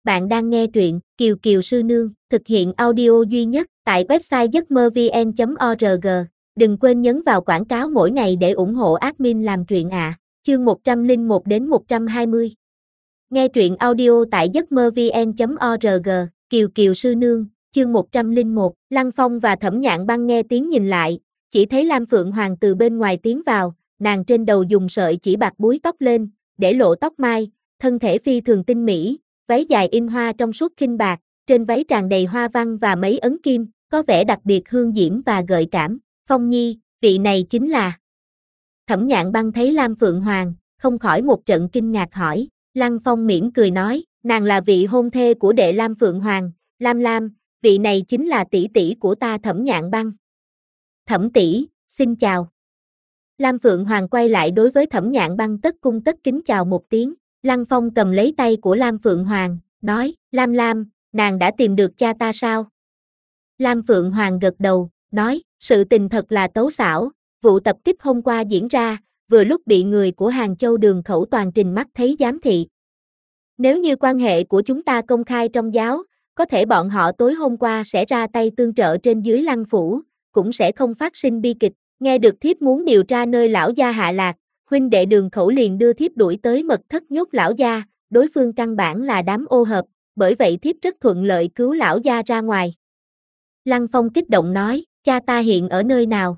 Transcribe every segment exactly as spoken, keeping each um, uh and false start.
Bạn đang nghe truyện Kiều Kiều Sư Nương, thực hiện audio duy nhất tại website giấc mơ vn chấm org. Đừng quên nhấn vào quảng cáo mỗi ngày để ủng hộ admin làm truyện ạ. À. Chương một trăm lẻ một đến một trăm hai mươi. Nghe truyện audio tại giấc mơ vn chấm org. Kiều Kiều Sư Nương, chương một trăm lẻ một. Lăng Phong và Thẩm Nhạn Băng nghe tiếng nhìn lại, chỉ thấy Lam Phượng Hoàng từ bên ngoài tiến vào, nàng trên đầu dùng sợi chỉ bạc búi tóc lên, để lộ tóc mai, thân thể phi thường tinh mỹ, váy dài in hoa trong suốt khinh bạc, trên váy tràn đầy hoa văn và mấy ấn kim, có vẻ đặc biệt hương diễm và gợi cảm. Phong Nhi, vị này chính là... Thẩm Nhạn Băng thấy Lam Phượng Hoàng, không khỏi một trận kinh ngạc hỏi. Lăng Phong mỉm cười nói, nàng là vị hôn thê của đệ Lam Phượng Hoàng, Lam Lam, vị này chính là tỷ tỷ của ta Thẩm Nhạn Băng. Thẩm tỷ, xin chào. Lam Phượng Hoàng quay lại đối với Thẩm Nhạn Băng tất cung tất kính chào một tiếng. Lăng Phong cầm lấy tay của Lam Phượng Hoàng, nói, Lam Lam, nàng đã tìm được cha ta sao? Lam Phượng Hoàng gật đầu, nói, sự tình thật là tấu xảo, vụ tập kích hôm qua diễn ra, vừa lúc bị người của Hàng Châu Đường Khẩu toàn trình mắt thấy giám thị. Nếu như quan hệ của chúng ta công khai trong giáo, có thể bọn họ tối hôm qua sẽ ra tay tương trợ trên dưới Lăng Phủ, cũng sẽ không phát sinh bi kịch. Nghe được thiếp muốn điều tra nơi lão gia hạ lạc, huynh đệ Đường Khẩu liền đưa thiếp đuổi tới mật thất nhốt lão gia, đối phương căn bản là đám ô hợp, bởi vậy thiếp rất thuận lợi cứu lão gia ra ngoài. Lăng Phong kích động nói, cha ta hiện ở nơi nào?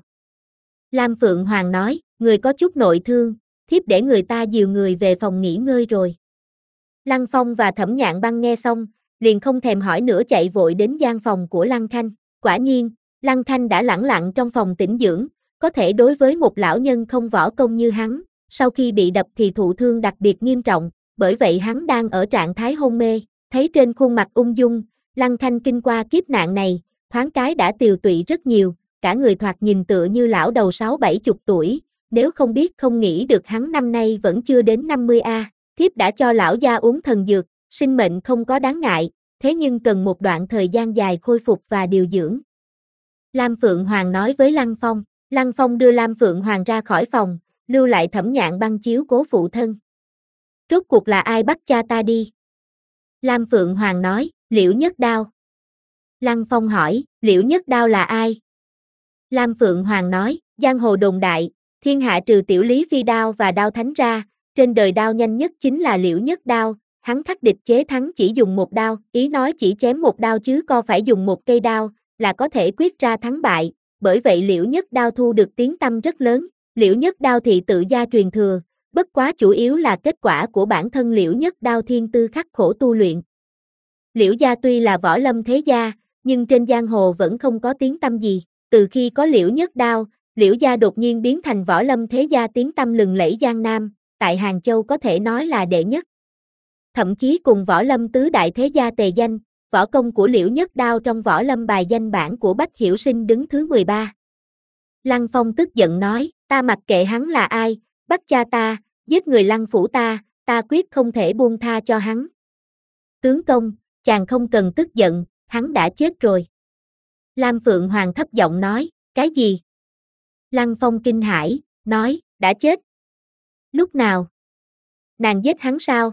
Lam Phượng Hoàng nói, người có chút nội thương, thiếp để người ta dìu người về phòng nghỉ ngơi rồi. Lăng Phong và Thẩm Nhạn Băng nghe xong, liền không thèm hỏi nữa chạy vội đến gian phòng của Lăng Khanh. Quả nhiên, Lăng Khanh đã lẳng lặng trong phòng tĩnh dưỡng, có thể đối với một lão nhân không võ công như hắn, sau khi bị đập thì thụ thương đặc biệt nghiêm trọng, bởi vậy hắn đang ở trạng thái hôn mê, thấy trên khuôn mặt ung dung, Lăng Khanh kinh qua kiếp nạn này, thoáng cái đã tiều tụy rất nhiều, cả người thoạt nhìn tựa như lão đầu sáu bảy chục tuổi, nếu không biết không nghĩ được hắn năm nay vẫn chưa đến năm mươi a, thiếp đã cho lão gia uống thần dược, sinh mệnh không có đáng ngại, thế nhưng cần một đoạn thời gian dài khôi phục và điều dưỡng. Lam Phượng Hoàng nói với Lăng Phong. Lăng Phong đưa Lam Phượng Hoàng ra khỏi phòng, lưu lại Thẩm Nhạn Băng chiếu cố phụ thân. Rốt cuộc là ai bắt cha ta đi? Lam Phượng Hoàng nói, Liễu Nhất Đao. Lăng Phong hỏi, Liễu Nhất Đao là ai? Lam Phượng Hoàng nói, giang hồ đồn đại, thiên hạ trừ Tiểu Lý Phi đao và đao thánh ra, trên đời đao nhanh nhất chính là Liễu Nhất Đao, hắn khắc địch chế thắng chỉ dùng một đao, ý nói chỉ chém một đao chứ co phải dùng một cây đao, là có thể quyết ra thắng bại. Bởi vậy Liễu Nhất Đao thu được tiếng tăm rất lớn. Liễu Nhất Đao thị tự gia truyền thừa, bất quá chủ yếu là kết quả của bản thân Liễu Nhất Đao thiên tư khắc khổ tu luyện. Liễu gia tuy là võ lâm thế gia, nhưng trên giang hồ vẫn không có tiếng tăm gì. Từ khi có Liễu Nhất Đao, Liễu gia đột nhiên biến thành võ lâm thế gia tiếng tăm lừng lẫy Giang Nam, tại Hàng Châu có thể nói là đệ nhất. Thậm chí cùng võ lâm tứ đại thế gia tề danh, võ công của Liễu Nhất Đao trong võ lâm bài danh bảng của Bách Hiểu Sinh đứng thứ mười ba. Lăng Phong tức giận nói, ta mặc kệ hắn là ai, bắt cha ta, giết người Lăng phủ ta, ta quyết không thể buông tha cho hắn. Tướng công, chàng không cần tức giận, hắn đã chết rồi. Lam Phượng Hoàng thấp giọng nói, cái gì? Lăng Phong kinh hãi, nói, đã chết. Lúc nào? Nàng giết hắn sao?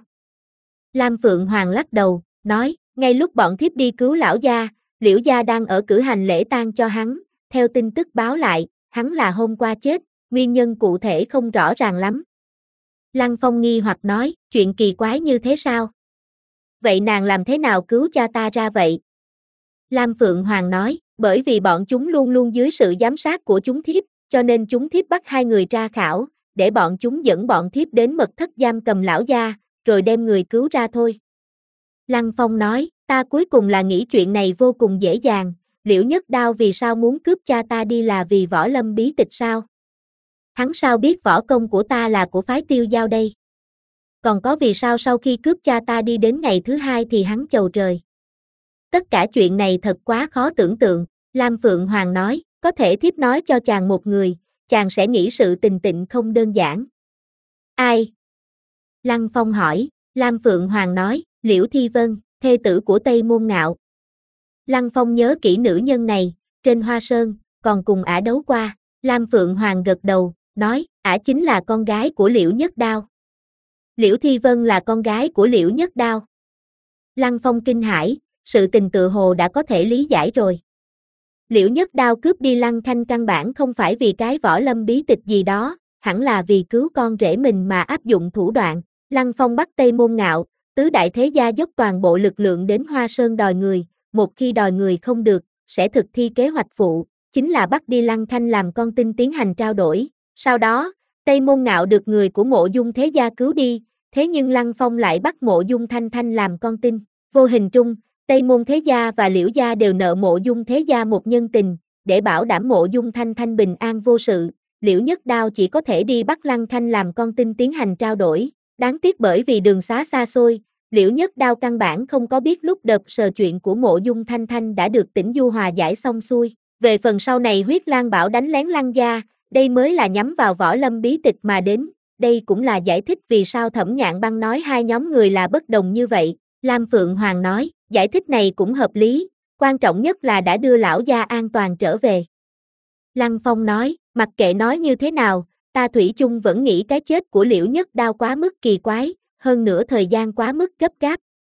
Lam Phượng Hoàng lắc đầu, nói, ngay lúc bọn thiếp đi cứu lão gia, Liễu gia đang ở cử hành lễ tang cho hắn, theo tin tức báo lại, hắn là hôm qua chết, nguyên nhân cụ thể không rõ ràng lắm. Lăng Phong nghi hoặc nói, chuyện kỳ quái như thế sao? Vậy nàng làm thế nào cứu cha ta ra vậy? Lam Phượng Hoàng nói, bởi vì bọn chúng luôn luôn dưới sự giám sát của chúng thiếp, cho nên chúng thiếp bắt hai người ra khảo, để bọn chúng dẫn bọn thiếp đến mật thất giam cầm lão gia, rồi đem người cứu ra thôi. Lăng Phong nói, ta cuối cùng là nghĩ chuyện này vô cùng dễ dàng, Liễu Nhất Đao vì sao muốn cướp cha ta đi là vì võ lâm bí tịch sao? Hắn sao biết võ công của ta là của phái Tiêu Giao đây? Còn có vì sao sau khi cướp cha ta đi đến ngày thứ hai thì hắn chầu trời? Tất cả chuyện này thật quá khó tưởng tượng, Lam Phượng Hoàng nói, có thể thiếp nói cho chàng một người, chàng sẽ nghĩ sự tình tịnh không đơn giản. Ai? Lăng Phong hỏi, Lam Phượng Hoàng nói, Liễu Thi Vân, thê tử của Tây Môn Ngạo. Lăng Phong nhớ kỹ nữ nhân này, trên Hoa Sơn, còn cùng ả đấu qua. Lam Phượng Hoàng gật đầu, nói, ả chính là con gái của Liễu Nhất Đao. Liễu Thi Vân là con gái của Liễu Nhất Đao. Lăng Phong kinh hãi, sự tình tự hồ đã có thể lý giải rồi. Liễu Nhất Đao cướp đi Lăng Khanh căn bản không phải vì cái võ lâm bí tịch gì đó, hẳn là vì cứu con rể mình mà áp dụng thủ đoạn. Lăng Phong bắt Tây Môn Ngạo, tứ đại thế gia dốc toàn bộ lực lượng đến Hoa Sơn đòi người, một khi đòi người không được, sẽ thực thi kế hoạch phụ, chính là bắt đi Lăng Khanh làm con tin tiến hành trao đổi. Sau đó, Tây Môn Ngạo được người của Mộ Dung thế gia cứu đi, thế nhưng Lăng Phong lại bắt Mộ Dung Thanh Thanh làm con tin. Vô hình trung, Tây Môn thế gia và Liễu gia đều nợ Mộ Dung thế gia một nhân tình, để bảo đảm Mộ Dung Thanh Thanh bình an vô sự, Liễu Nhất Đao chỉ có thể đi bắt Lăng Khanh làm con tin tiến hành trao đổi. Đáng tiếc bởi vì đường xá xa xôi, Liễu Nhất Đao căn bản không có biết lúc đợt sờ chuyện của Mộ Dung Thanh Thanh đã được Tĩnh Du hòa giải xong xuôi. Về phần sau này Huyết Lang Bảo đánh lén Lăng gia, đây mới là nhắm vào võ lâm bí tịch mà đến, đây cũng là giải thích vì sao Thẩm Nhạn Băng nói hai nhóm người là bất đồng như vậy. Lam Phượng Hoàng nói, giải thích này cũng hợp lý, quan trọng nhất là đã đưa lão gia an toàn trở về. Lăng Phong nói, mặc kệ nói như thế nào, ta thủy chung vẫn nghĩ cái chết của Liễu Nhất Đao quá mức kỳ quái, hơn nữa thời gian quá mức gấp gáp.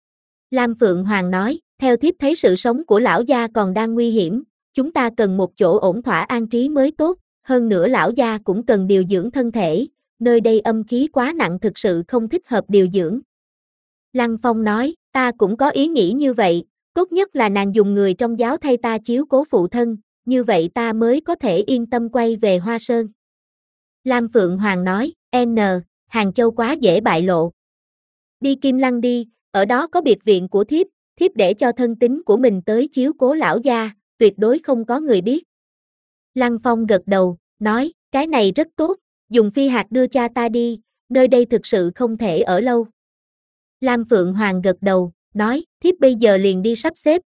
Lam Phượng Hoàng nói, theo thiếp thấy sự sống của lão gia còn đang nguy hiểm, chúng ta cần một chỗ ổn thỏa an trí mới tốt, hơn nữa lão gia cũng cần điều dưỡng thân thể, nơi đây âm khí quá nặng thực sự không thích hợp điều dưỡng. Lăng Phong nói, ta cũng có ý nghĩ như vậy, tốt nhất là nàng dùng người trong giáo thay ta chiếu cố phụ thân, như vậy ta mới có thể yên tâm quay về Hoa Sơn. Lam Phượng Hoàng nói, N, Hàng Châu quá dễ bại lộ. Đi Kim Lăng đi, ở đó có biệt viện của thiếp, thiếp để cho thân tín của mình tới chiếu cố lão gia, tuyệt đối không có người biết. Lăng Phong gật đầu, nói, cái này rất tốt, dùng phi hạt đưa cha ta đi, nơi đây thực sự không thể ở lâu. Lam Phượng Hoàng gật đầu, nói, thiếp bây giờ liền đi sắp xếp.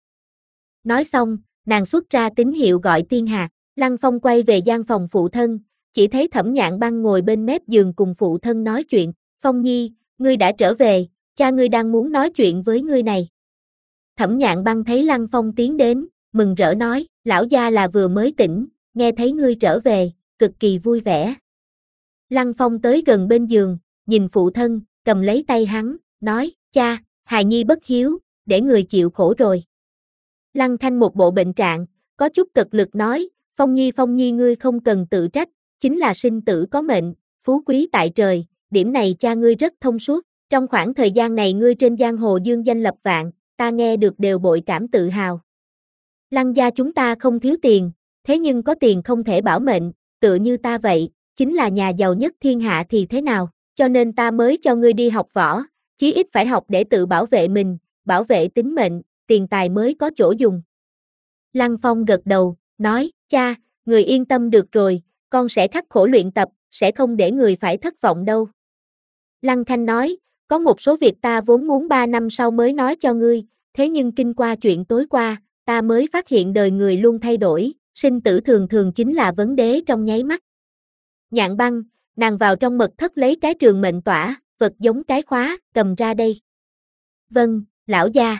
Nói xong, nàng xuất ra tín hiệu gọi tiên hạt, Lăng Phong quay về gian phòng phụ thân, chỉ thấy Thẩm Nhạn Băng ngồi bên mép giường cùng phụ thân nói chuyện, Phong Nhi, ngươi đã trở về, cha ngươi đang muốn nói chuyện với ngươi này. Thẩm Nhạn Băng thấy Lăng Phong tiến đến, mừng rỡ nói, lão gia là vừa mới tỉnh, nghe thấy ngươi trở về, cực kỳ vui vẻ. Lăng Phong tới gần bên giường, nhìn phụ thân, cầm lấy tay hắn, nói, cha, hài nhi bất hiếu, để người chịu khổ rồi. Lăng Khanh một bộ bệnh trạng, có chút cực lực nói, Phong Nhi Phong Nhi ngươi không cần tự trách, chính là sinh tử có mệnh, phú quý tại trời, điểm này cha ngươi rất thông suốt, trong khoảng thời gian này ngươi trên giang hồ dương danh lập vạn, ta nghe được đều bội cảm tự hào. Lăng gia chúng ta không thiếu tiền, thế nhưng có tiền không thể bảo mệnh, tựa như ta vậy, chính là nhà giàu nhất thiên hạ thì thế nào, cho nên ta mới cho ngươi đi học võ, chí ít phải học để tự bảo vệ mình, bảo vệ tính mệnh, tiền tài mới có chỗ dùng. Lăng Phong gật đầu, nói, cha, người yên tâm được rồi, con sẽ khắc khổ luyện tập, sẽ không để người phải thất vọng đâu. Lăng Khanh nói, có một số việc ta vốn muốn ba năm sau mới nói cho ngươi, thế nhưng kinh qua chuyện tối qua, ta mới phát hiện đời người luôn thay đổi, sinh tử thường thường chính là vấn đề trong nháy mắt. Nhạn Băng, nàng vào trong mật thất lấy cái trường mệnh tỏa, vật giống cái khóa, cầm ra đây. Vâng, lão gia.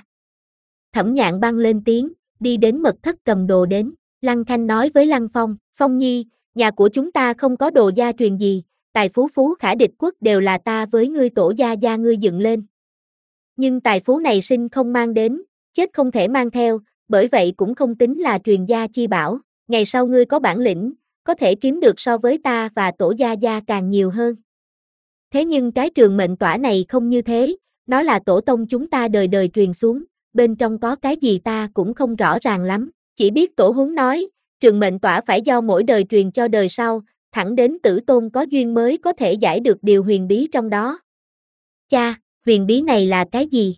Thẩm Nhạn Băng lên tiếng, đi đến mật thất cầm đồ đến, Lăng Khanh nói với Lăng Phong, Phong Nhi, nhà của chúng ta không có đồ gia truyền gì, tài phú phú khả địch quốc đều là ta với ngươi tổ gia gia ngươi dựng lên. Nhưng tài phú này sinh không mang đến, chết không thể mang theo, bởi vậy cũng không tính là truyền gia chi bảo, ngày sau ngươi có bản lĩnh, có thể kiếm được so với ta và tổ gia gia càng nhiều hơn. Thế nhưng cái trường mệnh tỏa này không như thế, nó là tổ tông chúng ta đời đời truyền xuống, bên trong có cái gì ta cũng không rõ ràng lắm, chỉ biết tổ huấn nói, trường mệnh tỏa phải do mỗi đời truyền cho đời sau, thẳng đến tử tôn có duyên mới có thể giải được điều huyền bí trong đó. Cha, huyền bí này là cái gì?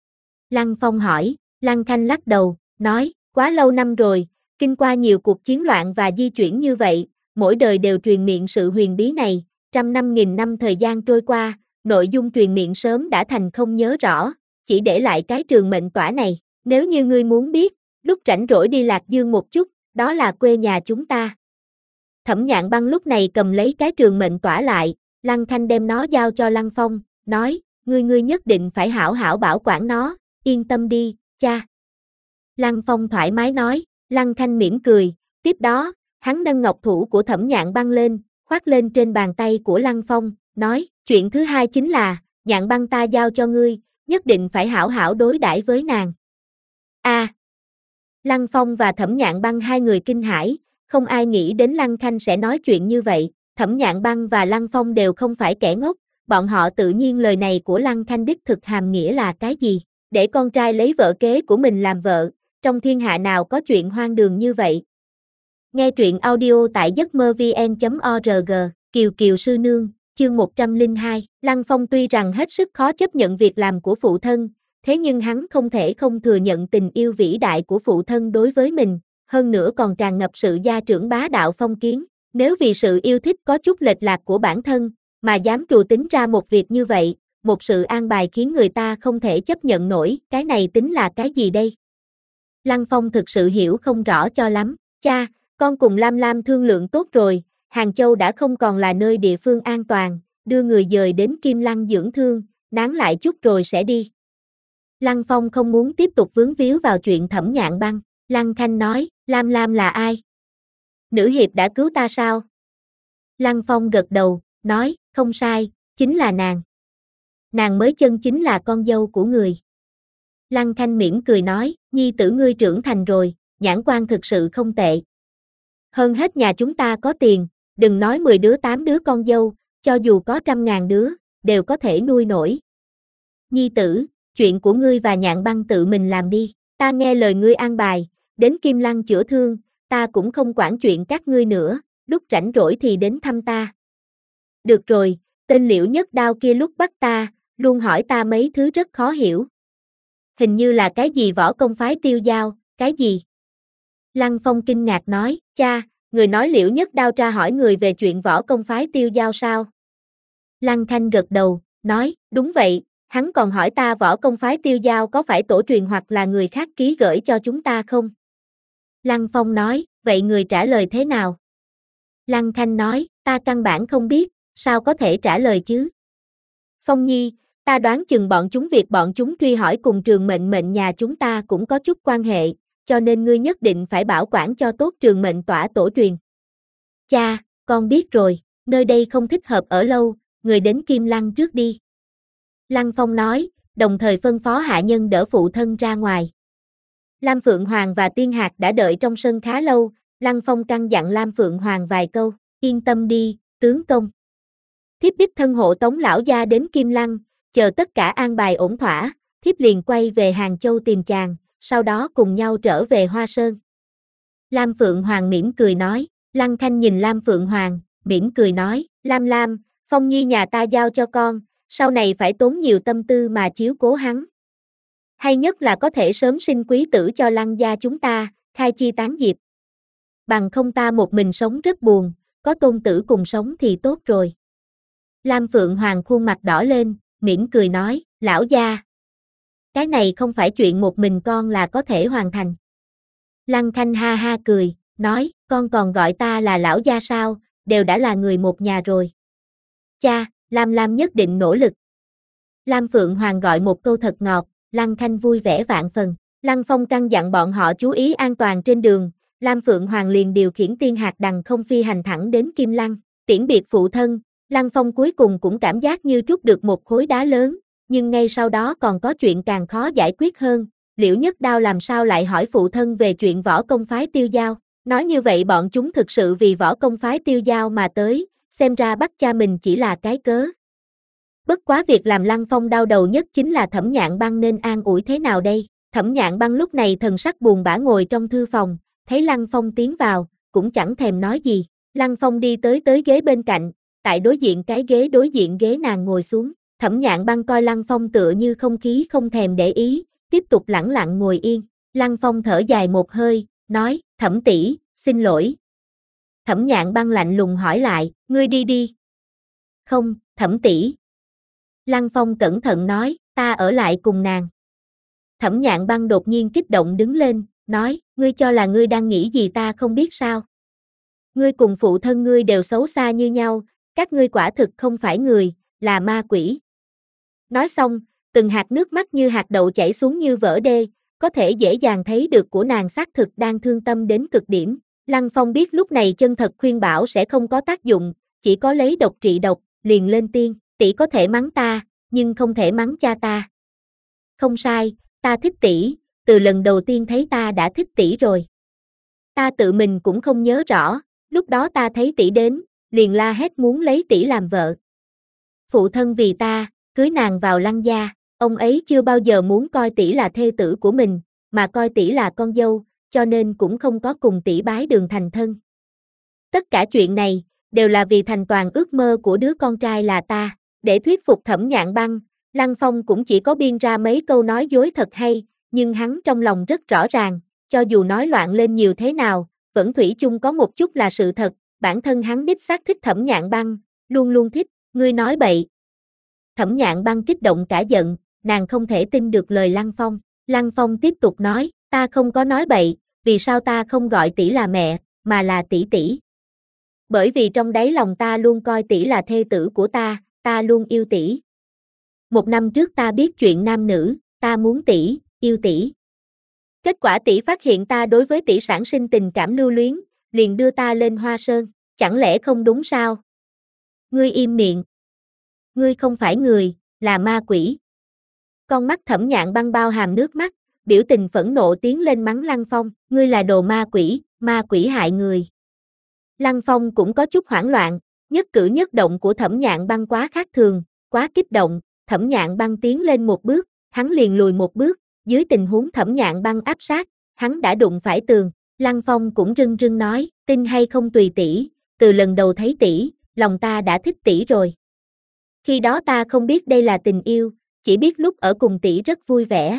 Lăng Phong hỏi, Lăng Khanh lắc đầu, nói, quá lâu năm rồi, kinh qua nhiều cuộc chiến loạn và di chuyển như vậy, mỗi đời đều truyền miệng sự huyền bí này, trăm năm nghìn năm thời gian trôi qua, nội dung truyền miệng sớm đã thành không nhớ rõ, chỉ để lại cái trường mệnh tỏa này, nếu như ngươi muốn biết, lúc rảnh rỗi đi Lạc Dương một chút, đó là quê nhà chúng ta. Thẩm Nhạn Băng lúc này cầm lấy cái trường mệnh tỏa lại, Lăng Khanh đem nó giao cho Lăng Phong, nói, ngươi ngươi nhất định phải hảo hảo bảo quản nó, yên tâm đi, cha. Lăng Phong thoải mái nói, Lăng Khanh mỉm cười, tiếp đó, hắn nâng ngọc thủ của Thẩm Nhạn Băng lên, khoác lên trên bàn tay của Lăng Phong, nói, chuyện thứ hai chính là, Nhạn Băng ta giao cho ngươi, nhất định phải hảo hảo đối đãi với nàng. A. À, Lăng Phong và Thẩm Nhạn Băng hai người kinh hãi, không ai nghĩ đến Lăng Khanh sẽ nói chuyện như vậy. Thẩm Nhạn Băng và Lăng Phong đều không phải kẻ ngốc, bọn họ tự nhiên lời này của Lăng Khanh đích thực hàm nghĩa là cái gì? Để con trai lấy vợ kế của mình làm vợ, trong thiên hạ nào có chuyện hoang đường như vậy? Nghe truyện audio tại giấc mơ vn chấm org, Kiều Kiều Sư Nương, chương một trăm lẻ hai. Lăng Phong tuy rằng hết sức khó chấp nhận việc làm của phụ thân, thế nhưng hắn không thể không thừa nhận tình yêu vĩ đại của phụ thân đối với mình, hơn nữa còn tràn ngập sự gia trưởng bá đạo phong kiến. Nếu vì sự yêu thích có chút lệch lạc của bản thân, mà dám trù tính ra một việc như vậy, một sự an bài khiến người ta không thể chấp nhận nổi, cái này tính là cái gì đây? Lăng Phong thực sự hiểu không rõ cho lắm. Cha, con cùng Lam Lam thương lượng tốt rồi, Hàng Châu đã không còn là nơi địa phương an toàn, đưa người dời đến Kim Lăng dưỡng thương, nán lại chút rồi sẽ đi. Lăng Phong không muốn tiếp tục vướng víu vào chuyện Thẩm Nhạn Băng. Lăng Khanh nói, Lam Lam là ai? Nữ hiệp đã cứu ta sao? Lăng Phong gật đầu, nói, không sai, chính là nàng. Nàng mới chân chính là con dâu của người. Lăng Khanh mỉm cười nói, nhi tử ngươi trưởng thành rồi, nhãn quan thực sự không tệ. Hơn hết nhà chúng ta có tiền, đừng nói mười đứa tám đứa con dâu, cho dù có trăm ngàn đứa, đều có thể nuôi nổi. Nhi tử, chuyện của ngươi và Nhạn Băng tự mình làm đi, ta nghe lời ngươi an bài, đến Kim Lăng chữa thương, ta cũng không quản chuyện các ngươi nữa, lúc rảnh rỗi thì đến thăm ta. Được rồi, tên Liễu Nhất Đao kia lúc bắt ta, luôn hỏi ta mấy thứ rất khó hiểu. Hình như là cái gì võ công phái Tiêu Dao, cái gì? Lăng Phong kinh ngạc nói, cha, người nói Liễu Nhất Đao tra hỏi người về chuyện võ công phái Tiêu Dao sao? Lăng Khanh gật đầu, nói, đúng vậy, hắn còn hỏi ta võ công phái Tiêu Dao có phải tổ truyền hoặc là người khác ký gửi cho chúng ta không? Lăng Phong nói, vậy người trả lời thế nào? Lăng Khanh nói, ta căn bản không biết, sao có thể trả lời chứ? Phong Nhi, ta đoán chừng bọn chúng việc bọn chúng truy hỏi cùng Trường Mệnh Mệnh nhà chúng ta cũng có chút quan hệ, cho nên ngươi nhất định phải bảo quản cho tốt Trường Mệnh tỏa tổ truyền. Cha, con biết rồi, nơi đây không thích hợp ở lâu, người đến Kim Lăng trước đi. Lăng Phong nói, đồng thời phân phó hạ nhân đỡ phụ thân ra ngoài. Lam Phượng Hoàng và Tiên Hạc đã đợi trong sân khá lâu, Lăng Phong căn dặn Lam Phượng Hoàng vài câu, yên tâm đi, tướng công. Thiếp đích thân hộ tống lão gia đến Kim Lăng, chờ tất cả an bài ổn thỏa, thiếp liền quay về Hàng Châu tìm chàng, sau đó cùng nhau trở về Hoa Sơn. Lam Phượng Hoàng mỉm cười nói, Lăng Khanh nhìn Lam Phượng Hoàng, mỉm cười nói, Lam Lam, Phong Nhi nhà ta giao cho con, sau này phải tốn nhiều tâm tư mà chiếu cố hắn. Hay nhất là có thể sớm sinh quý tử cho Lăng gia chúng ta, khai chi tán diệp. Bằng không ta một mình sống rất buồn, có tôn tử cùng sống thì tốt rồi. Lam Phượng Hoàng khuôn mặt đỏ lên, mỉm cười nói, lão gia. Cái này không phải chuyện một mình con là có thể hoàn thành. Lăng Khanh ha ha cười, nói, con còn gọi ta là lão gia sao, đều đã là người một nhà rồi. Cha, Lam Lam nhất định nỗ lực. Lam Phượng Hoàng gọi một câu thật ngọt, Lăng Khanh vui vẻ vạn phần. Lăng Phong căn dặn bọn họ chú ý an toàn trên đường, Lam Phượng Hoàng liền điều khiển Tiên Hạc đằng không phi hành thẳng đến Kim Lăng, tiễn biệt phụ thân. Lăng Phong cuối cùng cũng cảm giác như trút được một khối đá lớn, nhưng ngay sau đó còn có chuyện càng khó giải quyết hơn. Liễu Nhất Đao làm sao lại hỏi phụ thân về chuyện võ công phái Tiêu Dao? Nói như vậy bọn chúng thực sự vì võ công phái Tiêu Dao mà tới, xem ra bắt cha mình chỉ là cái cớ. Bất quá việc làm Lăng Phong đau đầu nhất chính là Thẩm Nhạn Băng nên an ủi thế nào đây? Thẩm Nhạn Băng lúc này thần sắc buồn bã ngồi trong thư phòng, thấy Lăng Phong tiến vào, cũng chẳng thèm nói gì. Lăng Phong đi tới tới ghế bên cạnh, tại đối diện cái ghế đối diện ghế nàng ngồi xuống. Thẩm Nhạn Băng coi Lăng Phong tựa như không khí không thèm để ý, tiếp tục lẳng lặng ngồi yên. Lăng Phong thở dài một hơi, nói, Thẩm tỷ, xin lỗi. Thẩm Nhạn Băng lạnh lùng hỏi lại, ngươi đi đi. Không, Thẩm tỷ. Lăng Phong cẩn thận nói, ta ở lại cùng nàng. Thẩm Nhạn Băng đột nhiên kích động đứng lên, nói, ngươi cho là ngươi đang nghĩ gì ta không biết sao? Ngươi cùng phụ thân ngươi đều xấu xa như nhau, các ngươi quả thực không phải người, là ma quỷ. Nói xong, từng hạt nước mắt như hạt đậu chảy xuống như vỡ đê, có thể dễ dàng thấy được của nàng xác thực đang thương tâm đến cực điểm. Lăng Phong biết lúc này chân thật khuyên bảo sẽ không có tác dụng, chỉ có lấy độc trị độc, liền lên tiếng, tỷ có thể mắng ta, nhưng không thể mắng cha ta. Không sai, ta thích tỷ, từ lần đầu tiên thấy ta đã thích tỷ rồi. Ta tự mình cũng không nhớ rõ, lúc đó ta thấy tỷ đến, liền la hét muốn lấy tỷ làm vợ. Phụ thân vì ta, cưới nàng vào Lăng gia, ông ấy chưa bao giờ muốn coi tỷ là thê tử của mình, mà coi tỷ là con dâu, cho nên cũng không có cùng tỷ bái đường thành thân. Tất cả chuyện này, đều là vì thành toàn ước mơ của đứa con trai là ta, để thuyết phục Thẩm Nhạn Băng, Lăng Phong cũng chỉ có biên ra mấy câu nói dối thật hay, nhưng hắn trong lòng rất rõ ràng, cho dù nói loạn lên nhiều thế nào, vẫn thủy chung có một chút là sự thật, bản thân hắn đích xác thích Thẩm Nhạn Băng, luôn luôn thích, ngươi nói bậy. Thẩm Nhạn Băng kích động cả giận, nàng không thể tin được lời Lăng Phong, Lăng Phong tiếp tục nói, ta không có nói bậy, vì sao ta không gọi tỷ là mẹ, mà là tỷ tỷ. Bởi vì trong đáy lòng ta luôn coi tỷ là thê tử của ta, ta luôn yêu tỷ. Một năm trước ta biết chuyện nam nữ, ta muốn tỷ, yêu tỷ. Kết quả tỷ phát hiện ta đối với tỷ sản sinh tình cảm lưu luyến, liền đưa ta lên Hoa Sơn, chẳng lẽ không đúng sao? Ngươi im miệng. Ngươi không phải người, là ma quỷ. Con mắt Thẩm Nhạn Băng bao hàm nước mắt, biểu tình phẫn nộ tiến lên mắng Lăng Phong, ngươi là đồ ma quỷ, ma quỷ hại người. Lăng Phong cũng có chút hoảng loạn, nhất cử nhất động của Thẩm Nhạn Băng quá khác thường, quá kích động, Thẩm Nhạn Băng tiến lên một bước, hắn liền lùi một bước, dưới tình huống Thẩm Nhạn Băng áp sát, hắn đã đụng phải tường, Lăng Phong cũng rưng rưng nói, tin hay không tùy tỷ, từ lần đầu thấy tỷ, lòng ta đã thích tỷ rồi. Khi đó ta không biết đây là tình yêu, chỉ biết lúc ở cùng tỷ rất vui vẻ.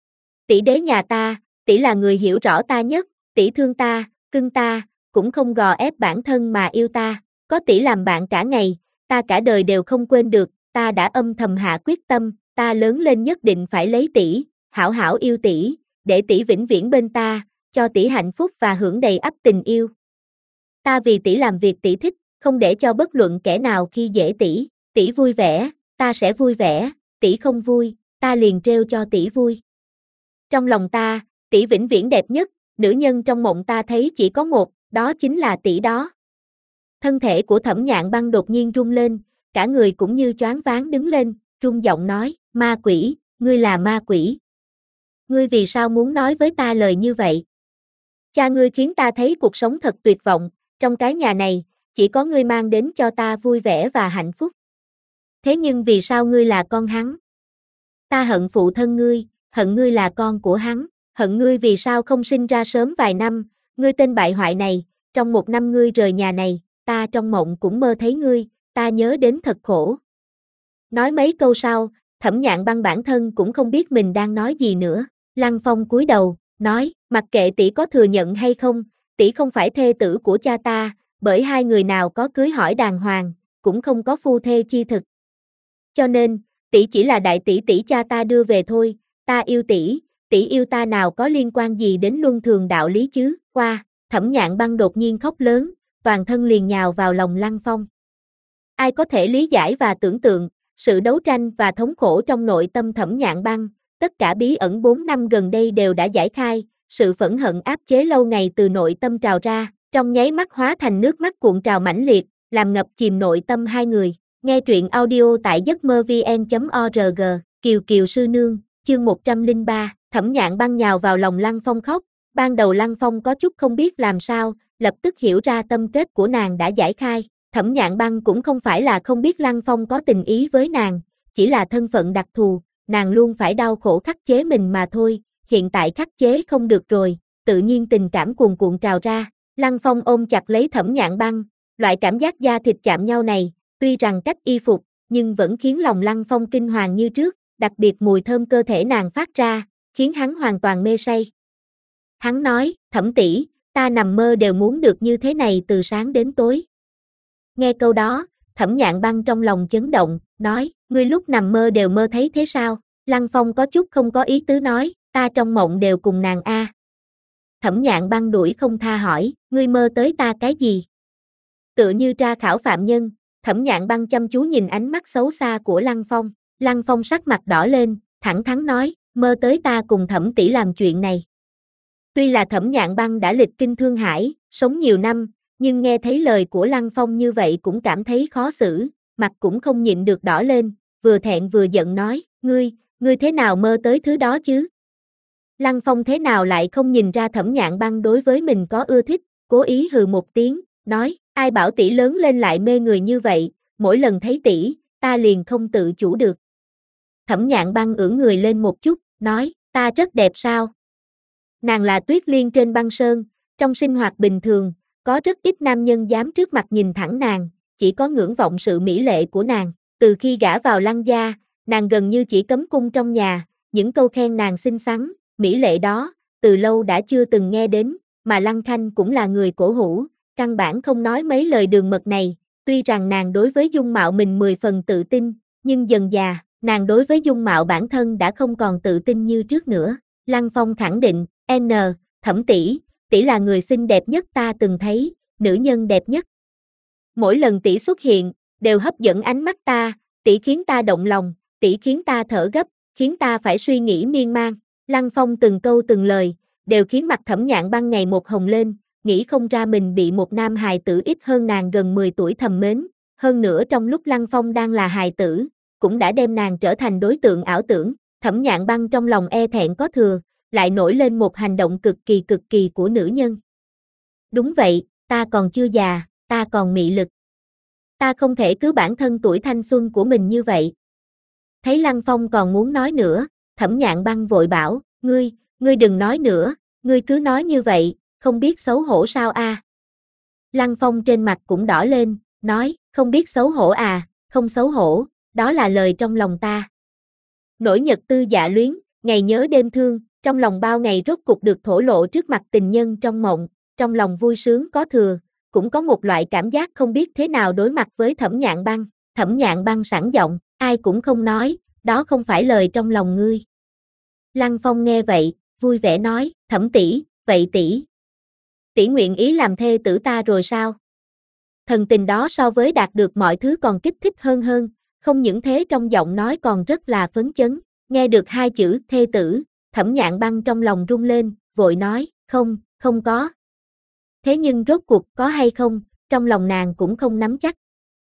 Tỷ đế nhà ta, tỷ là người hiểu rõ ta nhất, tỷ thương ta, cưng ta, cũng không gò ép bản thân mà yêu ta, có tỷ làm bạn cả ngày, ta cả đời đều không quên được, ta đã âm thầm hạ quyết tâm, ta lớn lên nhất định phải lấy tỷ, hảo hảo yêu tỷ, để tỷ vĩnh viễn bên ta, cho tỷ hạnh phúc và hưởng đầy ắp tình yêu. Ta vì tỷ làm việc tỷ thích, không để cho bất luận kẻ nào khi dễ tỷ, tỷ vui vẻ, ta sẽ vui vẻ, tỷ không vui, ta liền trêu cho tỷ vui. Trong lòng ta, tỷ vĩnh viễn đẹp nhất, nữ nhân trong mộng ta thấy chỉ có một, đó chính là tỷ đó. Thân thể của Thẩm Nhạn Băng đột nhiên rung lên, cả người cũng như choáng váng đứng lên, rung giọng nói, ma quỷ, ngươi là ma quỷ. Ngươi vì sao muốn nói với ta lời như vậy? Cha ngươi khiến ta thấy cuộc sống thật tuyệt vọng, trong cái nhà này, chỉ có ngươi mang đến cho ta vui vẻ và hạnh phúc. Thế nhưng vì sao ngươi là con hắn? Ta hận phụ thân ngươi, hận ngươi là con của hắn, hận ngươi vì sao không sinh ra sớm vài năm, ngươi tên bại hoại này, trong một năm ngươi rời nhà này, ta trong mộng cũng mơ thấy ngươi, ta nhớ đến thật khổ. Nói mấy câu sau, Thẩm Nhạn Băng bản thân cũng không biết mình đang nói gì nữa, Lăng Phong cúi đầu, nói, mặc kệ tỷ có thừa nhận hay không, tỷ không phải thê tử của cha ta, bởi hai người nào có cưới hỏi đàng hoàng, cũng không có phu thê chi thực. Cho nên, tỷ chỉ là đại tỷ tỷ cha ta đưa về thôi, ta yêu tỷ, tỷ yêu ta nào có liên quan gì đến luân thường đạo lý chứ, qua, Thẩm Nhạn Băng đột nhiên khóc lớn, toàn thân liền nhào vào lòng Lăng Phong. Ai có thể lý giải và tưởng tượng, sự đấu tranh và thống khổ trong nội tâm Thẩm Nhạn Băng, tất cả bí ẩn bốn năm gần đây đều đã giải khai, sự phẫn hận áp chế lâu ngày từ nội tâm trào ra, trong nháy mắt hóa thành nước mắt cuộn trào mãnh liệt, làm ngập chìm nội tâm hai người. Nghe truyện audio tại giấc mơ vn chấm org, Kiều Kiều sư nương, chương một trăm lẻ ba, Thẩm Nhạn Băng nhào vào lòng Lăng Phong khóc, ban đầu Lăng Phong có chút không biết làm sao, lập tức hiểu ra tâm kết của nàng đã giải khai, Thẩm Nhạn Băng cũng không phải là không biết Lăng Phong có tình ý với nàng, chỉ là thân phận đặc thù, nàng luôn phải đau khổ khắc chế mình mà thôi, hiện tại khắc chế không được rồi, tự nhiên tình cảm cuồn cuộn trào ra, Lăng Phong ôm chặt lấy Thẩm Nhạn Băng, loại cảm giác da thịt chạm nhau này, tuy rằng cách y phục, nhưng vẫn khiến lòng Lăng Phong kinh hoàng như trước, đặc biệt mùi thơm cơ thể nàng phát ra, khiến hắn hoàn toàn mê say. Hắn nói, Thẩm tỷ, ta nằm mơ đều muốn được như thế này từ sáng đến tối. Nghe câu đó, Thẩm Nhạn Băng trong lòng chấn động, nói, ngươi lúc nằm mơ đều mơ thấy thế sao? Lăng Phong có chút không có ý tứ nói, ta trong mộng đều cùng nàng a. Thẩm Nhạn Băng đuổi không tha hỏi, ngươi mơ tới ta cái gì? Tựa như tra khảo phạm nhân, Thẩm Nhạn Băng chăm chú nhìn ánh mắt xấu xa của Lăng Phong, Lăng Phong sắc mặt đỏ lên, thẳng thắn nói, mơ tới ta cùng Thẩm tỷ làm chuyện này. Tuy là Thẩm Nhạn Băng đã lịch kinh Thương Hải, sống nhiều năm, nhưng nghe thấy lời của Lăng Phong như vậy cũng cảm thấy khó xử, mặt cũng không nhịn được đỏ lên, vừa thẹn vừa giận nói, ngươi, ngươi thế nào mơ tới thứ đó chứ? Lăng Phong thế nào lại không nhìn ra Thẩm Nhạn Băng đối với mình có ưa thích, cố ý hừ một tiếng, nói, ai bảo tỷ lớn lên lại mê người như vậy, mỗi lần thấy tỷ, ta liền không tự chủ được. Thẩm Nhạn Băng ưỡn người lên một chút, nói, ta rất đẹp sao? Nàng là Tuyết Liên trên băng sơn, trong sinh hoạt bình thường, có rất ít nam nhân dám trước mặt nhìn thẳng nàng, chỉ có ngưỡng vọng sự mỹ lệ của nàng. Từ khi gả vào Lăng gia, nàng gần như chỉ cấm cung trong nhà, những câu khen nàng xinh xắn, mỹ lệ đó, từ lâu đã chưa từng nghe đến, mà Lăng Khanh cũng là người cổ hủ, căn bản không nói mấy lời đường mật này, tuy rằng nàng đối với dung mạo mình mười phần tự tin, nhưng dần dà, nàng đối với dung mạo bản thân đã không còn tự tin như trước nữa. Lăng Phong khẳng định, N, Thẩm tỷ, tỷ là người xinh đẹp nhất ta từng thấy, nữ nhân đẹp nhất. Mỗi lần tỷ xuất hiện, đều hấp dẫn ánh mắt ta, tỷ khiến ta động lòng, tỷ khiến ta thở gấp, khiến ta phải suy nghĩ miên man. Lăng Phong từng câu từng lời, đều khiến mặt Thẩm Nhạn Băng ngày một hồng lên, nghĩ không ra mình bị một nam hài tử ít hơn nàng gần mười tuổi thầm mến, hơn nữa trong lúc Lăng Phong đang là hài tử, cũng đã đem nàng trở thành đối tượng ảo tưởng. Thẩm Nhạn Băng trong lòng e thẹn có thừa, lại nổi lên một hành động cực kỳ cực kỳ của nữ nhân. Đúng vậy, ta còn chưa già, ta còn mị lực. Ta không thể cứ bản thân tuổi thanh xuân của mình như vậy. Thấy Lăng Phong còn muốn nói nữa, Thẩm Nhạn Băng vội bảo, ngươi, ngươi đừng nói nữa, ngươi cứ nói như vậy, không biết xấu hổ sao a? À? Lăng Phong trên mặt cũng đỏ lên, nói, không biết xấu hổ à, không xấu hổ, đó là lời trong lòng ta. Nỗi nhật tư dạ luyến, ngày nhớ đêm thương, trong lòng bao ngày rốt cục được thổ lộ trước mặt tình nhân trong mộng, trong lòng vui sướng có thừa, cũng có một loại cảm giác không biết thế nào đối mặt với Thẩm Nhạn Băng. Thẩm Nhạn Băng sẵn giọng, ai cũng không nói, đó không phải lời trong lòng ngươi. Lăng Phong nghe vậy, vui vẻ nói, Thẩm tỷ, vậy tỷ, tỷ nguyện ý làm thê tử ta rồi sao? Thần tình đó so với đạt được mọi thứ còn kích thích hơn hơn, không những thế trong giọng nói còn rất là phấn chấn. Nghe được hai chữ thê tử, Thẩm Nhạn Băng trong lòng rung lên, vội nói, không, không có. Thế nhưng rốt cuộc có hay không, trong lòng nàng cũng không nắm chắc.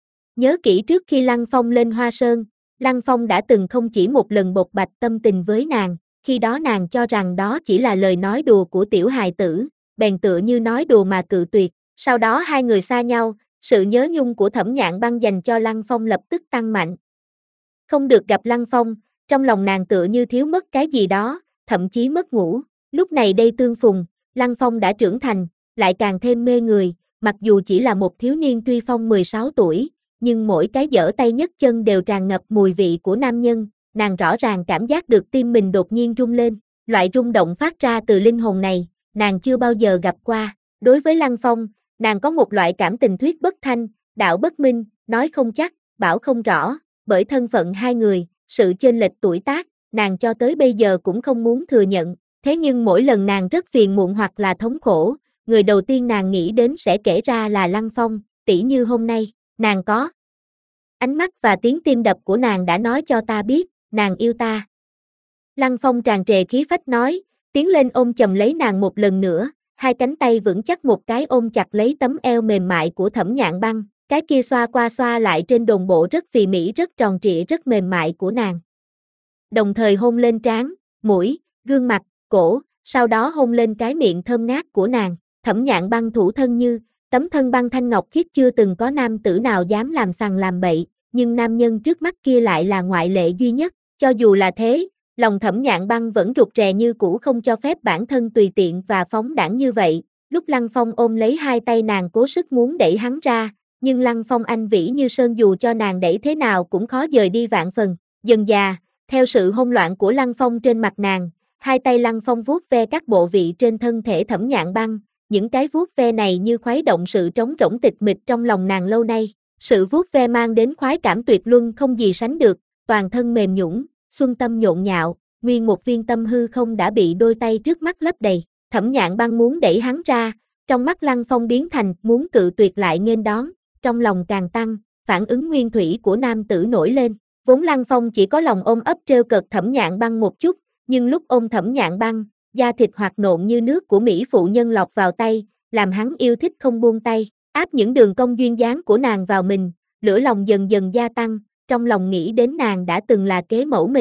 Nhớ kỹ trước khi Lăng Phong lên Hoa Sơn, Lăng Phong đã từng không chỉ một lần bộc bạch tâm tình với nàng, khi đó nàng cho rằng đó chỉ là lời nói đùa của tiểu hài tử, bèn tựa như nói đùa mà cự tuyệt. Sau đó hai người xa nhau, sự nhớ nhung của Thẩm Nhạn Băng dành cho Lăng Phong lập tức tăng mạnh. Không được gặp Lăng Phong, trong lòng nàng tựa như thiếu mất cái gì đó, thậm chí mất ngủ. Lúc này đây tương phùng, Lăng Phong đã trưởng thành, lại càng thêm mê người, mặc dù chỉ là một thiếu niên truy phong mười sáu tuổi, nhưng mỗi cái giở tay nhấc chân đều tràn ngập mùi vị của nam nhân, nàng rõ ràng cảm giác được tim mình đột nhiên rung lên. Loại rung động phát ra từ linh hồn này, nàng chưa bao giờ gặp qua. Đối với Lăng Phong, nàng có một loại cảm tình thuyết bất thanh, đạo bất minh, nói không chắc, bảo không rõ, bởi thân phận hai người, sự chênh lệch tuổi tác, nàng cho tới bây giờ cũng không muốn thừa nhận. Thế nhưng mỗi lần nàng rất phiền muộn hoặc là thống khổ, người đầu tiên nàng nghĩ đến sẽ kể ra là Lăng Phong, tỉ như hôm nay, nàng có. Ánh mắt và tiếng tim đập của nàng đã nói cho ta biết, nàng yêu ta. Lăng Phong tràn trề khí phách nói, tiến lên ôm chầm lấy nàng một lần nữa, hai cánh tay vững chắc một cái ôm chặt lấy tấm eo mềm mại của Thẩm Nhạn Băng, cái kia xoa qua xoa lại trên đồn bộ rất phì mỹ rất tròn trịa rất mềm mại của nàng. Đồng thời hôn lên trán, mũi, gương mặt, cổ, sau đó hôn lên cái miệng thơm ngát của nàng. Thẩm Nhạn Băng thủ thân như, tấm thân băng thanh ngọc khiết chưa từng có nam tử nào dám làm sằng làm bậy, nhưng nam nhân trước mắt kia lại là ngoại lệ duy nhất. Cho dù là thế, lòng Thẩm Nhạn Băng vẫn rụt rè như cũ không cho phép bản thân tùy tiện và phóng đãng như vậy. Lúc Lăng Phong ôm lấy hai tay nàng cố sức muốn đẩy hắn ra, nhưng Lăng Phong anh vĩ như sơn dù cho nàng đẩy thế nào cũng khó dời đi vạn phần. Dần dà, theo sự hỗn loạn của Lăng Phong trên mặt nàng, hai tay Lăng Phong vuốt ve các bộ vị trên thân thể Thẩm Nhạn Băng, những cái vuốt ve này như khuấy động sự trống rỗng tịch mịch trong lòng nàng lâu nay. Sự vuốt ve mang đến khoái cảm tuyệt luân không gì sánh được, toàn thân mềm nhũn, xuân tâm nhộn nhạo, nguyên một viên tâm hư không đã bị đôi tay trước mắt lấp đầy. Thẩm Nhạn Băng muốn đẩy hắn ra, trong mắt Lăng Phong biến thành muốn cự tuyệt lại nghênh đón, trong lòng càng tăng, phản ứng nguyên thủy của nam tử nổi lên. Vốn Lăng Phong chỉ có lòng ôm ấp trêu cợt Thẩm Nhạn Băng một chút, nhưng lúc ôm Thẩm Nhạn Băng, da thịt hoạt nộn như nước của mỹ phụ nhân lọt vào tay, làm hắn yêu thích không buông tay, áp những đường cong duyên dáng của nàng vào mình, lửa lòng dần dần gia tăng, trong lòng nghĩ đến nàng đã từng là kế mẫu mình,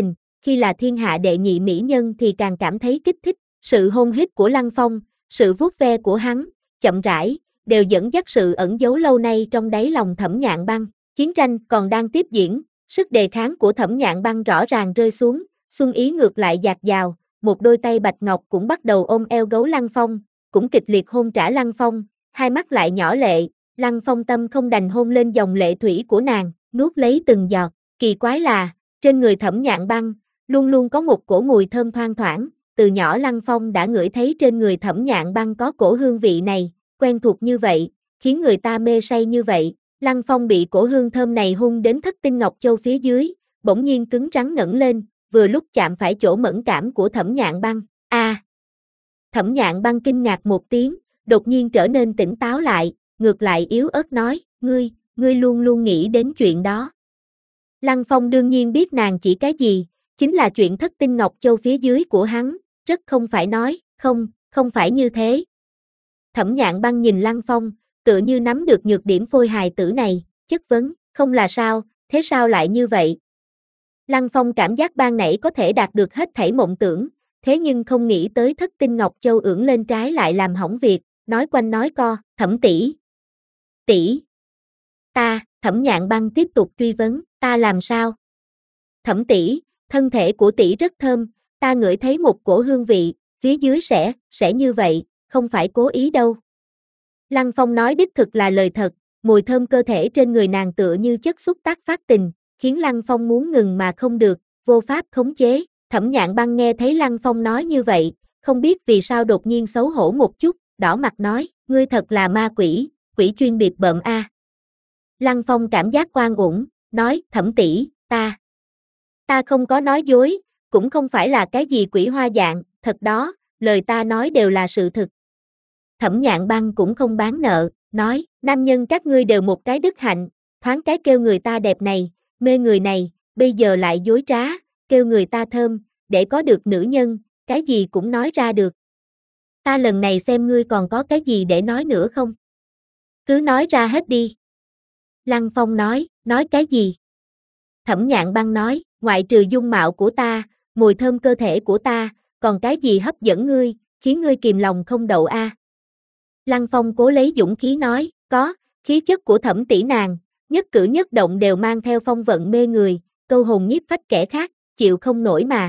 khi là thiên hạ đệ nhị mỹ nhân thì càng cảm thấy kích thích. Sự hôn hít của Lăng Phong, sự vuốt ve của hắn, chậm rãi, đều dẫn dắt sự ẩn giấu lâu nay trong đáy lòng Thẩm Nhạn Băng. Chiến tranh còn đang tiếp diễn, sức đề kháng của Thẩm Nhạn Băng rõ ràng rơi xuống, xuân ý ngược lại dạt dào, một đôi tay bạch ngọc cũng bắt đầu ôm eo gấu Lăng Phong, cũng kịch liệt hôn trả Lăng Phong, hai mắt lại nhỏ lệ, Lăng Phong tâm không đành hôn lên dòng lệ thủy của nàng, nuốt lấy từng giọt. Kỳ quái là, trên người Thẩm Nhạn Băng, luôn luôn có một cổ mùi thơm thoang thoảng, từ nhỏ Lăng Phong đã ngửi thấy trên người Thẩm Nhạn Băng có cổ hương vị này, quen thuộc như vậy, khiến người ta mê say như vậy. Lăng Phong bị cổ hương thơm này hung đến thất tinh ngọc châu phía dưới, bỗng nhiên cứng rắn ngẩng lên, vừa lúc chạm phải chỗ mẫn cảm của Thẩm Nhạn Băng. A! À, Thẩm Nhạn Băng kinh ngạc một tiếng, đột nhiên trở nên tỉnh táo lại, ngược lại yếu ớt nói, ngươi, ngươi luôn luôn nghĩ đến chuyện đó. Lăng Phong đương nhiên biết nàng chỉ cái gì, chính là chuyện thất tinh ngọc châu phía dưới của hắn, rất không phải nói, không, không phải như thế. Thẩm Nhạn Băng nhìn Lăng Phong, tựa như nắm được nhược điểm phôi hài tử này, chất vấn, không là sao, thế sao lại như vậy? Lăng Phong cảm giác ban nãy có thể đạt được hết thảy mộng tưởng, thế nhưng không nghĩ tới thất tinh ngọc châu ưỡn lên trái lại làm hỏng việc, nói quanh nói co, Thẩm tỷ, tỷ, ta. Thẩm Nhạn Băng tiếp tục truy vấn, ta làm sao? Thẩm tỷ, thân thể của tỷ rất thơm, ta ngửi thấy một cổ hương vị, phía dưới sẽ, sẽ như vậy, không phải cố ý đâu. Lăng Phong nói đích thực là lời thật, mùi thơm cơ thể trên người nàng tựa như chất xúc tác phát tình, khiến Lăng Phong muốn ngừng mà không được, vô pháp khống chế. Thẩm Nhạn Băng nghe thấy Lăng Phong nói như vậy, không biết vì sao đột nhiên xấu hổ một chút, đỏ mặt nói, ngươi thật là ma quỷ, quỷ chuyên biệt bợm a. À. Lăng Phong cảm giác oan uổng, nói, Thẩm tỷ, ta, ta không có nói dối, cũng không phải là cái gì quỷ hoa dạng, thật đó, lời ta nói đều là sự thực. Thẩm Nhạn Băng cũng không bán nợ, nói, nam nhân các ngươi đều một cái đức hạnh, thoáng cái kêu người ta đẹp này, mê người này, bây giờ lại dối trá, kêu người ta thơm, để có được nữ nhân, cái gì cũng nói ra được. Ta lần này xem ngươi còn có cái gì để nói nữa không? Cứ nói ra hết đi. Lăng Phong nói, nói cái gì? Thẩm Nhạn Băng nói, ngoại trừ dung mạo của ta, mùi thơm cơ thể của ta, còn cái gì hấp dẫn ngươi, khiến ngươi kìm lòng không đậu a? À? Lăng Phong cố lấy dũng khí nói, có, khí chất của Thẩm tỷ nàng, nhất cử nhất động đều mang theo phong vận mê người, câu hồn nhiếp phách kẻ khác, chịu không nổi mà.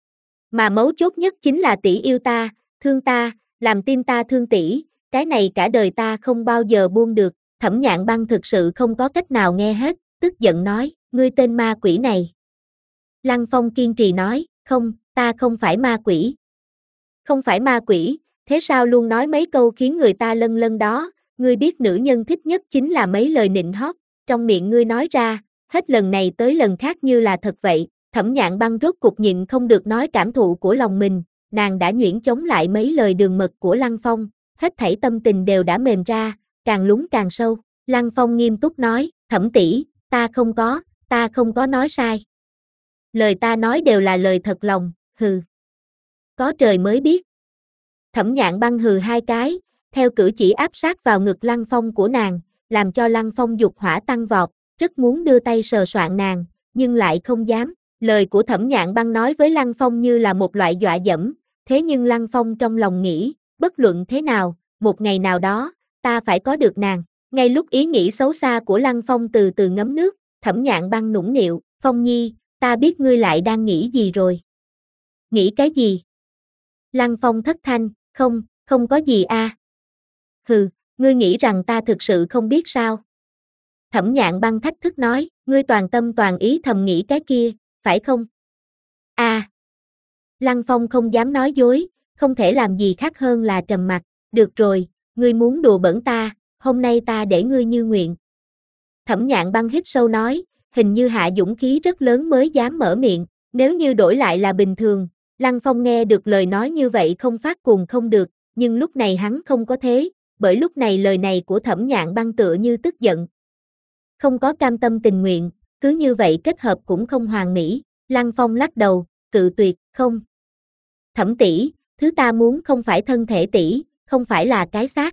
Mà mấu chốt nhất chính là tỷ yêu ta, thương ta, làm tim ta thương tỷ, cái này cả đời ta không bao giờ buông được. Thẩm Nhạn Băng thực sự không có cách nào nghe hết, tức giận nói, ngươi tên ma quỷ này. Lăng Phong kiên trì nói, không, ta không phải ma quỷ. Không phải ma quỷ, thế sao luôn nói mấy câu khiến người ta lân lân đó, ngươi biết nữ nhân thích nhất chính là mấy lời nịnh hót, trong miệng ngươi nói ra, hết lần này tới lần khác như là thật vậy. Thẩm Nhạn Băng rốt cục nhịn không được nói cảm thụ của lòng mình, nàng đã nhuyễn chống lại mấy lời đường mật của Lăng Phong, hết thảy tâm tình đều đã mềm ra, càng lún càng sâu. Lăng Phong nghiêm túc nói, Thẩm tỷ, ta không có, ta không có nói sai. Lời ta nói đều là lời thật lòng, hừ. Có trời mới biết. Thẩm Nhạn Băng hừ hai cái, theo cử chỉ áp sát vào ngực Lăng Phong của nàng, làm cho Lăng Phong dục hỏa tăng vọt, rất muốn đưa tay sờ soạng nàng, nhưng lại không dám. Lời của Thẩm Nhạn Băng nói với Lăng Phong như là một loại dọa dẫm, thế nhưng Lăng Phong trong lòng nghĩ, bất luận thế nào, một ngày nào đó, ta phải có được nàng. Ngay lúc ý nghĩ xấu xa của Lăng Phong từ từ ngấm nước, Thẩm Nhạn Băng nũng nịu, Phong Nhi, ta biết ngươi lại đang nghĩ gì rồi. Nghĩ cái gì? Lăng Phong thất thanh, không, không có gì a. À. Hừ, ngươi nghĩ rằng ta thực sự không biết sao? Thẩm Nhạn Băng thách thức nói, ngươi toàn tâm toàn ý thầm nghĩ cái kia, phải không? A. À. Lăng Phong không dám nói dối, không thể làm gì khác hơn là trầm mặc, được rồi, ngươi muốn đùa bỡn ta, hôm nay ta để ngươi như nguyện. Thẩm Nhạn Băng hít sâu nói, hình như hạ dũng khí rất lớn mới dám mở miệng, nếu như đổi lại là bình thường, Lăng Phong nghe được lời nói như vậy không phát cuồng không được, nhưng lúc này hắn không có thế, bởi lúc này lời này của Thẩm Nhạn Băng tựa như tức giận. Không có cam tâm tình nguyện, cứ như vậy kết hợp cũng không hoàn mỹ. Lăng Phong lắc đầu, cự tuyệt, không. Thẩm tỷ, thứ ta muốn không phải thân thể tỷ, không phải là cái xác.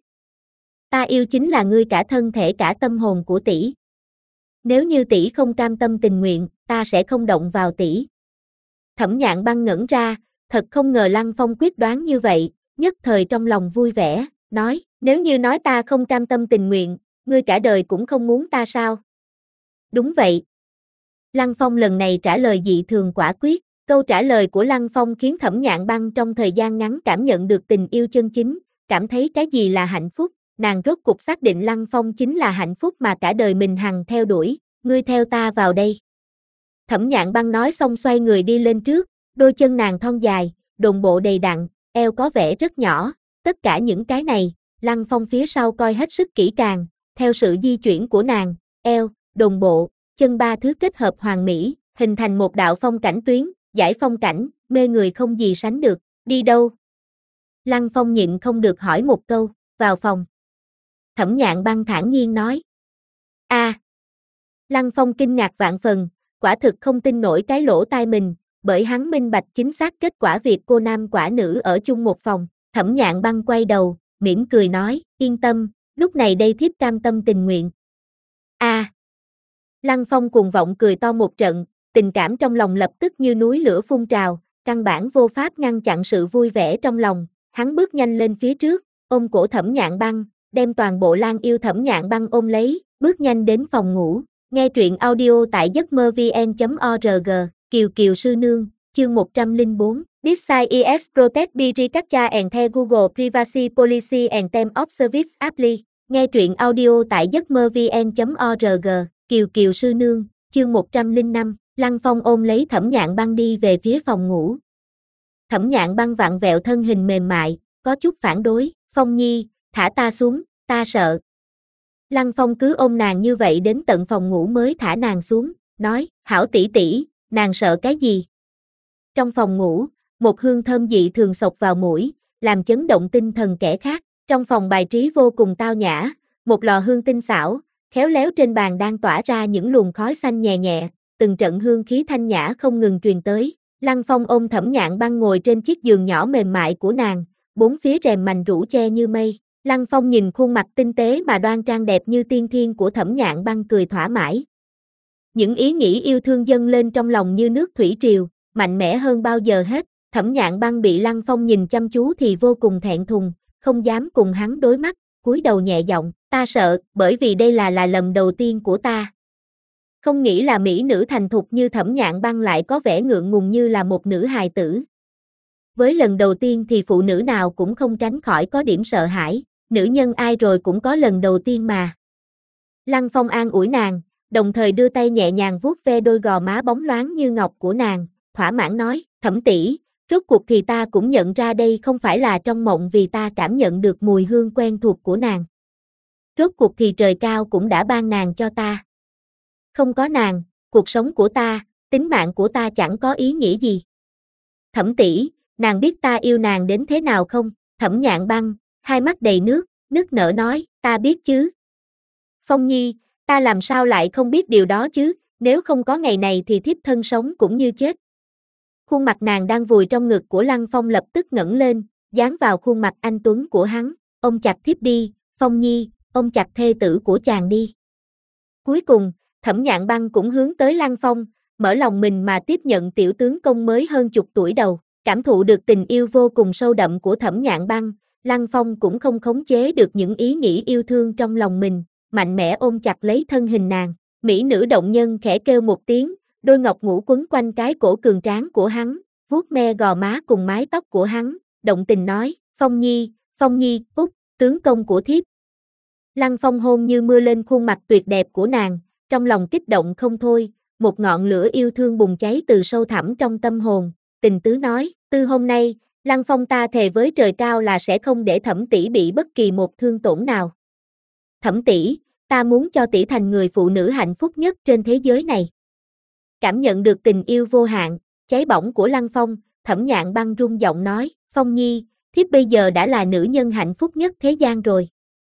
Ta yêu chính là ngươi cả thân thể cả tâm hồn của tỷ. Nếu như tỷ không cam tâm tình nguyện, ta sẽ không động vào tỷ. Thẩm Nhạn Băng ngẩn ra, thật không ngờ Lăng Phong quyết đoán như vậy, nhất thời trong lòng vui vẻ, nói, nếu như nói ta không cam tâm tình nguyện, ngươi cả đời cũng không muốn ta sao? Đúng vậy. Lăng Phong lần này trả lời dị thường quả quyết, câu trả lời của Lăng Phong khiến Thẩm Nhạn Băng trong thời gian ngắn cảm nhận được tình yêu chân chính, cảm thấy cái gì là hạnh phúc, nàng rốt cục xác định Lăng Phong chính là hạnh phúc mà cả đời mình hằng theo đuổi, ngươi theo ta vào đây. Thẩm Nhạn Băng nói xong xoay người đi lên trước, đôi chân nàng thon dài, đồn bộ đầy đặn, eo có vẻ rất nhỏ, tất cả những cái này, Lăng Phong phía sau coi hết sức kỹ càng, theo sự di chuyển của nàng, eo, đồn bộ, chân ba thứ kết hợp hoàn mỹ, hình thành một đạo phong cảnh tuyến, giải phong cảnh, mê người không gì sánh được, đi đâu? Lăng Phong nhịn không được hỏi một câu, vào phòng. Thẩm Nhạn Băng thản nhiên nói. A. À. Lăng Phong kinh ngạc vạn phần, quả thực không tin nổi cái lỗ tai mình, bởi hắn minh bạch chính xác kết quả việc cô nam quả nữ ở chung một phòng. Thẩm Nhạn Băng quay đầu, mỉm cười nói, yên tâm, lúc này đây thiếp cam tâm tình nguyện. A. À. Lăng Phong cuồng vọng cười to một trận, tình cảm trong lòng lập tức như núi lửa phun trào, căn bản vô pháp ngăn chặn sự vui vẻ trong lòng, hắn bước nhanh lên phía trước, ôm cổ Thẩm Nhạn Băng, đem toàn bộ Lan yêu Thẩm Nhạn Băng ôm lấy, bước nhanh đến phòng ngủ. Nghe truyện audio tại giấc mơ vn chấm org, Kiều Kiều Sư Nương, chương một trăm lẻ bốn, This site is protect by Recaptcha and the Google Privacy Policy and Terms of Service Apply. Nghe truyện audio tại giấc mơ vn chấm org, Kiều Kiều Sư Nương, chương một trăm lẻ năm, Lăng Phong ôm lấy Thẩm Nhạn Băng đi về phía phòng ngủ. Thẩm Nhạn Băng vặn vẹo thân hình mềm mại, có chút phản đối, Phong Nhi, thả ta xuống, ta sợ. Lăng Phong cứ ôm nàng như vậy đến tận phòng ngủ mới thả nàng xuống, nói, hảo tỷ tỷ, nàng sợ cái gì? Trong phòng ngủ, một hương thơm dị thường xộc vào mũi, làm chấn động tinh thần kẻ khác, trong phòng bài trí vô cùng tao nhã, một lò hương tinh xảo, khéo léo trên bàn đang tỏa ra những luồng khói xanh nhẹ nhẹ, từng trận hương khí thanh nhã không ngừng truyền tới. Lăng Phong ôm Thẩm Nhạn Băng ngồi trên chiếc giường nhỏ mềm mại của nàng, bốn phía rèm mành rủ che như mây. Lăng Phong nhìn khuôn mặt tinh tế mà đoan trang đẹp như tiên thiên của Thẩm Nhạn Băng cười thỏa mãn. Những ý nghĩ yêu thương dâng lên trong lòng như nước thủy triều, mạnh mẽ hơn bao giờ hết. Thẩm Nhạn Băng bị Lăng Phong nhìn chăm chú thì vô cùng thẹn thùng, không dám cùng hắn đối mắt, cúi đầu nhẹ giọng, ta sợ, bởi vì đây là là lần đầu tiên của ta. Không nghĩ là mỹ nữ thành thục như Thẩm Nhạn Băng lại có vẻ ngượng ngùng như là một nữ hài tử. Với lần đầu tiên thì phụ nữ nào cũng không tránh khỏi có điểm sợ hãi, nữ nhân ai rồi cũng có lần đầu tiên mà. Lăng Phong an ủi nàng, đồng thời đưa tay nhẹ nhàng vuốt ve đôi gò má bóng loáng như ngọc của nàng, thỏa mãn nói, Thẩm tỷ, rốt cuộc thì ta cũng nhận ra đây không phải là trong mộng vì ta cảm nhận được mùi hương quen thuộc của nàng. Rốt cuộc thì trời cao cũng đã ban nàng cho ta. Không có nàng, cuộc sống của ta, tính mạng của ta chẳng có ý nghĩa gì. Thẩm tỷ, nàng biết ta yêu nàng đến thế nào không? Thẩm Nhạn Băng, hai mắt đầy nước, nức nở nói, ta biết chứ. Phong Nhi, ta làm sao lại không biết điều đó chứ, nếu không có ngày này thì thiếp thân sống cũng như chết. Khuôn mặt nàng đang vùi trong ngực của Lăng Phong lập tức ngẩng lên, dán vào khuôn mặt anh tuấn của hắn, ôm chặt thiếp đi, Phong Nhi, ôm chặt thê tử của chàng đi. Cuối cùng, Thẩm Nhạn Băng cũng hướng tới Lăng Phong, mở lòng mình mà tiếp nhận tiểu tướng công mới hơn chục tuổi đầu, cảm thụ được tình yêu vô cùng sâu đậm của Thẩm Nhạn Băng, Lăng Phong cũng không khống chế được những ý nghĩ yêu thương trong lòng mình, mạnh mẽ ôm chặt lấy thân hình nàng, mỹ nữ động nhân khẽ kêu một tiếng, đôi ngọc ngũ quấn quanh cái cổ cường tráng của hắn, vuốt me gò má cùng mái tóc của hắn, động tình nói, Phong Nhi, Phong Nhi, út, tướng công của thiếp. Lăng Phong hôn như mưa lên khuôn mặt tuyệt đẹp của nàng, trong lòng kích động không thôi, một ngọn lửa yêu thương bùng cháy từ sâu thẳm trong tâm hồn, tình tứ nói, từ hôm nay, Lăng Phong ta thề với trời cao là sẽ không để Thẩm tỷ bị bất kỳ một thương tổn nào. Thẩm tỷ, ta muốn cho tỷ thành người phụ nữ hạnh phúc nhất trên thế giới này. Cảm nhận được tình yêu vô hạn, cháy bỏng của Lăng Phong, Thẩm Nhạn Băng rung giọng nói, Phong Nhi, thiếp bây giờ đã là nữ nhân hạnh phúc nhất thế gian rồi.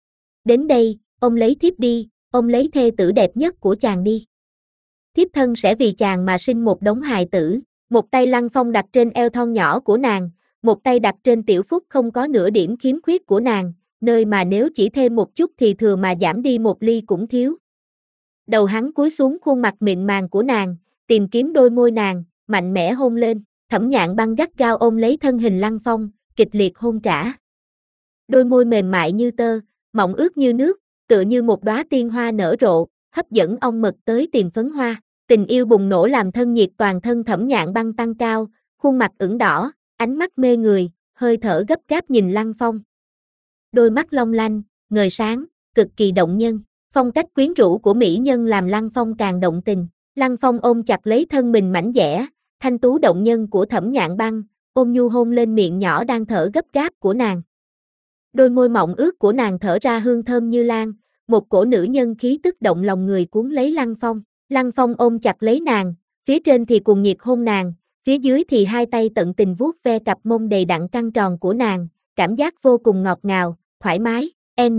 Đến đây, ôm lấy thiếp đi, ôm lấy thê tử đẹp nhất của chàng đi. Thiếp thân sẽ vì chàng mà sinh một đống hài tử. Một tay Lăng Phong đặt trên eo thon nhỏ của nàng, một tay đặt trên tiểu phúc không có nửa điểm khiếm khuyết của nàng, nơi mà nếu chỉ thêm một chút thì thừa mà giảm đi một ly cũng thiếu. Đầu hắn cúi xuống khuôn mặt mịn màng của nàng, tìm kiếm đôi môi nàng, mạnh mẽ hôn lên. Thẩm Nhạn Băng gắt gao ôm lấy thân hình Lăng Phong, kịch liệt hôn trả. Đôi môi mềm mại như tơ, mọng ướt như nước, tựa như một đóa tiên hoa nở rộ, hấp dẫn ong mật tới tìm phấn hoa. Tình yêu bùng nổ làm thân nhiệt toàn thân Thẩm Nhạn Băng tăng cao, khuôn mặt ửng đỏ, ánh mắt mê người, hơi thở gấp gáp nhìn Lăng Phong. Đôi mắt long lanh, ngời sáng, cực kỳ động nhân. Phong cách quyến rũ của mỹ nhân làm Lăng Phong càng động tình. Lăng Phong ôm chặt lấy thân mình mảnh dẻ, thanh tú động nhân của Thẩm Nhạn Băng, ôm nhu hôn lên miệng nhỏ đang thở gấp gáp của nàng. Đôi môi mọng ướt của nàng thở ra hương thơm như lan, một cổ nữ nhân khí tức động lòng người cuốn lấy Lăng Phong. Lăng Phong ôm chặt lấy nàng, phía trên thì cuồng nhiệt hôn nàng, phía dưới thì hai tay tận tình vuốt ve cặp mông đầy đặn căng tròn của nàng, cảm giác vô cùng ngọt ngào, thoải mái. N.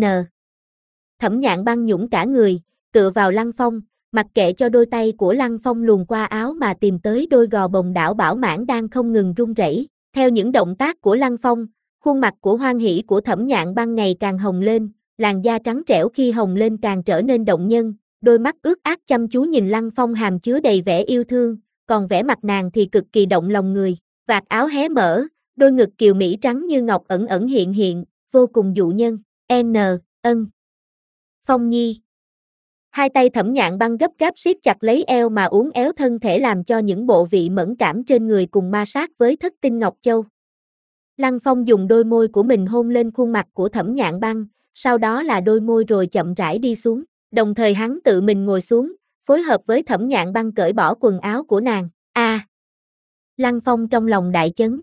Thẩm Nhạn Băng nhũng cả người, tựa vào Lăng Phong, mặc kệ cho đôi tay của Lăng Phong luồn qua áo mà tìm tới đôi gò bồng đảo bảo mãn đang không ngừng run rẩy. Theo những động tác của Lăng Phong, khuôn mặt của hoan hỉ của Thẩm Nhạn Băng ngày càng hồng lên, làn da trắng trẻo khi hồng lên càng trở nên động nhân, đôi mắt ướt át chăm chú nhìn Lăng Phong hàm chứa đầy vẻ yêu thương, còn vẻ mặt nàng thì cực kỳ động lòng người. Vạt áo hé mở, đôi ngực kiều mỹ trắng như ngọc ẩn ẩn hiện hiện, vô cùng dụ nhân. N. Ân. Phong Nhi. Hai tay Thẩm Nhạn Băng gấp gáp siết chặt lấy eo mà uốn éo thân thể làm cho những bộ vị mẫn cảm trên người cùng ma sát với thất tinh Ngọc Châu. Lăng Phong dùng đôi môi của mình hôn lên khuôn mặt của Thẩm Nhạn Băng, sau đó là đôi môi rồi chậm rãi đi xuống, đồng thời hắn tự mình ngồi xuống, phối hợp với Thẩm Nhạn Băng cởi bỏ quần áo của nàng. A. À. Lăng Phong trong lòng đại chấn.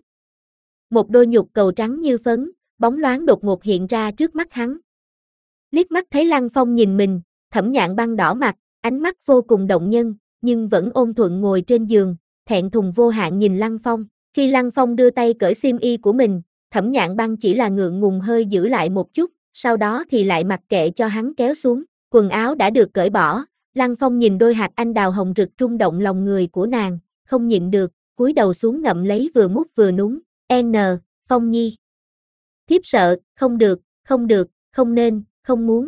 Một đôi nhục cầu trắng như phấn, bóng loáng đột ngột hiện ra trước mắt hắn. Liếc mắt thấy Lăng Phong nhìn mình, Thẩm Nhạn Băng đỏ mặt, ánh mắt vô cùng động nhân, nhưng vẫn ôn thuận ngồi trên giường, thẹn thùng vô hạn nhìn Lăng Phong. Khi Lăng Phong đưa tay cởi xiêm y của mình, Thẩm Nhạn Băng chỉ là ngượng ngùng hơi giữ lại một chút, sau đó thì lại mặc kệ cho hắn kéo xuống. Quần áo đã được cởi bỏ, Lăng Phong nhìn đôi hạt anh đào hồng rực rung động lòng người của nàng, không nhịn được, cúi đầu xuống ngậm lấy vừa mút vừa núng. N. Phong Nhi. Thiếp sợ, không được, không được, không nên, không muốn.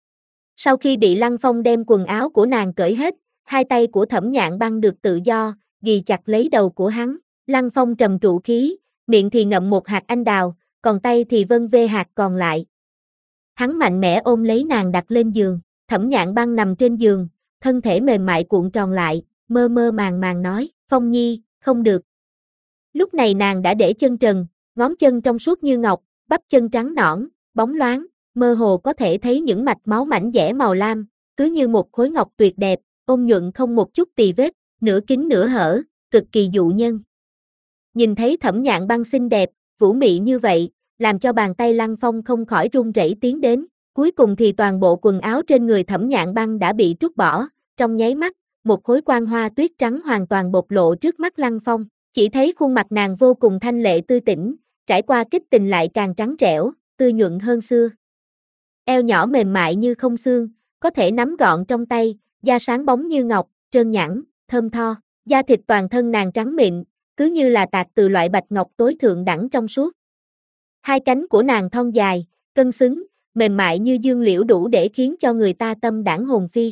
Sau khi bị Lăng Phong đem quần áo của nàng cởi hết, hai tay của Thẩm Nhạn Băng được tự do, ghì chặt lấy đầu của hắn. Lăng Phong trầm trụ khí, miệng thì ngậm một hạt anh đào, còn tay thì vân vê hạt còn lại. Hắn mạnh mẽ ôm lấy nàng đặt lên giường, Thẩm Nhạn Băng nằm trên giường, thân thể mềm mại cuộn tròn lại, mơ mơ màng màng nói, Phong Nhi, không được. Lúc này nàng đã để chân trần, ngón chân trong suốt như ngọc, bắp chân trắng nõn, bóng loáng, mơ hồ có thể thấy những mạch máu mảnh dẻ màu lam, cứ như một khối ngọc tuyệt đẹp, ôn nhuận không một chút tì vết, nửa kín nửa hở, cực kỳ dụ nhân. Nhìn thấy Thẩm Nhạn Băng xinh đẹp, vũ mị như vậy, làm cho bàn tay Lăng Phong không khỏi run rẩy tiến đến, cuối cùng thì toàn bộ quần áo trên người Thẩm Nhạn Băng đã bị trút bỏ, trong nháy mắt, một khối quan hoa tuyết trắng hoàn toàn bộc lộ trước mắt Lăng Phong, chỉ thấy khuôn mặt nàng vô cùng thanh lệ tươi tỉnh, trải qua kích tình lại càng trắng trẻo, tươi nhuận hơn xưa. Eo nhỏ mềm mại như không xương, có thể nắm gọn trong tay, da sáng bóng như ngọc, trơn nhẵn, thơm tho, da thịt toàn thân nàng trắng mịn, cứ như là tạc từ loại bạch ngọc tối thượng đẳng trong suốt. Hai cánh của nàng thon dài, cân xứng, mềm mại như dương liễu đủ để khiến cho người ta tâm đãng hồn phi.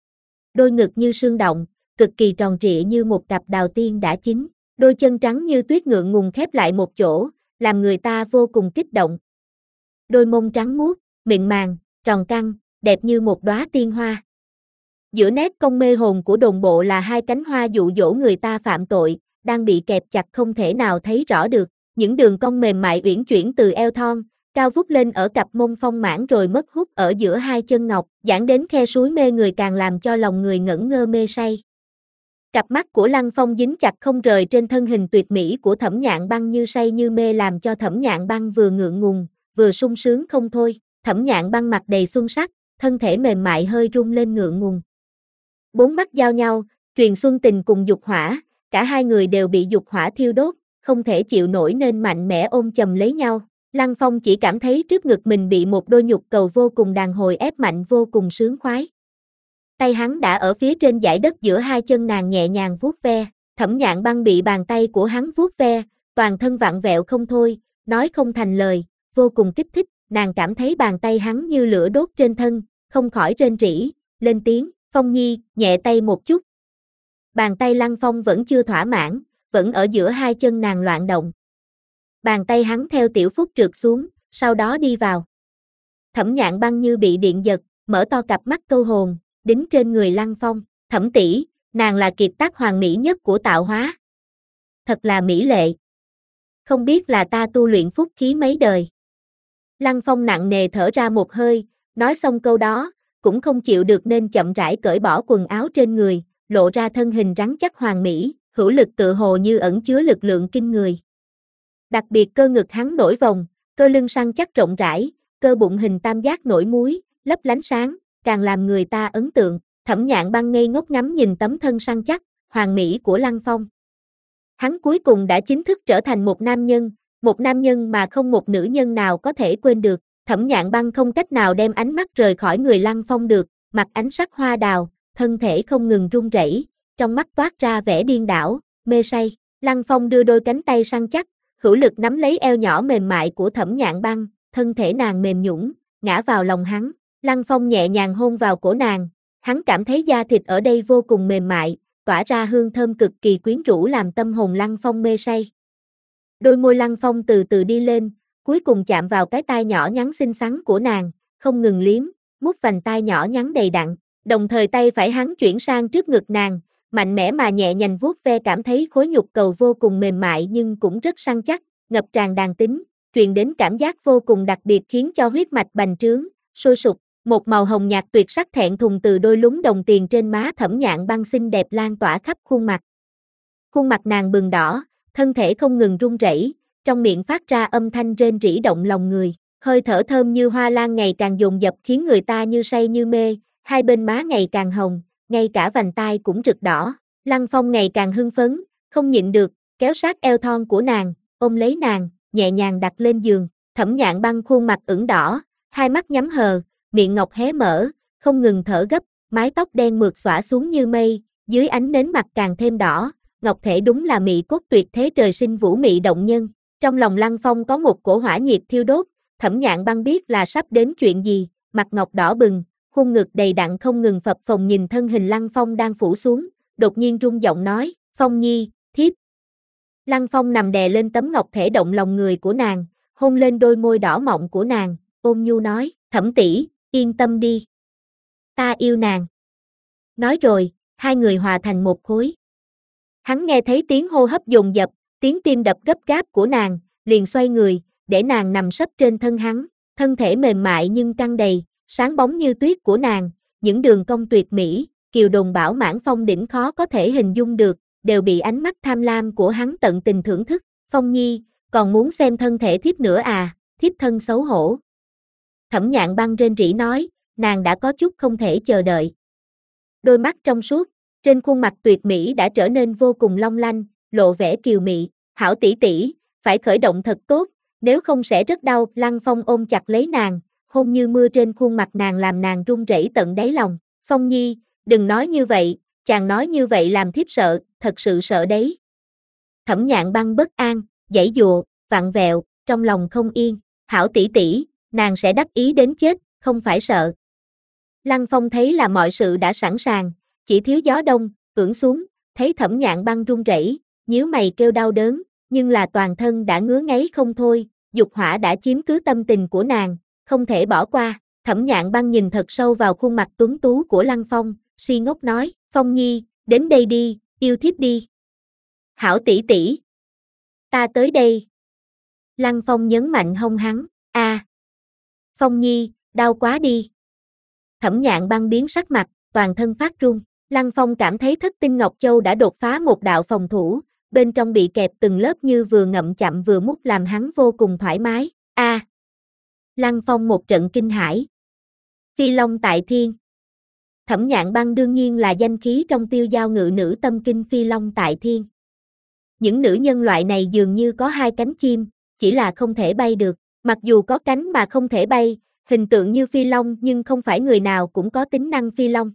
Đôi ngực như sương động, cực kỳ tròn trịa như một cặp đào tiên đã chín, đôi chân trắng như tuyết ngượng ngùng khép lại một chỗ, làm người ta vô cùng kích động. Đôi mông trắng muốt, mịn màng, tròn căng, đẹp như một đóa tiên hoa. Giữa nét cong mê hồn của đồng bộ là hai cánh hoa dụ dỗ người ta phạm tội, đang bị kẹp chặt không thể nào thấy rõ được. Những đường cong mềm mại uyển chuyển từ eo thon, cao vút lên ở cặp mông phong mãn rồi mất hút ở giữa hai chân ngọc, giãn đến khe suối mê người càng làm cho lòng người ngẩn ngơ mê say. Cặp mắt của Lăng Phong dính chặt không rời trên thân hình tuyệt mỹ của Thẩm Nhạn Băng như say như mê làm cho Thẩm Nhạn Băng vừa ngượng ngùng, vừa sung sướng không thôi. Thẩm Nhạn Băng mặt đầy xuân sắc, thân thể mềm mại hơi rung lên ngượng ngùng. Bốn mắt giao nhau, truyền xuân tình cùng dục hỏa, cả hai người đều bị dục hỏa thiêu đốt, không thể chịu nổi nên mạnh mẽ ôm chầm lấy nhau. Lăng Phong chỉ cảm thấy trước ngực mình bị một đôi nhục cầu vô cùng đàn hồi ép mạnh vô cùng sướng khoái. Tay hắn đã ở phía trên dải đất giữa hai chân nàng nhẹ nhàng vuốt ve, Thẩm Nhạn Băng bị bàn tay của hắn vuốt ve, toàn thân vặn vẹo không thôi, nói không thành lời, vô cùng kích thích, nàng cảm thấy bàn tay hắn như lửa đốt trên thân, không khỏi rên rỉ, lên tiếng, Phong Nhi, nhẹ tay một chút. Bàn tay Lăng Phong vẫn chưa thỏa mãn, vẫn ở giữa hai chân nàng loạn động. Bàn tay hắn theo tiểu phúc trượt xuống, sau đó đi vào. Thẩm Nhạn Băng như bị điện giật, mở to cặp mắt câu hồn, đính trên người Lăng Phong. Thẩm tỷ, nàng là kiệt tác hoàn mỹ nhất của tạo hóa. Thật là mỹ lệ. Không biết là ta tu luyện phúc khí mấy đời. Lăng Phong nặng nề thở ra một hơi, nói xong câu đó, cũng không chịu được nên chậm rãi cởi bỏ quần áo trên người, lộ ra thân hình rắn chắc hoàn mỹ, hữu lực tự hồ như ẩn chứa lực lượng kinh người. Đặc biệt cơ ngực hắn nổi vòng, cơ lưng săn chắc rộng rãi, cơ bụng hình tam giác nổi múi, lấp lánh sáng, càng làm người ta ấn tượng. Thẩm Nhạn Băng ngây ngốc ngắm nhìn tấm thân săn chắc, hoàn mỹ của Lăng Phong. Hắn cuối cùng đã chính thức trở thành một nam nhân, một nam nhân mà không một nữ nhân nào có thể quên được. Thẩm Nhạn Băng không cách nào đem ánh mắt rời khỏi người Lăng Phong được, mặt ánh sắc hoa đào, thân thể không ngừng run rẩy, trong mắt toát ra vẻ điên đảo, mê say. Lăng Phong đưa đôi cánh tay săn chắc, hữu lực nắm lấy eo nhỏ mềm mại của Thẩm Nhạn Băng, thân thể nàng mềm nhũn, ngã vào lòng hắn. Lăng Phong nhẹ nhàng hôn vào cổ nàng, hắn cảm thấy da thịt ở đây vô cùng mềm mại, tỏa ra hương thơm cực kỳ quyến rũ làm tâm hồn Lăng Phong mê say. Đôi môi Lăng Phong từ từ đi lên, cuối cùng chạm vào cái tai nhỏ nhắn xinh xắn của nàng, không ngừng liếm, mút vành tai nhỏ nhắn đầy đặn, đồng thời tay phải hắn chuyển sang trước ngực nàng, mạnh mẽ mà nhẹ nhàng vuốt ve, cảm thấy khối nhục cầu vô cùng mềm mại nhưng cũng rất săn chắc, ngập tràn đàn tính, truyền đến cảm giác vô cùng đặc biệt khiến cho huyết mạch bành trướng, sôi sục. Một màu hồng nhạt tuyệt sắc thẹn thùng từ đôi lúm đồng tiền trên má Thẩm Nhạn Băng xinh đẹp lan tỏa khắp khuôn mặt. Khuôn mặt nàng bừng đỏ, thân thể không ngừng run rẩy, trong miệng phát ra âm thanh rên rỉ động lòng người, hơi thở thơm như hoa lan ngày càng dồn dập khiến người ta như say như mê, hai bên má ngày càng hồng, ngay cả vành tai cũng rực đỏ. Lăng Phong ngày càng hưng phấn, không nhịn được, kéo sát eo thon của nàng, ôm lấy nàng, nhẹ nhàng đặt lên giường. Thẩm Nhạn Băng khuôn mặt ửng đỏ, hai mắt nhắm hờ, miệng ngọc hé mở, không ngừng thở gấp, mái tóc đen mượt xõa xuống như mây, dưới ánh nến mặt càng thêm đỏ, ngọc thể đúng là mị cốt tuyệt thế trời sinh vũ mị động nhân. Trong lòng Lăng Phong có một cổ hỏa nhiệt thiêu đốt, Thẩm Nhạn Băng biết là sắp đến chuyện gì, mặt ngọc đỏ bừng, khuôn ngực đầy đặn không ngừng phập phồng nhìn thân hình Lăng Phong đang phủ xuống, đột nhiên rung giọng nói, Phong Nhi, thiếp. Lăng Phong nằm đè lên tấm ngọc thể động lòng người của nàng, hôn lên đôi môi đỏ mọng của nàng, ôn nhu nói, Thẩm tỷ, yên tâm đi. Ta yêu nàng. Nói rồi, hai người hòa thành một khối. Hắn nghe thấy tiếng hô hấp dồn dập, tiếng tim đập gấp gáp của nàng, liền xoay người, để nàng nằm sấp trên thân hắn, thân thể mềm mại nhưng căng đầy, sáng bóng như tuyết của nàng, những đường cong tuyệt mỹ, kiều đồn bảo mãn phong đỉnh khó có thể hình dung được, đều bị ánh mắt tham lam của hắn tận tình thưởng thức. Phong Nhi, còn muốn xem thân thể thiếp nữa à, thiếp thân xấu hổ. Thẩm Nhạn Băng rên rỉ nói, nàng đã có chút không thể chờ đợi. Đôi mắt trong suốt, trên khuôn mặt tuyệt mỹ đã trở nên vô cùng long lanh, lộ vẻ kiều mị. Hảo tỷ tỷ, phải khởi động thật tốt, nếu không sẽ rất đau. Lăng Phong ôm chặt lấy nàng, hôn như mưa trên khuôn mặt nàng làm nàng run rẩy tận đáy lòng. Phong Nhi, đừng nói như vậy, chàng nói như vậy làm thiếp sợ, thật sự sợ đấy. Thẩm Nhạn Băng bất an, giãy giụa, vặn vẹo, trong lòng không yên. Hảo tỷ tỷ, nàng sẽ đắc ý đến chết, không phải sợ. Lăng Phong thấy là mọi sự đã sẵn sàng, chỉ thiếu gió đông, ưỡn xuống, thấy Thẩm Nhạn Băng run rẩy, nhíu mày kêu đau đớn, nhưng là toàn thân đã ngứa ngáy không thôi, dục hỏa đã chiếm cứ tâm tình của nàng, không thể bỏ qua. Thẩm Nhạn Băng nhìn thật sâu vào khuôn mặt tuấn tú của Lăng Phong, si ngốc nói, Phong Nhi, đến đây đi, yêu thiếp đi. Hảo tỷ tỷ. Ta tới đây. Lăng Phong nhấn mạnh hông hắn, a. À. Phong Nhi, đau quá đi. Thẩm Nhạn Băng biến sắc mặt, toàn thân phát run. Lăng Phong cảm thấy thất tinh Ngọc Châu đã đột phá một đạo phòng thủ, bên trong bị kẹp từng lớp như vừa ngậm chậm vừa mút làm hắn vô cùng thoải mái. A. À. Lăng Phong một trận kinh hãi. Phi Long tại thiên. Thẩm Nhạn Băng đương nhiên là danh khí trong tiêu giao ngự nữ tâm kinh Phi Long tại thiên. Những nữ nhân loại này dường như có hai cánh chim, chỉ là không thể bay được. Mặc dù có cánh mà không thể bay, hình tượng như phi long nhưng không phải người nào cũng có tính năng phi long.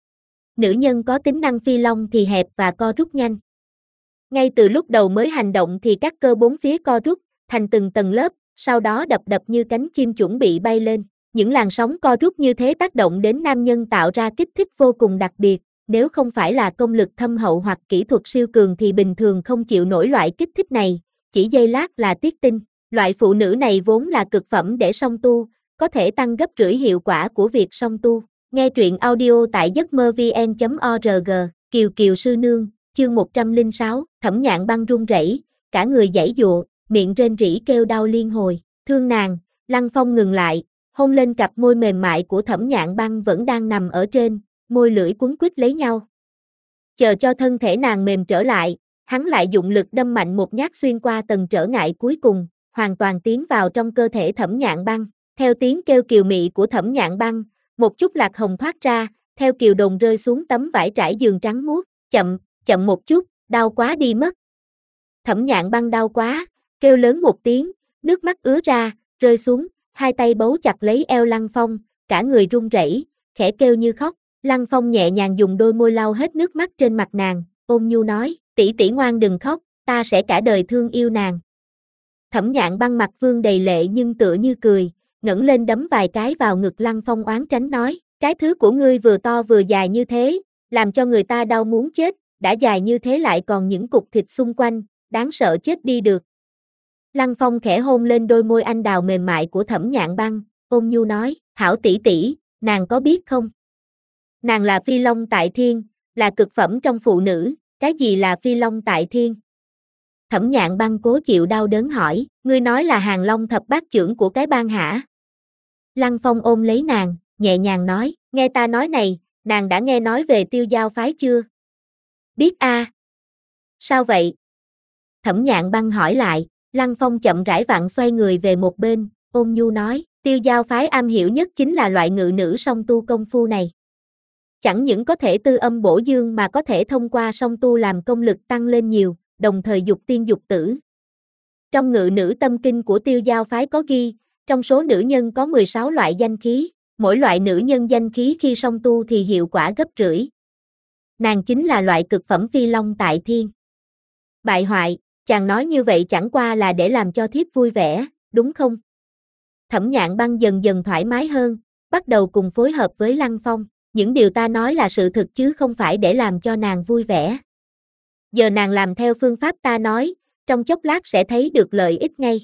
Nữ nhân có tính năng phi long thì hẹp và co rút nhanh. Ngay từ lúc đầu mới hành động thì các cơ bốn phía co rút, thành từng tầng lớp, sau đó đập đập như cánh chim chuẩn bị bay lên. Những làn sóng co rút như thế tác động đến nam nhân tạo ra kích thích vô cùng đặc biệt, nếu không phải là công lực thâm hậu hoặc kỹ thuật siêu cường thì bình thường không chịu nổi loại kích thích này, chỉ giây lát là tiết tinh. Loại phụ nữ này vốn là cực phẩm để song tu, có thể tăng gấp rưỡi hiệu quả của việc song tu. Nghe truyện audio tại giấc mơ vn chấm org, Kiều Kiều sư nương, chương một trăm lẻ sáu, Thẩm Nhạn Băng run rẩy, cả người giãy giụa, miệng rên rỉ kêu đau liên hồi. Thương nàng, Lăng Phong ngừng lại, hôn lên cặp môi mềm mại của Thẩm Nhạn Băng vẫn đang nằm ở trên, môi lưỡi quấn quýt lấy nhau. Chờ cho thân thể nàng mềm trở lại, hắn lại dụng lực đâm mạnh một nhát xuyên qua tầng trở ngại cuối cùng, hoàn toàn tiến vào trong cơ thể Thẩm Nhạn Băng. Theo tiếng kêu kiều mị của Thẩm Nhạn Băng, một chút lạc hồng thoát ra, theo kiều đồn rơi xuống tấm vải trải giường trắng muốt. Chậm, chậm một chút, đau quá đi mất. Thẩm Nhạn Băng đau quá, kêu lớn một tiếng, nước mắt ứa ra, rơi xuống, hai tay bấu chặt lấy eo Lăng Phong, cả người run rẩy, khẽ kêu như khóc. Lăng Phong nhẹ nhàng dùng đôi môi lau hết nước mắt trên mặt nàng, ôn nhu nói, tỷ tỷ ngoan đừng khóc, ta sẽ cả đời thương yêu nàng. Thẩm Nhạn Băng mặt vương đầy lệ nhưng tựa như cười, ngẩng lên đấm vài cái vào ngực Lăng Phong oán tránh nói, cái thứ của ngươi vừa to vừa dài như thế, làm cho người ta đau muốn chết, đã dài như thế lại còn những cục thịt xung quanh, đáng sợ chết đi được. Lăng Phong khẽ hôn lên đôi môi anh đào mềm mại của Thẩm Nhạn Băng, ôn nhu nói, hảo tỷ tỷ, nàng có biết không? Nàng là phi long tại thiên, là cực phẩm trong phụ nữ, cái gì là phi long tại thiên? Thẩm Nhạn Băng cố chịu đau đớn hỏi, ngươi nói là hàng long thập bát chưởng của cái bang hả? Lăng Phong ôm lấy nàng, nhẹ nhàng nói, nghe ta nói này, nàng đã nghe nói về Tiêu Giao phái chưa? Biết a. À. Sao vậy? Thẩm Nhạn Băng hỏi lại, Lăng Phong chậm rãi vặn xoay người về một bên, ôn nhu nói, Tiêu Giao phái am hiểu nhất chính là loại ngự nữ song tu công phu này. Chẳng những có thể tư âm bổ dương mà có thể thông qua song tu làm công lực tăng lên nhiều, đồng thời dục tiên dục tử. Trong ngự nữ tâm kinh của Tiêu Giao phái có ghi, trong số nữ nhân có mười sáu loại danh khí, mỗi loại nữ nhân danh khí khi song tu thì hiệu quả gấp rưỡi. Nàng chính là loại cực phẩm phi long tại thiên. Bại hoại, chàng nói như vậy chẳng qua là để làm cho thiếp vui vẻ, đúng không? Thẩm Nhạn Băng dần dần thoải mái hơn, bắt đầu cùng phối hợp với Lăng Phong. Những điều ta nói là sự thực chứ không phải để làm cho nàng vui vẻ. Giờ nàng làm theo phương pháp ta nói, trong chốc lát sẽ thấy được lợi ích ngay.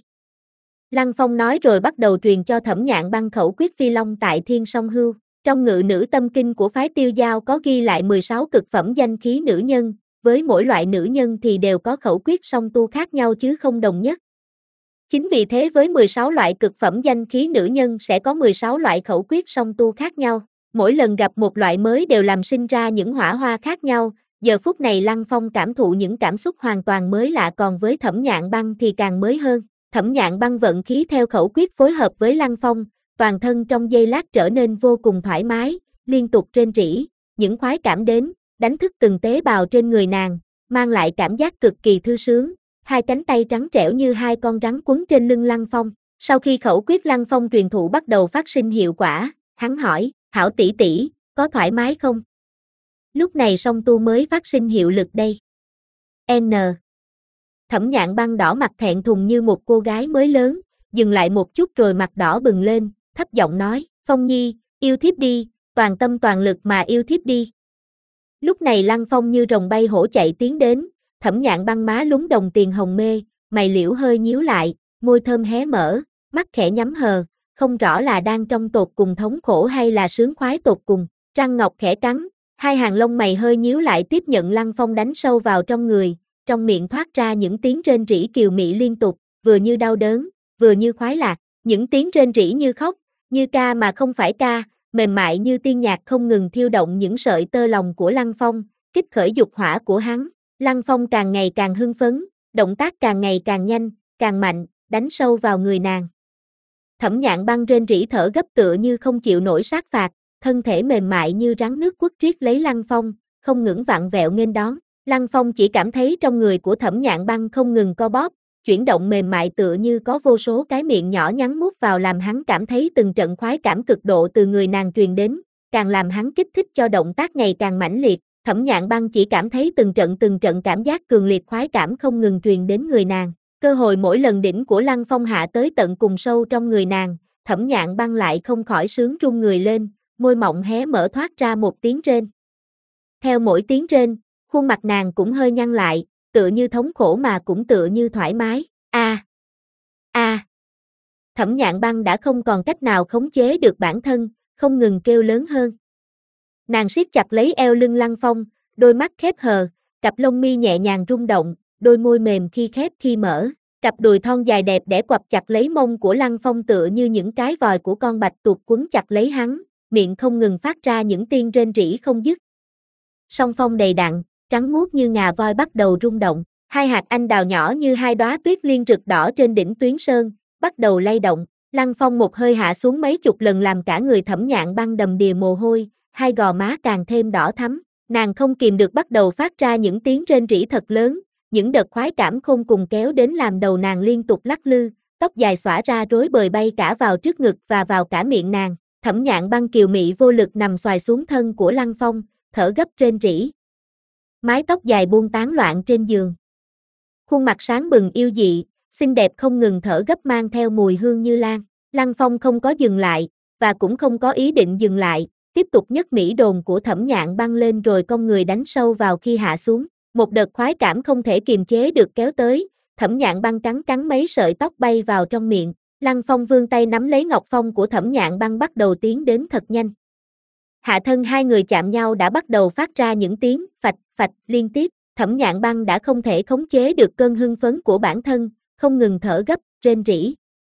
Lăng Phong nói rồi bắt đầu truyền cho Thẩm Nhạn Băng khẩu quyết phi long tại thiên song hưu. Trong ngự nữ tâm kinh của phái Tiêu Giao có ghi lại mười sáu cực phẩm danh khí nữ nhân, với mỗi loại nữ nhân thì đều có khẩu quyết song tu khác nhau chứ không đồng nhất. Chính vì thế với mười sáu loại cực phẩm danh khí nữ nhân sẽ có mười sáu loại khẩu quyết song tu khác nhau. Mỗi lần gặp một loại mới đều làm sinh ra những hỏa hoa khác nhau, giờ phút này Lăng Phong cảm thụ những cảm xúc hoàn toàn mới lạ, còn với Thẩm Nhạn Băng thì càng mới hơn. Thẩm Nhạn Băng vận khí theo khẩu quyết phối hợp với Lăng Phong, toàn thân trong giây lát trở nên vô cùng thoải mái, liên tục rên rỉ, những khoái cảm đến, đánh thức từng tế bào trên người nàng, mang lại cảm giác cực kỳ thư sướng, hai cánh tay trắng trẻo như hai con rắn quấn trên lưng Lăng Phong. Sau khi khẩu quyết Lăng Phong truyền thụ bắt đầu phát sinh hiệu quả, hắn hỏi, hảo tỷ tỷ, có thoải mái không? Lúc này song tu mới phát sinh hiệu lực đây. N. Thẩm Nhạn Băng đỏ mặt thẹn thùng như một cô gái mới lớn, dừng lại một chút rồi mặt đỏ bừng lên, thấp giọng nói, Phong Nhi, yêu thiếp đi, toàn tâm toàn lực mà yêu thiếp đi. Lúc này Lăng Phong như rồng bay hổ chạy tiến đến, Thẩm Nhạn Băng má lúng đồng tiền hồng mê, mày liễu hơi nhíu lại, môi thơm hé mở, mắt khẽ nhắm hờ, không rõ là đang trong tột cùng thống khổ hay là sướng khoái tột cùng. Răng ngọc khẽ cắn, hai hàng lông mày hơi nhíu lại tiếp nhận Lăng Phong đánh sâu vào trong người, trong miệng thoát ra những tiếng rên rỉ kiều mị liên tục, vừa như đau đớn, vừa như khoái lạc, những tiếng rên rỉ như khóc, như ca mà không phải ca, mềm mại như tiên nhạc không ngừng thiêu động những sợi tơ lòng của Lăng Phong, kích khởi dục hỏa của hắn. Lăng Phong càng ngày càng hưng phấn, động tác càng ngày càng nhanh, càng mạnh, đánh sâu vào người nàng. Thẩm Nhạn Băng rên rỉ thở gấp tựa như không chịu nổi sát phạt, thân thể mềm mại như rắn nước quất riết lấy Lăng Phong, không ngừng vặn vẹo nghênh đón. Lăng Phong chỉ cảm thấy trong người của Thẩm Nhạn Băng không ngừng co bóp, chuyển động mềm mại tựa như có vô số cái miệng nhỏ nhắn mút vào làm hắn cảm thấy từng trận khoái cảm cực độ từ người nàng truyền đến, càng làm hắn kích thích cho động tác ngày càng mãnh liệt. Thẩm Nhạn Băng chỉ cảm thấy từng trận từng trận cảm giác cường liệt khoái cảm không ngừng truyền đến người nàng. Cơ hội mỗi lần đỉnh của Lăng Phong hạ tới tận cùng sâu trong người nàng, Thẩm Nhạn Băng lại không khỏi sướng run người lên, môi mọng hé mở thoát ra một tiếng rên. Theo mỗi tiếng rên, khuôn mặt nàng cũng hơi nhăn lại, tựa như thống khổ mà cũng tựa như thoải mái. A, a. Thẩm Nhạn Băng đã không còn cách nào khống chế được bản thân, không ngừng kêu lớn hơn. Nàng siết chặt lấy eo lưng Lăng Phong, đôi mắt khép hờ, cặp lông mi nhẹ nhàng rung động, đôi môi mềm khi khép khi mở, cặp đùi thon dài đẹp đẽ quặp chặt lấy mông của Lăng Phong tựa như những cái vòi của con bạch tuộc quấn chặt lấy hắn, miệng không ngừng phát ra những tiếng rên rỉ không dứt. Song phong đầy đặn, trắng muốt như ngà voi bắt đầu rung động, hai hạt anh đào nhỏ như hai đóa tuyết liên rực đỏ trên đỉnh Tuyến Sơn, bắt đầu lay động. Lăng Phong một hơi hạ xuống mấy chục lần làm cả người Thẩm Nhạn Băng đầm đìa mồ hôi, hai gò má càng thêm đỏ thắm, nàng không kìm được bắt đầu phát ra những tiếng rên rỉ thật lớn, những đợt khoái cảm khôn cùng kéo đến làm đầu nàng liên tục lắc lư, tóc dài xõa ra rối bời bay cả vào trước ngực và vào cả miệng nàng. Thẩm Nhạn Băng kiều mị vô lực nằm xoài xuống thân của Lăng Phong, thở gấp rên rỉ. Mái tóc dài buông tán loạn trên giường. Khuôn mặt sáng bừng yêu dị, xinh đẹp không ngừng thở gấp mang theo mùi hương như lan. Lăng Phong không có dừng lại, và cũng không có ý định dừng lại, tiếp tục nhấc mỹ đồn của Thẩm Nhạn Băng lên rồi cong người đánh sâu vào khi hạ xuống. Một đợt khoái cảm không thể kiềm chế được kéo tới, Thẩm Nhạn Băng cắn cắn mấy sợi tóc bay vào trong miệng. Lăng Phong vươn tay nắm lấy ngọc phong của Thẩm Nhạn Băng bắt đầu tiến đến thật nhanh. Hạ thân hai người chạm nhau đã bắt đầu phát ra những tiếng phạch phạch liên tiếp. Thẩm Nhạn Băng đã không thể khống chế được cơn hưng phấn của bản thân, không ngừng thở gấp, rên rỉ.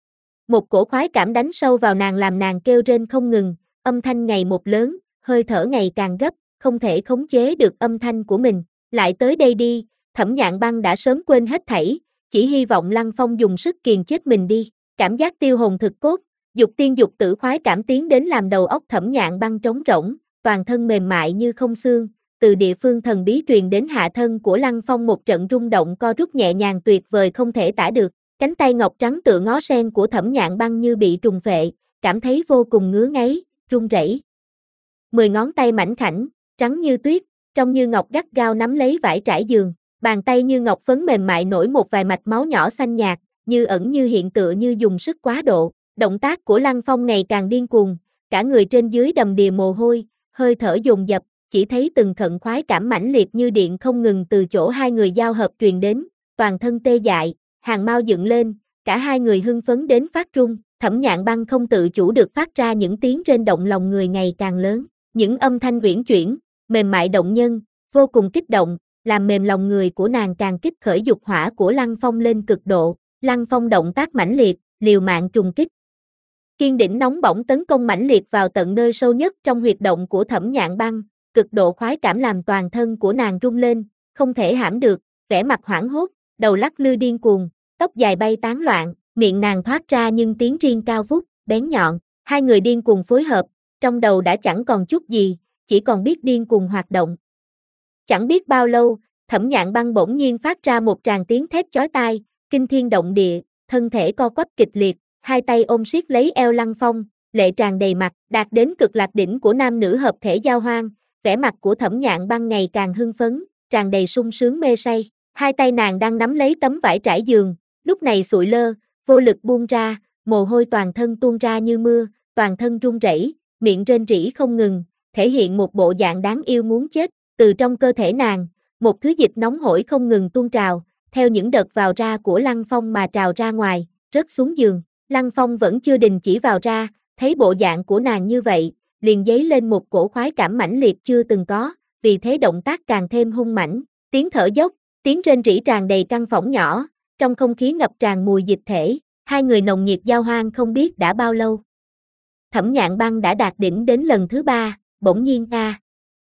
Một cổ khoái cảm đánh sâu vào nàng làm nàng kêu rên không ngừng, âm thanh ngày một lớn, hơi thở ngày càng gấp, không thể khống chế được âm thanh của mình. Lại tới đây đi, Thẩm Nhạn Băng đã sớm quên hết thảy, chỉ hy vọng Lăng Phong dùng sức kiềm chết mình đi. Cảm giác tiêu hồn thực cốt, dục tiên dục tử khoái cảm tiến đến làm đầu óc Thẩm Nhạn Băng trống rỗng, toàn thân mềm mại như không xương, từ địa phương thần bí truyền đến hạ thân của Lăng Phong một trận rung động co rút nhẹ nhàng tuyệt vời không thể tả được. Cánh tay ngọc trắng tựa ngó sen của Thẩm Nhạn Băng như bị trùng phệ, cảm thấy vô cùng ngứa ngáy, run rẩy. Mười ngón tay mảnh khảnh, trắng như tuyết, trông như ngọc gắt gao nắm lấy vải trải giường, bàn tay như ngọc phấn mềm mại nổi một vài mạch máu nhỏ xanh nhạt, như ẩn như hiện tựa như dùng sức quá độ. Động tác của Lăng Phong ngày càng điên cuồng, cả người trên dưới đầm đìa mồ hôi, hơi thở dồn dập, chỉ thấy từng khận khoái cảm mãnh liệt như điện không ngừng từ chỗ hai người giao hợp truyền đến, toàn thân tê dại, hàng mau dựng lên, cả hai người hưng phấn đến phát run. Thẩm Nhạn Băng không tự chủ được phát ra những tiếng rên động lòng người ngày càng lớn, những âm thanh uyển chuyển, mềm mại động nhân, vô cùng kích động, làm mềm lòng người của nàng càng kích khởi dục hỏa của Lăng Phong lên cực độ. Lăng Phong động tác mãnh liệt, liều mạng trùng kích. Kiên đỉnh nóng bỏng tấn công mãnh liệt vào tận nơi sâu nhất trong huyệt động của Thẩm Nhạn Băng, cực độ khoái cảm làm toàn thân của nàng rung lên, không thể hãm được, vẻ mặt hoảng hốt, đầu lắc lư điên cuồng, tóc dài bay tán loạn, miệng nàng thoát ra nhưng tiếng riêng cao vút, bén nhọn, hai người điên cuồng phối hợp, trong đầu đã chẳng còn chút gì, chỉ còn biết điên cuồng hoạt động. Chẳng biết bao lâu, Thẩm Nhạn Băng bỗng nhiên phát ra một tràng tiếng thét chói tai, kinh thiên động địa, thân thể co quắp kịch liệt, hai tay ôm siết lấy eo Lăng Phong, lệ tràn đầy mặt, đạt đến cực lạc đỉnh của nam nữ hợp thể giao hoan, vẻ mặt của Thẩm Nhạn Băng ngày càng hưng phấn, tràn đầy sung sướng mê say. Hai tay nàng đang nắm lấy tấm vải trải giường, lúc này sụi lơ, vô lực buông ra, mồ hôi toàn thân tuôn ra như mưa, toàn thân run rẩy, miệng rên rỉ không ngừng, thể hiện một bộ dạng đáng yêu muốn chết. Từ trong cơ thể nàng, một thứ dịch nóng hổi không ngừng tuôn trào, theo những đợt vào ra của Lăng Phong mà trào ra ngoài, rớt xuống giường. Lăng Phong vẫn chưa đình chỉ vào ra, thấy bộ dạng của nàng như vậy, liền dấy lên một cổ khoái cảm mãnh liệt chưa từng có, vì thế động tác càng thêm hung mãnh, tiếng thở dốc, tiếng rên rỉ tràn đầy căn phòng nhỏ, trong không khí ngập tràn mùi dịch thể, hai người nồng nhiệt giao hoan không biết đã bao lâu. Thẩm Nhạn Băng đã đạt đỉnh đến lần thứ ba, bỗng nhiên a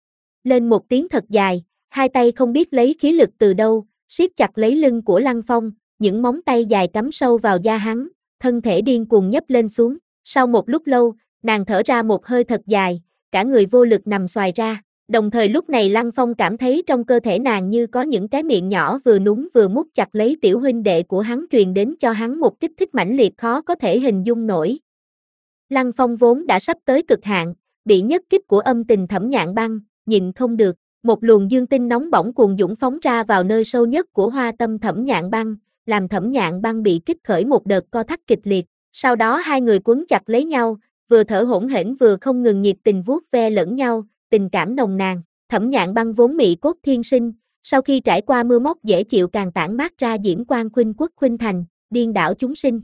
lên một tiếng thật dài, hai tay không biết lấy khí lực từ đâu, siết chặt lấy lưng của Lăng Phong, những móng tay dài cắm sâu vào da hắn, thân thể điên cuồng nhấp lên xuống. Sau một lúc lâu, nàng thở ra một hơi thật dài, cả người vô lực nằm xoài ra. Đồng thời lúc này Lăng Phong cảm thấy trong cơ thể nàng như có những cái miệng nhỏ vừa núng vừa mút chặt lấy tiểu huynh đệ của hắn truyền đến cho hắn một kích thích mãnh liệt khó có thể hình dung nổi. Lăng Phong vốn đã sắp tới cực hạn, bị nhất kích của âm tình Thẩm Nhạn Băng, nhịn không được, một luồng dương tinh nóng bỏng cuồn dũng phóng ra vào nơi sâu nhất của hoa tâm Thẩm Nhạn Băng, làm Thẩm Nhạn Băng bị kích khởi một đợt co thắt kịch liệt. Sau đó hai người quấn chặt lấy nhau, vừa thở hổn hển vừa không ngừng nhiệt tình vuốt ve lẫn nhau, tình cảm nồng nàn. Thẩm Nhạn Băng vốn mị cốt thiên sinh, sau khi trải qua mưa móc dễ chịu càng tản mát ra diễm quang khuynh quốc khuynh thành, điên đảo chúng sinh.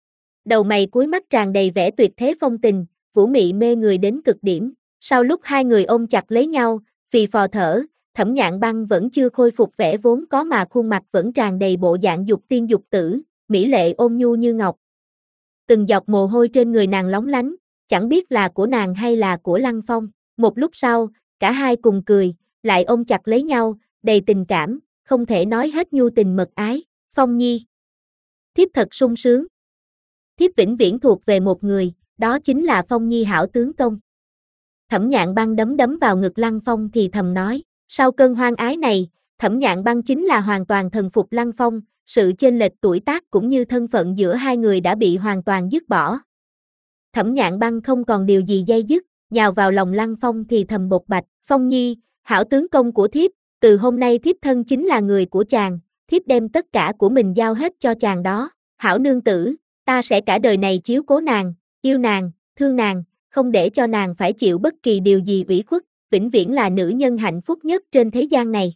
Đầu mày cuối mắt tràn đầy vẻ tuyệt thế phong tình, vũ mị mê người đến cực điểm. Sau lúc hai người ôm chặt lấy nhau, phì phò thở, Thẩm Nhạn Băng vẫn chưa khôi phục vẻ vốn có mà khuôn mặt vẫn tràn đầy bộ dạng dục tiên dục tử, mỹ lệ ôn nhu như ngọc. Từng giọt mồ hôi trên người nàng lóng lánh, chẳng biết là của nàng hay là của Lăng Phong. Một lúc sau, cả hai cùng cười, lại ôm chặt lấy nhau, đầy tình cảm, không thể nói hết nhu tình mật ái. Phong Nhi, thiếp thật sung sướng. Thiếp vĩnh viễn thuộc về một người, đó chính là Phong Nhi hảo tướng công. Thẩm Nhạn Băng đấm đấm vào ngực Lăng Phong thì thầm nói, sau cơn hoang ái này, Thẩm Nhạn Băng chính là hoàn toàn thần phục Lăng Phong, sự chênh lệch tuổi tác cũng như thân phận giữa hai người đã bị hoàn toàn dứt bỏ. Thẩm Nhạn Băng không còn điều gì dây dứt, nhào vào lòng Lăng Phong thì thầm bộc bạch, Phong Nhi, hảo tướng công của thiếp, từ hôm nay thiếp thân chính là người của chàng, thiếp đem tất cả của mình giao hết cho chàng đó, hảo nương tử, ta sẽ cả đời này chiếu cố nàng, yêu nàng, thương nàng, không để cho nàng phải chịu bất kỳ điều gì ủy khuất, vĩnh viễn là nữ nhân hạnh phúc nhất trên thế gian này.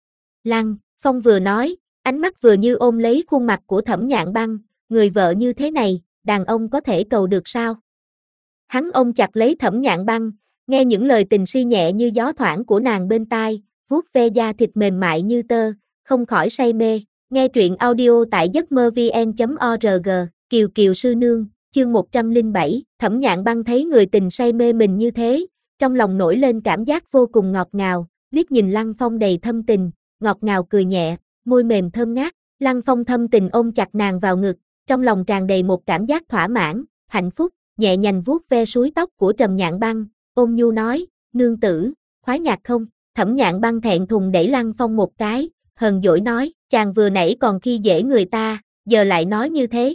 Lăng Phong vừa nói, ánh mắt vừa như ôm lấy khuôn mặt của Thẩm Nhạn Băng, người vợ như thế này, đàn ông có thể cầu được sao? Hắn ôm chặt lấy Thẩm Nhạn Băng, nghe những lời tình si nhẹ như gió thoảng của nàng bên tai, vuốt ve da thịt mềm mại như tơ, không khỏi say mê. Nghe truyện audio tại giấc mơ vn chấm org, Kiều Kiều sư nương, chương một trăm lẻ bảy, Thẩm Nhạn Băng thấy người tình say mê mình như thế, trong lòng nổi lên cảm giác vô cùng ngọt ngào, liếc nhìn Lăng Phong đầy thâm tình, ngọt ngào cười nhẹ, môi mềm thơm ngát. Lăng Phong thâm tình ôm chặt nàng vào ngực, trong lòng tràn đầy một cảm giác thỏa mãn, hạnh phúc, nhẹ nhàng vuốt ve suối tóc của Trầm Nhạn Băng, ôn nhu nói, nương tử, khoái nhạc không? Thẩm Nhạn Băng thẹn thùng đẩy Lăng Phong một cái, hờn dỗi nói, chàng vừa nãy còn khi dễ người ta, giờ lại nói như thế.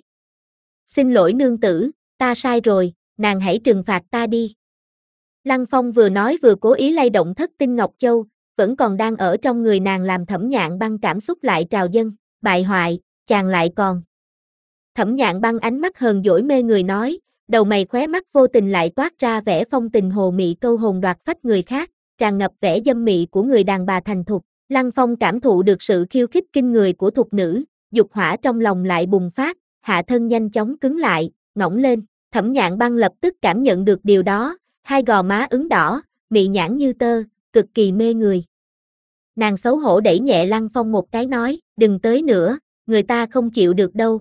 Xin lỗi nương tử, ta sai rồi, nàng hãy trừng phạt ta đi. Lăng Phong vừa nói vừa cố ý lay động thất tinh Ngọc Châu, vẫn còn đang ở trong người nàng làm Thẩm Nhạn Băng cảm xúc lại trào dâng, bại hoại, chàng lại còn. Thẩm Nhạn Băng ánh mắt hờn dỗi mê người nói, đầu mày khóe mắt vô tình lại toát ra vẻ phong tình hồ mị câu hồn đoạt phách người khác, tràn ngập vẻ dâm mị của người đàn bà thành thục. Lăng Phong cảm thụ được sự khiêu khích kinh người của thục nữ, dục hỏa trong lòng lại bùng phát, hạ thân nhanh chóng cứng lại, ngỗng lên. Thẩm Nhạn Băng lập tức cảm nhận được điều đó, hai gò má ửng đỏ, mị nhãn như tơ, cực kỳ mê người. Nàng xấu hổ đẩy nhẹ Lăng Phong một cái nói, đừng tới nữa, người ta không chịu được đâu.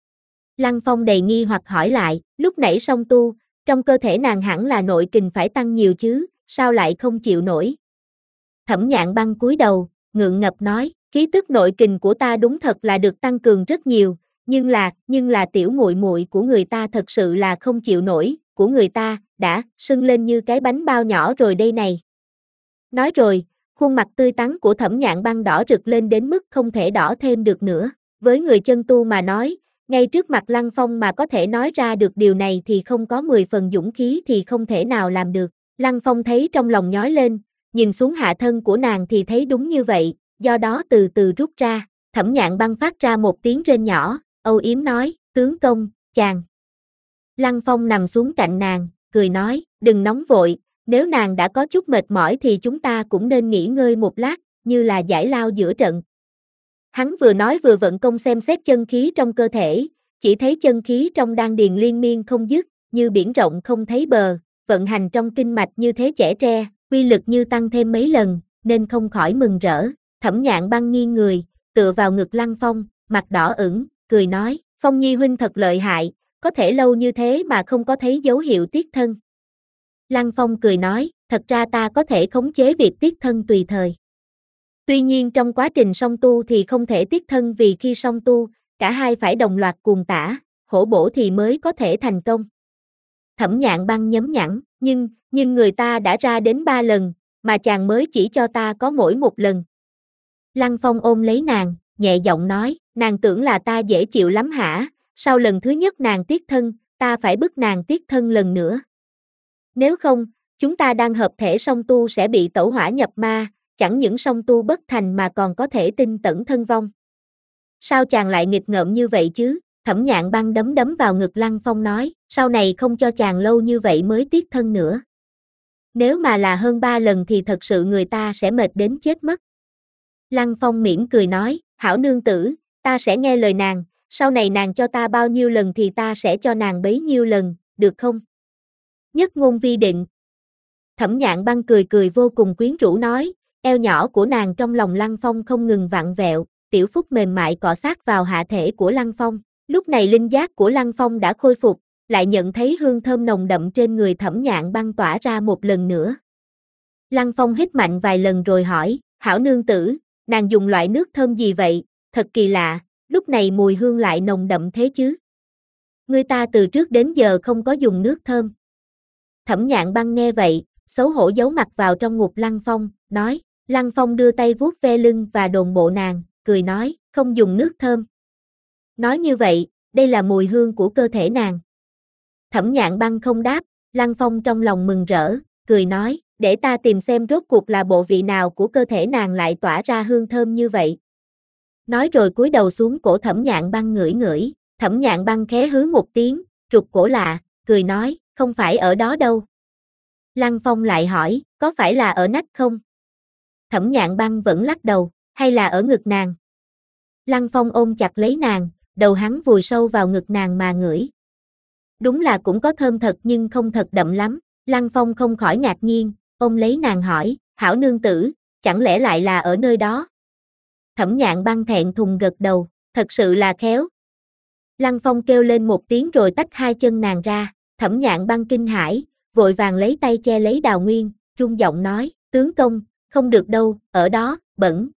Lăng Phong đầy nghi hoặc hỏi lại, lúc nãy song tu, trong cơ thể nàng hẳn là nội kình phải tăng nhiều chứ, sao lại không chịu nổi? Thẩm Nhạn Băng cúi đầu, ngượng ngập nói, khí tức nội kình của ta đúng thật là được tăng cường rất nhiều, nhưng là, nhưng là tiểu muội muội của người ta thật sự là không chịu nổi, của người ta đã sưng lên như cái bánh bao nhỏ rồi đây này. Nói rồi, khuôn mặt tươi tắn của Thẩm Nhạn Băng đỏ rực lên đến mức không thể đỏ thêm được nữa. Với người chân tu mà nói, ngay trước mặt Lăng Phong mà có thể nói ra được điều này thì không có mười phần dũng khí thì không thể nào làm được. Lăng Phong thấy trong lòng nhói lên, nhìn xuống hạ thân của nàng thì thấy đúng như vậy, do đó từ từ rút ra. Thẩm Nhạn Băng phát ra một tiếng rên nhỏ, âu yếm nói, tướng công, chàng. Lăng Phong nằm xuống cạnh nàng, cười nói, đừng nóng vội, nếu nàng đã có chút mệt mỏi thì chúng ta cũng nên nghỉ ngơi một lát, như là giải lao giữa trận. Hắn vừa nói vừa vận công xem xét chân khí trong cơ thể, chỉ thấy chân khí trong đan điền liên miên không dứt, như biển rộng không thấy bờ, vận hành trong kinh mạch như thế chẻ tre, quy lực như tăng thêm mấy lần, nên không khỏi mừng rỡ. Thẩm Nhạn Băng nghiêng người, tựa vào ngực Lăng Phong, mặt đỏ ửng, cười nói, Phong Nhi huynh thật lợi hại, có thể lâu như thế mà không có thấy dấu hiệu tiết thân. Lăng Phong cười nói, thật ra ta có thể khống chế việc tiết thân tùy thời. Tuy nhiên trong quá trình song tu thì không thể tiết thân vì khi song tu, cả hai phải đồng loạt cuồng tả, hổ bổ thì mới có thể thành công. Thẩm Nhạn Băng nhấm nhẵn, nhưng, nhưng người ta đã ra đến ba lần, mà chàng mới chỉ cho ta có mỗi một lần. Lăng Phong ôm lấy nàng, nhẹ giọng nói, nàng tưởng là ta dễ chịu lắm hả, sau lần thứ nhất nàng tiết thân, ta phải bức nàng tiết thân lần nữa. Nếu không, chúng ta đang hợp thể song tu sẽ bị tẩu hỏa nhập ma, chẳng những song tu bất thành mà còn có thể tinh tẩn thân vong. Sao chàng lại nghịch ngợm như vậy chứ? Thẩm Nhạn Băng đấm đấm vào ngực Lăng Phong nói, sau này không cho chàng lâu như vậy mới tiết thân nữa. Nếu mà là hơn ba lần thì thật sự người ta sẽ mệt đến chết mất. Lăng Phong mỉm cười nói, hảo nương tử, ta sẽ nghe lời nàng, sau này nàng cho ta bao nhiêu lần thì ta sẽ cho nàng bấy nhiêu lần, được không? Nhất ngôn vi định. Thẩm Nhạn Băng cười cười vô cùng quyến rũ nói, eo nhỏ của nàng trong lòng Lăng Phong không ngừng vặn vẹo, tiểu phúc mềm mại cọ sát vào hạ thể của Lăng Phong. Lúc này linh giác của Lăng Phong đã khôi phục, lại nhận thấy hương thơm nồng đậm trên người Thẩm Nhạn Băng tỏa ra một lần nữa. Lăng Phong hít mạnh vài lần rồi hỏi, hảo nương tử, nàng dùng loại nước thơm gì vậy, thật kỳ lạ, lúc này mùi hương lại nồng đậm thế chứ. Người ta từ trước đến giờ không có dùng nước thơm. Thẩm Nhạn Băng nghe vậy, xấu hổ giấu mặt vào trong ngực Lăng Phong, nói, Lăng Phong đưa tay vuốt ve lưng và đồn bộ nàng, cười nói, không dùng nước thơm. Nói như vậy, đây là mùi hương của cơ thể nàng. Thẩm Nhạn Băng không đáp, Lăng Phong trong lòng mừng rỡ, cười nói, để ta tìm xem rốt cuộc là bộ vị nào của cơ thể nàng lại tỏa ra hương thơm như vậy. Nói rồi cúi đầu xuống cổ Thẩm Nhạn Băng ngửi ngửi, Thẩm Nhạn Băng khẽ hứ một tiếng, rụt cổ lạ, cười nói, không phải ở đó đâu. Lăng Phong lại hỏi, có phải là ở nách không? Thẩm Nhạn Băng vẫn lắc đầu, hay là ở ngực nàng? Lăng Phong ôm chặt lấy nàng, đầu hắn vùi sâu vào ngực nàng mà ngửi. Đúng là cũng có thơm thật nhưng không thật đậm lắm. Lăng Phong không khỏi ngạc nhiên, ôm lấy nàng hỏi, hảo nương tử, chẳng lẽ lại là ở nơi đó? Thẩm Nhạn Băng thẹn thùng gật đầu, thật sự là khéo. Lăng Phong kêu lên một tiếng rồi tách hai chân nàng ra, Thẩm Nhạn Băng kinh hãi, vội vàng lấy tay che lấy Đào Nguyên, run giọng nói, tướng công, không được đâu, ở đó, bẩn.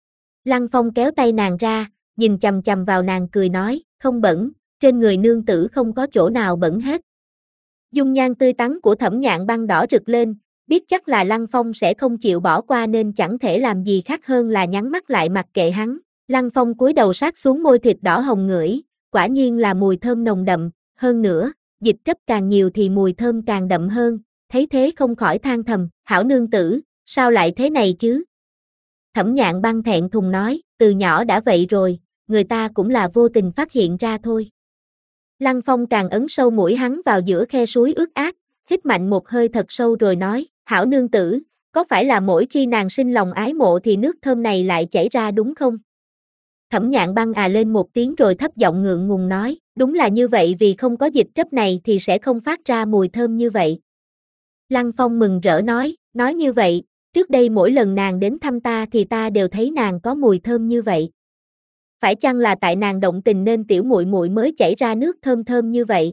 Lăng Phong kéo tay nàng ra, nhìn chằm chằm vào nàng cười nói, không bẩn, trên người nương tử không có chỗ nào bẩn hết. Dung nhan tươi tắn của Thẩm Nhạn Băng đỏ rực lên, biết chắc là Lăng Phong sẽ không chịu bỏ qua nên chẳng thể làm gì khác hơn là nhắm mắt lại mặc kệ hắn. Lăng Phong cúi đầu sát xuống môi thịt đỏ hồng ngửi, quả nhiên là mùi thơm nồng đậm, hơn nữa, dịch trấp càng nhiều thì mùi thơm càng đậm hơn, thấy thế không khỏi than thầm, hảo nương tử, sao lại thế này chứ? Thẩm Nhạn Băng thẹn thùng nói, từ nhỏ đã vậy rồi, người ta cũng là vô tình phát hiện ra thôi. Lăng Phong càng ấn sâu mũi hắn vào giữa khe suối ướt át, hít mạnh một hơi thật sâu rồi nói, hảo nương tử, có phải là mỗi khi nàng sinh lòng ái mộ thì nước thơm này lại chảy ra đúng không? Thẩm Nhạn Băng à lên một tiếng rồi thấp giọng ngượng ngùng nói, đúng là như vậy vì không có dịch trấp này thì sẽ không phát ra mùi thơm như vậy. Lăng Phong mừng rỡ nói, nói như vậy, trước đây mỗi lần nàng đến thăm ta thì ta đều thấy nàng có mùi thơm như vậy. Phải chăng là tại nàng động tình nên tiểu muội muội mới chảy ra nước thơm thơm như vậy?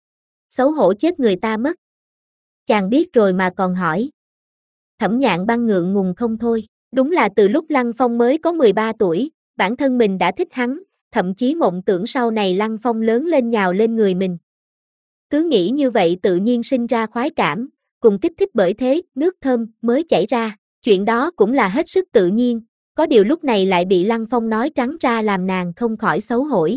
Xấu hổ chết người ta mất. Chàng biết rồi mà còn hỏi. Thẩm Nhạn Băng ngượng ngùng không thôi, đúng là từ lúc Lăng Phong mới có mười ba tuổi, bản thân mình đã thích hắn, thậm chí mộng tưởng sau này Lăng Phong lớn lên nhào lên người mình. Cứ nghĩ như vậy tự nhiên sinh ra khoái cảm, cùng kích thích bởi thế, nước thơm mới chảy ra, chuyện đó cũng là hết sức tự nhiên, có điều lúc này lại bị Lăng Phong nói trắng ra làm nàng không khỏi xấu hổ.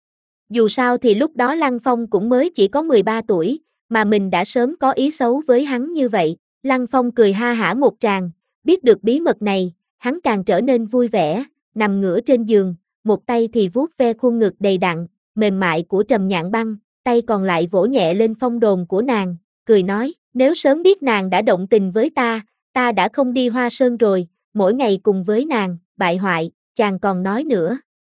Dù sao thì lúc đó Lăng Phong cũng mới chỉ có mười ba tuổi, mà mình đã sớm có ý xấu với hắn như vậy. Lăng Phong cười ha hả một tràng, biết được bí mật này, hắn càng trở nên vui vẻ, nằm ngửa trên giường, một tay thì vuốt ve khuôn ngực đầy đặn, mềm mại của Trầm Nhạn Băng, tay còn lại vỗ nhẹ lên phong đồn của nàng, cười nói, nếu sớm biết nàng đã động tình với ta, ta đã không đi Hoa Sơn rồi, mỗi ngày cùng với nàng, bại hoại, chàng còn nói nữa.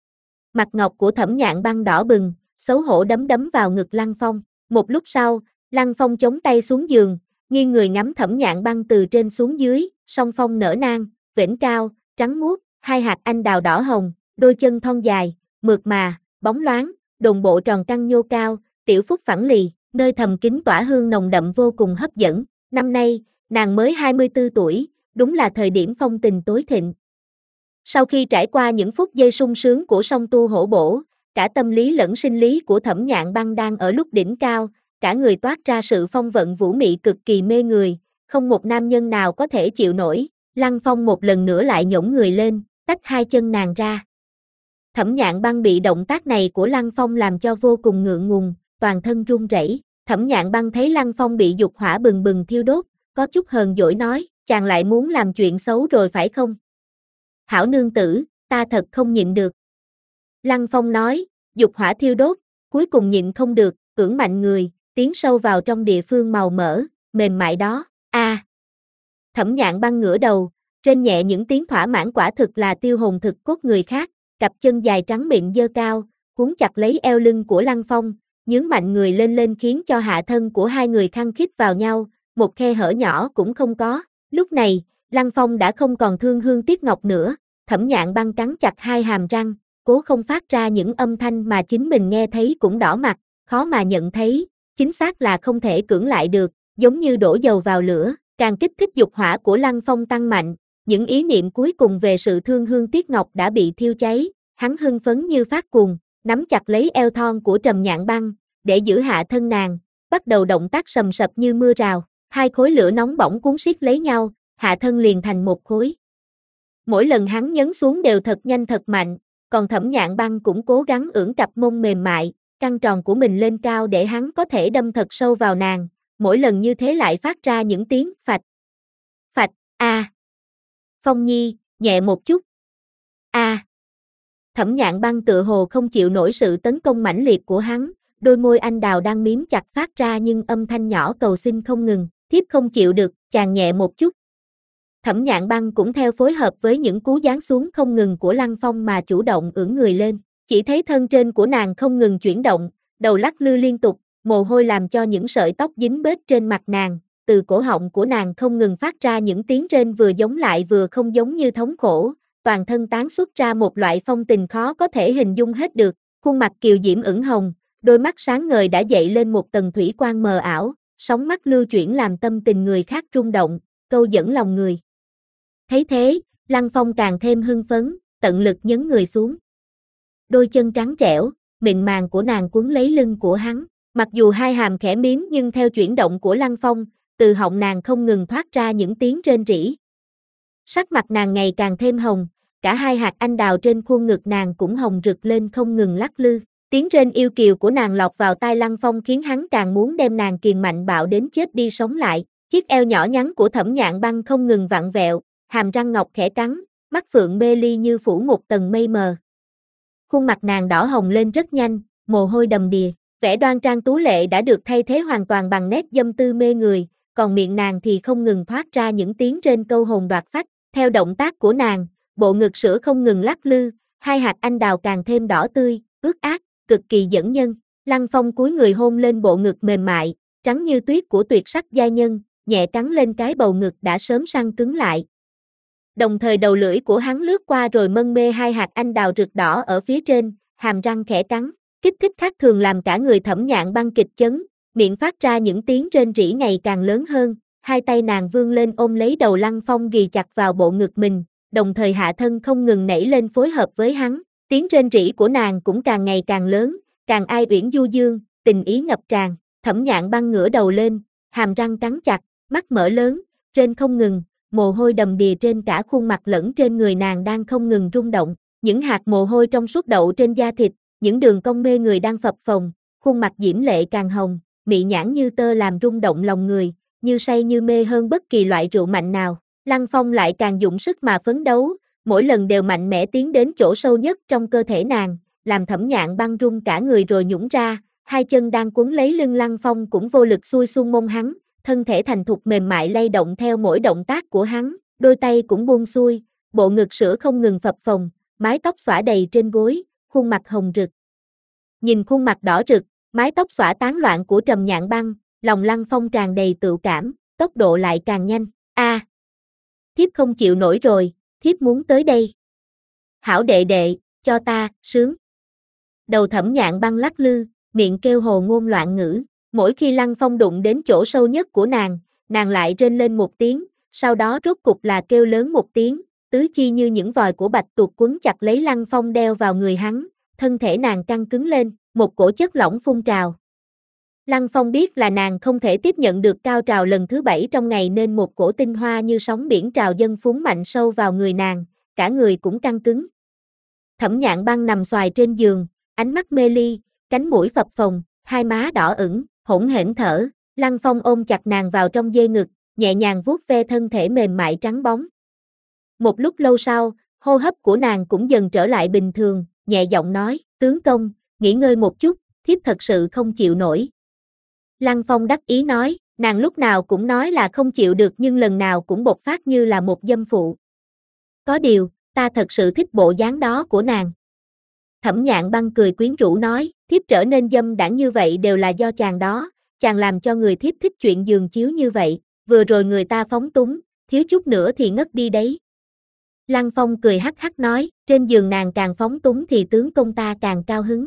Mặt ngọc của Thẩm Nhạn Băng đỏ bừng, xấu hổ đấm đấm vào ngực Lăng Phong, một lúc sau, Lăng Phong chống tay xuống giường, nghiêng người ngắm Thẩm Nhạn Băng từ trên xuống dưới, song phong nở nang, vểnh cao, trắng muốt, hai hạt anh đào đỏ hồng, đôi chân thon dài, mượt mà, bóng loáng, đồn bộ tròn căng nhô cao, tiểu phúc phẳng lì, nơi thầm kín tỏa hương nồng đậm vô cùng hấp dẫn. Năm nay, nàng mới hai mươi tư tuổi, đúng là thời điểm phong tình tối thịnh. Sau khi trải qua những phút giây sung sướng của song tu hổ bổ, cả tâm lý lẫn sinh lý của Thẩm Nhạn Băng đang ở lúc đỉnh cao, cả người toát ra sự phong vận vũ mị cực kỳ mê người, không một nam nhân nào có thể chịu nổi. Lăng Phong một lần nữa lại nhổn người lên, tách hai chân nàng ra. Thẩm Nhạn Băng bị động tác này của Lăng Phong làm cho vô cùng ngượng ngùng, toàn thân run rẩy. Thẩm Nhạn Băng thấy Lăng Phong bị dục hỏa bừng bừng thiêu đốt, có chút hờn dỗi nói, chàng lại muốn làm chuyện xấu rồi phải không? Hảo nương tử, ta thật không nhịn được. Lăng Phong nói, dục hỏa thiêu đốt, cuối cùng nhịn không được, ưỡn mạnh người, tiến sâu vào trong địa phương màu mỡ, mềm mại đó. A, Thẩm Nhạn Băng ngửa đầu, trên nhẹ những tiếng thỏa mãn quả thực là tiêu hồn thực cốt người khác, cặp chân dài trắng mịn giơ cao, cuốn chặt lấy eo lưng của Lăng Phong, nhướng mạnh người lên lên khiến cho hạ thân của hai người khăng khít vào nhau, một khe hở nhỏ cũng không có. Lúc này, Lăng Phong đã không còn thương hương tiếc ngọc nữa, Thẩm Nhạn Băng cắn chặt hai hàm răng, cố không phát ra những âm thanh mà chính mình nghe thấy cũng đỏ mặt, khó mà nhận thấy, chính xác là không thể cưỡng lại được, giống như đổ dầu vào lửa, càng kích thích dục hỏa của Lăng Phong tăng mạnh, những ý niệm cuối cùng về sự thương hương tiếc ngọc đã bị thiêu cháy, hắn hưng phấn như phát cuồng, nắm chặt lấy eo thon của Trầm Nhạn Băng, để giữ hạ thân nàng, bắt đầu động tác sầm sập như mưa rào, hai khối lửa nóng bỏng cuốn siết lấy nhau, hạ thân liền thành một khối. Mỗi lần hắn nhấn xuống đều thật nhanh thật mạnh, còn Thẩm Nhạn Băng cũng cố gắng ưỡn cặp mông mềm mại, căng tròn của mình lên cao để hắn có thể đâm thật sâu vào nàng, mỗi lần như thế lại phát ra những tiếng phạch, phạch, a. Phong Nhi, nhẹ một chút. A. Thẩm Nhạn Băng tựa hồ không chịu nổi sự tấn công mãnh liệt của hắn, đôi môi anh đào đang miếm chặt phát ra nhưng âm thanh nhỏ cầu xin không ngừng, thiếp không chịu được, chàng nhẹ một chút. Thẩm Nhạn Băng cũng theo phối hợp với những cú giáng xuống không ngừng của Lăng Phong mà chủ động ưỡn người lên, chỉ thấy thân trên của nàng không ngừng chuyển động, đầu lắc lư liên tục, mồ hôi làm cho những sợi tóc dính bết trên mặt nàng, từ cổ họng của nàng không ngừng phát ra những tiếng rên vừa giống lại vừa không giống như thống khổ, toàn thân tán xuất ra một loại phong tình khó có thể hình dung hết được, khuôn mặt kiều diễm ửng hồng, đôi mắt sáng ngời đã dậy lên một tầng thủy quang mờ ảo, sóng mắt lưu chuyển làm tâm tình người khác rung động, câu dẫn lòng người. Thấy thế, Lăng Phong càng thêm hưng phấn, tận lực nhấn người xuống. Đôi chân trắng trẻo, mịn màng của nàng quấn lấy lưng của hắn, mặc dù hai hàm khẽ miếm nhưng theo chuyển động của Lăng Phong, từ họng nàng không ngừng thoát ra những tiếng rên rỉ. Sắc mặt nàng ngày càng thêm hồng, cả hai hạt anh đào trên khuôn ngực nàng cũng hồng rực lên không ngừng lắc lư. Tiếng rên yêu kiều của nàng lọt vào tai Lăng Phong khiến hắn càng muốn đem nàng kiềm mạnh bạo đến chết đi sống lại. Chiếc eo nhỏ nhắn của Thẩm Nhạn Băng không ngừng vặn vẹo, hàm răng ngọc khẽ cắn, mắt phượng mê ly như phủ một tầng mây mờ. Khuôn mặt nàng đỏ hồng lên rất nhanh, mồ hôi đầm đìa, vẻ đoan trang tú lệ đã được thay thế hoàn toàn bằng nét dâm tư mê người, còn miệng nàng thì không ngừng thoát ra những tiếng rên câu hồn đoạt phách. Theo động tác của nàng, bộ ngực sữa không ngừng lắc lư, hai hạt anh đào càng thêm đỏ tươi, ướt át, cực kỳ dẫn nhân. Lăng Phong cúi người hôn lên bộ ngực mềm mại, trắng như tuyết của tuyệt sắc giai nhân, nhẹ cắn lên cái bầu ngực đã sớm săn cứng lại. Đồng thời đầu lưỡi của hắn lướt qua rồi mân mê hai hạt anh đào rực đỏ ở phía trên, hàm răng khẽ cắn, kích thích khác thường làm cả người Thẩm Nhạn Băng kịch chấn, miệng phát ra những tiếng rên rỉ ngày càng lớn hơn, hai tay nàng vươn lên ôm lấy đầu Lăng Phong ghì chặt vào bộ ngực mình, đồng thời hạ thân không ngừng nảy lên phối hợp với hắn, tiếng rên rỉ của nàng cũng càng ngày càng lớn, càng ai uyển du dương, tình ý ngập tràn. Thẩm Nhạn Băng ngửa đầu lên, hàm răng cắn chặt, mắt mở lớn, rên không ngừng, mồ hôi đầm đìa trên cả khuôn mặt lẫn trên người nàng đang không ngừng rung động, những hạt mồ hôi trong suốt đậu trên da thịt, những đường cong mê người đang phập phồng, khuôn mặt diễm lệ càng hồng, mị nhãn như tơ làm rung động lòng người, như say như mê hơn bất kỳ loại rượu mạnh nào. Lăng Phong lại càng dụng sức mà phấn đấu, mỗi lần đều mạnh mẽ tiến đến chỗ sâu nhất trong cơ thể nàng, làm Thẩm Nhạn Băng rung cả người rồi nhũng ra, hai chân đang quấn lấy lưng Lăng Phong cũng vô lực xuôi xuông mông hắn, thân thể thành thục mềm mại lay động theo mỗi động tác của hắn, đôi tay cũng buông xuôi, bộ ngực sữa không ngừng phập phồng, mái tóc xõa đầy trên gối, khuôn mặt hồng rực. Nhìn khuôn mặt đỏ rực, mái tóc xõa tán loạn của Trầm Nhạn Băng, lòng Lăng Phong tràn đầy tựu cảm, tốc độ lại càng nhanh. A, à, thiếp không chịu nổi rồi, thiếp muốn tới đây. Hảo đệ đệ, cho ta, sướng. Đầu Thẩm Nhạn Băng lắc lư, miệng kêu hồ ngôn loạn ngữ, mỗi khi Lăng Phong đụng đến chỗ sâu nhất của nàng, nàng lại rên lên một tiếng, sau đó rốt cục là kêu lớn một tiếng, tứ chi như những vòi của bạch tuộc quấn chặt lấy Lăng Phong đeo vào người hắn, thân thể nàng căng cứng lên, một cổ chất lỏng phun trào. Lăng Phong biết là nàng không thể tiếp nhận được cao trào lần thứ bảy trong ngày nên một cổ tinh hoa như sóng biển trào dâng phúng mạnh sâu vào người nàng, cả người cũng căng cứng. Thẩm Nhạn Băng nằm xoài trên giường, ánh mắt mê ly, cánh mũi phập phồng, hai má đỏ ửng, hỗn hển thở, Lăng Phong ôm chặt nàng vào trong dê ngực, nhẹ nhàng vuốt ve thân thể mềm mại trắng bóng. Một lúc lâu sau, hô hấp của nàng cũng dần trở lại bình thường, nhẹ giọng nói, tướng công, nghỉ ngơi một chút, thiếp thật sự không chịu nổi. Lăng Phong đắc ý nói, Nàng lúc nào cũng nói là không chịu được nhưng lần nào cũng bộc phát như là một dâm phụ. Có điều, ta thật sự thích bộ dáng đó của nàng. Thẩm Nhạn Băng cười quyến rũ nói, thiếp trở nên dâm đãng như vậy đều là do chàng đó, chàng làm cho người thiếp thích chuyện giường chiếu như vậy, vừa rồi người ta phóng túng, thiếu chút nữa thì ngất đi đấy. Lăng Phong cười hắc hắc nói, trên giường nàng càng phóng túng thì tướng công ta càng cao hứng.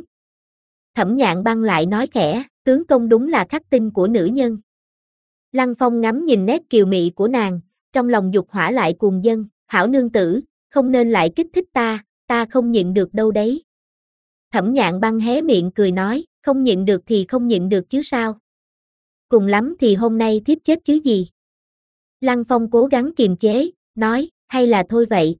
Thẩm Nhạn Băng lại nói khẽ, tướng công đúng là khắc tinh của nữ nhân. Lăng Phong ngắm nhìn nét kiều mị của nàng, trong lòng dục hỏa lại cuồng dâng, hảo nương tử, không nên lại kích thích ta, ta không nhịn được đâu đấy. Thẩm Nhạn Băng hé miệng cười nói, không nhịn được thì không nhịn được chứ sao. Cùng lắm thì hôm nay thiếp chết chứ gì. Lăng Phong cố gắng kiềm chế, nói, hay là thôi vậy.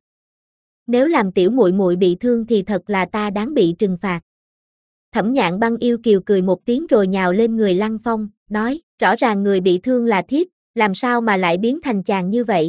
Nếu làm tiểu muội muội bị thương thì thật là ta đáng bị trừng phạt. Thẩm Nhạn Băng yêu kiều cười một tiếng rồi nhào lên người Lăng Phong, nói, rõ ràng người bị thương là thiếp, làm sao mà lại biến thành chàng như vậy.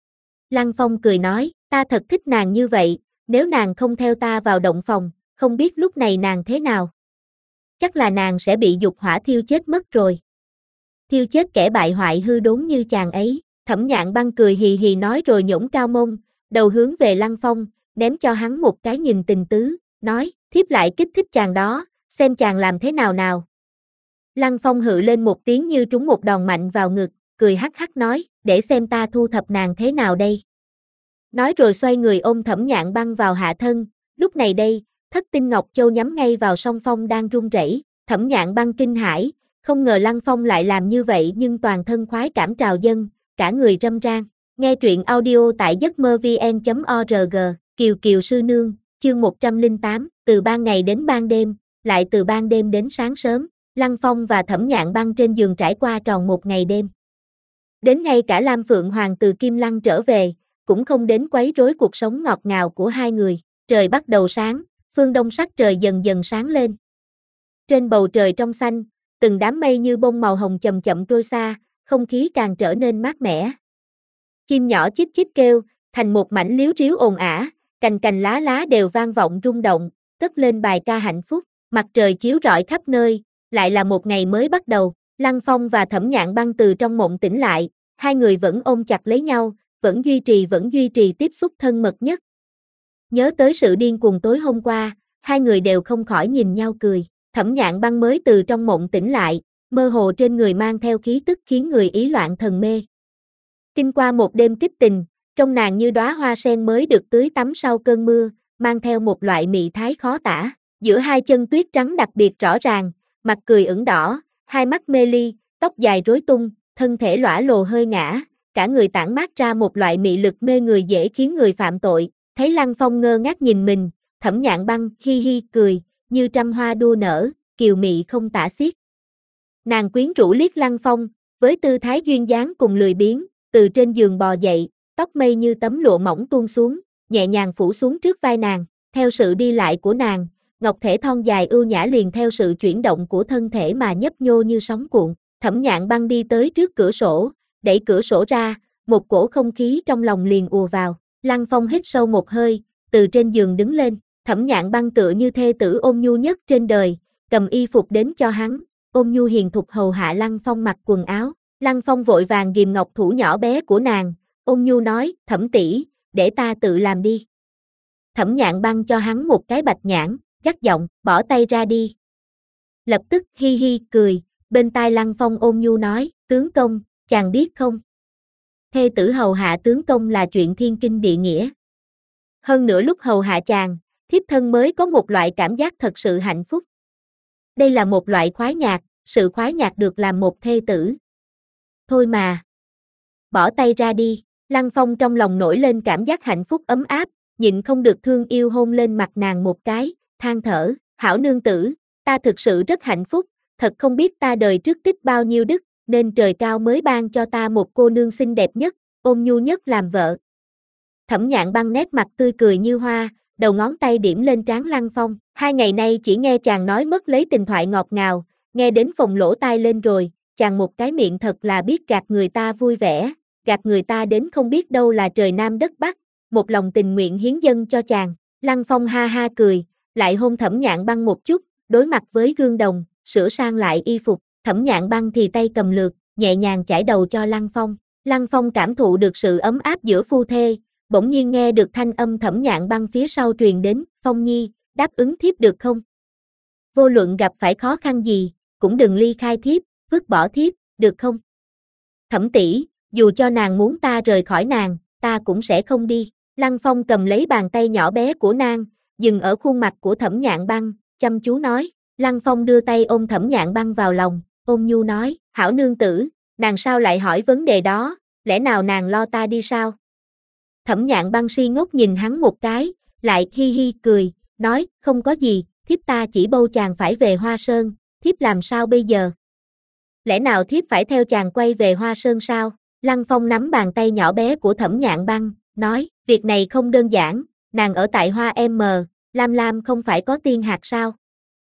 Lăng Phong cười nói, ta thật thích nàng như vậy, nếu nàng không theo ta vào động phòng, không biết lúc này nàng thế nào. Chắc là nàng sẽ bị dục hỏa thiêu chết mất rồi. Thiêu chết kẻ bại hoại hư đốn như chàng ấy. Thẩm Nhạn Băng cười hì hì nói rồi nhổn cao mông, đầu hướng về Lăng Phong, ném cho hắn một cái nhìn tình tứ, nói, thiếp lại kích thích chàng đó, xem chàng làm thế nào nào. Lăng Phong hự lên một tiếng như trúng một đòn mạnh vào ngực, cười hắc hắc nói, để xem ta thu thập nàng thế nào đây. Nói rồi xoay người ôm Thẩm Nhạn Băng vào hạ thân, lúc này đây, thất tinh ngọc châu nhắm ngay vào song phong đang run rẩy. Thẩm Nhạn Băng kinh hãi, không ngờ Lăng Phong lại làm như vậy nhưng toàn thân khoái cảm trào dâng, cả người râm ran. Nghe truyện audio tại giấc mơ vn chấm org, Kiều Kiều Sư Nương, chương một trăm lẻ tám, từ ban ngày đến ban đêm, lại từ ban đêm đến sáng sớm, Lăng Phong và Thẩm Nhạn Băng trên giường trải qua tròn một ngày đêm. Đến ngay cả Lam Phượng Hoàng từ Kim Lăng trở về, cũng không đến quấy rối cuộc sống ngọt ngào của hai người. Trời bắt đầu sáng, phương đông sắc trời dần dần sáng lên. Trên bầu trời trong xanh, từng đám mây như bông màu hồng chậm chậm trôi xa, không khí càng trở nên mát mẻ. Chim nhỏ chích chích kêu, thành một mảnh líu ríu ồn ả, cành cành lá lá đều vang vọng rung động, cất lên bài ca hạnh phúc. Mặt trời chiếu rọi khắp nơi, lại là một ngày mới bắt đầu. Lăng Phong và Thẩm Nhạn Băng từ trong mộng tỉnh lại, hai người vẫn ôm chặt lấy nhau, vẫn duy trì vẫn duy trì tiếp xúc thân mật nhất. Nhớ tới sự điên cuồng tối hôm qua, hai người đều không khỏi nhìn nhau cười. Thẩm Nhạn Băng mới từ trong mộng tỉnh lại, mơ hồ trên người mang theo khí tức khiến người ý loạn thần mê. Kinh qua một đêm kích tình, trông nàng như đóa hoa sen mới được tưới tắm sau cơn mưa, mang theo một loại mị thái khó tả. Giữa hai chân tuyết trắng đặc biệt rõ ràng, mặt cười ửng đỏ, hai mắt mê ly, tóc dài rối tung, thân thể lõa lồ hơi ngã, cả người tản mát ra một loại mị lực mê người dễ khiến người phạm tội. Thấy Lăng Phong ngơ ngác nhìn mình, Thẩm Nhạn Băng hi hi cười, như trăm hoa đua nở, kiều mị không tả xiết. Nàng quyến rũ liếc Lăng Phong, với tư thái duyên dáng cùng lười biếng, từ trên giường bò dậy, tóc mây như tấm lụa mỏng tuôn xuống, nhẹ nhàng phủ xuống trước vai nàng. Theo sự đi lại của nàng, ngọc thể thon dài ưu nhã liền theo sự chuyển động của thân thể mà nhấp nhô như sóng cuộn. Thẩm Nhạn Băng đi tới trước cửa sổ, đẩy cửa sổ ra, một cổ không khí trong lòng liền ùa vào. Lăng Phong hít sâu một hơi, từ trên giường đứng lên. Thẩm Nhạn Băng tựa như thê tử ôn nhu nhất trên đời, cầm y phục đến cho hắn, ôn nhu hiền thục hầu hạ Lăng Phong mặc quần áo. Lăng Phong vội vàng ghìm ngọc thủ nhỏ bé của nàng, ôn nhu nói, Thẩm tỷ, để ta tự làm đi. Thẩm Nhạn Băng cho hắn một cái bạch nhãn, gắt giọng, bỏ tay ra đi. Lập tức hi hi cười, bên tai Lăng Phong ôn nhu nói, tướng công, chàng biết không? Thê tử hầu hạ tướng công là chuyện thiên kinh địa nghĩa. Hơn nữa lúc hầu hạ chàng, thiếp thân mới có một loại cảm giác thật sự hạnh phúc. Đây là một loại khoái nhạc, sự khoái nhạc được làm một thê tử. Thôi mà. Bỏ tay ra đi, Lăng Phong trong lòng nổi lên cảm giác hạnh phúc ấm áp, nhịn không được thương yêu hôn lên mặt nàng một cái, than thở, hảo nương tử, ta thực sự rất hạnh phúc, thật không biết ta đời trước tích bao nhiêu đức, nên trời cao mới ban cho ta một cô nương xinh đẹp nhất, ôn nhu nhất làm vợ. Thẩm Nhạn Băng nét mặt tươi cười như hoa, đầu ngón tay điểm lên trán Lăng Phong, hai ngày nay chỉ nghe chàng nói mất lấy tình thoại ngọt ngào, nghe đến phồng lỗ tai lên rồi, chàng một cái miệng thật là biết gạt người ta vui vẻ, gạt người ta đến không biết đâu là trời Nam đất Bắc, một lòng tình nguyện hiến dâng cho chàng. Lăng Phong ha ha cười, lại hôn Thẩm Nhạn Băng một chút, đối mặt với gương đồng, sửa sang lại y phục. Thẩm Nhạn Băng thì tay cầm lược, nhẹ nhàng chải đầu cho Lăng Phong. Lăng Phong cảm thụ được sự ấm áp giữa phu thê, bỗng nhiên nghe được thanh âm Thẩm Nhạn Băng phía sau truyền đến, Phong Nhi, đáp ứng thiếp được không? Vô luận gặp phải khó khăn gì, cũng đừng ly khai thiếp, vứt bỏ thiếp, được không? Thẩm tỷ, dù cho nàng muốn ta rời khỏi nàng, ta cũng sẽ không đi. Lăng Phong cầm lấy bàn tay nhỏ bé của nàng, dừng ở khuôn mặt của Thẩm Nhạn Băng, chăm chú nói. Lăng Phong đưa tay ôm Thẩm Nhạn Băng vào lòng, ôn nhu nói, hảo nương tử, nàng sao lại hỏi vấn đề đó, lẽ nào nàng lo ta đi sao? Thẩm Nhạn Băng si ngốc nhìn hắn một cái, lại hi hi cười, nói, không có gì, thiếp ta chỉ bâu chàng phải về Hoa Sơn, thiếp làm sao bây giờ? Lẽ nào thiếp phải theo chàng quay về Hoa Sơn sao? Lăng Phong nắm bàn tay nhỏ bé của Thẩm Nhạn Băng, nói, việc này không đơn giản, nàng ở tại Hoa M, Lam Lam không phải có tiên hạt sao?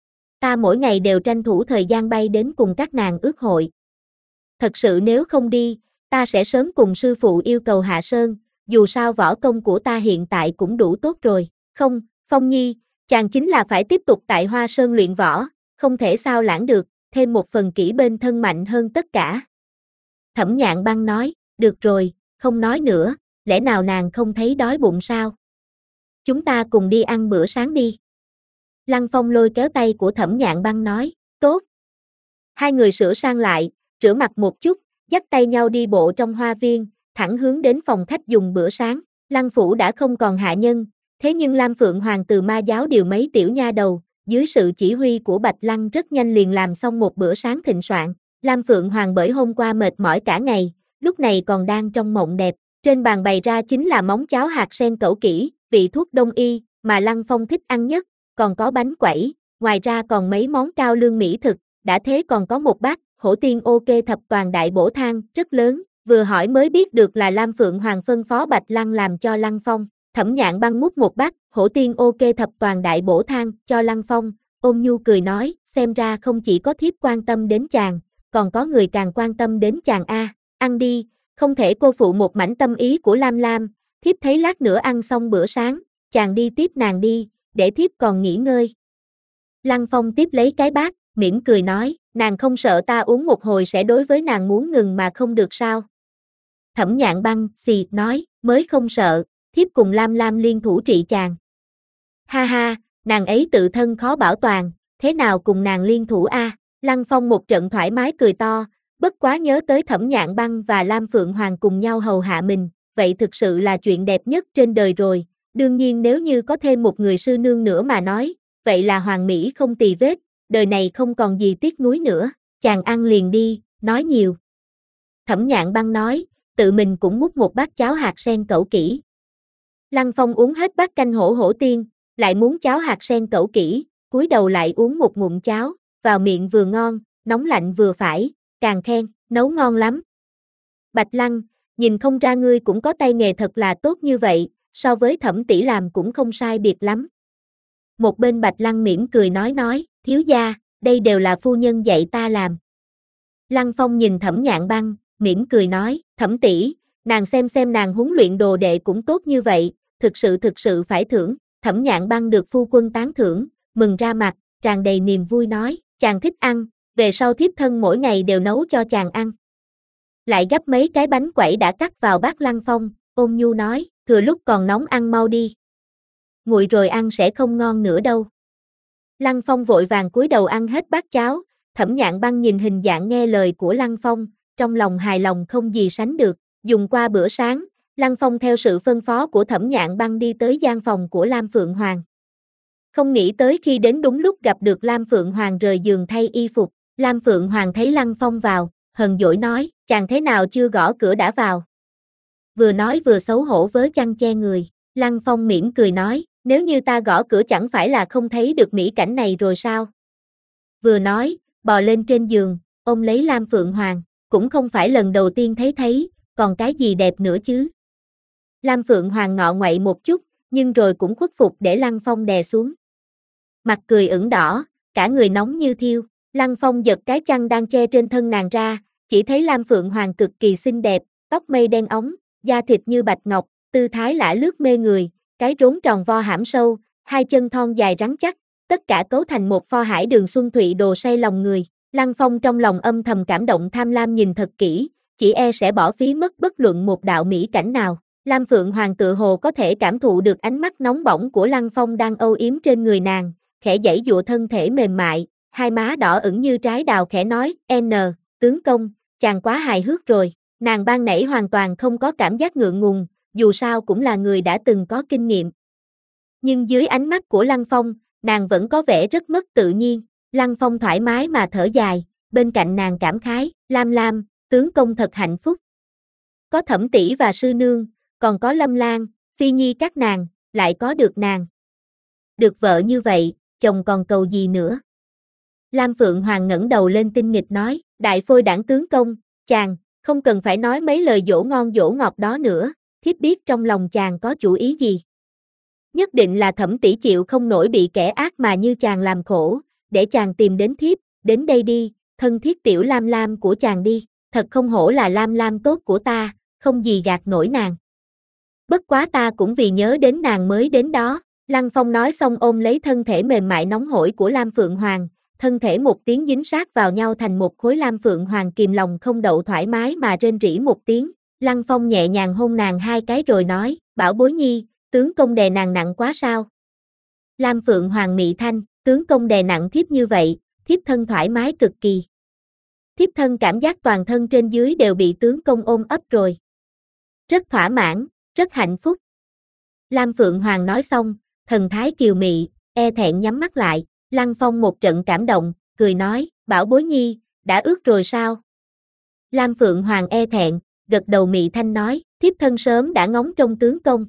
Ta mỗi ngày đều tranh thủ thời gian bay đến cùng các nàng ước hội. Thật sự nếu không đi, ta sẽ sớm cùng sư phụ yêu cầu hạ sơn, dù sao võ công của ta hiện tại cũng đủ tốt rồi. Không, Phong Nhi, chàng chính là phải tiếp tục tại Hoa Sơn luyện võ, không thể sao lãng được, thêm một phần kỹ bên thân mạnh hơn tất cả. Thẩm Nhạn Băng nói, được rồi, không nói nữa, lẽ nào nàng không thấy đói bụng sao? Chúng ta cùng đi ăn bữa sáng đi. Lăng Phong lôi kéo tay của Thẩm Nhạn Băng nói, tốt. Hai người sửa sang lại, rửa mặt một chút, dắt tay nhau đi bộ trong hoa viên, thẳng hướng đến phòng khách dùng bữa sáng. Lăng phủ đã không còn hạ nhân, thế nhưng Lam Phượng Hoàng từ ma giáo điều mấy tiểu nha đầu, dưới sự chỉ huy của Bạch Lăng rất nhanh liền làm xong một bữa sáng thịnh soạn. Lam Phượng Hoàng bởi hôm qua mệt mỏi cả ngày, lúc này còn đang trong mộng đẹp. Trên bàn bày ra chính là món cháo hạt sen cẩu kỹ, vị thuốc đông y, mà Lăng Phong thích ăn nhất, còn có bánh quẩy, ngoài ra còn mấy món cao lương mỹ thực, đã thế còn có một bát hổ tiên ok thập toàn đại bổ thang, rất lớn, vừa hỏi mới biết được là Lam Phượng Hoàng phân phó Bạch Lăng làm cho Lăng Phong. Thẩm Nhạn Băng múc một bát hổ tiên ok thập toàn đại bổ thang cho Lăng Phong, ôn nhu cười nói, xem ra không chỉ có thiếp quan tâm đến chàng, còn có người càng quan tâm đến chàng a, ăn đi, không thể cô phụ một mảnh tâm ý của Lam Lam, thiếp thấy lát nữa ăn xong bữa sáng, chàng đi tiếp nàng đi, để thiếp còn nghỉ ngơi. Lăng Phong tiếp lấy cái bát, mỉm cười nói, nàng không sợ ta uống một hồi sẽ đối với nàng muốn ngừng mà không được sao? Thẩm Nhạn Băng xì nói, mới không sợ, thiếp cùng Lam Lam liên thủ trị chàng. Ha ha, nàng ấy tự thân khó bảo toàn, thế nào cùng nàng liên thủ a? Lăng Phong một trận thoải mái cười to, bất quá nhớ tới Thẩm Nhạn Băng và Lam Phượng Hoàng cùng nhau hầu hạ mình, vậy thực sự là chuyện đẹp nhất trên đời rồi, đương nhiên nếu như có thêm một người sư nương nữa mà nói, vậy là hoàn mỹ không tì vết, đời này không còn gì tiếc nuối nữa, chàng ăn liền đi, nói nhiều. Thẩm Nhạn Băng nói, tự mình cũng múc một bát cháo hạt sen cẩu kỹ. Lăng Phong uống hết bát canh hổ hổ tiên, lại muốn cháo hạt sen cẩu kỹ, cúi đầu lại uống một ngụm cháo, vào miệng vừa ngon, nóng lạnh vừa phải, càng khen, nấu ngon lắm. Bạch Lăng, nhìn không ra ngươi cũng có tay nghề thật là tốt như vậy, so với Thẩm tỷ làm cũng không sai biệt lắm. Một bên Bạch Lăng mỉm cười nói nói, thiếu gia, đây đều là phu nhân dạy ta làm. Lăng Phong nhìn Thẩm Nhạn Băng, mỉm cười nói, Thẩm tỷ, nàng xem xem nàng huấn luyện đồ đệ cũng tốt như vậy, thực sự thực sự phải thưởng. Thẩm Nhạn Băng được phu quân tán thưởng, mừng ra mặt, tràn đầy niềm vui nói, chàng thích ăn, về sau thiếp thân mỗi ngày đều nấu cho chàng ăn. Lại gấp mấy cái bánh quẩy đã cắt vào bát Lăng Phong, ôn nhu nói, thừa lúc còn nóng ăn mau đi. Nguội rồi ăn sẽ không ngon nữa đâu. Lăng Phong vội vàng cúi đầu ăn hết bát cháo, Thẩm Nhạn Băng nhìn hình dạng nghe lời của Lăng Phong, trong lòng hài lòng không gì sánh được, dùng qua bữa sáng, Lăng Phong theo sự phân phó của Thẩm Nhạn Băng đi tới gian phòng của Lam Phượng Hoàng. Không nghĩ tới khi đến đúng lúc gặp được Lam Phượng Hoàng rời giường thay y phục, Lam Phượng Hoàng thấy Lăng Phong vào, hờn dỗi nói, chàng thế nào chưa gõ cửa đã vào. Vừa nói vừa xấu hổ vớ chăn che người, Lăng Phong mỉm cười nói, nếu như ta gõ cửa chẳng phải là không thấy được mỹ cảnh này rồi sao? Vừa nói, bò lên trên giường, ôm lấy Lam Phượng Hoàng, cũng không phải lần đầu tiên thấy thấy, còn cái gì đẹp nữa chứ? Lam Phượng Hoàng ngọ nguậy một chút, nhưng rồi cũng khuất phục để Lăng Phong đè xuống. Mặt cười ửng đỏ, cả người nóng như thiêu, Lăng Phong giật cái chăn đang che trên thân nàng ra, chỉ thấy Lam Phượng Hoàng cực kỳ xinh đẹp, tóc mây đen óng, da thịt như bạch ngọc, tư thái lả lướt mê người, cái rốn tròn vo hãm sâu, hai chân thon dài rắn chắc, tất cả cấu thành một pho hải đường xuân thụy đồ say lòng người. Lăng Phong trong lòng âm thầm cảm động tham lam nhìn thật kỹ, chỉ e sẽ bỏ phí mất bất luận một đạo mỹ cảnh nào. Lam Phượng Hoàng tự hồ có thể cảm thụ được ánh mắt nóng bỏng của Lăng Phong đang âu yếm trên người nàng, khẽ giãy giụa thân thể mềm mại, hai má đỏ ửng như trái đào khẽ nói, N, tướng công, chàng quá hài hước rồi. Nàng ban nãy hoàn toàn không có cảm giác ngượng ngùng, dù sao cũng là người đã từng có kinh nghiệm. Nhưng dưới ánh mắt của Lăng Phong, nàng vẫn có vẻ rất mất tự nhiên. Lăng Phong thoải mái mà thở dài, bên cạnh nàng cảm khái, Lam Lam, tướng công thật hạnh phúc. Có Thẩm tỷ và sư nương, còn có Lâm Lan, Phi Nhi các nàng, lại có được nàng. Được vợ như vậy, chồng còn cầu gì nữa. Lam Phượng Hoàng ngẩng đầu lên tinh nghịch nói, đại phôi đảng tướng công, chàng, không cần phải nói mấy lời dỗ ngon dỗ ngọt đó nữa, thiếp biết trong lòng chàng có chủ ý gì. Nhất định là Thẩm tỷ chịu không nổi bị kẻ ác mà như chàng làm khổ, để chàng tìm đến thiếp, đến đây đi, thân thiết tiểu Lam Lam của chàng đi, thật không hổ là Lam Lam tốt của ta, không gì gạt nổi nàng. Bất quá ta cũng vì nhớ đến nàng mới đến đó. Lăng Phong nói xong ôm lấy thân thể mềm mại nóng hổi của Lam Phượng Hoàng, thân thể một tiếng dính sát vào nhau thành một khối. Lam Phượng Hoàng kìm lòng không đậu thoải mái mà rên rỉ một tiếng. Lăng Phong nhẹ nhàng hôn nàng hai cái rồi nói, bảo bối nhi, tướng công đè nàng nặng quá sao? Lam Phượng Hoàng mị thanh, tướng công đè nặng thiếp như vậy, thiếp thân thoải mái cực kỳ. Thiếp thân cảm giác toàn thân trên dưới đều bị tướng công ôm ấp rồi. Rất thỏa mãn, rất hạnh phúc. Lam Phượng Hoàng nói xong, thần thái kiều mị, e thẹn nhắm mắt lại. Lăng Phong một trận cảm động, cười nói, bảo bối nhi, đã ước rồi sao? Lam Phượng Hoàng e thẹn, gật đầu mị thanh nói, thiếp thân sớm đã ngóng trông tướng công.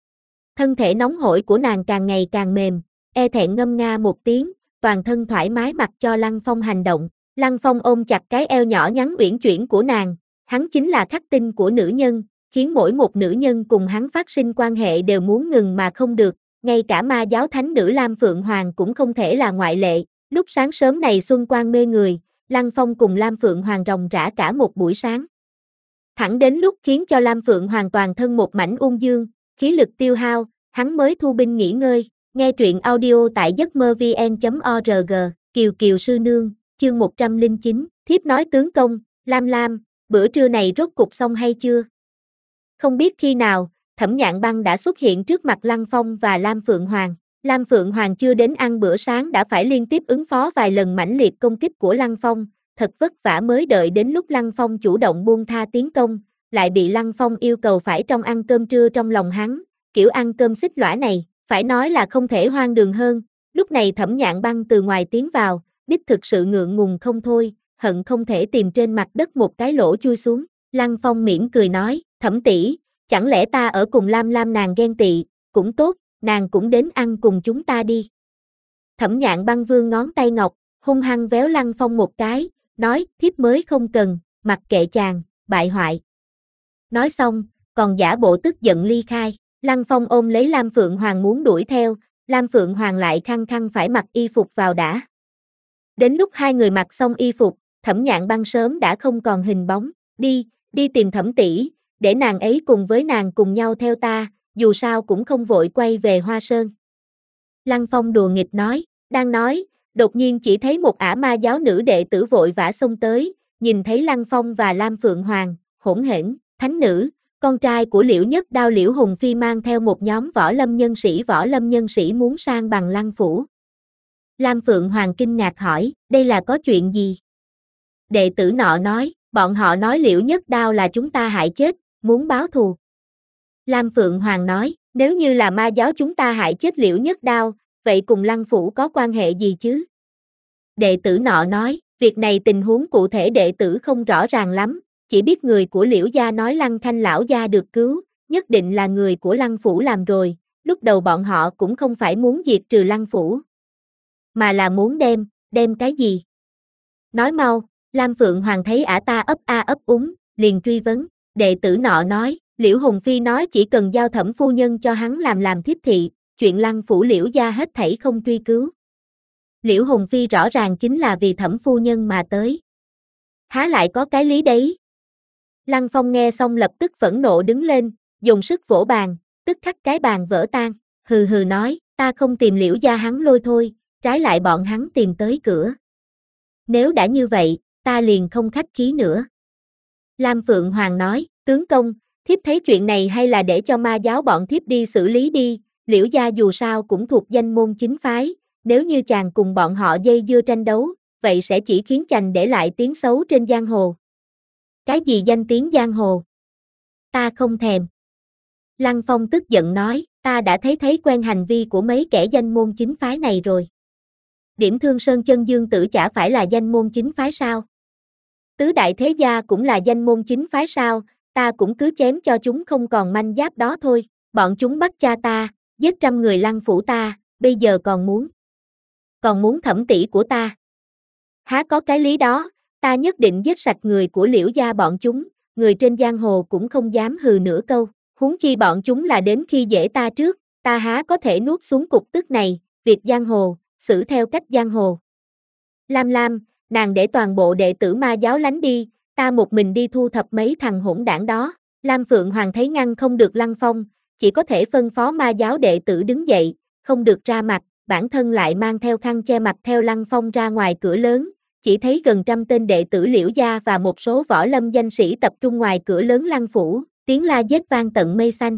Thân thể nóng hổi của nàng càng ngày càng mềm, e thẹn ngâm nga một tiếng, toàn thân thoải mái mặc cho Lăng Phong hành động. Lăng Phong ôm chặt cái eo nhỏ nhắn uyển chuyển của nàng, hắn chính là khắc tinh của nữ nhân, khiến mỗi một nữ nhân cùng hắn phát sinh quan hệ đều muốn ngừng mà không được, ngay cả ma giáo thánh nữ Lam Phượng Hoàng cũng không thể là ngoại lệ. Lúc sáng sớm này xuân quang mê người, Lăng Phong cùng Lam Phượng Hoàng ròng rã cả một buổi sáng. Thẳng đến lúc khiến cho Lam Phượng Hoàng toàn thân một mảnh ung dương, khí lực tiêu hao, hắn mới thu binh nghỉ ngơi. Nghe truyện audio tại giấc mơ vn chấm org, Kiều Kiều sư nương, chương một trăm lẻ chín, thiếp nói tướng công, Lam Lam, bữa trưa này rốt cục xong hay chưa? Không biết khi nào, Thẩm Nhạn Băng đã xuất hiện trước mặt Lăng Phong và Lam Phượng Hoàng. Lam Phượng Hoàng chưa đến ăn bữa sáng đã phải liên tiếp ứng phó vài lần mãnh liệt công kích của Lăng Phong, thật vất vả mới đợi đến lúc Lăng Phong chủ động buông tha tiến công, lại bị Lăng Phong yêu cầu phải trong ăn cơm trưa trong lòng hắn, kiểu ăn cơm xích lõa này, phải nói là không thể hoang đường hơn. Lúc này Thẩm Nhạn Băng từ ngoài tiến vào, đích thực sự ngượng ngùng không thôi, hận không thể tìm trên mặt đất một cái lỗ chui xuống. Lăng Phong mỉm cười nói, Thẩm tỷ, chẳng lẽ ta ở cùng Lam Lam nàng ghen tị, cũng tốt, nàng cũng đến ăn cùng chúng ta đi. Thẩm Nhạn Băng vương ngón tay ngọc, hung hăng véo Lăng Phong một cái, nói, thiếp mới không cần, mặc kệ chàng, bại hoại. Nói xong, còn giả bộ tức giận ly khai. Lăng Phong ôm lấy Lam Phượng Hoàng muốn đuổi theo, Lam Phượng Hoàng lại khăng khăng phải mặc y phục vào đã. Đến lúc hai người mặc xong y phục, Thẩm Nhạn Băng sớm đã không còn hình bóng, đi, đi tìm Thẩm tỷ, để nàng ấy cùng với nàng cùng nhau theo ta, dù sao cũng không vội quay về Hoa Sơn. Lăng Phong đùa nghịch nói, đang nói, đột nhiên chỉ thấy một ả ma giáo nữ đệ tử vội vã xông tới, nhìn thấy Lăng Phong và Lam Phượng Hoàng, hỗn hển, thánh nữ, con trai của Liễu Nhất Đao Liễu Hùng Phi mang theo một nhóm võ lâm nhân sĩ võ lâm nhân sĩ muốn sang bằng Lăng phủ. Lam Phượng Hoàng kinh ngạc hỏi, đây là có chuyện gì? Đệ tử nọ nói, bọn họ nói Liễu Nhất Đao là chúng ta hại chết, muốn báo thù. Lam Phượng Hoàng nói, nếu như là ma giáo chúng ta hại chết Liễu Nhất Đao, vậy cùng Lăng phủ có quan hệ gì chứ? Đệ tử nọ nói, việc này tình huống cụ thể đệ tử không rõ ràng lắm, chỉ biết người của Liễu gia nói Lăng Khanh lão gia được cứu, nhất định là người của Lăng phủ làm rồi, lúc đầu bọn họ cũng không phải muốn diệt trừ Lăng phủ, mà là muốn đem, đem cái gì? Nói mau. Lam Phượng Hoàng thấy ả ta ấp a ấp úng, liền truy vấn. Đệ tử nọ nói, Liễu Hùng Phi nói chỉ cần giao Thẩm phu nhân cho hắn làm làm thiếp thị, chuyện Lăng phủ Liễu gia hết thảy không truy cứu. Liễu Hùng Phi rõ ràng chính là vì Thẩm phu nhân mà tới. Há lại có cái lý đấy? Lăng Phong nghe xong lập tức phẫn nộ đứng lên, dùng sức vỗ bàn, tức khắc cái bàn vỡ tan, hừ hừ nói, ta không tìm Liễu gia hắn lôi thôi, trái lại bọn hắn tìm tới cửa. Nếu đã như vậy, ta liền không khách khí nữa. Lam Phượng Hoàng nói, tướng công, thiếp thấy chuyện này hay là để cho ma giáo bọn thiếp đi xử lý đi, Liễu gia dù sao cũng thuộc danh môn chính phái, nếu như chàng cùng bọn họ dây dưa tranh đấu, vậy sẽ chỉ khiến chàng để lại tiếng xấu trên giang hồ. Cái gì danh tiếng giang hồ? Ta không thèm. Lăng Phong tức giận nói, ta đã thấy thấy quen hành vi của mấy kẻ danh môn chính phái này rồi. Điểm Thương Sơn Chân Dương Tử chả phải là danh môn chính phái sao? Tứ đại thế gia cũng là danh môn chính phái sao, ta cũng cứ chém cho chúng không còn manh giáp đó thôi, bọn chúng bắt cha ta, giết trăm người Lăng phủ ta, bây giờ còn muốn. Còn muốn thẩm tỷ của ta. Há có cái lý đó, ta nhất định giết sạch người của Liễu gia bọn chúng, người trên giang hồ cũng không dám hừ nửa câu, huống chi bọn chúng là đến khi dễ ta trước, ta há có thể nuốt xuống cục tức này, việc giang hồ, xử theo cách giang hồ. Lam Lam, nàng để toàn bộ đệ tử ma giáo lánh đi, ta một mình đi thu thập mấy thằng hỗn đảng đó. Lam Phượng Hoàng thấy ngăn không được Lăng Phong, chỉ có thể phân phó ma giáo đệ tử đứng dậy, không được ra mặt, bản thân lại mang theo khăn che mặt theo Lăng Phong ra ngoài cửa lớn, chỉ thấy gần trăm tên đệ tử Liễu gia và một số võ lâm danh sĩ tập trung ngoài cửa lớn Lăng phủ, tiếng la giết vang tận mây xanh.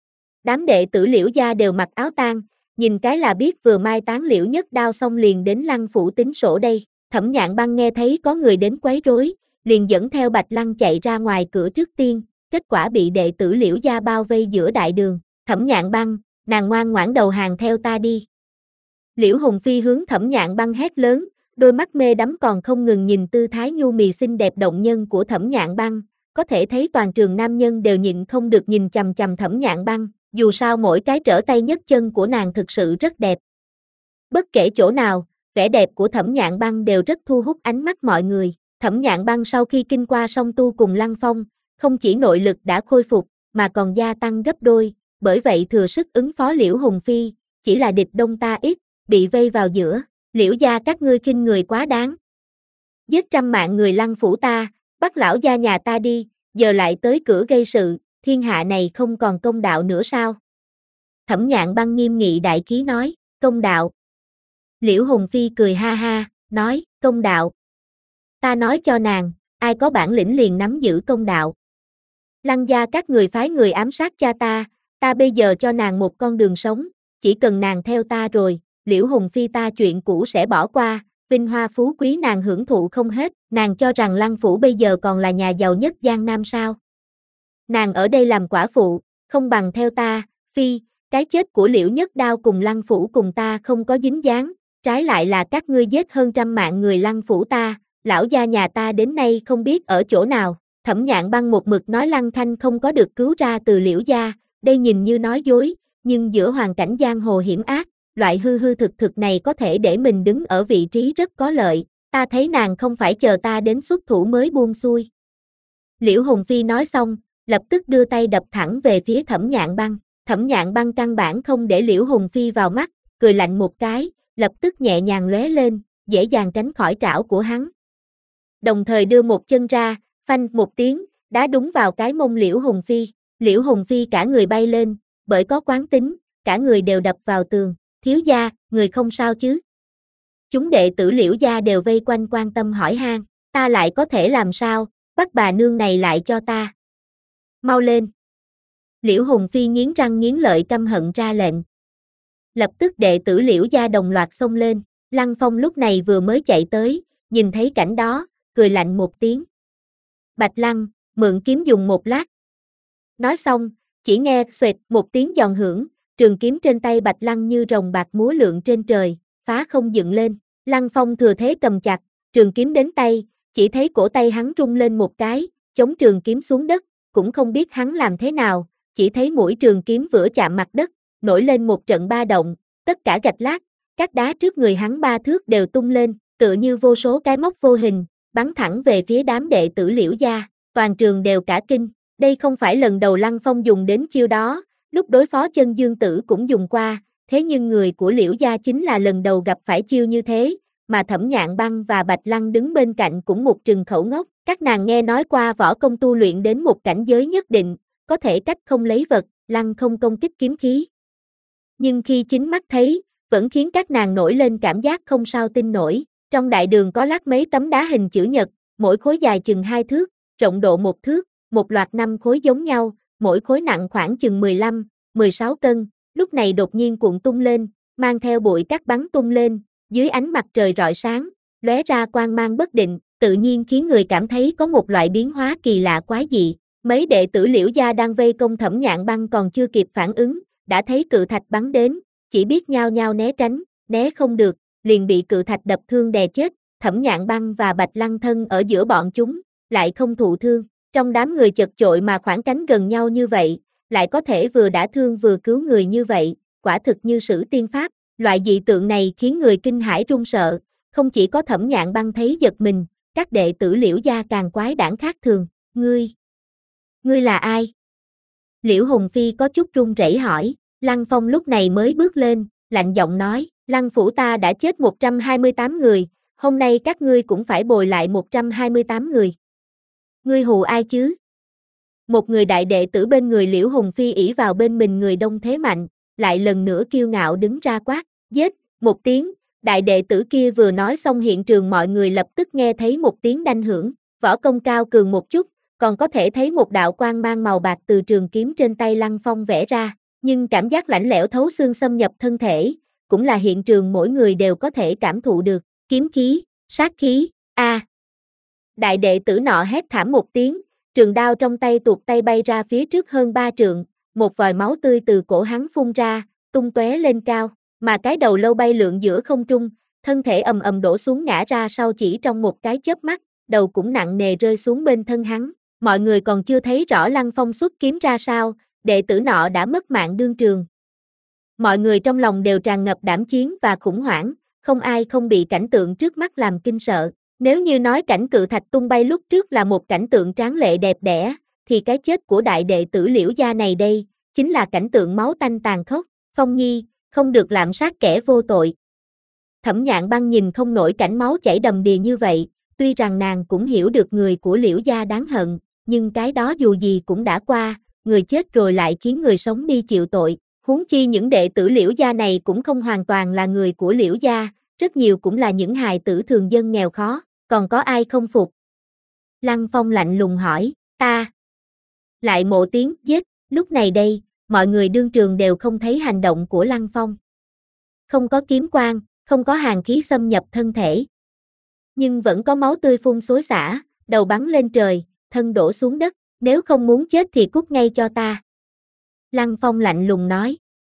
Đám đệ tử Liễu gia đều mặc áo tang, nhìn cái là biết vừa mai táng Liễu Nhất Đao xong liền đến Lăng phủ tính sổ đây. Thẩm Nhạn Băng nghe thấy có người đến quấy rối, liền dẫn theo Bạch Lăng chạy ra ngoài cửa trước tiên, kết quả bị đệ tử Liễu gia bao vây giữa đại đường. Thẩm Nhạn Băng, nàng ngoan ngoãn đầu hàng theo ta đi. Liễu Hùng Phi hướng Thẩm Nhạn Băng hét lớn, đôi mắt mê đắm còn không ngừng nhìn tư thái nhu mì xinh đẹp động nhân của Thẩm Nhạn Băng, có thể thấy toàn trường nam nhân đều nhịn không được nhìn chằm chằm Thẩm Nhạn Băng, dù sao mỗi cái trở tay nhấc chân của nàng thực sự rất đẹp. Bất kể chỗ nào, vẻ đẹp của Thẩm Nhạn Băng đều rất thu hút ánh mắt mọi người. Thẩm Nhạn Băng sau khi kinh qua song tu cùng Lăng Phong, không chỉ nội lực đã khôi phục, mà còn gia tăng gấp đôi, bởi vậy thừa sức ứng phó Liễu Hùng Phi, chỉ là địch đông ta ít, bị vây vào giữa, Liễu gia các ngươi khinh người quá đáng. Giết trăm mạng người Lăng phủ ta, bắt lão gia nhà ta đi, giờ lại tới cửa gây sự, thiên hạ này không còn công đạo nữa sao? Thẩm Nhạn Băng nghiêm nghị đại khí nói, công đạo. Liễu Hùng Phi cười ha ha, nói, công đạo. Ta nói cho nàng, ai có bản lĩnh liền nắm giữ công đạo. Lăng gia các người phái người ám sát cha ta, ta bây giờ cho nàng một con đường sống, chỉ cần nàng theo ta rồi, Liễu Hùng Phi ta chuyện cũ sẽ bỏ qua, vinh hoa phú quý nàng hưởng thụ không hết, nàng cho rằng Lăng phủ bây giờ còn là nhà giàu nhất Giang Nam sao? Nàng ở đây làm quả phụ, không bằng theo ta, Phi, cái chết của Liễu Nhất Đao cùng Lăng phủ cùng ta không có dính dáng, trái lại là các ngươi giết hơn trăm mạng người Lăng phủ ta, lão gia nhà ta đến nay không biết ở chỗ nào. Thẩm Nhạn Băng một mực nói Lăng Thanh không có được cứu ra từ Liễu gia, đây nhìn như nói dối, nhưng giữa hoàn cảnh giang hồ hiểm ác, loại hư hư thực thực này có thể để mình đứng ở vị trí rất có lợi, ta thấy nàng không phải chờ ta đến xuất thủ mới buông xuôi. Liễu Hùng Phi nói xong, lập tức đưa tay đập thẳng về phía Thẩm Nhạn Băng, Thẩm Nhạn Băng căn bản không để Liễu Hùng Phi vào mắt, cười lạnh một cái, lập tức nhẹ nhàng lóe lên, dễ dàng tránh khỏi trảo của hắn. Đồng thời đưa một chân ra, phanh một tiếng, đá đúng vào cái mông Liễu Hùng Phi, Liễu Hùng Phi cả người bay lên, bởi có quán tính, cả người đều đập vào tường, thiếu gia, người không sao chứ? Chúng đệ tử Liễu gia đều vây quanh quan tâm hỏi han, ta lại có thể làm sao, bắt bà nương này lại cho ta. Mau lên. Liễu Hùng Phi nghiến răng nghiến lợi căm hận ra lệnh. Lập tức đệ tử Liễu gia đồng loạt xông lên, Lăng Phong lúc này vừa mới chạy tới, nhìn thấy cảnh đó, cười lạnh một tiếng. Bạch Lăng, mượn kiếm dùng một lát. Nói xong, chỉ nghe xoẹt một tiếng giòn hưởng, trường kiếm trên tay Bạch Lăng như rồng bạc múa lượn trên trời, phá không dựng lên. Lăng Phong thừa thế cầm chặt, trường kiếm đến tay, chỉ thấy cổ tay hắn rung lên một cái, chống trường kiếm xuống đất, cũng không biết hắn làm thế nào, chỉ thấy mũi trường kiếm vừa chạm mặt đất, nổi lên một trận ba động, tất cả gạch lát, các đá trước người hắn ba thước đều tung lên, tựa như vô số cái móc vô hình, bắn thẳng về phía đám đệ tử Liễu gia, toàn trường đều cả kinh, đây không phải lần đầu Lăng Phong dùng đến chiêu đó, lúc đối phó Chân Dương Tử cũng dùng qua, thế nhưng người của Liễu gia chính là lần đầu gặp phải chiêu như thế, mà Thẩm Nhạn Băng và Bạch Lăng đứng bên cạnh cũng một trừng khẩu ngốc, các nàng nghe nói qua võ công tu luyện đến một cảnh giới nhất định, có thể cách không lấy vật, lăng không công kích kiếm khí. Nhưng khi chính mắt thấy, vẫn khiến các nàng nổi lên cảm giác không sao tin nổi. Trong đại đường có lát mấy tấm đá hình chữ nhật, mỗi khối dài chừng hai thước, rộng độ một thước, một loạt năm khối giống nhau, mỗi khối nặng khoảng chừng mười lăm, mười sáu cân, lúc này đột nhiên cuộn tung lên, mang theo bụi cát bắn tung lên, dưới ánh mặt trời rọi sáng, lóe ra quang mang bất định, tự nhiên khiến người cảm thấy có một loại biến hóa kỳ lạ quái dị. Mấy đệ tử Liễu gia đang vây công Thẩm Nhạn Băng còn chưa kịp phản ứng, đã thấy cự thạch bắn đến, chỉ biết nhao nhao né tránh, né không được, liền bị cự thạch đập thương đè chết. Thẩm Nhạn Băng và Bạch Lăng Thân ở giữa bọn chúng, lại không thụ thương. Trong đám người chật chội mà khoảng cánh gần nhau như vậy, lại có thể vừa đả thương vừa cứu người như vậy, quả thực như sử tiên pháp. Loại dị tượng này khiến người kinh hãi run sợ, không chỉ có Thẩm Nhạn Băng thấy giật mình, các đệ tử Liễu gia càng quái đản khác thường. Ngươi, ngươi là ai? Liễu Hùng Phi có chút run rẩy hỏi. Lăng Phong lúc này mới bước lên, lạnh giọng nói, Lăng phủ ta đã chết một trăm hai mươi tám người, hôm nay các ngươi cũng phải bồi lại một trăm hai mươi tám người. Ngươi hù ai chứ? Một người đại đệ tử bên người Liễu Hùng Phi ỷ vào bên mình người đông thế mạnh, lại lần nữa kiêu ngạo đứng ra quát, giết, một tiếng, đại đệ tử kia vừa nói xong hiện trường mọi người lập tức nghe thấy một tiếng đanh hưởng, võ công cao cường một chút, còn có thể thấy một đạo quang mang màu bạc từ trường kiếm trên tay Lăng Phong vẽ ra, nhưng cảm giác lạnh lẽo thấu xương xâm nhập thân thể, cũng là hiện trường mỗi người đều có thể cảm thụ được, kiếm khí, sát khí, a. À. Đại đệ tử nọ hét thảm một tiếng, trường đao trong tay tuột tay bay ra phía trước hơn ba trượng, một vòi máu tươi từ cổ hắn phun ra, tung tóe lên cao, mà cái đầu lâu bay lượn giữa không trung, thân thể ầm ầm đổ xuống ngã ra sau chỉ trong một cái chớp mắt, đầu cũng nặng nề rơi xuống bên thân hắn. Mọi người còn chưa thấy rõ Lăng Phong xuất kiếm ra sao, đệ tử nọ đã mất mạng đương trường. Mọi người trong lòng đều tràn ngập đảm chiến và khủng hoảng, không ai không bị cảnh tượng trước mắt làm kinh sợ. Nếu như nói cảnh cự thạch tung bay lúc trước là một cảnh tượng tráng lệ đẹp đẽ, thì cái chết của đại đệ tử Liễu gia này đây, chính là cảnh tượng máu tanh tàn khốc. Phong Nhi, không được lạm sát kẻ vô tội. Thẩm Nhạn Băng nhìn không nổi cảnh máu chảy đầm đìa như vậy, tuy rằng nàng cũng hiểu được người của Liễu gia đáng hận, nhưng cái đó dù gì cũng đã qua, người chết rồi lại khiến người sống đi chịu tội. Huống chi những đệ tử Liễu gia này cũng không hoàn toàn là người của Liễu gia, rất nhiều cũng là những hài tử thường dân nghèo khó, còn có ai không phục? Lăng Phong lạnh lùng hỏi, ta. Lại một tiếng giết, lúc này đây, mọi người đương trường đều không thấy hành động của Lăng Phong. Không có kiếm quang, không có hàn khí xâm nhập thân thể. Nhưng vẫn có máu tươi phun xối xả, đầu bắn lên trời, thân đổ xuống đất, nếu không muốn chết thì cút ngay cho ta. Lăng Phong lạnh lùng nói.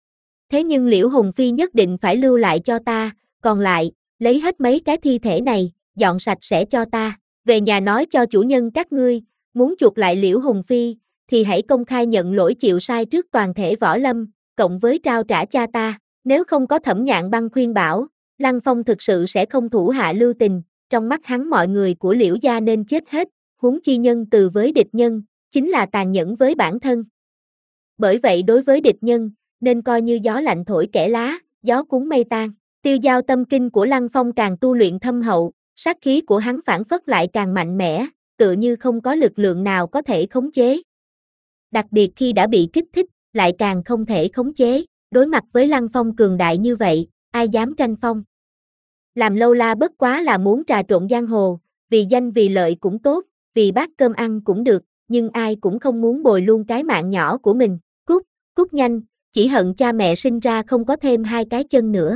Thế nhưng Liễu Hùng Phi nhất định phải lưu lại cho ta, còn lại, lấy hết mấy cái thi thể này, dọn sạch sẽ cho ta, về nhà nói cho chủ nhân các ngươi, muốn chuộc lại Liễu Hùng Phi, thì hãy công khai nhận lỗi chịu sai trước toàn thể võ lâm, cộng với trao trả cha ta, nếu không có Thẩm Nhạn Băng khuyên bảo, Lăng Phong thực sự sẽ không thủ hạ lưu tình, trong mắt hắn mọi người của Liễu gia nên chết hết, huống chi nhân từ với địch nhân, chính là tàn nhẫn với bản thân. Bởi vậy đối với địch nhân, nên coi như gió lạnh thổi kẻ lá, gió cuốn mây tan. Tiêu giao tâm kinh của Lăng Phong càng tu luyện thâm hậu, sát khí của hắn phản phất lại càng mạnh mẽ, tựa như không có lực lượng nào có thể khống chế. Đặc biệt khi đã bị kích thích, lại càng không thể khống chế. Đối mặt với Lăng Phong cường đại như vậy, ai dám tranh phong. Làm lâu la bất quá là muốn trà trộn giang hồ, vì danh vì lợi cũng tốt, vì bát cơm ăn cũng được, nhưng ai cũng không muốn bồi luôn cái mạng nhỏ của mình. Cút, cút nhanh, chỉ hận cha mẹ sinh ra không có thêm hai cái chân nữa.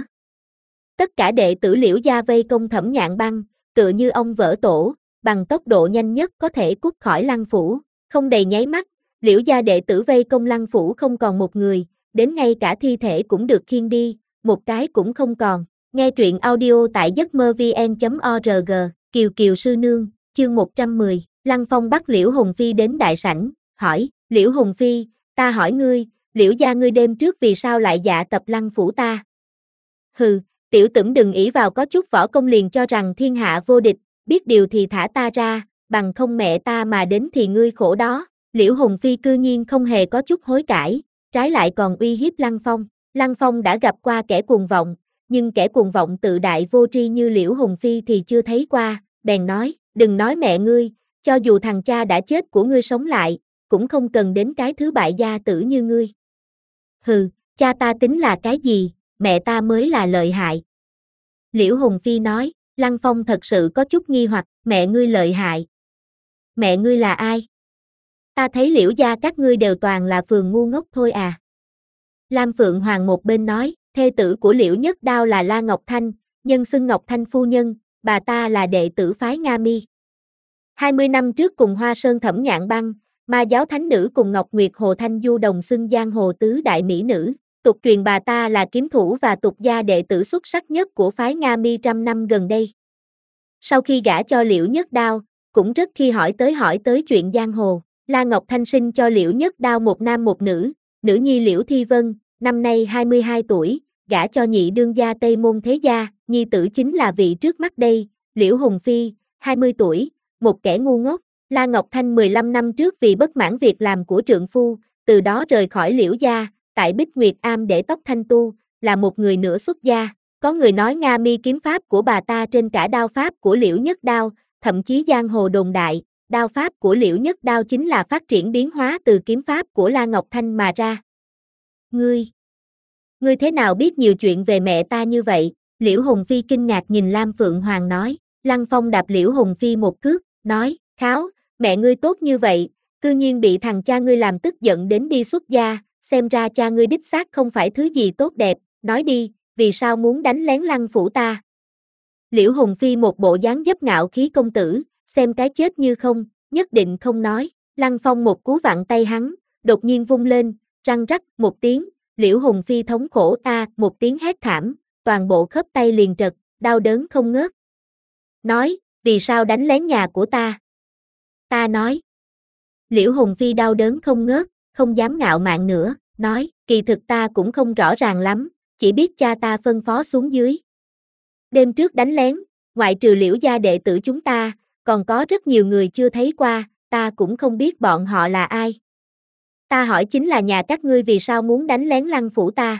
Tất cả đệ tử Liễu gia vây công Thẩm Nhạn Băng, tựa như ông vỡ tổ, bằng tốc độ nhanh nhất có thể cút khỏi Lăng phủ, không đầy nháy mắt, Liễu gia đệ tử vây công Lăng phủ không còn một người, đến ngay cả thi thể cũng được khiêng đi, một cái cũng không còn. Nghe truyện audio tại giấc mơ vn chấm org, Kiều Kiều sư nương, chương một trăm mười, Lăng Phong bắt Liễu Hùng Phi đến đại sảnh, hỏi, Liễu Hùng Phi, ta hỏi ngươi, Liễu gia ngươi đêm trước vì sao lại dạ tập Lăng phủ ta? Hừ, tiểu tửng đừng ỷ vào có chút võ công liền cho rằng thiên hạ vô địch, biết điều thì thả ta ra, bằng không mẹ ta mà đến thì ngươi khổ đó. Liễu Hùng Phi cư nhiên không hề có chút hối cải, trái lại còn uy hiếp Lăng Phong. Lăng Phong đã gặp qua kẻ cuồng vọng, nhưng kẻ cuồng vọng tự đại vô tri như Liễu Hùng Phi thì chưa thấy qua, bèn nói, đừng nói mẹ ngươi, cho dù thằng cha đã chết của ngươi sống lại, cũng không cần đến cái thứ bại gia tử như ngươi. Hừ, cha ta tính là cái gì, mẹ ta mới là lợi hại. Liễu Hùng Phi nói, Lăng Phong thật sự có chút nghi hoặc, mẹ ngươi lợi hại. Mẹ ngươi là ai? Ta thấy Liễu gia các ngươi đều toàn là phường ngu ngốc thôi à. Lam Phượng Hoàng một bên nói, thê tử của Liễu Nhất Đao là La Ngọc Thanh, nhân xưng Ngọc Thanh phu nhân, bà ta là đệ tử phái Nga Mi. hai mươi năm trước cùng Hoa Sơn Thẩm Nhạn Băng, Ma giáo thánh nữ cùng Ngọc Nguyệt Hồ Thanh Du đồng xưng giang hồ tứ đại mỹ nữ, tục truyền bà ta là kiếm thủ và tục gia đệ tử xuất sắc nhất của phái Nga Mi trăm năm gần đây. Sau khi gả cho Liễu Nhất Đao, cũng rất khi hỏi tới hỏi tới chuyện giang hồ, La Ngọc Thanh sinh cho Liễu Nhất Đao một nam một nữ, nữ nhi Liễu Thi Vân, năm nay hai mươi hai tuổi, gả cho nhị đương gia Tây Môn Thế Gia, nhi tử chính là vị trước mắt đây, Liễu Hùng Phi, hai mươi tuổi, một kẻ ngu ngốc. La Ngọc Thanh mười lăm năm trước vì bất mãn việc làm của trượng phu, từ đó rời khỏi Liễu gia, tại Bích Nguyệt Am để tóc thanh tu, là một người nửa xuất gia. Có người nói Nga Mi kiếm pháp của bà ta trên cả đao pháp của Liễu Nhất Đao, thậm chí giang hồ đồn đại, đao pháp của Liễu Nhất Đao chính là phát triển biến hóa từ kiếm pháp của La Ngọc Thanh mà ra. Ngươi, ngươi thế nào biết nhiều chuyện về mẹ ta như vậy? Liễu Hùng Phi kinh ngạc nhìn Lam Phượng Hoàng nói. Lăng Phong đạp Liễu Hùng Phi một cước, nói, kháo, mẹ ngươi tốt như vậy, cư nhiên bị thằng cha ngươi làm tức giận đến đi xuất gia, xem ra cha ngươi đích xác không phải thứ gì tốt đẹp, nói đi, vì sao muốn đánh lén Lăng phủ ta? Liễu Hùng Phi một bộ dáng dấp ngạo khí công tử, xem cái chết như không, nhất định không nói. Lăng Phong một cú vặn tay hắn, đột nhiên vung lên, răng rắc một tiếng, Liễu Hùng Phi thống khổ a một tiếng hét thảm, toàn bộ khớp tay liền trật, đau đớn không ngớt. Nói, vì sao đánh lén nhà của ta? Ta nói. Liễu Hùng Phi đau đớn không ngớt, không dám ngạo mạn nữa, nói, kỳ thực ta cũng không rõ ràng lắm, chỉ biết cha ta phân phó xuống dưới. Đêm trước đánh lén, ngoại trừ Liễu gia đệ tử chúng ta, còn có rất nhiều người chưa thấy qua, ta cũng không biết bọn họ là ai. Ta hỏi chính là nhà các ngươi vì sao muốn đánh lén Lăng phủ ta?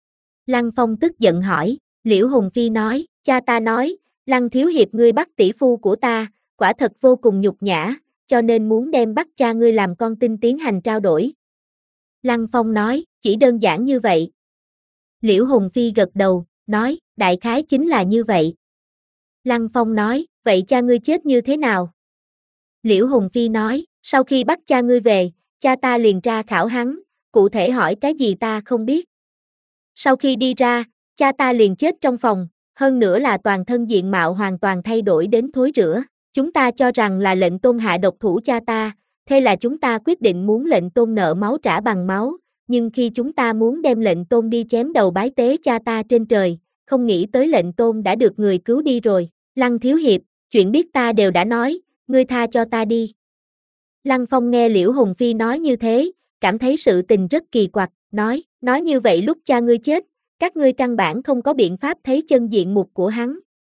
Lăng Phong tức giận hỏi, Liễu Hùng Phi nói, cha ta nói, Lăng thiếu hiệp ngươi bắt tỷ phu của ta, quả thật vô cùng nhục nhã, cho nên muốn đem bắt cha ngươi làm con tin tiến hành trao đổi. Lăng Phong nói, chỉ đơn giản như vậy. Liễu Hùng Phi gật đầu, nói, đại khái chính là như vậy. Lăng Phong nói, vậy cha ngươi chết như thế nào? Liễu Hùng Phi nói, sau khi bắt cha ngươi về, cha ta liền tra khảo hắn, cụ thể hỏi cái gì ta không biết. Sau khi đi ra, cha ta liền chết trong phòng, hơn nữa là toàn thân diện mạo hoàn toàn thay đổi đến thối rữa. Chúng ta cho rằng là lệnh tôn hạ độc thủ cha ta, thế là chúng ta quyết định muốn lệnh tôn nợ máu trả bằng máu, nhưng khi chúng ta muốn đem lệnh tôn đi chém đầu bái tế cha ta trên trời, không nghĩ tới lệnh tôn đã được người cứu đi rồi. Lăng thiếu hiệp, chuyện biết ta đều đã nói, ngươi tha cho ta đi. Lăng Phong nghe Liễu Hùng Phi nói như thế, cảm thấy sự tình rất kỳ quặc, nói, nói như vậy lúc cha ngươi chết, các ngươi căn bản không có biện pháp thấy chân diện mục của hắn.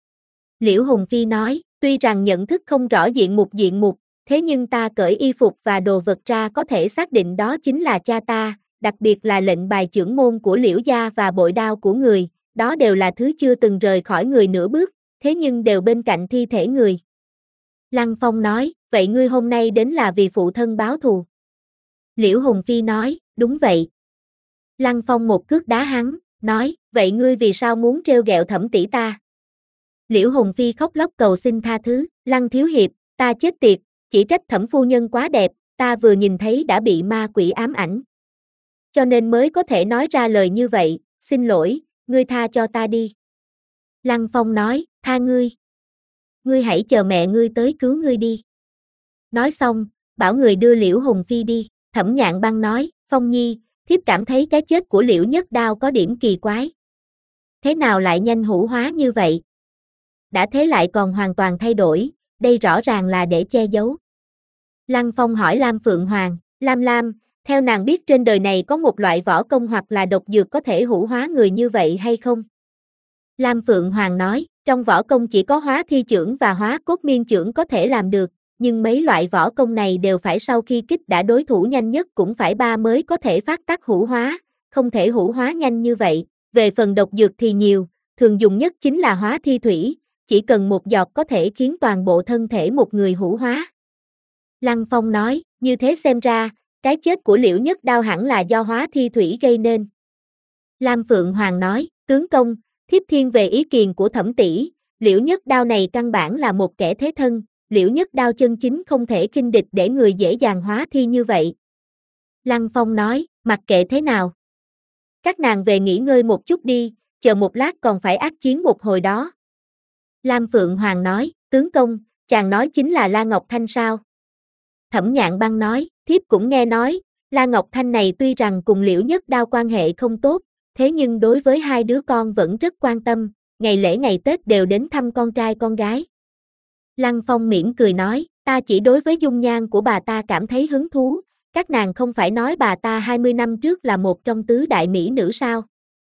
Liễu Hùng Phi nói, tuy rằng nhận thức không rõ diện mục diện mục, thế nhưng ta cởi y phục và đồ vật ra có thể xác định đó chính là cha ta, đặc biệt là lệnh bài chưởng môn của Liễu gia và bội đao của người, đó đều là thứ chưa từng rời khỏi người nửa bước, thế nhưng đều bên cạnh thi thể người. Lăng Phong nói, vậy ngươi hôm nay đến là vì phụ thân báo thù. Liễu Hùng Phi nói, đúng vậy. Lăng Phong một cước đá hắn, nói, vậy ngươi vì sao muốn trêu ghẹo Thẩm tỷ ta? Liễu Hùng Phi khóc lóc cầu xin tha thứ, Lăng thiếu hiệp, ta chết tiệt, chỉ trách Thẩm phu nhân quá đẹp, ta vừa nhìn thấy đã bị ma quỷ ám ảnh. Cho nên mới có thể nói ra lời như vậy, xin lỗi, ngươi tha cho ta đi. Lăng Phong nói, tha ngươi. Ngươi hãy chờ mẹ ngươi tới cứu ngươi đi. Nói xong, bảo người đưa Liễu Hùng Phi đi, Thẩm Nhạn Băng nói, Phong Nhi, thiếp cảm thấy cái chết của Liễu Nhất Đao có điểm kỳ quái. Thế nào lại nhanh hữu hóa như vậy? Đã thế lại còn hoàn toàn thay đổi, đây rõ ràng là để che giấu. Lăng Phong hỏi Lam Phượng Hoàng, Lam Lam, theo nàng biết trên đời này có một loại võ công hoặc là độc dược có thể hữu hóa người như vậy hay không? Lam Phượng Hoàng nói, trong võ công chỉ có hóa thi chưởng và hóa cốt miên chưởng có thể làm được, nhưng mấy loại võ công này đều phải sau khi kích đã đối thủ nhanh nhất cũng phải ba mới có thể phát tác hữu hóa, không thể hữu hóa nhanh như vậy. Về phần độc dược thì nhiều, thường dùng nhất chính là hóa thi thủy, chỉ cần một giọt có thể khiến toàn bộ thân thể một người hữu hóa. Lăng Phong nói, như thế xem ra, cái chết của Liễu Nhất Đao hẳn là do hóa thi thủy gây nên. Lam Phượng Hoàng nói, tướng công, thiếp thiên về ý kiến của Thẩm tỷ, Liễu Nhất Đao này căn bản là một kẻ thế thân, Liễu Nhất Đao chân chính không thể khinh địch để người dễ dàng hóa thi như vậy. Lăng Phong nói, mặc kệ thế nào. Các nàng về nghỉ ngơi một chút đi, chờ một lát còn phải ác chiến một hồi đó. Lam Phượng Hoàng nói, tướng công, chàng nói chính là La Ngọc Thanh sao? Thẩm Nhạn Băng nói, thiếp cũng nghe nói, La Ngọc Thanh này tuy rằng cùng Liễu Nhất Đao quan hệ không tốt, thế nhưng đối với hai đứa con vẫn rất quan tâm, ngày lễ ngày Tết đều đến thăm con trai con gái. Lăng Phong mỉm cười nói, ta chỉ đối với dung nhan của bà ta cảm thấy hứng thú, các nàng không phải nói bà ta hai mươi năm trước là một trong tứ đại mỹ nữ sao?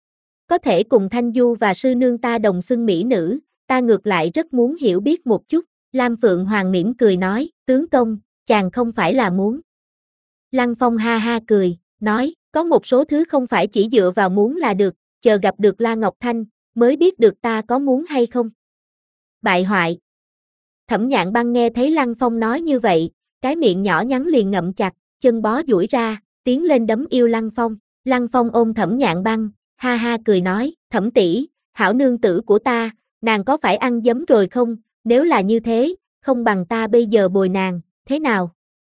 Có thể cùng Thanh Du và sư nương ta đồng xưng mỹ nữ, ta ngược lại rất muốn hiểu biết một chút. Lam Phượng Hoàng mỉm cười nói, tướng công, chàng không phải là muốn. Lăng Phong ha ha cười, nói, có một số thứ không phải chỉ dựa vào muốn là được, chờ gặp được La Ngọc Thanh, mới biết được ta có muốn hay không. Bại hoại. Thẩm Nhạn Băng nghe thấy Lăng Phong nói như vậy, cái miệng nhỏ nhắn liền ngậm chặt, chân bó duỗi ra, tiến lên đấm yêu Lăng Phong. Lăng Phong ôm Thẩm Nhạn Băng, ha ha cười nói, Thẩm tỷ, hảo nương tử của ta, nàng có phải ăn dấm rồi không, nếu là như thế, không bằng ta bây giờ bồi nàng, thế nào?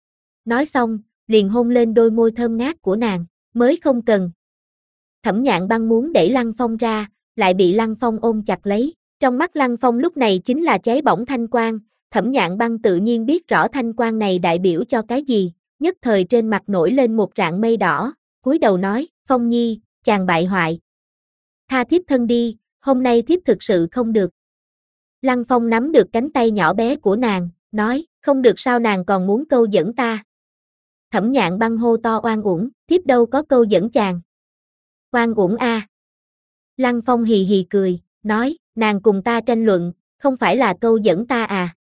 Nói xong, liền hôn lên đôi môi thơm ngát của nàng, mới không cần. Thẩm Nhạn Băng muốn đẩy Lăng Phong ra, lại bị Lăng Phong ôm chặt lấy, trong mắt Lăng Phong lúc này chính là cháy bỏng thanh quang, Thẩm Nhạn Băng tự nhiên biết rõ thanh quang này đại biểu cho cái gì, nhất thời trên mặt nổi lên một rạng mây đỏ, cúi đầu nói, Phong Nhi, chàng bại hoại. Tha thiếp thân đi, hôm nay thiếp thực sự không được. Lăng Phong nắm được cánh tay nhỏ bé của nàng, nói, không được sao nàng còn muốn câu dẫn ta. Thẩm Nhạn Băng hô to oan uổng, thiếp đâu có câu dẫn chàng. Oan uổng a. À. Lăng Phong hì hì cười, nói, nàng cùng ta tranh luận, không phải là câu dẫn ta à.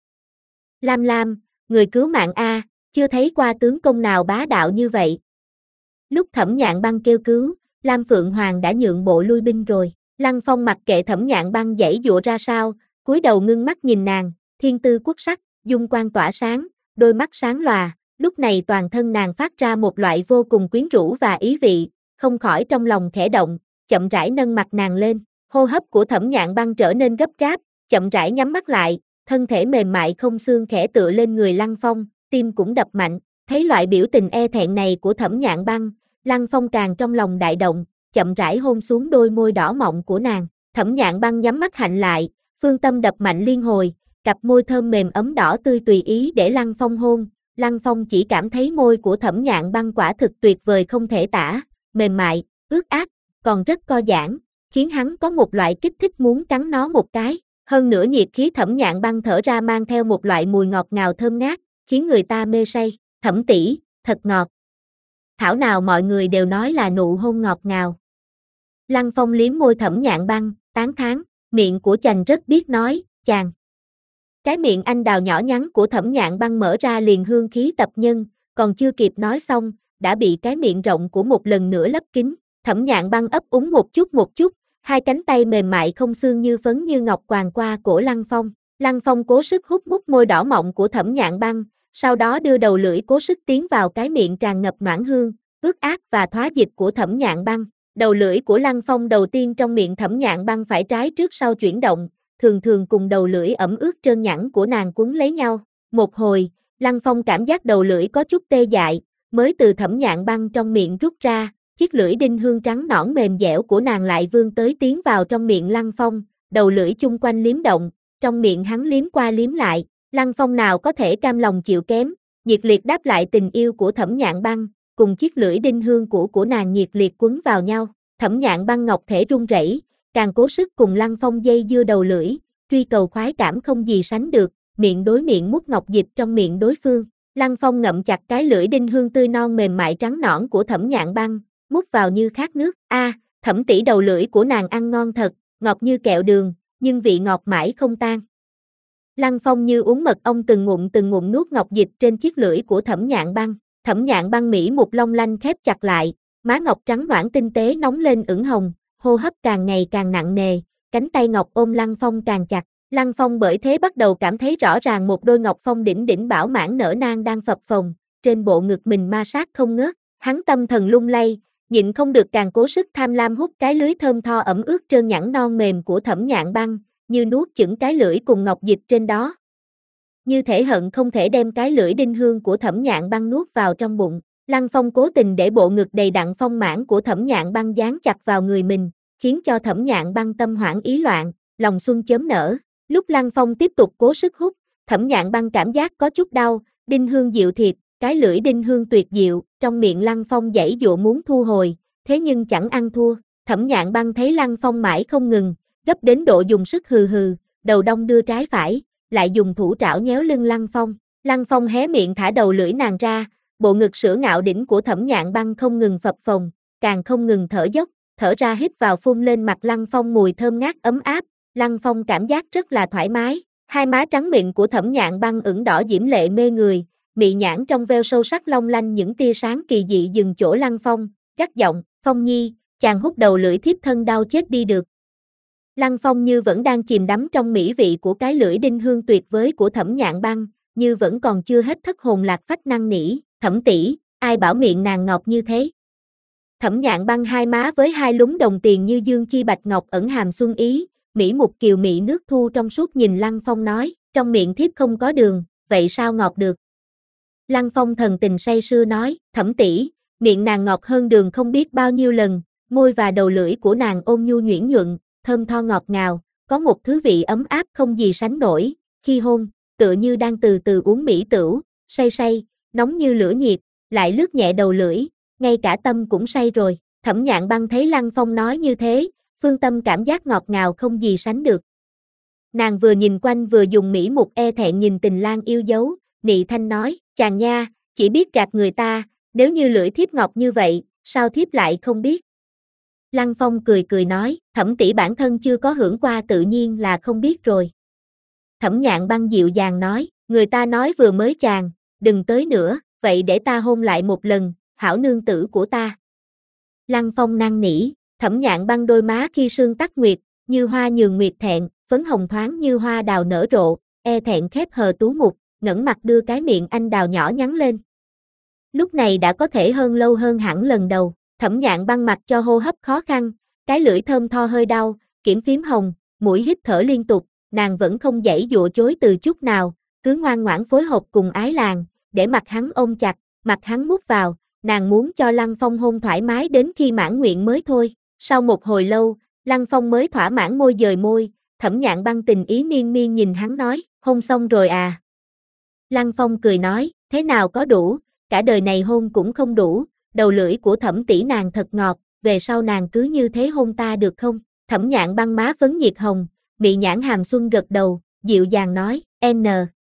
Lam Lam, người cứu mạng a, à, chưa thấy qua tướng công nào bá đạo như vậy. Lúc Thẩm Nhạn Băng kêu cứu, Lam Phượng Hoàng đã nhượng bộ lui binh rồi. Lăng Phong mặc kệ Thẩm Nhạn Băng giãy giụa ra sao, cúi đầu ngưng mắt nhìn nàng, thiên tư quốc sắc, dung quang tỏa sáng, đôi mắt sáng lòa, lúc này toàn thân nàng phát ra một loại vô cùng quyến rũ và ý vị, không khỏi trong lòng khẽ động, chậm rãi nâng mặt nàng lên, hô hấp của Thẩm Nhạn Băng trở nên gấp gáp, chậm rãi nhắm mắt lại, thân thể mềm mại không xương khẽ tựa lên người Lăng Phong, tim cũng đập mạnh, thấy loại biểu tình e thẹn này của Thẩm Nhạn Băng, Lăng Phong càng trong lòng đại động, chậm rãi hôn xuống đôi môi đỏ mọng của nàng, Thẩm Nhạn Băng nhắm mắt hạnh lại, phương tâm đập mạnh liên hồi, cặp môi thơm mềm ấm đỏ tươi tùy ý để Lăng Phong hôn, Lăng Phong chỉ cảm thấy môi của Thẩm Nhạn Băng quả thực tuyệt vời không thể tả, mềm mại, ướt át, còn rất co giãn, khiến hắn có một loại kích thích muốn cắn nó một cái, hơn nữa nhiệt khí Thẩm Nhạn Băng thở ra mang theo một loại mùi ngọt ngào thơm ngát, khiến người ta mê say, Thẩm tỷ, thật ngọt. Thảo nào mọi người đều nói là nụ hôn ngọt ngào. Lăng Phong liếm môi Thẩm Nhạn Băng, tán thán, miệng của chàng rất biết nói, chàng. Cái miệng anh đào nhỏ nhắn của Thẩm Nhạn Băng mở ra liền hương khí tập nhân, còn chưa kịp nói xong, đã bị cái miệng rộng của một lần nữa lấp kín. Thẩm Nhạn Băng ấp úng một chút một chút, hai cánh tay mềm mại không xương như phấn như ngọc quàng qua cổ Lăng Phong. Lăng Phong cố sức hút mút môi đỏ mọng của Thẩm Nhạn Băng, sau đó đưa đầu lưỡi cố sức tiến vào cái miệng tràn ngập noãn hương, ướt át và thoá dịch của Thẩm Nhạn Băng. Đầu lưỡi của Lăng Phong đầu tiên trong miệng Thẩm Nhạn Băng phải trái trước sau chuyển động, thường thường cùng đầu lưỡi ẩm ướt trơn nhẵn của nàng quấn lấy nhau. Một hồi, Lăng Phong cảm giác đầu lưỡi có chút tê dại, mới từ Thẩm Nhạn Băng trong miệng rút ra, chiếc lưỡi đinh hương trắng nõn mềm dẻo của nàng lại vươn tới tiến vào trong miệng Lăng Phong, đầu lưỡi chung quanh liếm động, trong miệng hắn liếm qua liếm lại, Lăng Phong nào có thể cam lòng chịu kém, nhiệt liệt đáp lại tình yêu của Thẩm Nhạn Băng, cùng chiếc lưỡi đinh hương của của nàng nhiệt liệt quấn vào nhau. Thẩm Nhạn Băng ngọc thể run rẩy, càng cố sức cùng Lăng Phong dây dưa đầu lưỡi, truy cầu khoái cảm không gì sánh được, miệng đối miệng mút ngọc dịch trong miệng đối phương. Lăng Phong ngậm chặt cái lưỡi đinh hương tươi non mềm mại trắng nõn của Thẩm Nhạn Băng, mút vào như khát nước. A, à, Thẩm tỷ đầu lưỡi của nàng ăn ngon thật, ngọt như kẹo đường, nhưng vị ngọt mãi không tan. Lăng Phong như uống mật ong từng ngụm từng ngụm nuốt ngọc dịch trên chiếc lưỡi của Thẩm Nhạn Băng. Thẩm Nhạn Băng mỹ một long lanh khép chặt lại, má ngọc trắng nõn tinh tế nóng lên ửng hồng, hô hấp càng ngày càng nặng nề, cánh tay ngọc ôm Lăng Phong càng chặt. Lăng Phong bởi thế bắt đầu cảm thấy rõ ràng một đôi ngọc phong đỉnh đỉnh bảo mãn nở nang đang phập phồng, trên bộ ngực mình ma sát không ngớt, hắn tâm thần lung lay, nhịn không được càng cố sức tham lam hút cái lưới thơm tho ẩm ướt trơn nhẵn non mềm của Thẩm Nhạn Băng, như nuốt chửng cái lưỡi cùng ngọc dịch trên đó. Như thể hận không thể đem cái lưỡi đinh hương của Thẩm Nhạn Băng nuốt vào trong bụng. Lăng Phong cố tình để bộ ngực đầy đặn phong mãn của Thẩm Nhạn Băng dán chặt vào người mình, khiến cho Thẩm Nhạn Băng tâm hoảng ý loạn, lòng xuân chớm nở. Lúc Lăng Phong tiếp tục cố sức hút, Thẩm Nhạn Băng cảm giác có chút đau, đinh hương dịu thiệt, cái lưỡi đinh hương tuyệt diệu, trong miệng Lăng Phong giãy giụa muốn thu hồi, thế nhưng chẳng ăn thua. Thẩm Nhạn Băng thấy Lăng Phong mãi không ngừng, gấp đến độ dùng sức hừ hừ, đầu đong đưa trái phải, lại dùng thủ trảo nhéo lưng Lăng Phong. Lăng Phong hé miệng thả đầu lưỡi nàng ra, bộ ngực sữa ngạo đỉnh của Thẩm Nhạn Băng không ngừng phập phồng, càng không ngừng thở dốc, thở ra hít vào phun lên mặt Lăng Phong mùi thơm ngát ấm áp. Lăng Phong cảm giác rất là thoải mái, hai má trắng mịn của Thẩm Nhạn Băng ửng đỏ diễm lệ mê người, mị nhãn trong veo sâu sắc long lanh những tia sáng kỳ dị dừng chỗ Lăng Phong, gắt giọng, Phong Nhi, chàng hút đầu lưỡi thiếp thân đau chết đi được. Lăng Phong như vẫn đang chìm đắm trong mỹ vị của cái lưỡi đinh hương tuyệt vời của Thẩm Nhạn Băng, như vẫn còn chưa hết thất hồn lạc phách năn nỉ, Thẩm tỷ, ai bảo miệng nàng ngọt như thế. Thẩm Nhạn Băng hai má với hai lúm đồng tiền như dương chi bạch ngọc ẩn hàm xuân ý, mỹ mục kiều mị nước thu trong suốt nhìn Lăng Phong nói, trong miệng thiếp không có đường, vậy sao ngọt được. Lăng Phong thần tình say sưa nói, Thẩm tỷ, miệng nàng ngọt hơn đường không biết bao nhiêu lần, môi và đầu lưỡi của nàng ôn nhu nhuyễn nhuận, thơm tho ngọt ngào, có một thứ vị ấm áp không gì sánh nổi, khi hôn, tựa như đang từ từ uống mỹ tửu, say say, nóng như lửa nhiệt, lại lướt nhẹ đầu lưỡi, ngay cả tâm cũng say rồi. Thẩm Nhạn Băng thấy Lăng Phong nói như thế, phương tâm cảm giác ngọt ngào không gì sánh được. Nàng vừa nhìn quanh vừa dùng mỹ mục e thẹn nhìn Tình Lang yêu dấu, nị thanh nói, chàng nha, chỉ biết gạt người ta, nếu như lưỡi thiếp ngọt như vậy, sao thiếp lại không biết. Lăng Phong cười cười nói, Thẩm tỷ bản thân chưa có hưởng qua tự nhiên là không biết rồi. Thẩm Nhạn Băng dịu dàng nói, người ta nói vừa mới chàng, đừng tới nữa, vậy để ta hôn lại một lần, hảo nương tử của ta. Lăng Phong năn nỉ, Thẩm Nhạn Băng đôi má khi sương tắt nguyệt, như hoa nhường nguyệt thẹn, phấn hồng thoáng như hoa đào nở rộ, e thẹn khép hờ tú mục, ngẩng mặt đưa cái miệng anh đào nhỏ nhắn lên. Lúc này đã có thể hơn lâu hơn hẳn lần đầu, Thẩm Nhạn Băng mặt cho hô hấp khó khăn, cái lưỡi thơm tho hơi đau, kiểm phím hồng, mũi hít thở liên tục, nàng vẫn không giãy dụa chối từ chút nào, cứ ngoan ngoãn phối hợp cùng ái làng, để mặt hắn ôm chặt, mặt hắn mút vào, nàng muốn cho Lăng Phong hôn thoải mái đến khi mãn nguyện mới thôi. Sau một hồi lâu, Lăng Phong mới thỏa mãn môi dời môi, Thẩm Nhạn Băng tình ý miên miên nhìn hắn nói, hôn xong rồi à. Lăng Phong cười nói, thế nào có đủ, cả đời này hôn cũng không đủ, đầu lưỡi của Thẩm tỷ nàng thật ngọt, về sau nàng cứ như thế hôn ta được không? Thẩm Nhạn Băng má phấn nhiệt hồng, mị nhãn hàm xuân gật đầu, dịu dàng nói, N.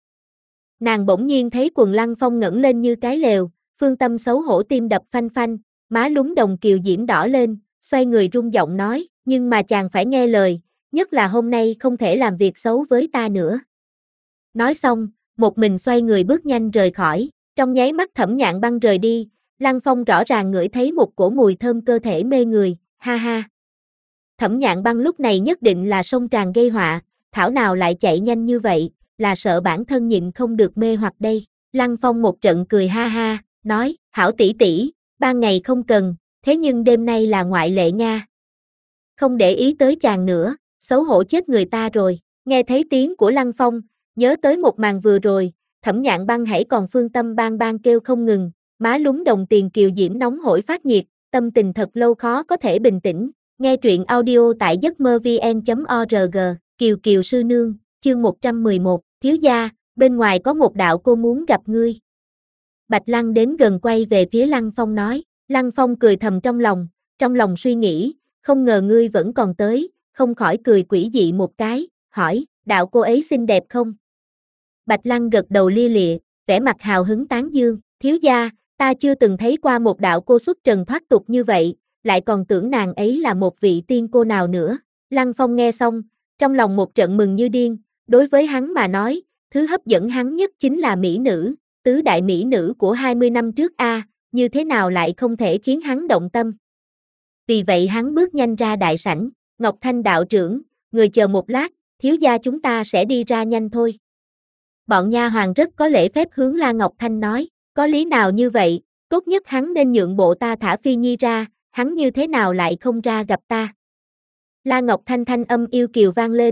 Nàng bỗng nhiên thấy quần Lăng Phong ngẩng lên như cái lều, phương tâm xấu hổ tim đập phanh phanh, má lúng đồng kiều diễm đỏ lên, xoay người rung giọng nói, nhưng mà chàng phải nghe lời, nhất là hôm nay không thể làm việc xấu với ta nữa. Nói xong, một mình xoay người bước nhanh rời khỏi, trong nháy mắt Thẩm Nhạn Băng rời đi, Lăng Phong rõ ràng ngửi thấy một cổ mùi thơm cơ thể mê người, ha ha. Thẩm Nhạn Băng lúc này nhất định là sông tràn gây họa, thảo nào lại chạy nhanh như vậy, là sợ bản thân nhịn không được mê hoặc đây. Lăng Phong một trận cười ha ha, nói, hảo tỷ tỷ, ban ngày không cần, thế nhưng đêm nay là ngoại lệ nha. Không để ý tới chàng nữa, xấu hổ chết người ta rồi. Nghe thấy tiếng của Lăng Phong, nhớ tới một màn vừa rồi, Thẩm Nhạn Băng hãy còn phương tâm bang bang kêu không ngừng, má lúng đồng tiền kiều diễm nóng hổi phát nhiệt, tâm tình thật lâu khó có thể bình tĩnh. Nghe truyện audio tại giấc mơ vn chấm org, Kiều Kiều sư nương, chương một trăm mười một, thiếu gia, bên ngoài có một đạo cô muốn gặp ngươi. Bạch Lăng đến gần quay về phía Lăng Phong nói, Lăng Phong cười thầm trong lòng, trong lòng suy nghĩ, không ngờ ngươi vẫn còn tới, không khỏi cười quỷ dị một cái, hỏi, đạo cô ấy xinh đẹp không? Bạch Lăng gật đầu lia lịa, vẻ mặt hào hứng tán dương, thiếu gia, ta chưa từng thấy qua một đạo cô xuất trần thoát tục như vậy, lại còn tưởng nàng ấy là một vị tiên cô nào nữa. Lăng Phong nghe xong, trong lòng một trận mừng như điên, đối với hắn mà nói, thứ hấp dẫn hắn nhất chính là mỹ nữ, tứ đại mỹ nữ của hai mươi năm trước a, như thế nào lại không thể khiến hắn động tâm. Vì vậy hắn bước nhanh ra đại sảnh, Ngọc Thanh đạo trưởng, người chờ một lát, thiếu gia chúng ta sẽ đi ra nhanh thôi. Bọn nha hoàn rất có lễ phép hướng La Ngọc Thanh nói, có lý nào như vậy, tốt nhất hắn nên nhượng bộ ta thả Phi Nhi ra, hắn như thế nào lại không ra gặp ta. La Ngọc Thanh thanh âm yêu kiều vang lên,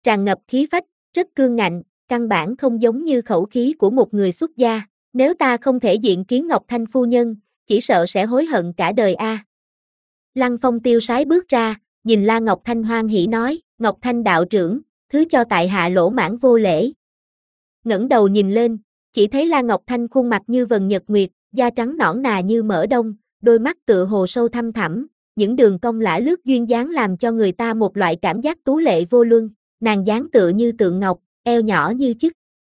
tràn ngập khí phách, rất cương ngạnh, căn bản không giống như khẩu khí của một người xuất gia. Nếu ta không thể diện kiến Ngọc Thanh phu nhân, chỉ sợ sẽ hối hận cả đời a. À. Lăng Phong tiêu sái bước ra, nhìn La Ngọc Thanh hoan hỉ nói, Ngọc Thanh đạo trưởng, thứ cho tại hạ lỗ mãn vô lễ. Ngẩng đầu nhìn lên, chỉ thấy La Ngọc Thanh khuôn mặt như vầng nhật nguyệt, da trắng nõn nà như mỡ đông, đôi mắt tựa hồ sâu thăm thẳm, những đường cong lả lướt duyên dáng làm cho người ta một loại cảm giác tú lệ vô luân, nàng dáng tựa như tượng ngọc, eo nhỏ như chức.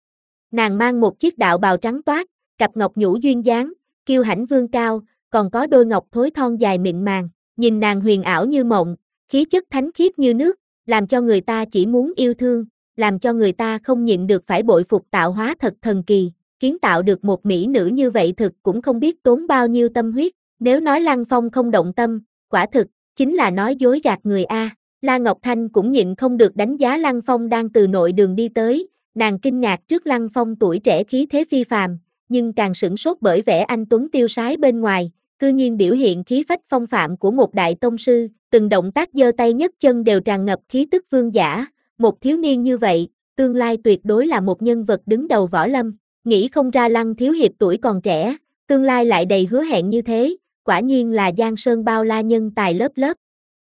Nàng mang một chiếc đạo bào trắng toát, cặp ngọc nhũ duyên dáng, kiêu hãnh vương cao, còn có đôi ngọc thối thon dài mịn màng, nhìn nàng huyền ảo như mộng, khí chất thánh khiết như nước, làm cho người ta chỉ muốn yêu thương, làm cho người ta không nhịn được phải bội phục tạo hóa thật thần kỳ, kiến tạo được một mỹ nữ như vậy thực cũng không biết tốn bao nhiêu tâm huyết, nếu nói Lăng Phong không động tâm, quả thực, chính là nói dối gạt người a. La Ngọc Thanh cũng nhịn không được đánh giá Lăng Phong đang từ nội đường đi tới, nàng kinh ngạc trước Lăng Phong tuổi trẻ khí thế phi phàm, nhưng càng sửng sốt bởi vẻ anh tuấn tiêu sái bên ngoài, cư nhiên biểu hiện khí phách phong phạm của một đại tông sư, từng động tác giơ tay nhấc chân đều tràn ngập khí tức vương giả, một thiếu niên như vậy, tương lai tuyệt đối là một nhân vật đứng đầu võ lâm, nghĩ không ra Lăng thiếu hiệp tuổi còn trẻ, tương lai lại đầy hứa hẹn như thế, quả nhiên là Giang Sơn bao la nhân tài lớp lớp.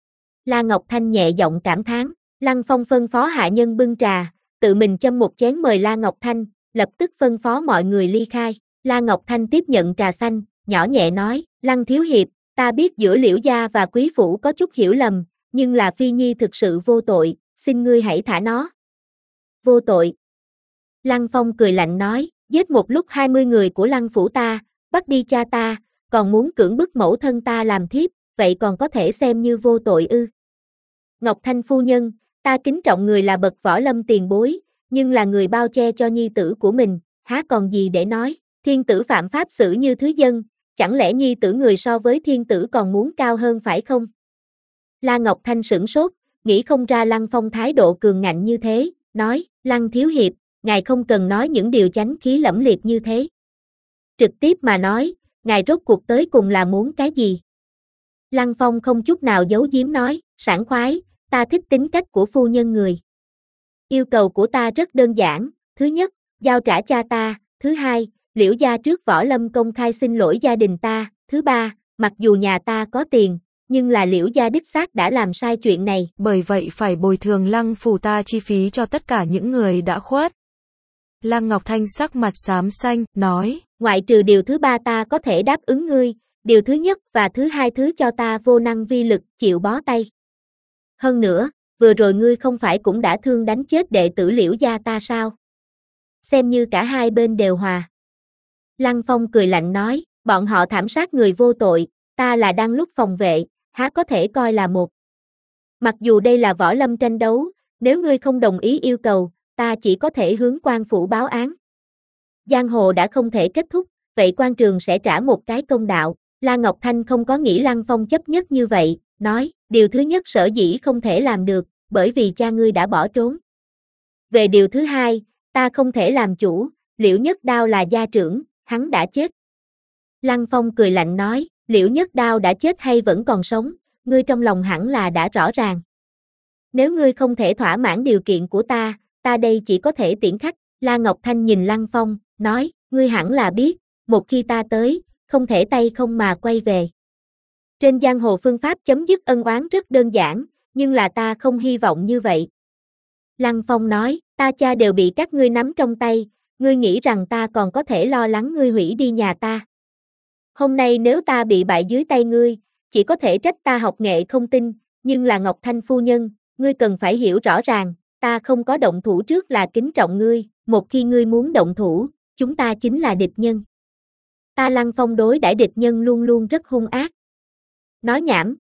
La Ngọc Thanh nhẹ giọng cảm thán, Lăng Phong phân phó hạ nhân bưng trà, tự mình châm một chén mời La Ngọc Thanh, lập tức phân phó mọi người ly khai. La Ngọc Thanh tiếp nhận trà xanh, nhỏ nhẹ nói, Lăng thiếu hiệp, ta biết giữa Liễu gia và quý phủ có chút hiểu lầm, nhưng là Phi Nhi thực sự vô tội, xin ngươi hãy thả nó. Vô tội. Lăng Phong cười lạnh nói, giết một lúc hai mươi người của Lăng phủ ta, bắt đi cha ta, còn muốn cưỡng bức mẫu thân ta làm thiếp, vậy còn có thể xem như vô tội ư? Ngọc Thanh phu nhân, ta kính trọng người là bậc võ lâm tiền bối, nhưng là người bao che cho nhi tử của mình, há còn gì để nói, thiên tử phạm pháp xử như thứ dân, chẳng lẽ nhi tử người so với thiên tử còn muốn cao hơn phải không? La Ngọc Thanh sửng sốt, nghĩ không ra Lăng Phong thái độ cường ngạnh như thế, nói, Lăng thiếu hiệp, ngài không cần nói những điều chánh khí lẫm liệt như thế. Trực tiếp mà nói, ngài rốt cuộc tới cùng là muốn cái gì? Lăng Phong không chút nào giấu giếm nói, sảng khoái, ta thích tính cách của phu nhân người. Yêu cầu của ta rất đơn giản, thứ nhất, giao trả cha ta, thứ hai, Liễu gia trước võ lâm công khai xin lỗi gia đình ta, thứ ba, mặc dù nhà ta có tiền, nhưng là Liễu gia đích xác đã làm sai chuyện này. Bởi vậy phải bồi thường Lăng phủ ta chi phí cho tất cả những người đã khuất. Lăng Ngọc Thanh sắc mặt xám xanh, nói, ngoại trừ điều thứ ba ta có thể đáp ứng ngươi, điều thứ nhất và thứ hai thứ cho ta vô năng vi lực, chịu bó tay. Hơn nữa, vừa rồi ngươi không phải cũng đã thương đánh chết đệ tử Liễu gia ta sao? Xem như cả hai bên đều hòa. Lăng Phong cười lạnh nói, bọn họ thảm sát người vô tội, ta là đang lúc phòng vệ, há có thể coi là một. Mặc dù đây là võ lâm tranh đấu, nếu ngươi không đồng ý yêu cầu, ta chỉ có thể hướng quan phủ báo án. Giang hồ đã không thể kết thúc, vậy quan trường sẽ trả một cái công đạo. La Ngọc Thanh không có nghĩ Lăng Phong chấp nhất như vậy, nói, điều thứ nhất sở dĩ không thể làm được, bởi vì cha ngươi đã bỏ trốn. Về điều thứ hai, ta không thể làm chủ, Liễu Nhất Đao là gia trưởng, hắn đã chết. Lăng Phong cười lạnh nói, Liễu Nhất Đao đã chết hay vẫn còn sống, ngươi trong lòng hẳn là đã rõ ràng. Nếu ngươi không thể thỏa mãn điều kiện của ta, ta đây chỉ có thể tiễn khách. La Ngọc Thanh nhìn Lăng Phong, nói, ngươi hẳn là biết, một khi ta tới, không thể tay không mà quay về. Trên giang hồ phương pháp chấm dứt ân oán rất đơn giản, nhưng là ta không hy vọng như vậy. Lăng Phong nói, ta cha đều bị các ngươi nắm trong tay, ngươi nghĩ rằng ta còn có thể lo lắng ngươi hủy đi nhà ta. Hôm nay nếu ta bị bại dưới tay ngươi, chỉ có thể trách ta học nghệ không tinh, nhưng là Ngọc Thanh phu nhân, ngươi cần phải hiểu rõ ràng, ta không có động thủ trước là kính trọng ngươi, một khi ngươi muốn động thủ, chúng ta chính là địch nhân. Ta Lăng Phong đối đãi địch nhân luôn luôn rất hung ác. Nói nhảm.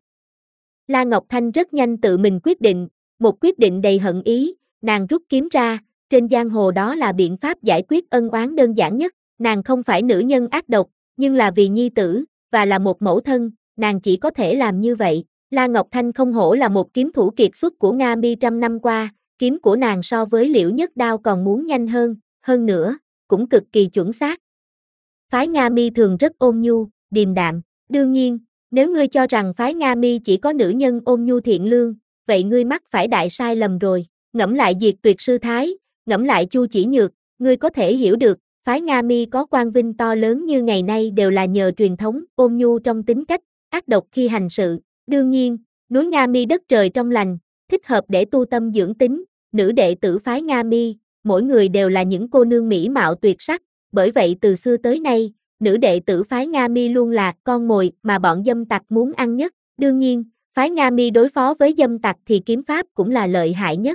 La Ngọc Thanh rất nhanh tự mình quyết định, một quyết định đầy hận ý, nàng rút kiếm ra, trên giang hồ đó là biện pháp giải quyết ân oán đơn giản nhất, nàng không phải nữ nhân ác độc, nhưng là vì nhi tử, và là một mẫu thân, nàng chỉ có thể làm như vậy. La Ngọc Thanh không hổ là một kiếm thủ kiệt xuất của Nga Mi trăm năm qua, kiếm của nàng so với Liễu Nhất Đao còn muốn nhanh hơn, hơn nữa, cũng cực kỳ chuẩn xác. Phái Nga Mi thường rất ôn nhu, điềm đạm, đương nhiên, nếu ngươi cho rằng phái Nga Mi chỉ có nữ nhân ôn nhu thiện lương, vậy ngươi mắc phải đại sai lầm rồi. ngẫm lại diệt tuyệt sư thái, ngẫm lại Chu Chỉ Nhược, ngươi có thể hiểu được, phái Nga Mi có quang vinh to lớn như ngày nay đều là nhờ truyền thống ôn nhu trong tính cách, ác độc khi hành sự. Đương nhiên, núi Nga Mi đất trời trong lành, thích hợp để tu tâm dưỡng tính, nữ đệ tử phái Nga Mi, mỗi người đều là những cô nương mỹ mạo tuyệt sắc, bởi vậy từ xưa tới nay, nữ đệ tử phái Nga Mi luôn là con mồi mà bọn dâm tặc muốn ăn nhất. Đương nhiên, phái Nga Mi đối phó với dâm tặc thì kiếm pháp cũng là lợi hại nhất.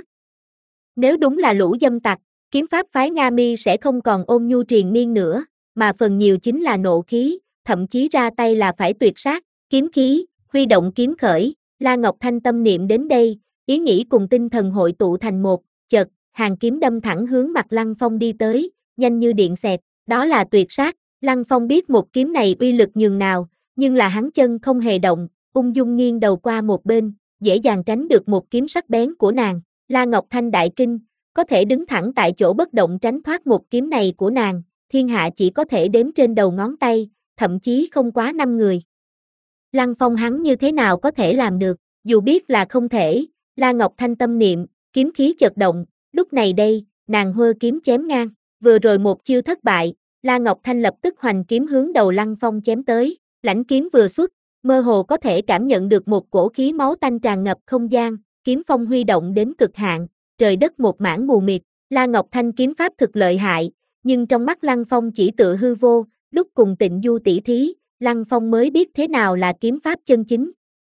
Nếu đúng là lũ dâm tặc, kiếm pháp phái Nga Mi sẽ không còn ôn nhu triền miên nữa, mà phần nhiều chính là nộ khí, thậm chí ra tay là phải tuyệt sát, kiếm khí, huy động kiếm khởi. La Ngọc Thanh tâm niệm đến đây, ý nghĩ cùng tinh thần hội tụ thành một, chợt, hàng kiếm đâm thẳng hướng mặt Lăng Phong đi tới, nhanh như điện xẹt, đó là tuyệt sát. Lăng Phong biết một kiếm này uy lực nhường nào, nhưng là hắn chân không hề động, ung dung nghiêng đầu qua một bên, dễ dàng tránh được một kiếm sắc bén của nàng. La Ngọc Thanh đại kinh, có thể đứng thẳng tại chỗ bất động tránh thoát một kiếm này của nàng, thiên hạ chỉ có thể đếm trên đầu ngón tay, thậm chí không quá năm người. Lăng Phong hắn như thế nào có thể làm được, dù biết là không thể, La Ngọc Thanh tâm niệm, kiếm khí chợt động, lúc này đây, nàng huơ kiếm chém ngang, vừa rồi một chiêu thất bại, La Ngọc Thanh lập tức hoành kiếm hướng đầu Lăng Phong chém tới, lãnh kiếm vừa xuất, mơ hồ có thể cảm nhận được một cổ khí máu tanh tràn ngập không gian, kiếm phong huy động đến cực hạn, trời đất một mảng mù mịt. La Ngọc Thanh kiếm pháp thực lợi hại, nhưng trong mắt Lăng Phong chỉ tựa hư vô, lúc cùng Tịnh Du tỷ thí, Lăng Phong mới biết thế nào là kiếm pháp chân chính.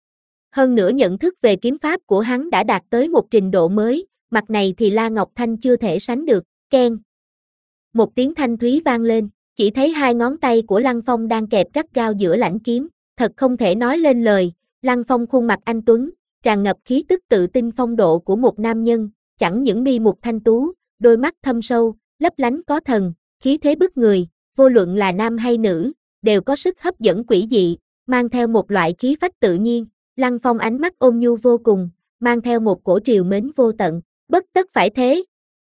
Hơn nữa nhận thức về kiếm pháp của hắn đã đạt tới một trình độ mới, mặt này thì La Ngọc Thanh chưa thể sánh được, keng. Một tiếng thanh thúy vang lên, chỉ thấy hai ngón tay của Lăng Phong đang kẹp gắt gao giữa lãnh kiếm, thật không thể nói lên lời. Lăng Phong khuôn mặt anh tuấn, tràn ngập khí tức tự tin phong độ của một nam nhân, chẳng những mi mục thanh tú, đôi mắt thâm sâu, lấp lánh có thần, khí thế bức người, vô luận là nam hay nữ, đều có sức hấp dẫn quỷ dị, mang theo một loại khí phách tự nhiên. Lăng Phong ánh mắt ôn nhu vô cùng, mang theo một cổ triều mến vô tận, bất tất phải thế.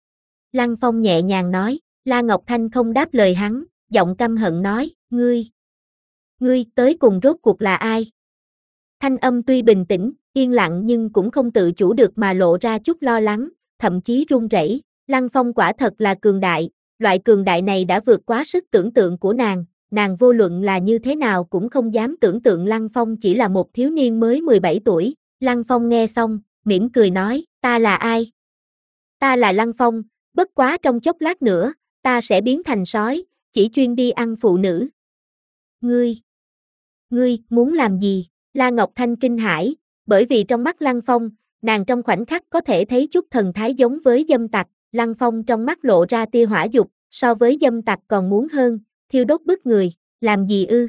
Lăng Phong nhẹ nhàng nói, La Ngọc Thanh không đáp lời hắn, giọng căm hận nói, ngươi, ngươi tới cùng rốt cuộc là ai? Thanh âm tuy bình tĩnh, yên lặng nhưng cũng không tự chủ được mà lộ ra chút lo lắng, thậm chí run rẩy. Lăng Phong quả thật là cường đại, loại cường đại này đã vượt quá sức tưởng tượng của nàng, nàng vô luận là như thế nào cũng không dám tưởng tượng Lăng Phong chỉ là một thiếu niên mới mười bảy tuổi. Lăng Phong nghe xong, mỉm cười nói, ta là ai? Ta là Lăng Phong, bất quá trong chốc lát nữa, ta sẽ biến thành sói, chỉ chuyên đi ăn phụ nữ. Ngươi, ngươi muốn làm gì? La Ngọc Thanh kinh hãi, bởi vì trong mắt Lăng Phong, nàng trong khoảnh khắc có thể thấy chút thần thái giống với dâm tặc. Lăng Phong trong mắt lộ ra tia hỏa dục, so với dâm tặc còn muốn hơn, thiêu đốt bức người, làm gì ư?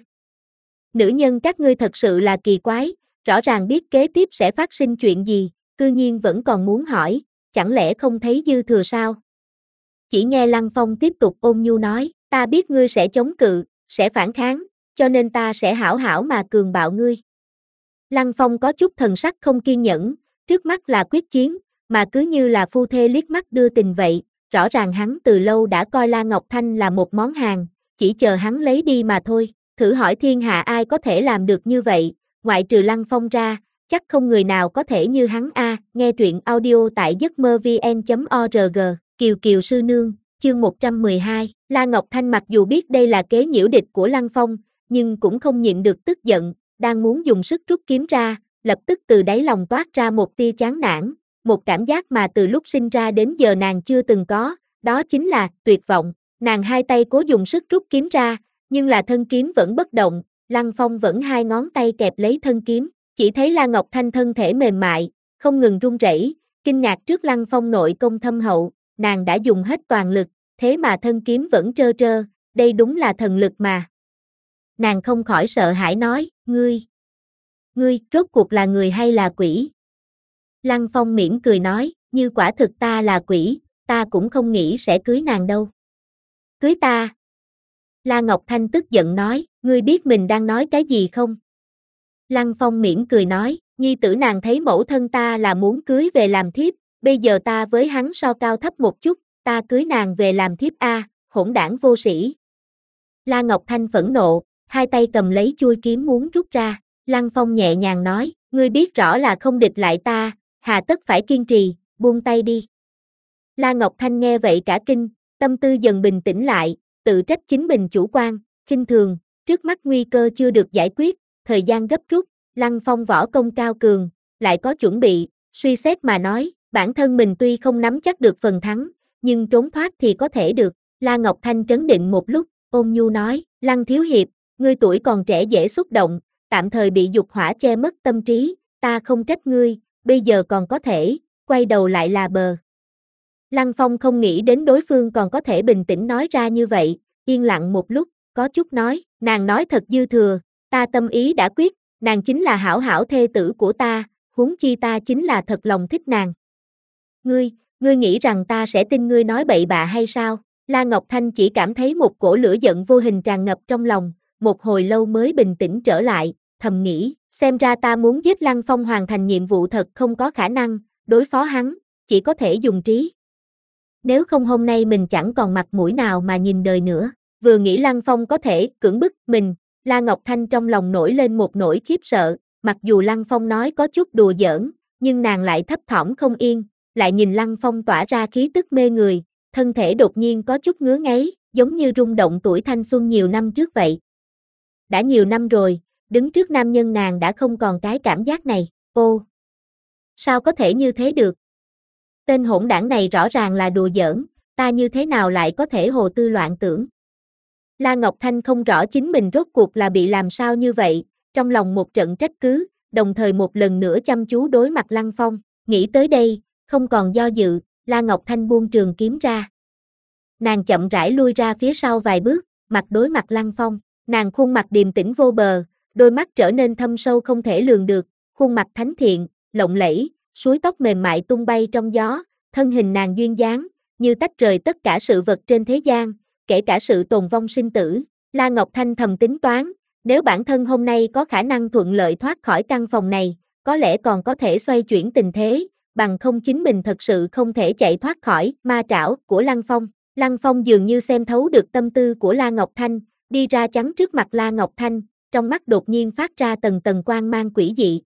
Nữ nhân các ngươi thật sự là kỳ quái, rõ ràng biết kế tiếp sẽ phát sinh chuyện gì, cư nhiên vẫn còn muốn hỏi, chẳng lẽ không thấy dư thừa sao? Chỉ nghe Lăng Phong tiếp tục ôn nhu nói, ta biết ngươi sẽ chống cự, sẽ phản kháng, cho nên ta sẽ hảo hảo mà cường bạo ngươi. Lăng Phong có chút thần sắc không kiên nhẫn, trước mắt là quyết chiến, mà cứ như là phu thê liếc mắt đưa tình vậy, rõ ràng hắn từ lâu đã coi La Ngọc Thanh là một món hàng, chỉ chờ hắn lấy đi mà thôi. Thử hỏi thiên hạ ai có thể làm được như vậy, ngoại trừ Lăng Phong ra, chắc không người nào có thể như hắn a. À, nghe truyện audio tại giấc mơ vn chấm org, Kiều Kiều sư nương, chương một trăm mười hai. La Ngọc Thanh mặc dù biết đây là kế nhiễu địch của Lăng Phong, nhưng cũng không nhịn được tức giận, đang muốn dùng sức rút kiếm ra, lập tức từ đáy lòng toát ra một tia chán nản, một cảm giác mà từ lúc sinh ra đến giờ nàng chưa từng có, đó chính là tuyệt vọng. Nàng hai tay cố dùng sức rút kiếm ra, nhưng là thân kiếm vẫn bất động, Lăng Phong vẫn hai ngón tay kẹp lấy thân kiếm, chỉ thấy La Ngọc Thanh thân thể mềm mại, không ngừng run rẩy, kinh ngạc trước Lăng Phong nội công thâm hậu, nàng đã dùng hết toàn lực, thế mà thân kiếm vẫn trơ trơ, đây đúng là thần lực mà. Nàng không khỏi sợ hãi nói, ngươi, ngươi, rốt cuộc là người hay là quỷ? Lăng Phong mỉm cười nói, như quả thực ta là quỷ, ta cũng không nghĩ sẽ cưới nàng đâu. Cưới ta? La Ngọc Thanh tức giận nói, ngươi biết mình đang nói cái gì không? Lăng Phong mỉm cười nói, nhi tử nàng thấy mẫu thân ta là muốn cưới về làm thiếp, bây giờ ta với hắn so cao thấp một chút, ta cưới nàng về làm thiếp a, hỗn đảng vô sĩ. La Ngọc Thanh phẫn nộ, hai tay cầm lấy chuôi kiếm muốn rút ra, Lăng Phong nhẹ nhàng nói, ngươi biết rõ là không địch lại ta, hà tất phải kiên trì, buông tay đi. La Ngọc Thanh nghe vậy cả kinh, tâm tư dần bình tĩnh lại, tự trách chính mình chủ quan, khinh thường, trước mắt nguy cơ chưa được giải quyết, thời gian gấp rút, Lăng Phong võ công cao cường, lại có chuẩn bị, suy xét mà nói, bản thân mình tuy không nắm chắc được phần thắng, nhưng trốn thoát thì có thể được. La Ngọc Thanh trấn định một lúc, ôn nhu nói, Lăng thiếu hiệp, ngươi tuổi còn trẻ dễ xúc động, tạm thời bị dục hỏa che mất tâm trí, ta không trách ngươi, bây giờ còn có thể, quay đầu lại là bờ. Lăng Phong không nghĩ đến đối phương còn có thể bình tĩnh nói ra như vậy, yên lặng một lúc, có chút nói, nàng nói thật dư thừa, ta tâm ý đã quyết, nàng chính là hảo hảo thê tử của ta, huống chi ta chính là thật lòng thích nàng. Ngươi, ngươi nghĩ rằng ta sẽ tin ngươi nói bậy bạ hay sao? La Ngọc Thanh chỉ cảm thấy một cổ lửa giận vô hình tràn ngập trong lòng, một hồi lâu mới bình tĩnh trở lại, thầm nghĩ, xem ra ta muốn giết Lăng Phong hoàn thành nhiệm vụ thật không có khả năng, đối phó hắn, chỉ có thể dùng trí. Nếu không hôm nay mình chẳng còn mặt mũi nào mà nhìn đời nữa. Vừa nghĩ Lăng Phong có thể cưỡng bức mình, La Ngọc Thanh trong lòng nổi lên một nỗi khiếp sợ, mặc dù Lăng Phong nói có chút đùa giỡn, nhưng nàng lại thấp thỏm không yên, lại nhìn Lăng Phong tỏa ra khí tức mê người, thân thể đột nhiên có chút ngứa ngáy, giống như rung động tuổi thanh xuân nhiều năm trước vậy. Đã nhiều năm rồi, đứng trước nam nhân nàng đã không còn cái cảm giác này, ô. Sao có thể như thế được? Tên hỗn đảng này rõ ràng là đùa giỡn, ta như thế nào lại có thể hồ tư loạn tưởng? La Ngọc Thanh không rõ chính mình rốt cuộc là bị làm sao như vậy, trong lòng một trận trách cứ, đồng thời một lần nữa chăm chú đối mặt Lăng Phong, nghĩ tới đây, không còn do dự, La Ngọc Thanh buông trường kiếm ra. Nàng chậm rãi lui ra phía sau vài bước, mặt đối mặt Lăng Phong, nàng khuôn mặt điềm tĩnh vô bờ, đôi mắt trở nên thâm sâu không thể lường được, khuôn mặt thánh thiện, lộng lẫy, suối tóc mềm mại tung bay trong gió, thân hình nàng duyên dáng, như tách rời tất cả sự vật trên thế gian, kể cả sự tồn vong sinh tử. La Ngọc Thanh thầm tính toán, nếu bản thân hôm nay có khả năng thuận lợi thoát khỏi căn phòng này, có lẽ còn có thể xoay chuyển tình thế, bằng không chính mình thật sự không thể chạy thoát khỏi ma trảo của Lăng Phong. Lăng Phong dường như xem thấu được tâm tư của La Ngọc Thanh, đi ra chắn trước mặt La Ngọc Thanh, trong mắt đột nhiên phát ra tầng tầng quang mang quỷ dị.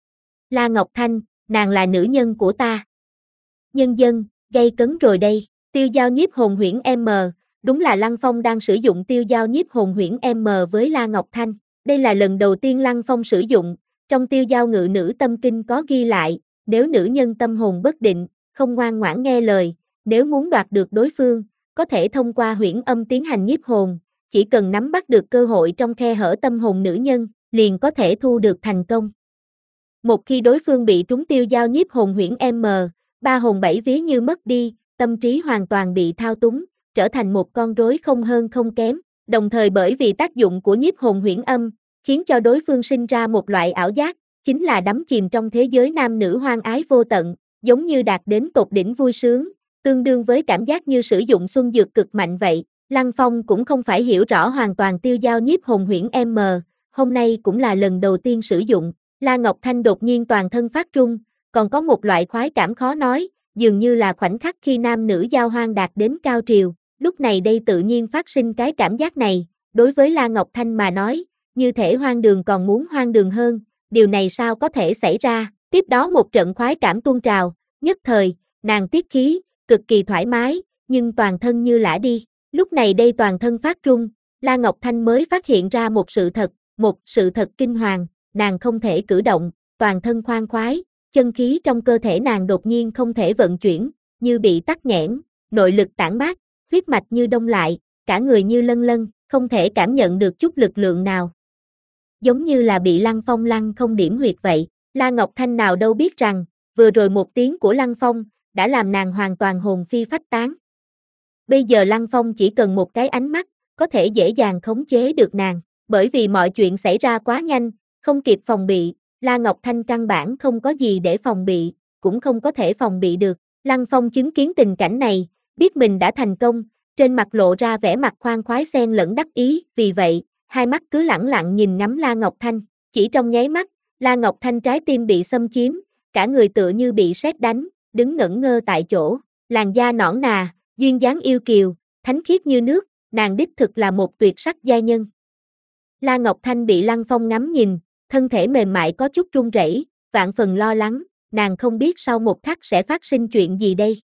La Ngọc Thanh, nàng là nữ nhân của ta. Nhân dân, gây cấn rồi đây, tiêu giao nhiếp hồn huyễn M, đúng là Lăng Phong đang sử dụng tiêu giao nhiếp hồn huyễn M với La Ngọc Thanh. Đây là lần đầu tiên Lăng Phong sử dụng, trong tiêu giao ngự nữ tâm kinh có ghi lại, nếu nữ nhân tâm hồn bất định, không ngoan ngoãn nghe lời, nếu muốn đoạt được đối phương, có thể thông qua huyễn âm tiến hành nhiếp hồn, chỉ cần nắm bắt được cơ hội trong khe hở tâm hồn nữ nhân, liền có thể thu được thành công. Một khi đối phương bị trúng tiêu giao nhiếp hồn huyễn M, ba hồn bảy vía như mất đi, tâm trí hoàn toàn bị thao túng, trở thành một con rối không hơn không kém, đồng thời bởi vì tác dụng của nhiếp hồn huyễn âm, khiến cho đối phương sinh ra một loại ảo giác, chính là đắm chìm trong thế giới nam nữ hoang ái vô tận, giống như đạt đến tột đỉnh vui sướng, tương đương với cảm giác như sử dụng xuân dược cực mạnh vậy. Lăng Phong cũng không phải hiểu rõ hoàn toàn tiêu giao nhiếp hồn huyễn M, hôm nay cũng là lần đầu tiên sử dụng. La Ngọc Thanh đột nhiên toàn thân phát run, còn có một loại khoái cảm khó nói, dường như là khoảnh khắc khi nam nữ giao hoan đạt đến cao triều, lúc này đây tự nhiên phát sinh cái cảm giác này, đối với La Ngọc Thanh mà nói, như thể hoang đường còn muốn hoang đường hơn, điều này sao có thể xảy ra, tiếp đó một trận khoái cảm tuôn trào, nhất thời, nàng tiết khí, cực kỳ thoải mái, nhưng toàn thân như lả đi, lúc này đây toàn thân phát run, La Ngọc Thanh mới phát hiện ra một sự thật, một sự thật kinh hoàng, nàng không thể cử động, toàn thân khoan khoái, chân khí trong cơ thể nàng đột nhiên không thể vận chuyển, như bị tắc nghẽn, nội lực tản mát, huyết mạch như đông lại, cả người như lân lân, không thể cảm nhận được chút lực lượng nào. Giống như là bị Lăng Phong lăng không điểm huyệt vậy, La Ngọc Thanh nào đâu biết rằng, vừa rồi một tiếng của Lăng Phong, đã làm nàng hoàn toàn hồn phi phách tán. Bây giờ Lăng Phong chỉ cần một cái ánh mắt, có thể dễ dàng khống chế được nàng, bởi vì mọi chuyện xảy ra quá nhanh, không kịp phòng bị, La Ngọc Thanh căn bản không có gì để phòng bị, cũng không có thể phòng bị được. Lăng Phong chứng kiến tình cảnh này, biết mình đã thành công, trên mặt lộ ra vẻ mặt khoan khoái xen lẫn đắc ý, vì vậy, hai mắt cứ lẳng lặng nhìn ngắm La Ngọc Thanh, chỉ trong nháy mắt, La Ngọc Thanh trái tim bị xâm chiếm, cả người tựa như bị sét đánh, đứng ngẩn ngơ tại chỗ, làn da nõn nà, duyên dáng yêu kiều, thánh khiết như nước, nàng đích thực là một tuyệt sắc giai nhân. La Ngọc Thanh bị Lăng Phong ngắm nhìn, thân thể mềm mại có chút run rẩy, vạn phần lo lắng, nàng không biết sau một khắc sẽ phát sinh chuyện gì đây.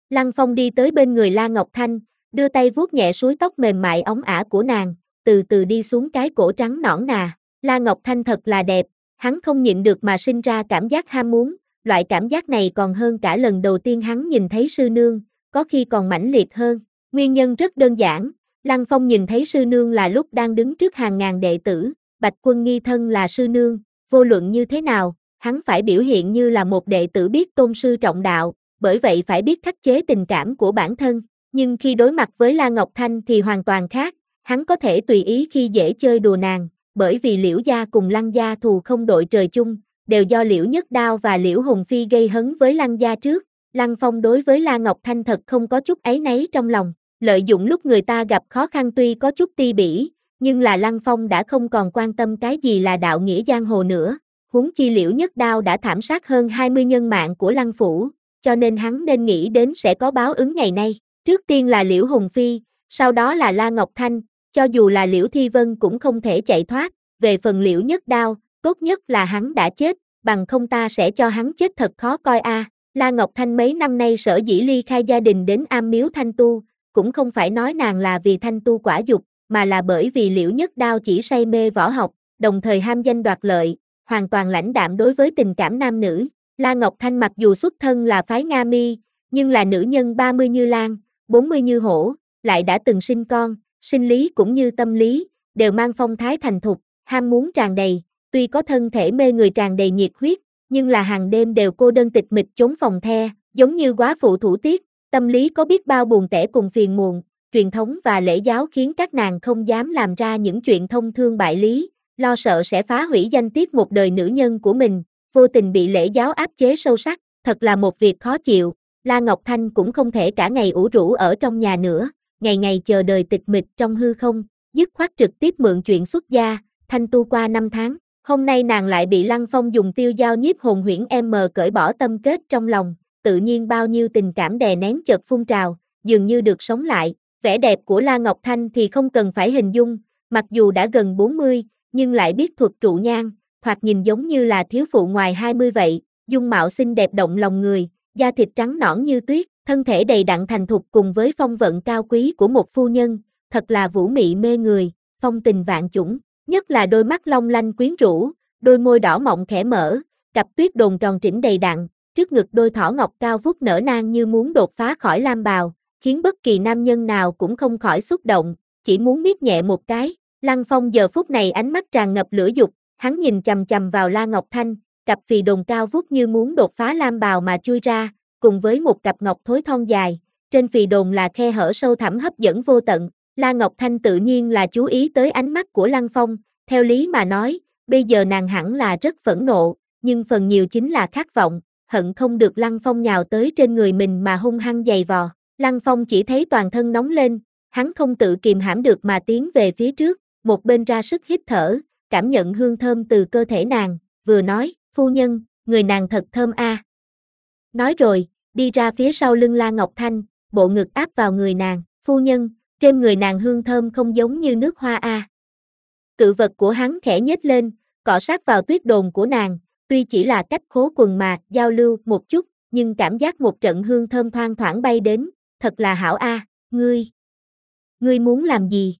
Lăng Phong đi tới bên người La Ngọc Thanh, đưa tay vuốt nhẹ suối tóc mềm mại óng ả của nàng, từ từ đi xuống cái cổ trắng nõn nà. La Ngọc Thanh thật là đẹp, hắn không nhịn được mà sinh ra cảm giác ham muốn, loại cảm giác này còn hơn cả lần đầu tiên hắn nhìn thấy sư nương, có khi còn mãnh liệt hơn. Nguyên nhân rất đơn giản, Lăng Phong nhìn thấy sư nương là lúc đang đứng trước hàng ngàn đệ tử, Bạch Quân nghi thân là sư nương, vô luận như thế nào, hắn phải biểu hiện như là một đệ tử biết tôn sư trọng đạo, bởi vậy phải biết khắc chế tình cảm của bản thân, nhưng khi đối mặt với La Ngọc Thanh thì hoàn toàn khác, hắn có thể tùy ý khi dễ chơi đùa nàng, bởi vì Liễu gia cùng Lăng gia thù không đội trời chung, đều do Liễu Nhất Đao và Liễu Hùng Phi gây hấn với Lăng gia trước. Lăng Phong đối với La Ngọc Thanh thật không có chút áy náy trong lòng, lợi dụng lúc người ta gặp khó khăn tuy có chút ti bỉ, nhưng là Lăng Phong đã không còn quan tâm cái gì là đạo nghĩa giang hồ nữa, huống chi Liễu Nhất Đao đã thảm sát hơn hai mươi nhân mạng của Lăng phủ, cho nên hắn nên nghĩ đến sẽ có báo ứng ngày nay. Trước tiên là Liễu Hùng Phi, sau đó là La Ngọc Thanh, cho dù là Liễu Thi Vân cũng không thể chạy thoát, về phần Liễu Nhất Đao, tốt nhất là hắn đã chết, bằng không ta sẽ cho hắn chết thật khó coi a. À. La Ngọc Thanh mấy năm nay sở dĩ ly khai gia đình đến Am Miếu Thanh Tu, cũng không phải nói nàng là vì Thanh Tu quả dục, mà là bởi vì Liễu Nhất Đao chỉ say mê võ học, đồng thời ham danh đoạt lợi, hoàn toàn lãnh đạm đối với tình cảm nam nữ. La Ngọc Thanh mặc dù xuất thân là phái Nga Mi, nhưng là nữ nhân ba mươi như Lan, bốn mươi như Hổ, lại đã từng sinh con, sinh lý cũng như tâm lý, đều mang phong thái thành thục, ham muốn tràn đầy, tuy có thân thể mê người tràn đầy nhiệt huyết, nhưng là hàng đêm đều cô đơn tịch mịch trốn phòng the, giống như góa phụ thủ tiết, tâm lý có biết bao buồn tẻ cùng phiền muộn, truyền thống và lễ giáo khiến các nàng không dám làm ra những chuyện thông thương bại lý, lo sợ sẽ phá hủy danh tiết một đời nữ nhân của mình, vô tình bị lễ giáo áp chế sâu sắc, thật là một việc khó chịu. La Ngọc Thanh cũng không thể cả ngày ủ rũ ở trong nhà nữa, ngày ngày chờ đời tịch mịch trong hư không, dứt khoát trực tiếp mượn chuyện xuất gia, thanh tu qua năm tháng. Hôm nay nàng lại bị Lăng Phong dùng tiêu dao nhiếp hồn huyễn em cởi bỏ tâm kết trong lòng, tự nhiên bao nhiêu tình cảm đè nén chợt phun trào, dường như được sống lại. Vẻ đẹp của La Ngọc Thanh thì không cần phải hình dung, mặc dù đã gần bốn mươi, nhưng lại biết thuật trụ nhang, thoạt nhìn giống như là thiếu phụ ngoài hai mươi vậy, dung mạo xinh đẹp động lòng người, da thịt trắng nõn như tuyết, thân thể đầy đặn thành thục cùng với phong vận cao quý của một phu nhân, thật là vũ mị mê người, phong tình vạn chủng, nhất là đôi mắt long lanh quyến rũ, đôi môi đỏ mọng khẽ mở, cặp tuyết đồn tròn trĩnh đầy đặn, trước ngực đôi thỏ ngọc cao vút nở nang như muốn đột phá khỏi lam bào, khiến bất kỳ nam nhân nào cũng không khỏi xúc động, chỉ muốn miết nhẹ một cái. Lăng Phong giờ phút này ánh mắt tràn ngập lửa dục, hắn nhìn chằm chằm vào La Ngọc Thanh, cặp phì đồn cao vút như muốn đột phá lam bào mà chui ra, cùng với một cặp ngọc thối thon dài, trên phì đồn là khe hở sâu thẳm hấp dẫn vô tận. La Ngọc Thanh tự nhiên là chú ý tới ánh mắt của Lăng Phong, theo lý mà nói, bây giờ nàng hẳn là rất phẫn nộ, nhưng phần nhiều chính là khát vọng, hận không được Lăng Phong nhào tới trên người mình mà hung hăng giày vò. Lăng Phong chỉ thấy toàn thân nóng lên, hắn không tự kìm hãm được mà tiến về phía trước, một bên ra sức hít thở, cảm nhận hương thơm từ cơ thể nàng, vừa nói, phu nhân, người nàng thật thơm a. À. Nói rồi, đi ra phía sau lưng La Ngọc Thanh, bộ ngực áp vào người nàng, phu nhân, trên người nàng hương thơm không giống như nước hoa a. À. Cự vật của hắn khẽ nhếch lên, cọ sát vào tuyết đồn của nàng, tuy chỉ là cách khố quần mà giao lưu một chút, nhưng cảm giác một trận hương thơm thoang thoảng bay đến, thật là hảo a, à, ngươi, ngươi muốn làm gì?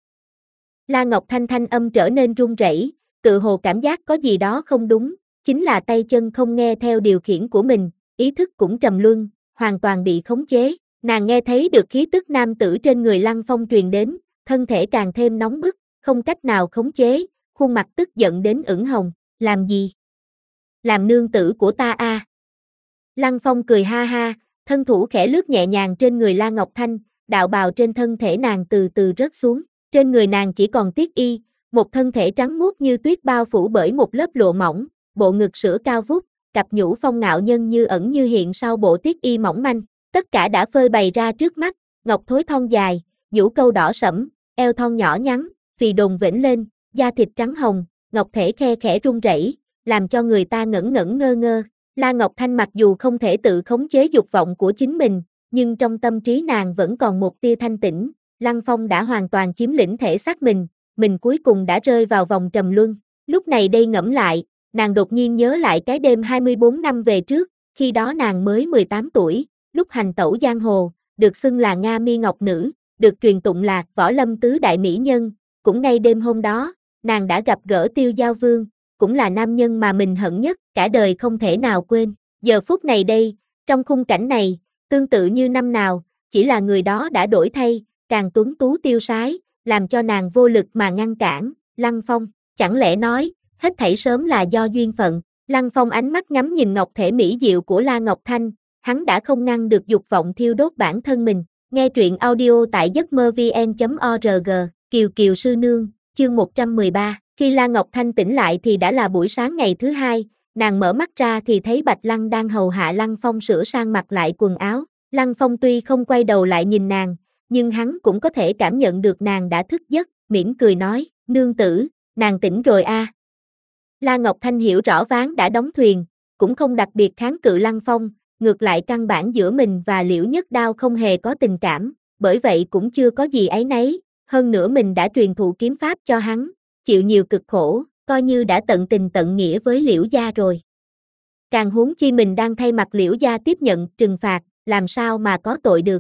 La Ngọc Thanh thanh âm trở nên run rẩy, tự hồ cảm giác có gì đó không đúng, chính là tay chân không nghe theo điều khiển của mình, ý thức cũng trầm luân, hoàn toàn bị khống chế. Nàng nghe thấy được khí tức nam tử trên người Lăng Phong truyền đến, thân thể càng thêm nóng bức, không cách nào khống chế, khuôn mặt tức giận đến ửng hồng, làm gì? Làm nương tử của ta a. À. Lăng Phong cười ha ha, thân thủ khẽ lướt nhẹ nhàng trên người La Ngọc Thanh, đạo bào trên thân thể nàng từ từ rớt xuống, trên người nàng chỉ còn tiết y, một thân thể trắng muốt như tuyết bao phủ bởi một lớp lụa mỏng, bộ ngực sữa cao vút, cặp nhũ phong ngạo nhân như ẩn như hiện sau bộ tiết y mỏng manh, tất cả đã phơi bày ra trước mắt, ngọc thối thon dài, nhũ câu đỏ sẫm, eo thon nhỏ nhắn, phì đồn vểnh lên, da thịt trắng hồng, ngọc thể khe khẽ run rẩy, làm cho người ta ngẩn ngẩn ngơ ngơ. La Ngọc Thanh mặc dù không thể tự khống chế dục vọng của chính mình, nhưng trong tâm trí nàng vẫn còn một tia thanh tĩnh, Lăng Phong đã hoàn toàn chiếm lĩnh thể xác mình, mình cuối cùng đã rơi vào vòng trầm luân. Lúc này đây ngẫm lại, nàng đột nhiên nhớ lại cái đêm hai mươi bốn năm về trước, khi đó nàng mới mười tám tuổi, lúc hành tẩu giang hồ, được xưng là Nga Mi Ngọc Nữ, được truyền tụng là võ lâm tứ đại mỹ nhân, cũng ngay đêm hôm đó, nàng đã gặp gỡ Tiêu Giao Vương, cũng là nam nhân mà mình hận nhất, cả đời không thể nào quên. Giờ phút này đây, trong khung cảnh này, tương tự như năm nào, chỉ là người đó đã đổi thay, càng tuấn tú tiêu sái, làm cho nàng vô lực mà ngăn cản. Lăng Phong, chẳng lẽ nói, hết thảy sớm là do duyên phận. Lăng Phong ánh mắt ngắm nhìn ngọc thể mỹ diệu của La Ngọc Thanh, hắn đã không ngăn được dục vọng thiêu đốt bản thân mình. Nghe truyện audio tại giấc mơ vn chấm org, Kiều Kiều Sư Nương, chương một trăm mười ba. Khi La Ngọc Thanh tỉnh lại thì đã là buổi sáng ngày thứ hai, nàng mở mắt ra thì thấy Bạch Lăng đang hầu hạ Lăng Phong sửa sang mặc lại quần áo. Lăng Phong tuy không quay đầu lại nhìn nàng, nhưng hắn cũng có thể cảm nhận được nàng đã thức giấc, mỉm cười nói, nương tử, nàng tỉnh rồi a. À. La Ngọc Thanh hiểu rõ ván đã đóng thuyền, cũng không đặc biệt kháng cự Lăng Phong, ngược lại căn bản giữa mình và Liễu Nhất Đao không hề có tình cảm, bởi vậy cũng chưa có gì áy náy, hơn nữa mình đã truyền thụ kiếm pháp cho hắn, chịu nhiều cực khổ, coi như đã tận tình tận nghĩa với Liễu gia rồi. Càng huống chi mình đang thay mặt Liễu gia tiếp nhận trừng phạt, làm sao mà có tội được.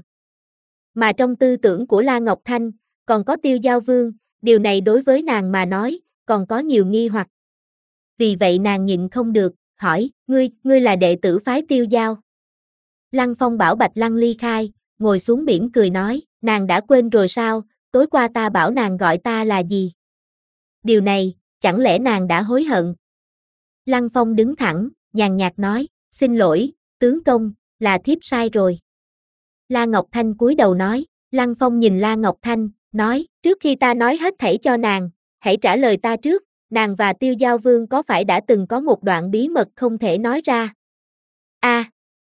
Mà trong tư tưởng của La Ngọc Thanh, còn có Tiêu Giao Vương, điều này đối với nàng mà nói, còn có nhiều nghi hoặc. Vì vậy nàng nhịn không được, hỏi, ngươi, ngươi là đệ tử phái Tiêu Giao. Lăng Phong bảo Bạch Lăng ly khai, ngồi xuống biển cười nói, nàng đã quên rồi sao, tối qua ta bảo nàng gọi ta là gì? Điều này, chẳng lẽ nàng đã hối hận? Lăng Phong đứng thẳng, nhàn nhạt nói, xin lỗi, tướng công, là thiếp sai rồi. La Ngọc Thanh cúi đầu nói, Lăng Phong nhìn La Ngọc Thanh, nói, trước khi ta nói hết thảy cho nàng, hãy trả lời ta trước, nàng và Tiêu Giao Vương có phải đã từng có một đoạn bí mật không thể nói ra? A. À.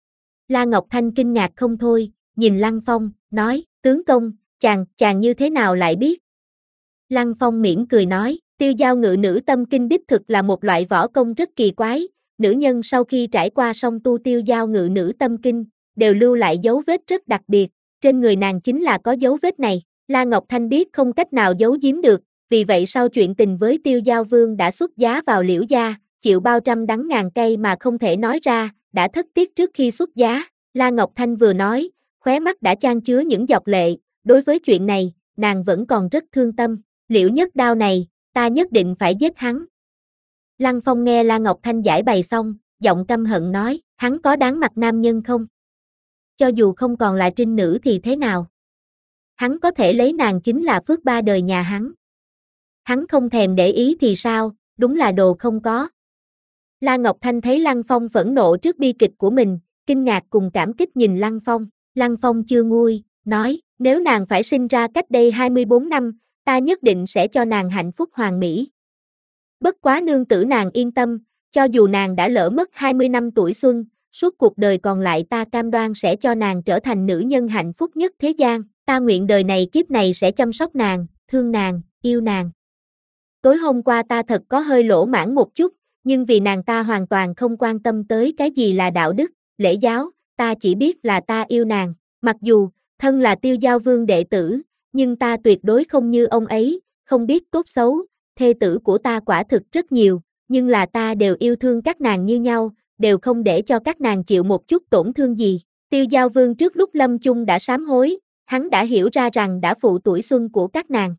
La Ngọc Thanh kinh ngạc không thôi, nhìn Lăng Phong, nói, tướng công, chàng, chàng như thế nào lại biết? Lăng Phong mỉm cười nói, Tiêu Giao ngự nữ tâm kinh đích thực là một loại võ công rất kỳ quái, nữ nhân sau khi trải qua song tu Tiêu Giao ngự nữ tâm kinh, đều lưu lại dấu vết rất đặc biệt, trên người nàng chính là có dấu vết này. La Ngọc Thanh biết không cách nào giấu giếm được, vì vậy sau chuyện tình với Tiêu Giao Vương đã xuất giá vào Liễu gia, chịu bao trăm đắng ngàn cay mà không thể nói ra, đã thất tiết trước khi xuất giá. La Ngọc Thanh vừa nói, khóe mắt đã chan chứa những giọt lệ, đối với chuyện này, nàng vẫn còn rất thương tâm. Liễu Nhất Đao này, ta nhất định phải giết hắn. Lăng Phong nghe La Ngọc Thanh giải bày xong, giọng căm hận nói, hắn có đáng mặt nam nhân không? Cho dù không còn là trinh nữ thì thế nào? Hắn có thể lấy nàng chính là phước ba đời nhà hắn. Hắn không thèm để ý thì sao, đúng là đồ không có. La Ngọc Thanh thấy Lăng Phong phẫn nộ trước bi kịch của mình, kinh ngạc cùng cảm kích nhìn Lăng Phong. Lăng Phong chưa nguôi, nói, nếu nàng phải sinh ra cách đây hai mươi bốn năm, ta nhất định sẽ cho nàng hạnh phúc hoàn mỹ. Bất quá nương tử nàng yên tâm, cho dù nàng đã lỡ mất hai mươi năm tuổi xuân, suốt cuộc đời còn lại ta cam đoan sẽ cho nàng trở thành nữ nhân hạnh phúc nhất thế gian, ta nguyện đời này kiếp này sẽ chăm sóc nàng, thương nàng, yêu nàng. Tối hôm qua ta thật có hơi lỗ mãn một chút, nhưng vì nàng ta hoàn toàn không quan tâm tới cái gì là đạo đức, lễ giáo, ta chỉ biết là ta yêu nàng, mặc dù, thân là Tiêu Giao Vương đệ tử, nhưng ta tuyệt đối không như ông ấy, không biết tốt xấu, thê tử của ta quả thực rất nhiều, nhưng là ta đều yêu thương các nàng như nhau, đều không để cho các nàng chịu một chút tổn thương gì. Tiêu Giao Vương trước lúc lâm chung đã sám hối, hắn đã hiểu ra rằng đã phụ tuổi xuân của các nàng.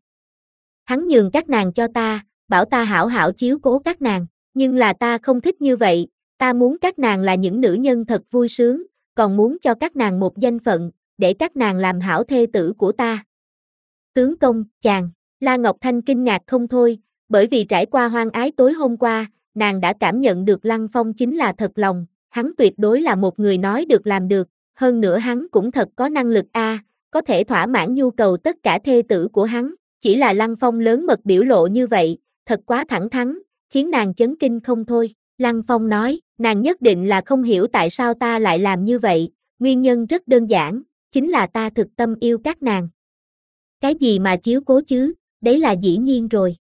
Hắn nhường các nàng cho ta, bảo ta hảo hảo chiếu cố các nàng, nhưng là ta không thích như vậy, ta muốn các nàng là những nữ nhân thật vui sướng, còn muốn cho các nàng một danh phận, để các nàng làm hảo thê tử của ta. Tướng công, chàng, La Ngọc Thanh kinh ngạc không thôi, bởi vì trải qua hoang ái tối hôm qua, nàng đã cảm nhận được Lăng Phong chính là thật lòng, hắn tuyệt đối là một người nói được làm được, hơn nữa hắn cũng thật có năng lực a, à, có thể thỏa mãn nhu cầu tất cả thê tử của hắn, chỉ là Lăng Phong lớn mật biểu lộ như vậy, thật quá thẳng thắn, khiến nàng chấn kinh không thôi. Lăng Phong nói, nàng nhất định là không hiểu tại sao ta lại làm như vậy, nguyên nhân rất đơn giản, chính là ta thực tâm yêu các nàng. Cái gì mà chiếu cố chứ, đấy là dĩ nhiên rồi.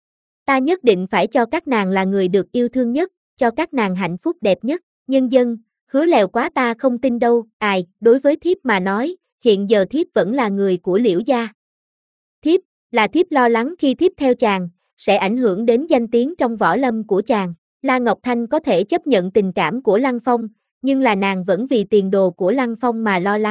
Ta nhất định phải cho các nàng là người được yêu thương nhất, cho các nàng hạnh phúc đẹp nhất, nhân dân, hứa lèo quá ta không tin đâu, ai, đối với thiếp mà nói, hiện giờ thiếp vẫn là người của Liễu gia. Thiếp, là thiếp lo lắng khi thiếp theo chàng, sẽ ảnh hưởng đến danh tiếng trong võ lâm của chàng. La Ngọc Thanh có thể chấp nhận tình cảm của Lăng Phong, nhưng là nàng vẫn vì tiền đồ của Lăng Phong mà lo lắng,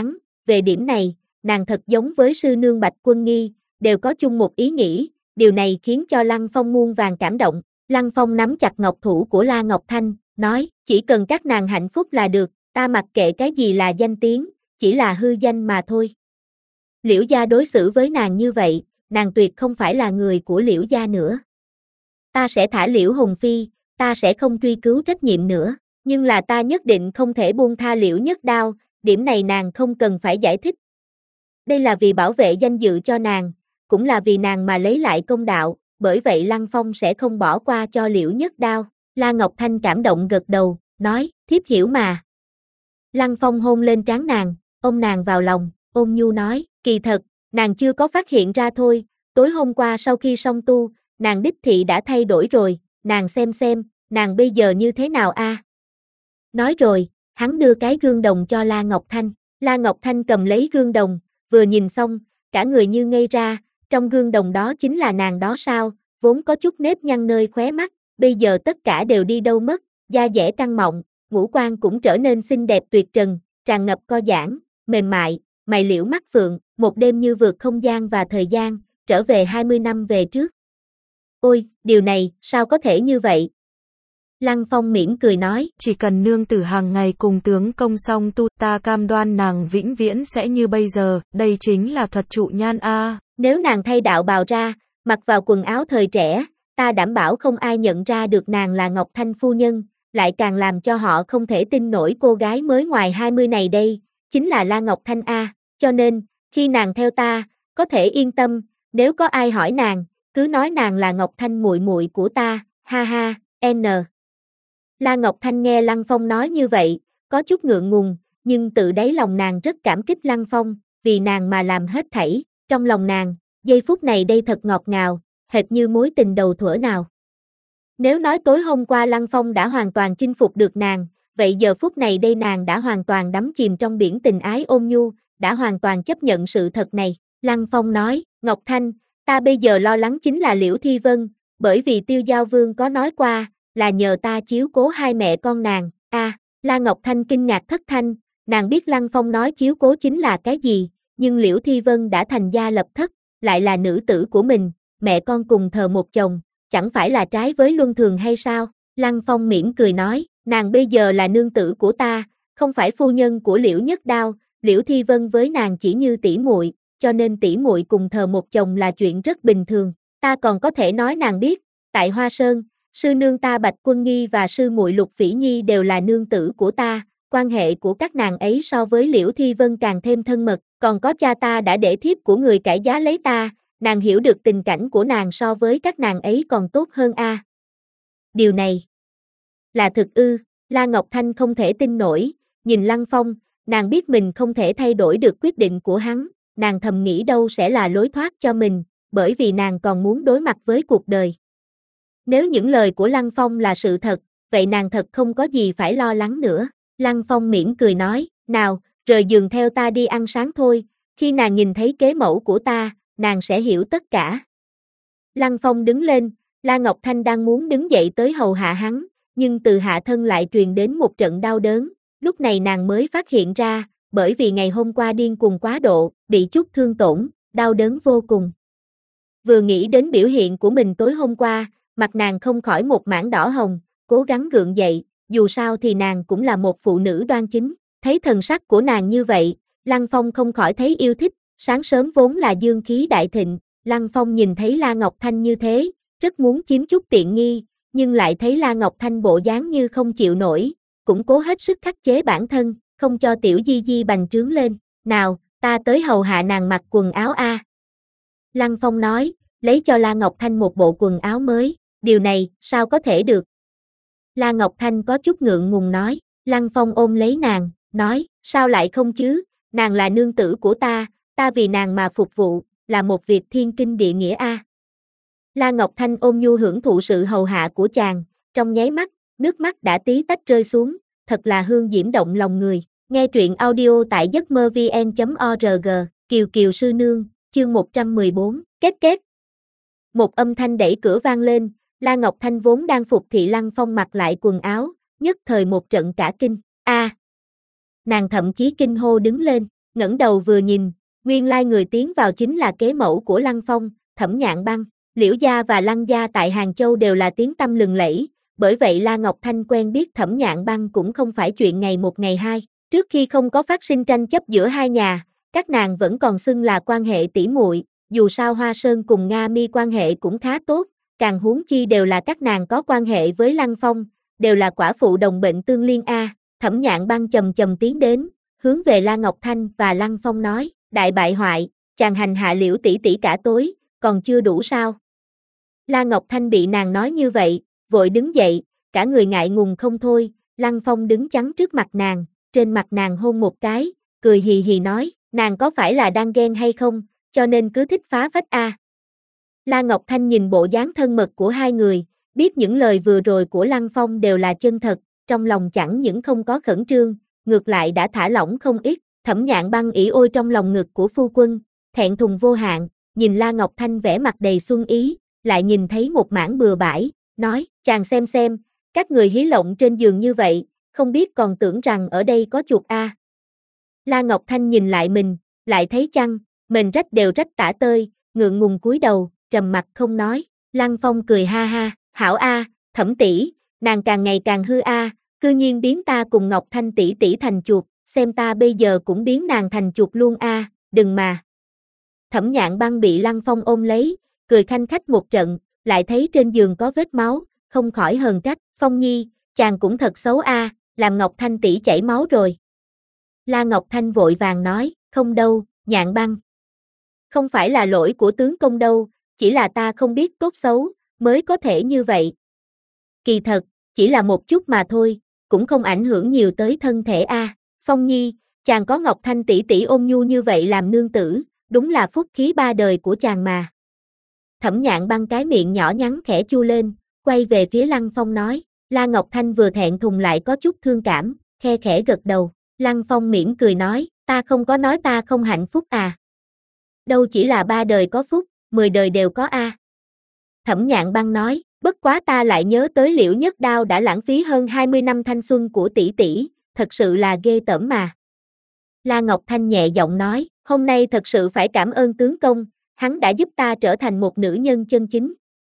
về điểm này, nàng thật giống với sư nương Bạch Quân Nghi, đều có chung một ý nghĩ, điều này khiến cho Lăng Phong muôn vàng cảm động. Lăng Phong nắm chặt ngọc thủ của La Ngọc Thanh, nói, chỉ cần các nàng hạnh phúc là được, ta mặc kệ cái gì là danh tiếng, chỉ là hư danh mà thôi. Liễu gia đối xử với nàng như vậy, nàng tuyệt không phải là người của Liễu gia nữa. Ta sẽ thả Liễu Hùng Phi, ta sẽ không truy cứu trách nhiệm nữa, nhưng là ta nhất định không thể buông tha Liễu Nhất Đao, điểm này nàng không cần phải giải thích. Đây là vì bảo vệ danh dự cho nàng, cũng là vì nàng mà lấy lại công đạo, bởi vậy Lăng Phong sẽ không bỏ qua cho Liễu Nhất Đao. La Ngọc Thanh cảm động gật đầu, nói, thiếp hiểu mà. Lăng Phong hôn lên trán nàng, ôm nàng vào lòng, ôn nhu nói, kỳ thật, nàng chưa có phát hiện ra thôi, tối hôm qua sau khi song tu, nàng đích thị đã thay đổi rồi, nàng xem xem, nàng bây giờ như thế nào a? Nói rồi, hắn đưa cái gương đồng cho La Ngọc Thanh, La Ngọc Thanh cầm lấy gương đồng, vừa nhìn xong, cả người như ngây ra, trong gương đồng đó chính là nàng đó sao, vốn có chút nếp nhăn nơi khóe mắt, bây giờ tất cả đều đi đâu mất, da dẻ căng mọng, ngũ quan cũng trở nên xinh đẹp tuyệt trần, tràn ngập co giãn, mềm mại, mày liễu mắt phượng, một đêm như vượt không gian và thời gian, trở về hai mươi năm về trước. Ôi, điều này, sao có thể như vậy? Lăng Phong mỉm cười nói, chỉ cần nương tử hàng ngày cùng tướng công song tu, ta cam đoan nàng vĩnh viễn sẽ như bây giờ, đây chính là thuật trụ nhan a. Nếu nàng thay đạo bào ra, mặc vào quần áo thời trẻ, ta đảm bảo không ai nhận ra được nàng là Ngọc Thanh phu nhân, lại càng làm cho họ không thể tin nổi cô gái mới ngoài hai mươi này đây, chính là La Ngọc Thanh a, cho nên, khi nàng theo ta, có thể yên tâm, nếu có ai hỏi nàng, cứ nói nàng là Ngọc Thanh muội muội của ta, ha ha, n. La Ngọc Thanh nghe Lăng Phong nói như vậy, có chút ngượng ngùng, nhưng tự đáy lòng nàng rất cảm kích Lăng Phong, vì nàng mà làm hết thảy, trong lòng nàng, giây phút này đây thật ngọt ngào, hệt như mối tình đầu thuở nào. Nếu nói tối hôm qua Lăng Phong đã hoàn toàn chinh phục được nàng, vậy giờ phút này đây nàng đã hoàn toàn đắm chìm trong biển tình ái ôn nhu, đã hoàn toàn chấp nhận sự thật này. Lăng Phong nói, Ngọc Thanh, ta bây giờ lo lắng chính là Liễu Thi Vân, bởi vì Tiêu Giao Vương có nói qua, là nhờ ta chiếu cố hai mẹ con nàng. A, à, La Ngọc Thanh kinh ngạc thất thanh, nàng biết Lăng Phong nói chiếu cố chính là cái gì, nhưng Liễu Thi Vân đã thành gia lập thất, lại là nữ tử của mình, mẹ con cùng thờ một chồng, chẳng phải là trái với luân thường hay sao? Lăng Phong mỉm cười nói, nàng bây giờ là nương tử của ta, không phải phu nhân của Liễu Nhất Đao, Liễu Thi Vân với nàng chỉ như tỷ muội, cho nên tỷ muội cùng thờ một chồng là chuyện rất bình thường. Ta còn có thể nói nàng biết, tại Hoa Sơn, sư nương ta Bạch Quân Nghi và sư muội Lục Phỉ Nhi đều là nương tử của ta, quan hệ của các nàng ấy so với Liễu Thi Vân càng thêm thân mật, còn có cha ta đã để thiếp của người cải giá lấy ta, nàng hiểu được tình cảnh của nàng so với các nàng ấy còn tốt hơn a. À. Điều này là thực ư? La Ngọc Thanh không thể tin nổi, nhìn Lăng Phong, nàng biết mình không thể thay đổi được quyết định của hắn, nàng thầm nghĩ đâu sẽ là lối thoát cho mình, bởi vì nàng còn muốn đối mặt với cuộc đời. Nếu những lời của Lăng Phong là sự thật, vậy nàng thật không có gì phải lo lắng nữa. Lăng Phong mỉm cười nói, nào, rời giường theo ta đi ăn sáng thôi, khi nàng nhìn thấy kế mẫu của ta, nàng sẽ hiểu tất cả. Lăng Phong đứng lên, La Ngọc Thanh đang muốn đứng dậy tới hầu hạ hắn, nhưng từ hạ thân lại truyền đến một trận đau đớn, lúc này nàng mới phát hiện ra, bởi vì ngày hôm qua điên cuồng quá độ, bị chút thương tổn, đau đớn vô cùng. Vừa nghĩ đến biểu hiện của mình tối hôm qua, mặt nàng không khỏi một mảng đỏ hồng, cố gắng gượng dậy, dù sao thì nàng cũng là một phụ nữ đoan chính, thấy thần sắc của nàng như vậy, Lăng Phong không khỏi thấy yêu thích, sáng sớm vốn là dương khí đại thịnh, Lăng Phong nhìn thấy La Ngọc Thanh như thế, rất muốn chiếm chút tiện nghi, nhưng lại thấy La Ngọc Thanh bộ dáng như không chịu nổi, cũng cố hết sức khắc chế bản thân, không cho tiểu di di bành trướng lên, nào, ta tới hầu hạ nàng mặc quần áo a. Lăng Phong nói, lấy cho La Ngọc Thanh một bộ quần áo mới, điều này, sao có thể được? La Ngọc Thanh có chút ngượng ngùng nói, Lăng Phong ôm lấy nàng, nói, sao lại không chứ, nàng là nương tử của ta, ta vì nàng mà phục vụ, là một việc thiên kinh địa nghĩa a. La Ngọc Thanh ôm nhu hưởng thụ sự hầu hạ của chàng, trong nháy mắt, nước mắt đã tí tách rơi xuống, thật là hương diễm động lòng người. Nghe truyện audio tại giấc mơ vn chấm org, Kiều Kiều sư nương, chương một trăm mười bốn, kết kết. Một âm thanh đẩy cửa vang lên, La Ngọc Thanh vốn đang phục thị Lăng Phong mặc lại quần áo, nhất thời một trận cả kinh, a. À, nàng thậm chí kinh hô đứng lên, ngẩng đầu vừa nhìn, nguyên lai người tiến vào chính là kế mẫu của Lăng Phong, Thẩm Nhạn Băng. Liễu gia và Lăng gia tại Hàng Châu đều là tiếng tăm lừng lẫy, bởi vậy La Ngọc Thanh quen biết Thẩm Nhạn Băng cũng không phải chuyện ngày một ngày hai. Trước khi không có phát sinh tranh chấp giữa hai nhà, các nàng vẫn còn xưng là quan hệ tỷ muội, dù sao Hoa Sơn cùng Nga Mi quan hệ cũng khá tốt, càng huống chi đều là các nàng có quan hệ với Lăng Phong, đều là quả phụ đồng bệnh tương liên a. Thẩm Nhạn Băng chầm chầm tiến đến, hướng về La Ngọc Thanh và Lăng Phong nói, đại bại hoại, chàng hành hạ Liễu tỷ tỷ cả tối, còn chưa đủ sao? La Ngọc Thanh bị nàng nói như vậy, vội đứng dậy, cả người ngại ngùng không thôi. Lăng Phong đứng chắn trước mặt nàng, trên mặt nàng hôn một cái, cười hì hì nói, nàng có phải là đang ghen hay không, cho nên cứ thích phá phách a. À. La Ngọc Thanh nhìn bộ dáng thân mật của hai người, biết những lời vừa rồi của Lăng Phong đều là chân thật, trong lòng chẳng những không có khẩn trương, ngược lại đã thả lỏng không ít. Thẩm Nhạn Băng ỉ ôi trong lòng ngực của phu quân, thẹn thùng vô hạn, nhìn La Ngọc Thanh vẻ mặt đầy xuân ý, lại nhìn thấy một mảng bừa bãi, nói, chàng xem xem, các người hí lộng trên giường như vậy, không biết còn tưởng rằng ở đây có chuột a. À. La Ngọc Thanh nhìn lại mình, lại thấy chăng, mình rách đều rách tả tơi, ngượng ngùng cúi đầu, trầm mặt không nói. Lăng Phong cười ha ha, hảo a, à, Thẩm tỷ, nàng càng ngày càng hư a, à, cư nhiên biến ta cùng Ngọc Thanh tỷ tỷ thành chuột, xem ta bây giờ cũng biến nàng thành chuột luôn a, à, đừng mà. Thẩm Nhạn Băng bị Lăng Phong ôm lấy, cười khanh khách một trận, lại thấy trên giường có vết máu, không khỏi hờn trách, Phong Nhi, chàng cũng thật xấu a, à, làm Ngọc Thanh tỷ chảy máu rồi. La Ngọc Thanh vội vàng nói, không đâu, Nhạn Băng. Không phải là lỗi của tướng công đâu, chỉ là ta không biết tốt xấu, mới có thể như vậy. Kỳ thật, chỉ là một chút mà thôi, cũng không ảnh hưởng nhiều tới thân thể a. À. Phong Nhi, chàng có Ngọc Thanh tỷ tỷ ôn nhu như vậy làm nương tử, đúng là phúc khí ba đời của chàng mà. Thẩm Nhạn Băng cái miệng nhỏ nhắn khẽ chu lên, quay về phía Lăng Phong nói, La Ngọc Thanh vừa thẹn thùng lại có chút thương cảm, khe khẽ gật đầu. Lăng Phong mỉm cười nói, ta không có nói ta không hạnh phúc à. Đâu chỉ là ba đời có phúc, mười đời đều có a. À. Thẩm Nhạn Băng nói, bất quá ta lại nhớ tới Liễu Nhất Đao đã lãng phí hơn hai mươi năm thanh xuân của tỷ tỷ, thật sự là ghê tởm mà. La Ngọc Thanh nhẹ giọng nói, hôm nay thật sự phải cảm ơn tướng công, hắn đã giúp ta trở thành một nữ nhân chân chính.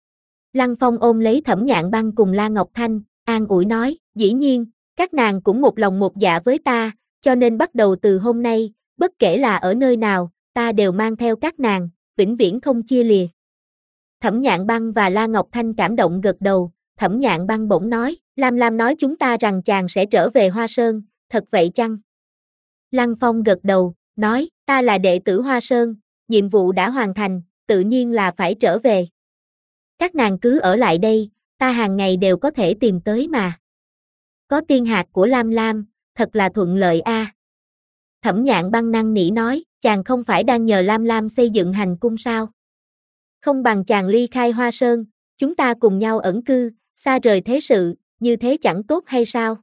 Lăng Phong ôm lấy Thẩm Nhạn Băng cùng La Ngọc Thanh, an ủi nói, dĩ nhiên, các nàng cũng một lòng một dạ với ta, cho nên bắt đầu từ hôm nay, bất kể là ở nơi nào, ta đều mang theo các nàng, vĩnh viễn không chia lìa. Thẩm Nhạn Băng và La Ngọc Thanh cảm động gật đầu, Thẩm Nhạn Băng bỗng nói, Lam Lam nói chúng ta rằng chàng sẽ trở về Hoa Sơn, thật vậy chăng? Lăng Phong gật đầu, nói, ta là đệ tử Hoa Sơn, nhiệm vụ đã hoàn thành, tự nhiên là phải trở về. Các nàng cứ ở lại đây, ta hàng ngày đều có thể tìm tới mà. Có tiên hạt của Lam Lam, thật là thuận lợi a. À. Thẩm Nhạn Băng năn nỉ nói, chàng không phải đang nhờ Lam Lam xây dựng hành cung sao? Không bằng chàng ly khai Hoa Sơn, chúng ta cùng nhau ẩn cư, xa rời thế sự, như thế chẳng tốt hay sao?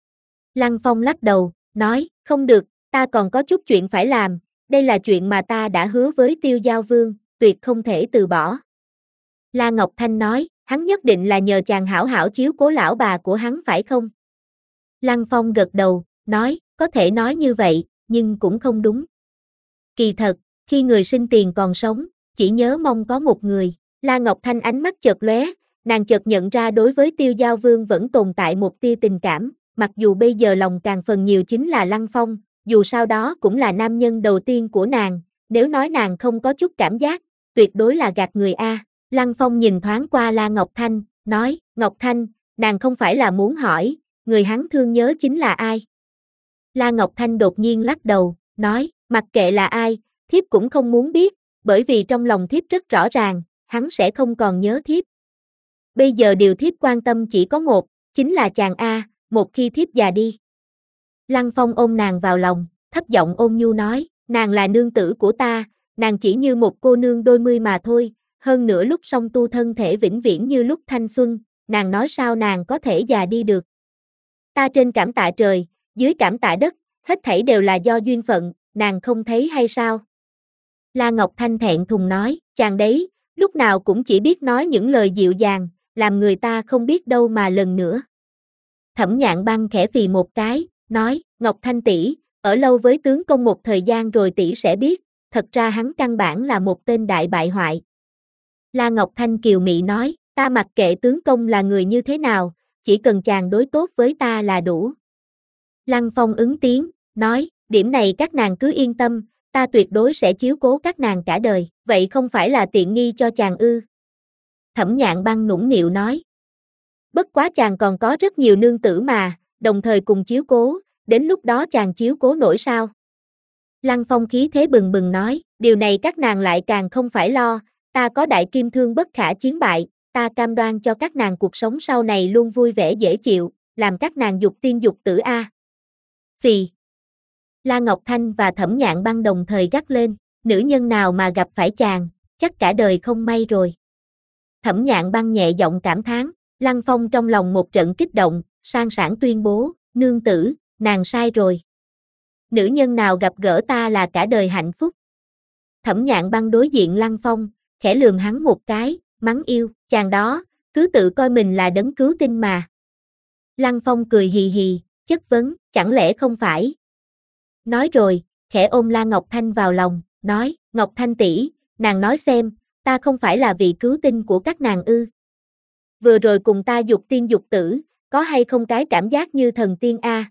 Lăng Phong lắc đầu, nói, không được, ta còn có chút chuyện phải làm, đây là chuyện mà ta đã hứa với Tiêu Giao Vương, tuyệt không thể từ bỏ. La Ngọc Thanh nói, hắn nhất định là nhờ chàng hảo hảo chiếu cố lão bà của hắn phải không? Lăng Phong gật đầu, nói, có thể nói như vậy, nhưng cũng không đúng. Kỳ thật, khi người sinh tiền còn sống, chỉ nhớ mong có một người. La Ngọc Thanh ánh mắt chợt lóe, nàng chợt nhận ra đối với Tiêu Giao Vương vẫn tồn tại một tia tình cảm, mặc dù bây giờ lòng càng phần nhiều chính là Lăng Phong, dù sao đó cũng là nam nhân đầu tiên của nàng, nếu nói nàng không có chút cảm giác, tuyệt đối là gạt người a. Lăng Phong nhìn thoáng qua La Ngọc Thanh, nói, Ngọc Thanh, nàng không phải là muốn hỏi, người hắn thương nhớ chính là ai? La Ngọc Thanh đột nhiên lắc đầu, nói, mặc kệ là ai, thiếp cũng không muốn biết, bởi vì trong lòng thiếp rất rõ ràng, hắn sẽ không còn nhớ thiếp. Bây giờ điều thiếp quan tâm chỉ có một, chính là chàng A, một khi thiếp già đi. Lăng Phong ôm nàng vào lòng, thấp giọng ôn nhu nói, nàng là nương tử của ta, nàng chỉ như một cô nương đôi mươi mà thôi, hơn nữa lúc song tu thân thể vĩnh viễn như lúc thanh xuân, nàng nói sao nàng có thể già đi được. Ta trên cảm tạ trời, dưới cảm tạ đất, hết thảy đều là do duyên phận, nàng không thấy hay sao? La Ngọc Thanh thẹn thùng nói, chàng đấy, lúc nào cũng chỉ biết nói những lời dịu dàng, làm người ta không biết đâu mà lần nữa. Thẩm Nhạn Băng khẽ phì một cái, nói, Ngọc Thanh tỷ, ở lâu với tướng công một thời gian rồi tỷ sẽ biết, thật ra hắn căn bản là một tên đại bại hoại. La Ngọc Thanh kiều mị nói, ta mặc kệ tướng công là người như thế nào, chỉ cần chàng đối tốt với ta là đủ. Lăng Phong ứng tiếng, nói, điểm này các nàng cứ yên tâm, ta tuyệt đối sẽ chiếu cố các nàng cả đời, vậy không phải là tiện nghi cho chàng ư? Thẩm Nhạn Băng nũng nịu nói. Bất quá chàng còn có rất nhiều nương tử mà, đồng thời cùng chiếu cố, đến lúc đó chàng chiếu cố nổi sao? Lăng Phong khí thế bừng bừng nói, điều này các nàng lại càng không phải lo, ta có đại kim thương bất khả chiến bại, ta cam đoan cho các nàng cuộc sống sau này luôn vui vẻ dễ chịu, làm các nàng dục tiên dục tử a. Phì. La Ngọc Thanh và Thẩm Nhạn Băng đồng thời gắt lên, nữ nhân nào mà gặp phải chàng, chắc cả đời không may rồi. Thẩm Nhạn Băng nhẹ giọng cảm thán, Lăng Phong trong lòng một trận kích động, sang sảng tuyên bố, nương tử, nàng sai rồi. Nữ nhân nào gặp gỡ ta là cả đời hạnh phúc. Thẩm Nhạn Băng đối diện Lăng Phong, khẽ lườm hắn một cái, mắng yêu, chàng đó, cứ tự coi mình là đấng cứu tinh mà. Lăng Phong cười hì hì, chất vấn, chẳng lẽ không phải? Nói rồi, khẽ ôm La Ngọc Thanh vào lòng, nói, Ngọc Thanh tỷ, nàng nói xem, ta không phải là vị cứu tinh của các nàng ư? Vừa rồi cùng ta dục tiên dục tử, có hay không cái cảm giác như thần tiên a?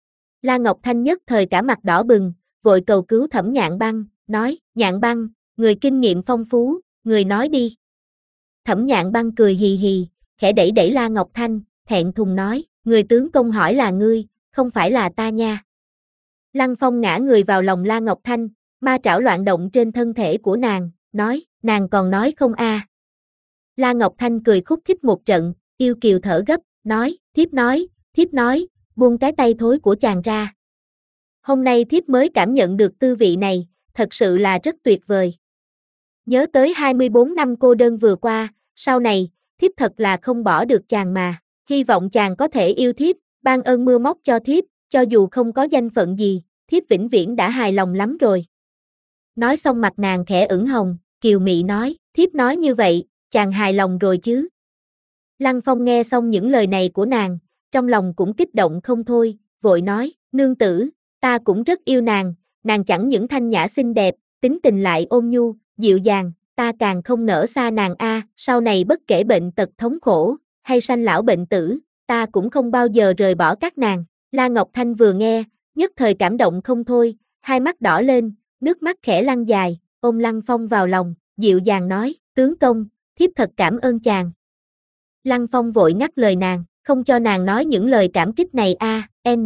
La Ngọc Thanh nhất thời cả mặt đỏ bừng, vội cầu cứu Thẩm Nhạn Băng, nói, Nhạn Băng, người kinh nghiệm phong phú, người nói đi. Thẩm Nhạn Băng cười hì hì, khẽ đẩy đẩy La Ngọc Thanh, thẹn thùng nói, người tướng công hỏi là ngươi, không phải là ta nha. Lăng Phong ngã người vào lòng La Ngọc Thanh, ma trảo loạn động trên thân thể của nàng, nói, nàng còn nói không a? La Ngọc Thanh cười khúc khích một trận, yêu kiều thở gấp, nói, thiếp nói, thiếp nói, buông cái tay thối của chàng ra. Hôm nay thiếp mới cảm nhận được tư vị này, thật sự là rất tuyệt vời. Nhớ tới hai mươi bốn năm cô đơn vừa qua, sau này, thiếp thật là không bỏ được chàng mà, hy vọng chàng có thể yêu thiếp, ban ơn mưa móc cho thiếp, cho dù không có danh phận gì, thiếp vĩnh viễn đã hài lòng lắm rồi. Nói xong mặt nàng khẽ ửng hồng, kiều mị nói, thiếp nói như vậy, chàng hài lòng rồi chứ? Lăng Phong nghe xong những lời này của nàng, trong lòng cũng kích động không thôi, vội nói, nương tử, ta cũng rất yêu nàng, nàng chẳng những thanh nhã xinh đẹp, tính tình lại ôn nhu, dịu dàng, ta càng không nỡ xa nàng a, sau này bất kể bệnh tật thống khổ, hay sanh lão bệnh tử, ta cũng không bao giờ rời bỏ các nàng. La Ngọc Thanh vừa nghe, nhất thời cảm động không thôi, hai mắt đỏ lên, nước mắt khẽ lăn dài, ôm Lăng Phong vào lòng, dịu dàng nói, tướng công, thiếp thật cảm ơn chàng. Lăng Phong vội ngắt lời nàng, không cho nàng nói những lời cảm kích này a, n.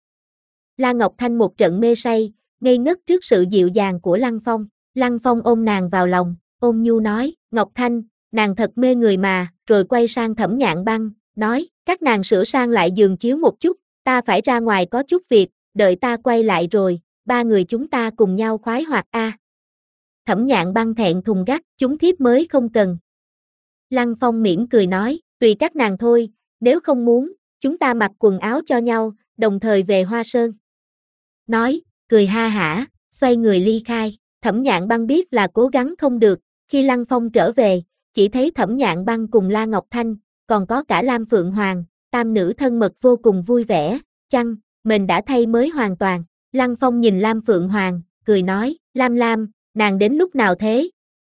La Ngọc Thanh một trận mê say, ngây ngất trước sự dịu dàng của Lăng Phong. Lăng Phong ôm nàng vào lòng, ôn nhu nói, Ngọc Thanh, nàng thật mê người mà, rồi quay sang Thẩm Nhạn Băng, nói, các nàng sửa sang lại giường chiếu một chút, ta phải ra ngoài có chút việc, đợi ta quay lại rồi, ba người chúng ta cùng nhau khoái hoạt a. Thẩm Nhạn Băng thẹn thùng gắt, chúng thiếp mới không cần. Lăng Phong mỉm cười nói, tùy các nàng thôi, nếu không muốn, chúng ta mặc quần áo cho nhau, đồng thời về Hoa Sơn. Nói, cười ha hả, xoay người ly khai. Thẩm Nhạn Băng biết là cố gắng không được, khi Lăng Phong trở về, chỉ thấy Thẩm Nhạn Băng cùng La Ngọc Thanh, còn có cả Lam Phượng Hoàng, tam nữ thân mật vô cùng vui vẻ, chăng, mình đã thay mới hoàn toàn. Lăng Phong nhìn Lam Phượng Hoàng, cười nói, Lam Lam, nàng đến lúc nào thế?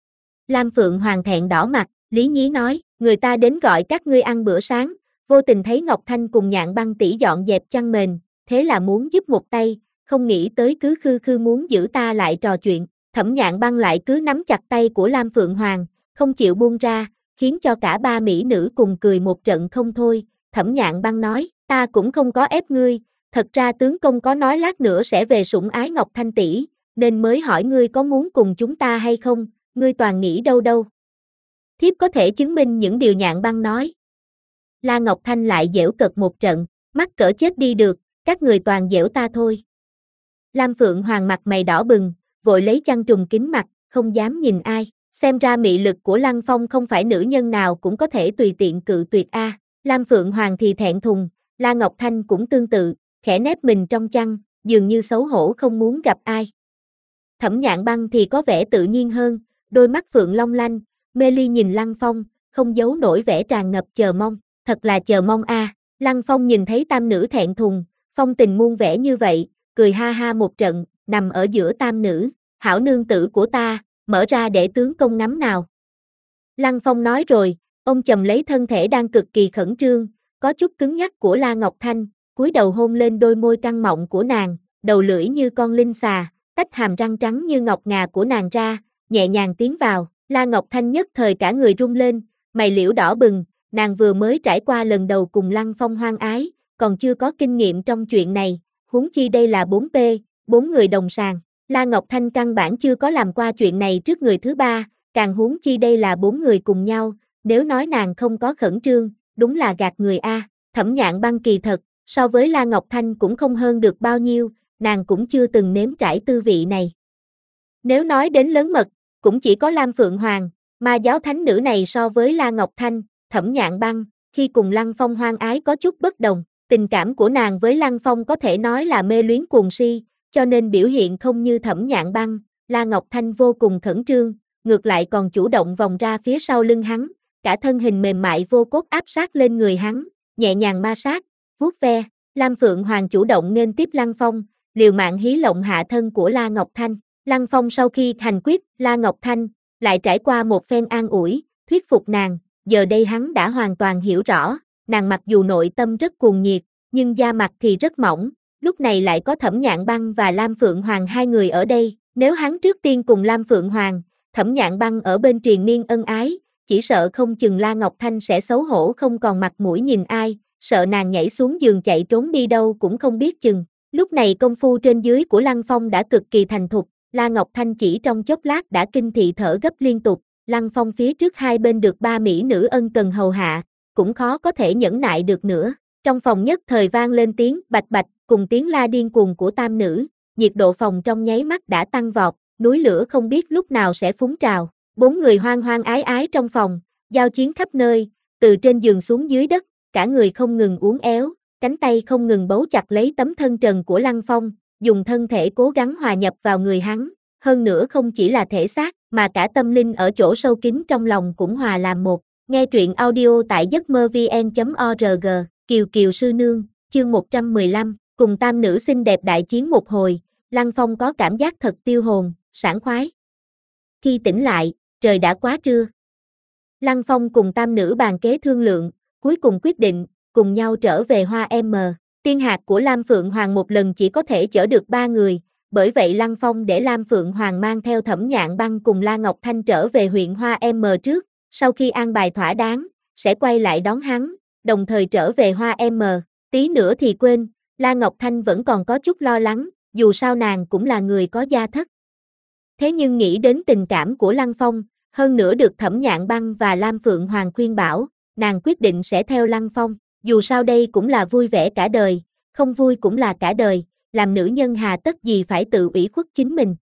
Lam Phượng Hoàng thẹn đỏ mặt, lý nhí nói, người ta đến gọi các ngươi ăn bữa sáng, vô tình thấy Ngọc Thanh cùng Nhạn Băng tỷ dọn dẹp chăn mền, thế là muốn giúp một tay, không nghĩ tới cứ khư khư muốn giữ ta lại trò chuyện. Thẩm Nhạn Băng lại cứ nắm chặt tay của Lam Phượng Hoàng, không chịu buông ra, khiến cho cả ba mỹ nữ cùng cười một trận không thôi. Thẩm Nhạn Băng nói, ta cũng không có ép ngươi, thật ra tướng công có nói lát nữa sẽ về sủng ái Ngọc Thanh tỷ, nên mới hỏi ngươi có muốn cùng chúng ta hay không, ngươi toàn nghĩ đâu đâu. Thiếp có thể chứng minh những điều Nhạn Băng nói. La Ngọc Thanh lại giễu cợt một trận, mắc cỡ chết đi được, các người toàn giễu ta thôi. Lam Phượng Hoàng mặt mày đỏ bừng, vội lấy chăn trùm kín mặt, không dám nhìn ai, xem ra mị lực của Lăng Phong không phải nữ nhân nào cũng có thể tùy tiện cự tuyệt a. À. Lam Phượng Hoàng thì thẹn thùng, La Ngọc Thanh cũng tương tự, khẽ nép mình trong chăn, dường như xấu hổ không muốn gặp ai. Thẩm Nhạn Băng thì có vẻ tự nhiên hơn, đôi mắt phượng long lanh, mê ly nhìn Lăng Phong, không giấu nổi vẻ tràn ngập chờ mong, thật là chờ mong a. À. Lăng Phong nhìn thấy tam nữ thẹn thùng, phong tình muôn vẻ như vậy, cười ha ha một trận, nằm ở giữa tam nữ, hảo nương tử của ta, mở ra để tướng công ngắm nào. Lăng Phong nói rồi, ông chầm lấy thân thể đang cực kỳ khẩn trương, có chút cứng nhắc của La Ngọc Thanh, cúi đầu hôn lên đôi môi căng mọng của nàng, đầu lưỡi như con linh xà, tách hàm răng trắng như ngọc ngà của nàng ra, nhẹ nhàng tiến vào. La Ngọc Thanh nhất thời cả người rung lên, mày liễu đỏ bừng, nàng vừa mới trải qua lần đầu cùng Lăng Phong hoang ái, còn chưa có kinh nghiệm trong chuyện này, huống chi đây là bốn P, bốn người đồng sàng. La Ngọc Thanh căn bản chưa có làm qua chuyện này trước người thứ ba, càng huống chi đây là bốn người cùng nhau, nếu nói nàng không có khẩn trương, đúng là gạt người a. Thẩm Nhạn Băng kỳ thật, so với La Ngọc Thanh cũng không hơn được bao nhiêu, nàng cũng chưa từng nếm trải tư vị này. Nếu nói đến lớn mật, cũng chỉ có Lam Phượng Hoàng, ma giáo thánh nữ này so với La Ngọc Thanh, Thẩm Nhạn Băng, khi cùng Lăng Phong hoang ái có chút bất đồng, tình cảm của nàng với Lăng Phong có thể nói là mê luyến cuồng si, cho nên biểu hiện không như Thẩm Nhạn Băng, La Ngọc Thanh vô cùng khẩn trương, ngược lại còn chủ động vòng ra phía sau lưng hắn, cả thân hình mềm mại vô cốt áp sát lên người hắn, nhẹ nhàng ma sát, vuốt ve. Lam Phượng Hoàng chủ động nghênh tiếp Lăng Phong, liều mạng hí lộng hạ thân của La Ngọc Thanh. Lăng Phong sau khi hành quyết La Ngọc Thanh, lại trải qua một phen an ủi, thuyết phục nàng, giờ đây hắn đã hoàn toàn hiểu rõ, nàng mặc dù nội tâm rất cuồng nhiệt, nhưng da mặt thì rất mỏng, lúc này lại có Thẩm Nhạn Băng và Lam Phượng Hoàng hai người ở đây, nếu hắn trước tiên cùng Lam Phượng Hoàng, Thẩm Nhạn Băng ở bên triền miên ân ái, chỉ sợ không chừng La Ngọc Thanh sẽ xấu hổ không còn mặt mũi nhìn ai, sợ nàng nhảy xuống giường chạy trốn đi đâu cũng không biết chừng. Lúc này công phu trên dưới của Lăng Phong đã cực kỳ thành thục, La Ngọc Thanh chỉ trong chốc lát đã kinh thị thở gấp liên tục, Lăng Phong phía trước hai bên được ba mỹ nữ ân cần hầu hạ, cũng khó có thể nhẫn nại được nữa. Trong phòng nhất thời vang lên tiếng bạch bạch cùng tiếng la điên cuồng của tam nữ, nhiệt độ phòng trong nháy mắt đã tăng vọt, núi lửa không biết lúc nào sẽ phúng trào. Bốn người hoang hoang ái ái trong phòng, giao chiến khắp nơi, từ trên giường xuống dưới đất, cả người không ngừng uốn éo, cánh tay không ngừng bấu chặt lấy tấm thân trần của Lăng Phong, dùng thân thể cố gắng hòa nhập vào người hắn, hơn nữa không chỉ là thể xác, mà cả tâm linh ở chỗ sâu kín trong lòng cũng hòa làm một. Nghe truyện audio tại giấc mơ vn chấm org, Kiều Kiều Sư Nương, chương một trăm mười lăm, cùng tam nữ xinh đẹp đại chiến một hồi, Lăng Phong có cảm giác thật tiêu hồn, sảng khoái. Khi tỉnh lại, trời đã quá trưa. Lăng Phong cùng tam nữ bàn kế thương lượng, cuối cùng quyết định, cùng nhau trở về Hoa M. Tiên hạc của Lam Phượng Hoàng một lần chỉ có thể chở được ba người, bởi vậy Lăng Phong để Lam Phượng Hoàng mang theo Thẩm Nhạn Băng cùng La Ngọc Thanh trở về huyện Hoa M trước, sau khi an bài thỏa đáng, sẽ quay lại đón hắn, đồng thời trở về Hoa M. Tí nữa thì quên, La Ngọc Thanh vẫn còn có chút lo lắng, dù sao nàng cũng là người có gia thất. Thế nhưng nghĩ đến tình cảm của Lăng Phong, hơn nữa được Thẩm Nhạn Băng và Lam Phượng Hoàng khuyên bảo, nàng quyết định sẽ theo Lăng Phong, dù sao đây cũng là vui vẻ cả đời, không vui cũng là cả đời, làm nữ nhân hà tất gì phải tự ủy khuất chính mình.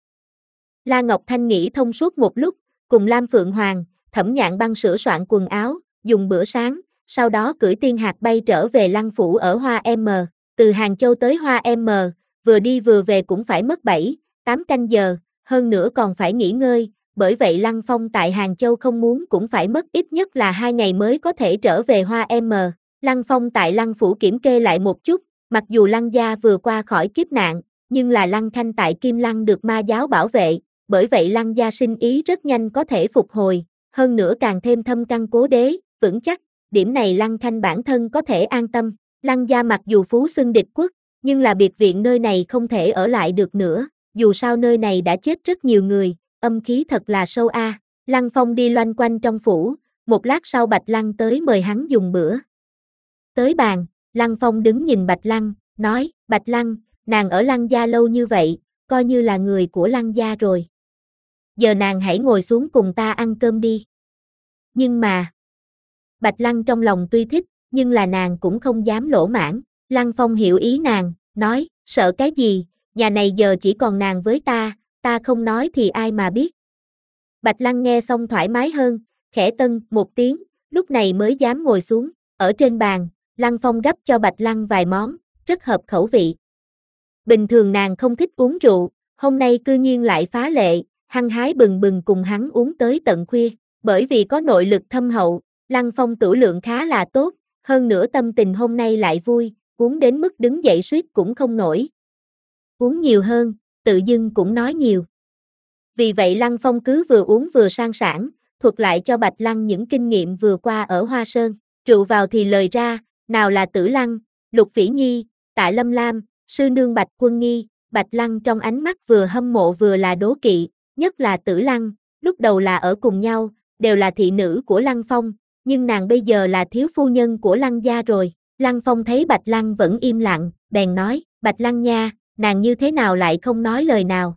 La Ngọc Thanh nghĩ thông suốt một lúc, cùng Lam Phượng Hoàng, Thẩm Nhạn Băng sửa soạn quần áo, dùng bữa sáng, sau đó cưỡi tiên hạc bay trở về Lăng Phủ ở Hoa M, từ Hàng Châu tới Hoa M, vừa đi vừa về cũng phải mất bảy, tám canh giờ, hơn nữa còn phải nghỉ ngơi, bởi vậy Lăng Phong tại Hàng Châu không muốn cũng phải mất ít nhất là hai ngày mới có thể trở về Hoa M. Lăng Phong tại Lăng Phủ kiểm kê lại một chút, mặc dù Lăng gia vừa qua khỏi kiếp nạn, nhưng là Lăng Khanh tại Kim Lăng được ma giáo bảo vệ, bởi vậy Lăng gia sinh ý rất nhanh có thể phục hồi, hơn nữa càng thêm thâm căn cố đế, vững chắc, điểm này Lăng Khanh bản thân có thể an tâm. Lăng gia mặc dù phú xưng địch quốc, nhưng là biệt viện nơi này không thể ở lại được nữa, dù sao nơi này đã chết rất nhiều người, âm khí thật là sâu a. À. Lăng Phong đi loanh quanh trong phủ, một lát sau Bạch Lăng tới mời hắn dùng bữa. Tới bàn, Lăng Phong đứng nhìn Bạch Lăng, nói, Bạch Lăng, nàng ở Lăng gia lâu như vậy, coi như là người của Lăng gia rồi. Giờ nàng hãy ngồi xuống cùng ta ăn cơm đi. Nhưng mà, Bạch Lăng trong lòng tuy thích, nhưng là nàng cũng không dám lỗ mãn. Lăng Phong hiểu ý nàng, nói, sợ cái gì, nhà này giờ chỉ còn nàng với ta, ta không nói thì ai mà biết. Bạch Lăng nghe xong thoải mái hơn, khẽ tân một tiếng, lúc này mới dám ngồi xuống, ở trên bàn, Lăng Phong gấp cho Bạch Lăng vài món, rất hợp khẩu vị. Bình thường nàng không thích uống rượu, hôm nay cư nhiên lại phá lệ, hăng hái bừng bừng cùng hắn uống tới tận khuya, bởi vì có nội lực thâm hậu, Lăng Phong tửu lượng khá là tốt, hơn nữa tâm tình hôm nay lại vui, uống đến mức đứng dậy suýt cũng không nổi. uống nhiều hơn, tự dưng cũng nói nhiều. Vì vậy Lăng Phong cứ vừa uống vừa sang sảng, thuật lại cho Bạch Lăng những kinh nghiệm vừa qua ở Hoa Sơn. Rượu vào thì lời ra, nào là Tử Lăng, Lục Phỉ Nhi, Tạ Lâm Lam, sư nương Bạch Quân Nghi. Bạch Lăng trong ánh mắt vừa hâm mộ vừa là đố kỵ, nhất là Tử Lăng, lúc đầu là ở cùng nhau, đều là thị nữ của Lăng Phong, nhưng nàng bây giờ là thiếu phu nhân của Lăng gia rồi. Lăng Phong thấy Bạch Lăng vẫn im lặng, bèn nói, Bạch Lăng nha, nàng như thế nào lại không nói lời nào?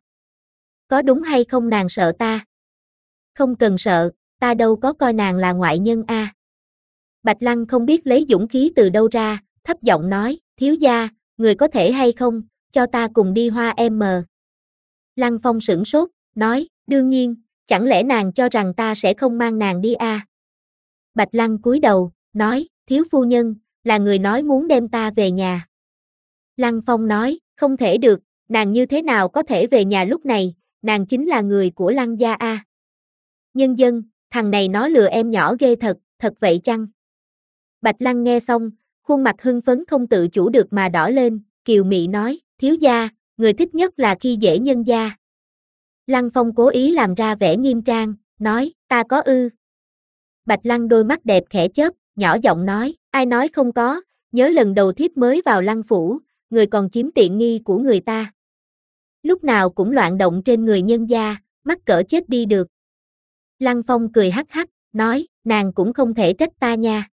Có đúng hay không nàng sợ ta? Không cần sợ, ta đâu có coi nàng là ngoại nhân a. À. Bạch Lăng không biết lấy dũng khí từ đâu ra, thấp giọng nói, thiếu gia, người có thể hay không, cho ta cùng đi Hoa M. Lăng Phong sửng sốt, nói, đương nhiên, chẳng lẽ nàng cho rằng ta sẽ không mang nàng đi a? À? Bạch Lăng cúi đầu, nói, thiếu phu nhân, là người nói muốn đem ta về nhà. Lăng Phong nói, không thể được, nàng như thế nào có thể về nhà lúc này, nàng chính là người của Lăng gia a. À. Nhân dân, thằng này nó lừa em nhỏ ghê thật, thật vậy chăng? Bạch Lăng nghe xong, khuôn mặt hưng phấn không tự chủ được mà đỏ lên, kiều mị nói, thiếu gia, người thích nhất là khi dễ nhân gia. Lăng Phong cố ý làm ra vẻ nghiêm trang, nói, ta có ư. Bạch Lăng đôi mắt đẹp khẽ chớp, nhỏ giọng nói, ai nói không có, nhớ lần đầu thiếp mới vào Lăng phủ, người còn chiếm tiện nghi của người ta. Lúc nào cũng loạn động trên người nhân gia, mắc cỡ chết đi được. Lăng Phong cười hắc hắc, nói, nàng cũng không thể trách ta nha.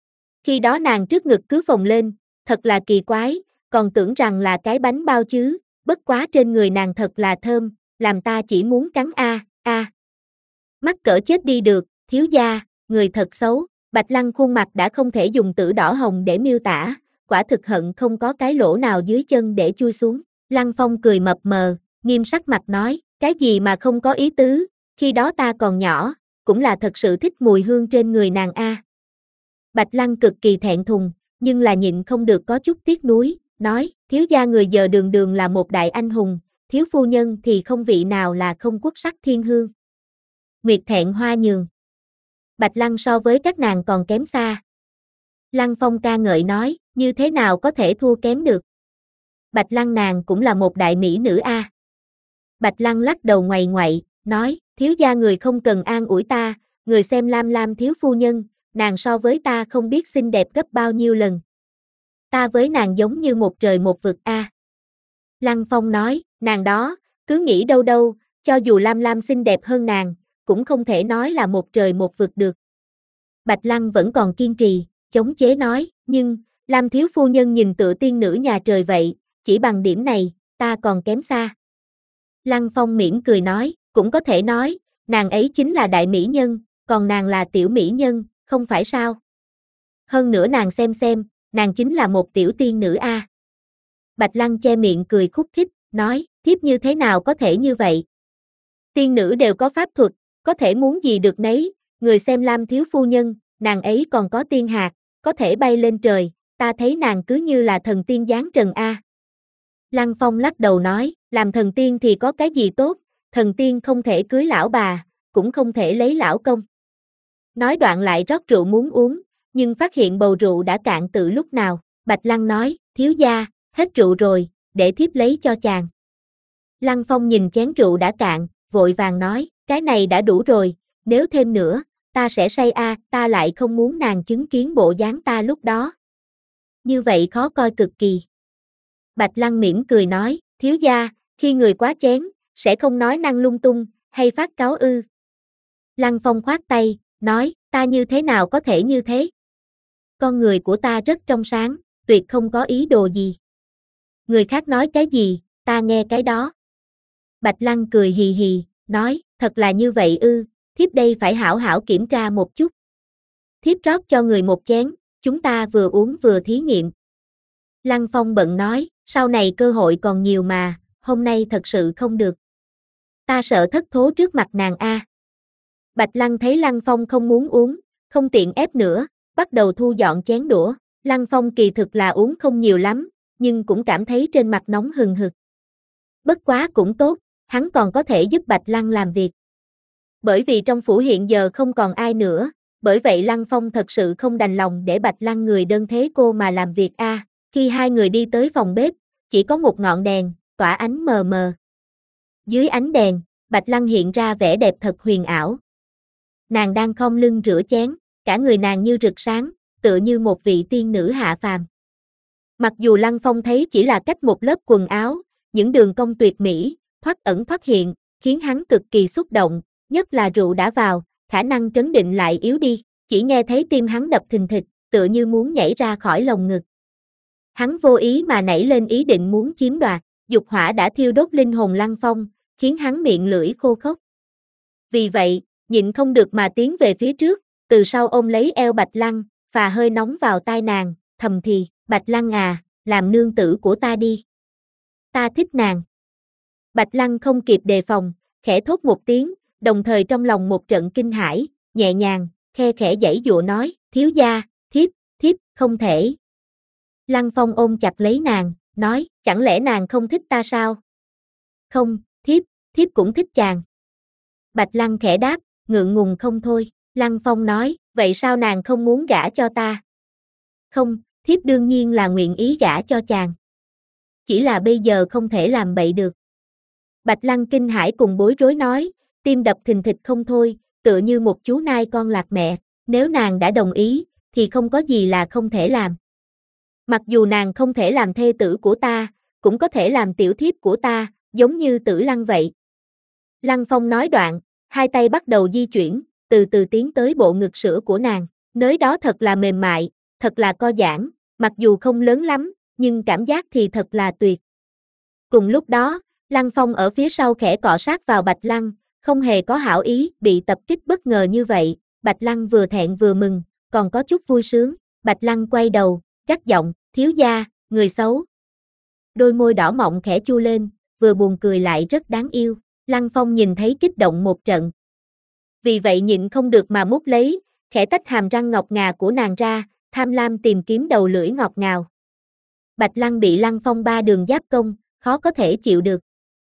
Khi đó nàng trước ngực cứ phồng lên, thật là kỳ quái, còn tưởng rằng là cái bánh bao chứ, bất quá trên người nàng thật là thơm, làm ta chỉ muốn cắn a, a. Mắc cỡ chết đi được, thiếu gia, người thật xấu. Bạch Lăng khuôn mặt đã không thể dùng tử đỏ hồng để miêu tả, quả thực hận không có cái lỗ nào dưới chân để chui xuống. Lăng Phong cười mập mờ, nghiêm sắc mặt nói, cái gì mà không có ý tứ, khi đó ta còn nhỏ, cũng là thật sự thích mùi hương trên người nàng a. À. Bạch Lăng cực kỳ thẹn thùng, nhưng là nhịn không được có chút tiếc nuối, nói, thiếu gia người giờ đường đường là một đại anh hùng, thiếu phu nhân thì không vị nào là không quốc sắc thiên hương. Nguyệt thẹn hoa nhường. Bạch Lăng so với các nàng còn kém xa. Lăng Phong ca ngợi nói, như thế nào có thể thua kém được. Bạch Lăng nàng cũng là một đại mỹ nữ a. À. Bạch Lăng lắc đầu ngoày ngoậy, nói, thiếu gia người không cần an ủi ta, người xem Lam Lam thiếu phu nhân, nàng so với ta không biết xinh đẹp gấp bao nhiêu lần. Ta với nàng giống như một trời một vực a. À. Lăng Phong nói, nàng đó, cứ nghĩ đâu đâu, cho dù Lam Lam xinh đẹp hơn nàng, cũng không thể nói là một trời một vực được. Bạch Lăng vẫn còn kiên trì, chống chế nói, nhưng, Lam thiếu phu nhân nhìn tựa tiên nữ nhà trời vậy, chỉ bằng điểm này, ta còn kém xa. Lăng Phong mỉm cười nói, cũng có thể nói, nàng ấy chính là đại mỹ nhân, còn nàng là tiểu mỹ nhân, không phải sao? Hơn nữa nàng xem xem, nàng chính là một tiểu tiên nữ a. À. Bạch Lăng che miệng cười khúc khích, nói, thiếp như thế nào có thể như vậy? Tiên nữ đều có pháp thuật, có thể muốn gì được nấy, người xem Lam thiếu phu nhân, nàng ấy còn có tiên hạt, có thể bay lên trời, ta thấy nàng cứ như là thần tiên giáng trần a. À. Lăng Phong lắc đầu nói, làm thần tiên thì có cái gì tốt, thần tiên không thể cưới lão bà, cũng không thể lấy lão công. Nói đoạn lại rót rượu muốn uống, nhưng phát hiện bầu rượu đã cạn từ lúc nào. Bạch Lăng nói, thiếu gia, hết rượu rồi, để thiếp lấy cho chàng. Lăng Phong nhìn chén rượu đã cạn, vội vàng nói, cái này đã đủ rồi, nếu thêm nữa, ta sẽ say a, à, ta lại không muốn nàng chứng kiến bộ dáng ta lúc đó. Như vậy khó coi cực kỳ. Bạch Lăng mỉm cười nói, thiếu gia, khi người quá chén, sẽ không nói năng lung tung, hay phát cáo ư. Lăng Phong khoát tay, nói, ta như thế nào có thể như thế? Con người của ta rất trong sáng, tuyệt không có ý đồ gì. Người khác nói cái gì, ta nghe cái đó. Bạch Lăng cười hì hì, nói, thật là như vậy ư, thiếp đây phải hảo hảo kiểm tra một chút. Thiếp rót cho người một chén, chúng ta vừa uống vừa thí nghiệm. Lăng Phong bận nói, sau này cơ hội còn nhiều mà, hôm nay thật sự không được. Ta sợ thất thố trước mặt nàng a. À. Bạch Lăng thấy Lăng Phong không muốn uống, không tiện ép nữa, bắt đầu thu dọn chén đũa. Lăng Phong kỳ thực là uống không nhiều lắm, nhưng cũng cảm thấy trên mặt nóng hừng hực. Bất quá cũng tốt, hắn còn có thể giúp Bạch Lăng làm việc. Bởi vì trong phủ hiện giờ không còn ai nữa, bởi vậy Lăng Phong thật sự không đành lòng để Bạch Lăng người đơn thế cô mà làm việc a. À. Khi hai người đi tới phòng bếp, chỉ có một ngọn đèn, tỏa ánh mờ mờ. Dưới ánh đèn, Bạch Lăng hiện ra vẻ đẹp thật huyền ảo. Nàng đang khom lưng rửa chén, cả người nàng như rực sáng, tựa như một vị tiên nữ hạ phàm. Mặc dù Lăng Phong thấy chỉ là cách một lớp quần áo, những đường cong tuyệt mỹ, thoát ẩn thoát hiện, khiến hắn cực kỳ xúc động, nhất là rượu đã vào, khả năng trấn định lại yếu đi, chỉ nghe thấy tim hắn đập thình thịch, tựa như muốn nhảy ra khỏi lồng ngực. Hắn vô ý mà nảy lên ý định muốn chiếm đoạt, dục hỏa đã thiêu đốt linh hồn Lăng Phong, khiến hắn miệng lưỡi khô khốc. Vì vậy, nhịn không được mà tiến về phía trước, từ sau ôm lấy eo Bạch Lăng, phà hơi nóng vào tai nàng, thầm thì, Bạch Lăng à, làm nương tử của ta đi. Ta thích nàng. Bạch Lăng không kịp đề phòng, khẽ thốt một tiếng, đồng thời trong lòng một trận kinh hãi, nhẹ nhàng, khe khẽ giãy giụa nói, thiếu gia, thiếp, thiếp, không thể. Lăng Phong ôm chặt lấy nàng, nói, chẳng lẽ nàng không thích ta sao? Không, thiếp, thiếp cũng thích chàng. Bạch Lăng khẽ đáp, ngượng ngùng không thôi. Lăng Phong nói, vậy sao nàng không muốn gả cho ta? Không, thiếp đương nhiên là nguyện ý gả cho chàng. Chỉ là bây giờ không thể làm bậy được. Bạch Lăng kinh hãi cùng bối rối nói, tim đập thình thịch không thôi, tựa như một chú nai con lạc mẹ, nếu nàng đã đồng ý, thì không có gì là không thể làm. Mặc dù nàng không thể làm thê tử của ta, cũng có thể làm tiểu thiếp của ta, giống như Tử Lăng vậy. Lăng Phong nói đoạn, hai tay bắt đầu di chuyển, từ từ tiến tới bộ ngực sữa của nàng, nơi đó thật là mềm mại, thật là co giãn, mặc dù không lớn lắm, nhưng cảm giác thì thật là tuyệt. Cùng lúc đó, Lăng Phong ở phía sau khẽ cọ sát vào Bạch Lăng, không hề có hảo ý, bị tập kích bất ngờ như vậy, Bạch Lăng vừa thẹn vừa mừng, còn có chút vui sướng, Bạch Lăng quay đầu, gắt giọng, thiếu gia, người xấu. Đôi môi đỏ mọng khẽ chu lên, vừa buồn cười lại rất đáng yêu, Lăng Phong nhìn thấy kích động một trận. Vì vậy nhịn không được mà mút lấy, khẽ tách hàm răng ngọc ngà của nàng ra, tham lam tìm kiếm đầu lưỡi ngọt ngào. Bạch Lăng bị Lăng Phong ba đường giáp công, khó có thể chịu được.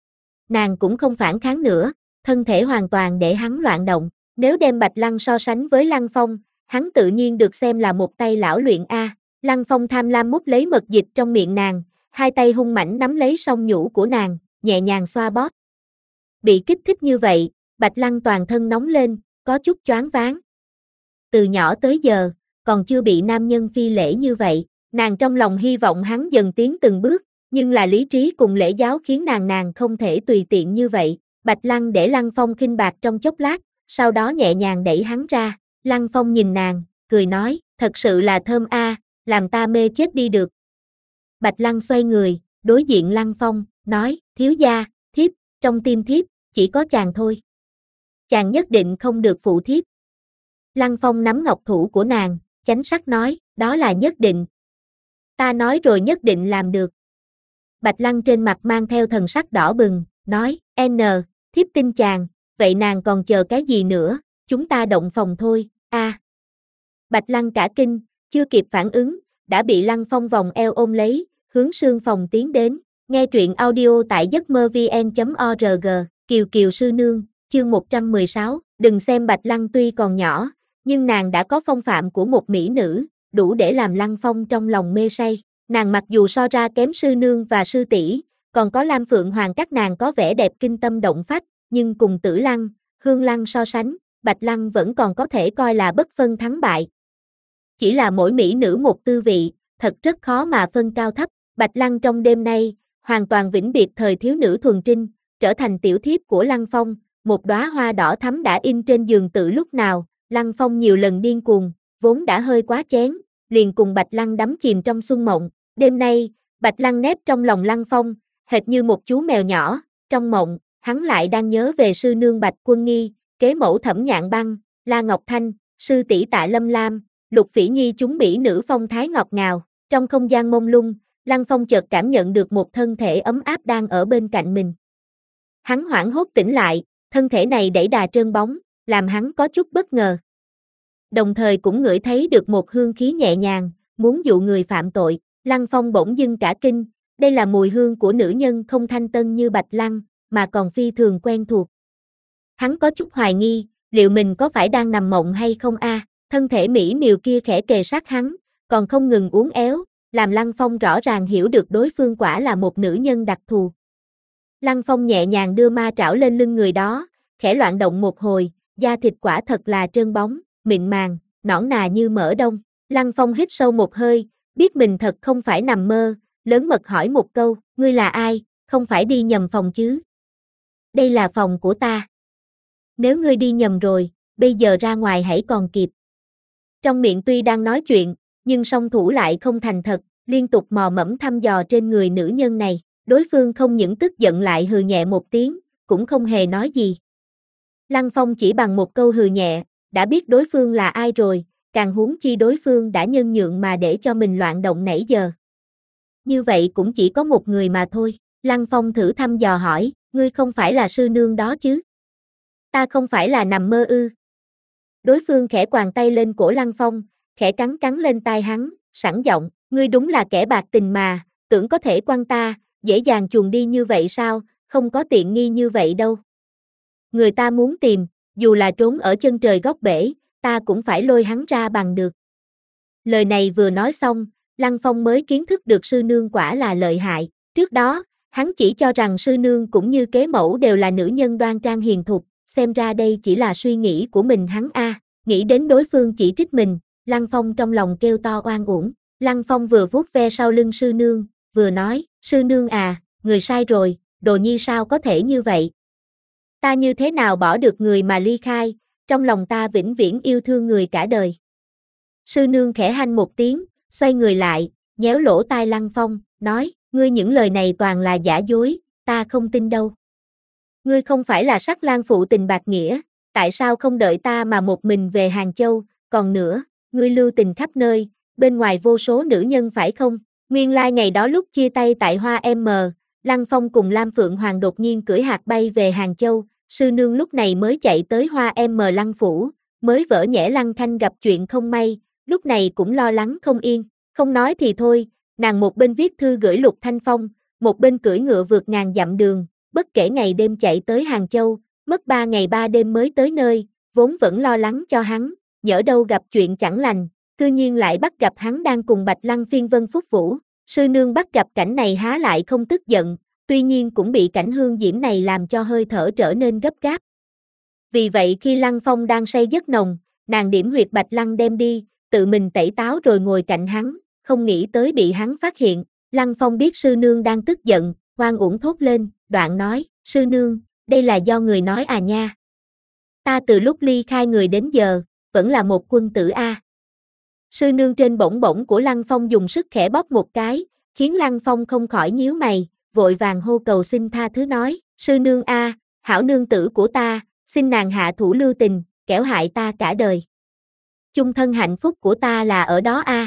Nàng cũng không phản kháng nữa, thân thể hoàn toàn để hắn loạn động, nếu đem Bạch Lăng so sánh với Lăng Phong, hắn tự nhiên được xem là một tay lão luyện A. Lăng Phong tham lam mút lấy mật dịch trong miệng nàng, hai tay hung mãnh nắm lấy song nhũ của nàng, nhẹ nhàng xoa bóp. Bị kích thích như vậy, Bạch Lăng toàn thân nóng lên, có chút choáng váng. Từ nhỏ tới giờ, còn chưa bị nam nhân phi lễ như vậy, nàng trong lòng hy vọng hắn dần tiến từng bước, nhưng là lý trí cùng lễ giáo khiến nàng nàng không thể tùy tiện như vậy. Bạch Lăng để Lăng Phong khinh bạc trong chốc lát, sau đó nhẹ nhàng đẩy hắn ra. Lăng Phong nhìn nàng, cười nói, thật sự là thơm a, làm ta mê chết đi được. Bạch Lăng xoay người, đối diện Lăng Phong, nói, thiếu gia, thiếp, trong tim thiếp, chỉ có chàng thôi. Chàng nhất định không được phụ thiếp. Lăng Phong nắm ngọc thủ của nàng, chánh sắc nói, đó là nhất định. Ta nói rồi nhất định làm được. Bạch Lăng trên mặt mang theo thần sắc đỏ bừng, nói, N, thiếp tin chàng, vậy nàng còn chờ cái gì nữa, chúng ta động phòng thôi, a. À. Bạch Lăng cả kinh, chưa kịp phản ứng, đã bị Lăng Phong vòng eo ôm lấy, hướng sương phòng tiến đến. Nghe truyện audio tại giấc mơ vn chấm org, Kiều Kiều sư nương, chương một trăm mười sáu, đừng xem Bạch Lăng tuy còn nhỏ, nhưng nàng đã có phong phạm của một mỹ nữ, đủ để làm Lăng Phong trong lòng mê say. Nàng mặc dù so ra kém sư nương và sư tỷ, còn có Lam Phượng Hoàng các nàng có vẻ đẹp kinh tâm động phách, nhưng cùng Tử Lăng, Hương Lăng so sánh, Bạch Lăng vẫn còn có thể coi là bất phân thắng bại. Chỉ là mỗi mỹ nữ một tư vị, thật rất khó mà phân cao thấp. Bạch Lăng trong đêm nay, hoàn toàn vĩnh biệt thời thiếu nữ thuần trinh, trở thành tiểu thiếp của Lăng Phong, một đóa hoa đỏ thắm đã in trên giường tự lúc nào, Lăng Phong nhiều lần điên cuồng, vốn đã hơi quá chén, liền cùng Bạch Lăng đắm chìm trong xuân mộng. Đêm nay, Bạch Lăng nép trong lòng Lăng Phong, hệt như một chú mèo nhỏ, trong mộng, hắn lại đang nhớ về sư nương Bạch Quân Nghi, kế mẫu Thẩm Nhạn Băng, La Ngọc Thanh, sư tỷ Tạ Lâm Lam, Lục Phỉ Nhi chúng mỹ nữ phong thái ngọt ngào. Trong không gian mông lung, Lăng Phong chợt cảm nhận được một thân thể ấm áp đang ở bên cạnh mình. Hắn hoảng hốt tỉnh lại, thân thể này đẩy đà trơn bóng, làm hắn có chút bất ngờ. Đồng thời cũng ngửi thấy được một hương khí nhẹ nhàng, muốn dụ người phạm tội. Lăng Phong bỗng dưng cả kinh, đây là mùi hương của nữ nhân không thanh tân như Bạch Lăng, mà còn phi thường quen thuộc. Hắn có chút hoài nghi, liệu mình có phải đang nằm mộng hay không a? À? Thân thể mỹ miều kia khẽ kề sát hắn, còn không ngừng uốn éo, làm Lăng Phong rõ ràng hiểu được đối phương quả là một nữ nhân đặc thù. Lăng Phong nhẹ nhàng đưa ma trảo lên lưng người đó, khẽ loạn động một hồi, da thịt quả thật là trơn bóng, mịn màng, nõn nà như mỡ đông. Lăng Phong hít sâu một hơi, biết mình thật không phải nằm mơ, lớn mật hỏi một câu, ngươi là ai, không phải đi nhầm phòng chứ? Đây là phòng của ta. Nếu ngươi đi nhầm rồi, bây giờ ra ngoài hãy còn kịp. Trong miệng tuy đang nói chuyện, nhưng song thủ lại không thành thật, liên tục mò mẫm thăm dò trên người nữ nhân này. Đối phương không những tức giận lại hừ nhẹ một tiếng, cũng không hề nói gì. Lăng Phong chỉ bằng một câu hừ nhẹ, đã biết đối phương là ai rồi, càng huống chi đối phương đã nhân nhượng mà để cho mình loạn động nãy giờ. Như vậy cũng chỉ có một người mà thôi. Lăng Phong thử thăm dò hỏi, ngươi không phải là sư nương đó chứ? Ta không phải là nằm mơ ư? Đối phương khẽ quàng tay lên cổ Lăng Phong, khẽ cắn cắn lên tai hắn, sẵn giọng, ngươi đúng là kẻ bạc tình mà, tưởng có thể quăng ta, dễ dàng chuồn đi như vậy sao, không có tiện nghi như vậy đâu. Người ta muốn tìm, dù là trốn ở chân trời góc bể, ta cũng phải lôi hắn ra bằng được. Lời này vừa nói xong, Lăng Phong mới kiến thức được sư nương quả là lợi hại. Trước đó, hắn chỉ cho rằng sư nương cũng như kế mẫu đều là nữ nhân đoan trang hiền thục, xem ra đây chỉ là suy nghĩ của mình hắn a. Nghĩ đến đối phương chỉ trích mình, Lăng Phong trong lòng kêu to oan uổng. Lăng Phong vừa vuốt ve sau lưng sư nương, vừa nói, sư nương à, người sai rồi, đồ nhi sao có thể như vậy? Ta như thế nào bỏ được người mà ly khai, trong lòng ta vĩnh viễn yêu thương người cả đời. Sư nương khẽ hanh một tiếng, xoay người lại, nhéo lỗ tai Lăng Phong, nói, ngươi những lời này toàn là giả dối, ta không tin đâu. Ngươi không phải là sắc lang phụ tình bạc nghĩa, tại sao không đợi ta mà một mình về Hàng Châu, còn nữa, ngươi lưu tình khắp nơi, bên ngoài vô số nữ nhân phải không? Nguyên lai like ngày đó lúc chia tay tại Hoa M, Lăng Phong cùng Lam Phượng Hoàng đột nhiên cưỡi hạt bay về Hàng Châu, sư nương lúc này mới chạy tới Hoa M Lăng Phủ, mới vỡ nhẽ Lăng Khanh gặp chuyện không may, lúc này cũng lo lắng không yên, không nói thì thôi, nàng một bên viết thư gửi Lục Thanh Phong, một bên cưỡi ngựa vượt ngàn dặm đường, bất kể ngày đêm chạy tới Hàng Châu, mất ba ngày ba đêm mới tới nơi, vốn vẫn lo lắng cho hắn, nhỡ đâu gặp chuyện chẳng lành, cư nhiên lại bắt gặp hắn đang cùng Bạch Lăng phiên vân phúc vũ. Sư nương bắt gặp cảnh này há lại không tức giận, tuy nhiên cũng bị cảnh hương diễm này làm cho hơi thở trở nên gấp gáp. Vì vậy khi Lăng Phong đang say giấc nồng, nàng điểm huyệt Bạch Lăng đem đi, tự mình tẩy táo rồi ngồi cạnh hắn, không nghĩ tới bị hắn phát hiện. Lăng Phong biết sư nương đang tức giận, oan uổng thốt lên, đoạn nói, sư nương, đây là do người nói à nha. Ta từ lúc ly khai người đến giờ, vẫn là một quân tử a. Sư nương trên bổng bổng của Lăng Phong dùng sức khẽ bóp một cái, khiến Lăng Phong không khỏi nhíu mày, vội vàng hô cầu xin tha thứ nói, sư nương a, hảo nương tử của ta, xin nàng hạ thủ lưu tình, kẻo hại ta cả đời. Chung thân hạnh phúc của ta là ở đó a.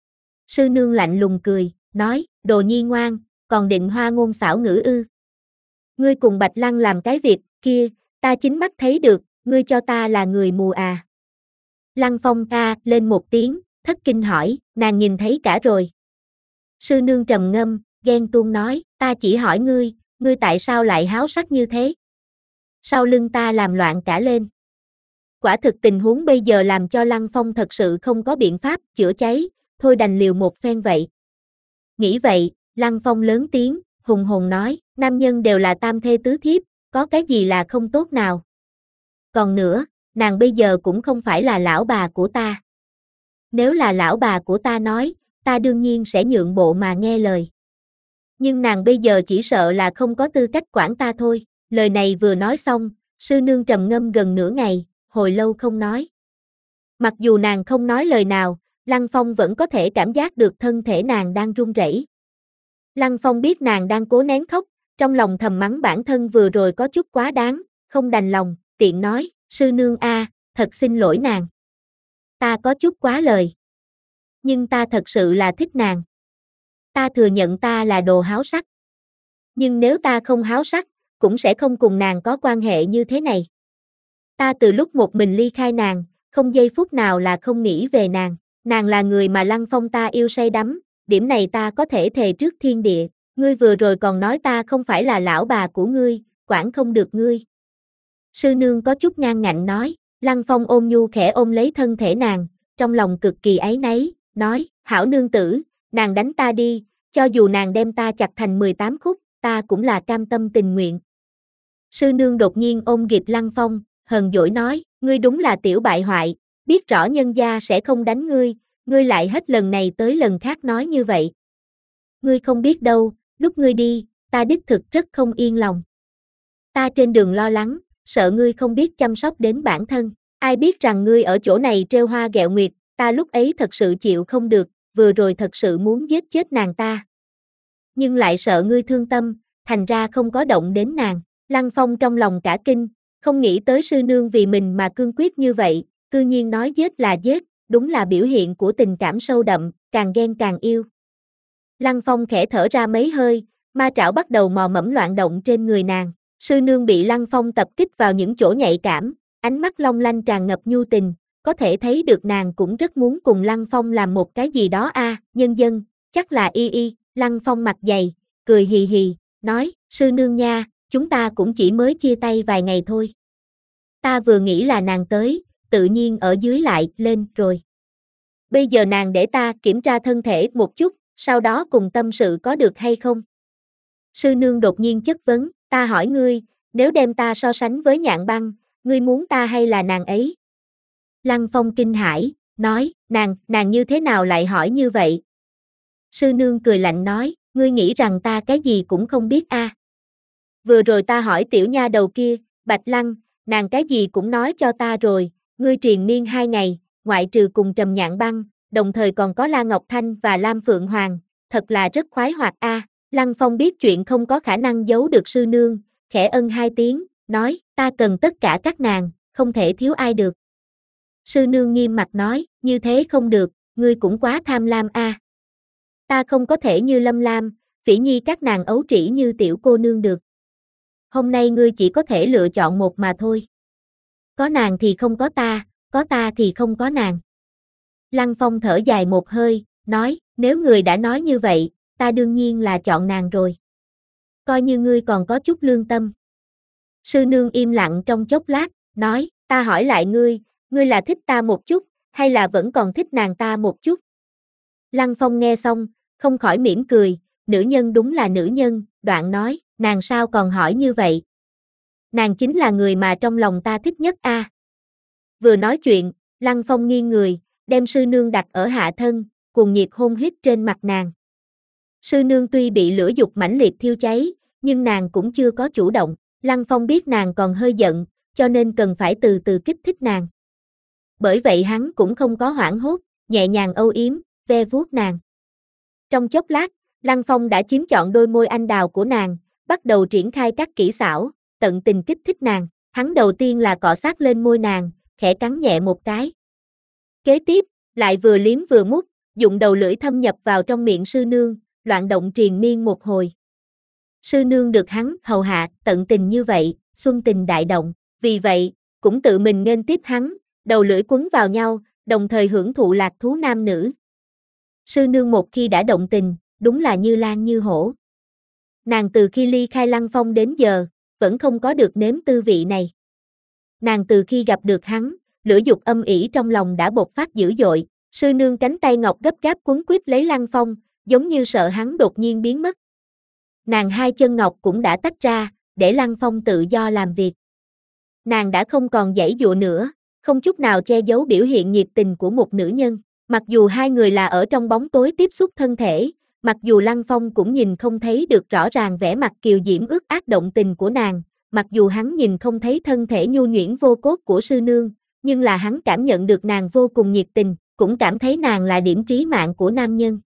Sư nương lạnh lùng cười, nói, đồ nhi ngoan, còn định hoa ngôn xảo ngữ ư. Ngươi cùng Bạch Lăng làm cái việc kia, ta chính mắt thấy được, ngươi cho ta là người mù à. Lăng Phong ca lên một tiếng, thất kinh hỏi, nàng nhìn thấy cả rồi. Sư nương trầm ngâm, ghen tuông nói, ta chỉ hỏi ngươi, ngươi tại sao lại háo sắc như thế? Sau lưng ta làm loạn cả lên. Quả thực tình huống bây giờ làm cho Lăng Phong thật sự không có biện pháp chữa cháy, thôi đành liều một phen vậy. Nghĩ vậy, Lăng Phong lớn tiếng, hùng hồn nói, nam nhân đều là tam thê tứ thiếp, có cái gì là không tốt nào. Còn nữa, nàng bây giờ cũng không phải là lão bà của ta. Nếu là lão bà của ta nói, ta đương nhiên sẽ nhượng bộ mà nghe lời. Nhưng nàng bây giờ chỉ sợ là không có tư cách quản ta thôi. Lời này vừa nói xong, sư nương trầm ngâm gần nửa ngày, hồi lâu không nói. Mặc dù nàng không nói lời nào, Lăng Phong vẫn có thể cảm giác được thân thể nàng đang run rẩy. Lăng Phong biết nàng đang cố nén khóc, trong lòng thầm mắng bản thân vừa rồi có chút quá đáng, không đành lòng, tiện nói, sư nương a, thật xin lỗi nàng. Ta có chút quá lời. Nhưng ta thật sự là thích nàng. Ta thừa nhận ta là đồ háo sắc. Nhưng nếu ta không háo sắc, cũng sẽ không cùng nàng có quan hệ như thế này. Ta từ lúc một mình ly khai nàng, không giây phút nào là không nghĩ về nàng. Nàng là người mà Lăng Phong ta yêu say đắm, điểm này ta có thể thề trước thiên địa. Ngươi vừa rồi còn nói ta không phải là lão bà của ngươi, quản không được ngươi. Sư nương có chút ngang ngạnh nói, Lăng Phong ôm nhu khẽ ôm lấy thân thể nàng, trong lòng cực kỳ áy náy, nói, hảo nương tử, nàng đánh ta đi, cho dù nàng đem ta chặt thành mười tám khúc, ta cũng là cam tâm tình nguyện. Sư nương đột nhiên ôm ghịp Lăng Phong, hờn dỗi nói, ngươi đúng là tiểu bại hoại, biết rõ nhân gia sẽ không đánh ngươi, ngươi lại hết lần này tới lần khác nói như vậy. Ngươi không biết đâu, lúc ngươi đi, ta đích thực rất không yên lòng. Ta trên đường lo lắng, sợ ngươi không biết chăm sóc đến bản thân, ai biết rằng ngươi ở chỗ này trêu hoa ghẹo nguyệt, ta lúc ấy thật sự chịu không được, vừa rồi thật sự muốn giết chết nàng ta. Nhưng lại sợ ngươi thương tâm, thành ra không có động đến nàng. Lăng Phong trong lòng cả kinh, không nghĩ tới sư nương vì mình mà cương quyết như vậy, cư nhiên nói giết là giết, đúng là biểu hiện của tình cảm sâu đậm, càng ghen càng yêu. Lăng Phong khẽ thở ra mấy hơi, ma trảo bắt đầu mò mẫm loạn động trên người nàng. Sư nương bị Lăng Phong tập kích vào những chỗ nhạy cảm, ánh mắt long lanh tràn ngập nhu tình, có thể thấy được nàng cũng rất muốn cùng Lăng Phong làm một cái gì đó a, à, nhân dân, chắc là y y. Lăng Phong mặt dày, cười hì hì, nói, sư nương nha, chúng ta cũng chỉ mới chia tay vài ngày thôi. Ta vừa nghĩ là nàng tới, tự nhiên ở dưới lại lên rồi. Bây giờ nàng để ta kiểm tra thân thể một chút, sau đó cùng tâm sự có được hay không? Sư nương đột nhiên chất vấn, ta hỏi ngươi, nếu đem ta so sánh với Nhạn Băng, ngươi muốn ta hay là nàng ấy? Lăng Phong kinh hãi, nói, nàng, nàng như thế nào lại hỏi như vậy? Sư nương cười lạnh nói, ngươi nghĩ rằng ta cái gì cũng không biết a? À? Vừa rồi ta hỏi tiểu nha đầu kia, Bạch Lăng, nàng cái gì cũng nói cho ta rồi, ngươi triền miên hai ngày, ngoại trừ cùng Trầm Nhạn Băng, đồng thời còn có La Ngọc Thanh và Lam Phượng Hoàng, thật là rất khoái hoạt a. À. Lăng Phong biết chuyện không có khả năng giấu được sư nương, khẽ ân hai tiếng, nói, ta cần tất cả các nàng, không thể thiếu ai được. Sư nương nghiêm mặt nói, như thế không được, ngươi cũng quá tham lam a. À. Ta không có thể như Lâm Lam, Phỉ Nhi các nàng ấu trĩ như tiểu cô nương được. Hôm nay ngươi chỉ có thể lựa chọn một mà thôi. Có nàng thì không có ta, có ta thì không có nàng. Lăng Phong thở dài một hơi, nói, nếu người đã nói như vậy, ta đương nhiên là chọn nàng rồi. Coi như ngươi còn có chút lương tâm. Sư nương im lặng trong chốc lát, nói, ta hỏi lại ngươi, ngươi là thích ta một chút, hay là vẫn còn thích nàng ta một chút? Lăng Phong nghe xong, không khỏi mỉm cười, nữ nhân đúng là nữ nhân, đoạn nói, nàng sao còn hỏi như vậy? Nàng chính là người mà trong lòng ta thích nhất a. À. Vừa nói chuyện, Lăng Phong nghiêng người, đem sư nương đặt ở hạ thân, cuồng nhiệt hôn hít trên mặt nàng. Sư nương tuy bị lửa dục mãnh liệt thiêu cháy, nhưng nàng cũng chưa có chủ động. Lăng Phong biết nàng còn hơi giận, cho nên cần phải từ từ kích thích nàng. Bởi vậy hắn cũng không có hoảng hốt, nhẹ nhàng âu yếm, ve vuốt nàng. Trong chốc lát, Lăng Phong đã chiếm chọn đôi môi anh đào của nàng, bắt đầu triển khai các kỹ xảo, tận tình kích thích nàng. Hắn đầu tiên là cọ sát lên môi nàng, khẽ cắn nhẹ một cái. Kế tiếp, lại vừa liếm vừa mút, dụng đầu lưỡi thâm nhập vào trong miệng sư nương, loạn động triền miên một hồi. Sư nương được hắn hầu hạ tận tình như vậy, xuân tình đại động, vì vậy, cũng tự mình nghênh tiếp hắn, đầu lưỡi quấn vào nhau, đồng thời hưởng thụ lạc thú nam nữ. Sư nương một khi đã động tình, đúng là như lan như hổ. Nàng từ khi ly khai Lăng Phong đến giờ, vẫn không có được nếm tư vị này. Nàng từ khi gặp được hắn, lửa dục âm ỉ trong lòng đã bộc phát dữ dội, sư nương cánh tay ngọc gấp gáp quấn quýt lấy Lăng Phong, giống như sợ hắn đột nhiên biến mất. Nàng hai chân ngọc cũng đã tách ra, để Lăng Phong tự do làm việc. Nàng đã không còn giãy giụa nữa, không chút nào che giấu biểu hiện nhiệt tình của một nữ nhân. Mặc dù hai người là ở trong bóng tối tiếp xúc thân thể, mặc dù Lăng Phong cũng nhìn không thấy được rõ ràng vẻ mặt kiều diễm ướt át động tình của nàng, mặc dù hắn nhìn không thấy thân thể nhu nhuyễn vô cốt của sư nương, nhưng là hắn cảm nhận được nàng vô cùng nhiệt tình, cũng cảm thấy nàng là điểm trí mạng của nam nhân.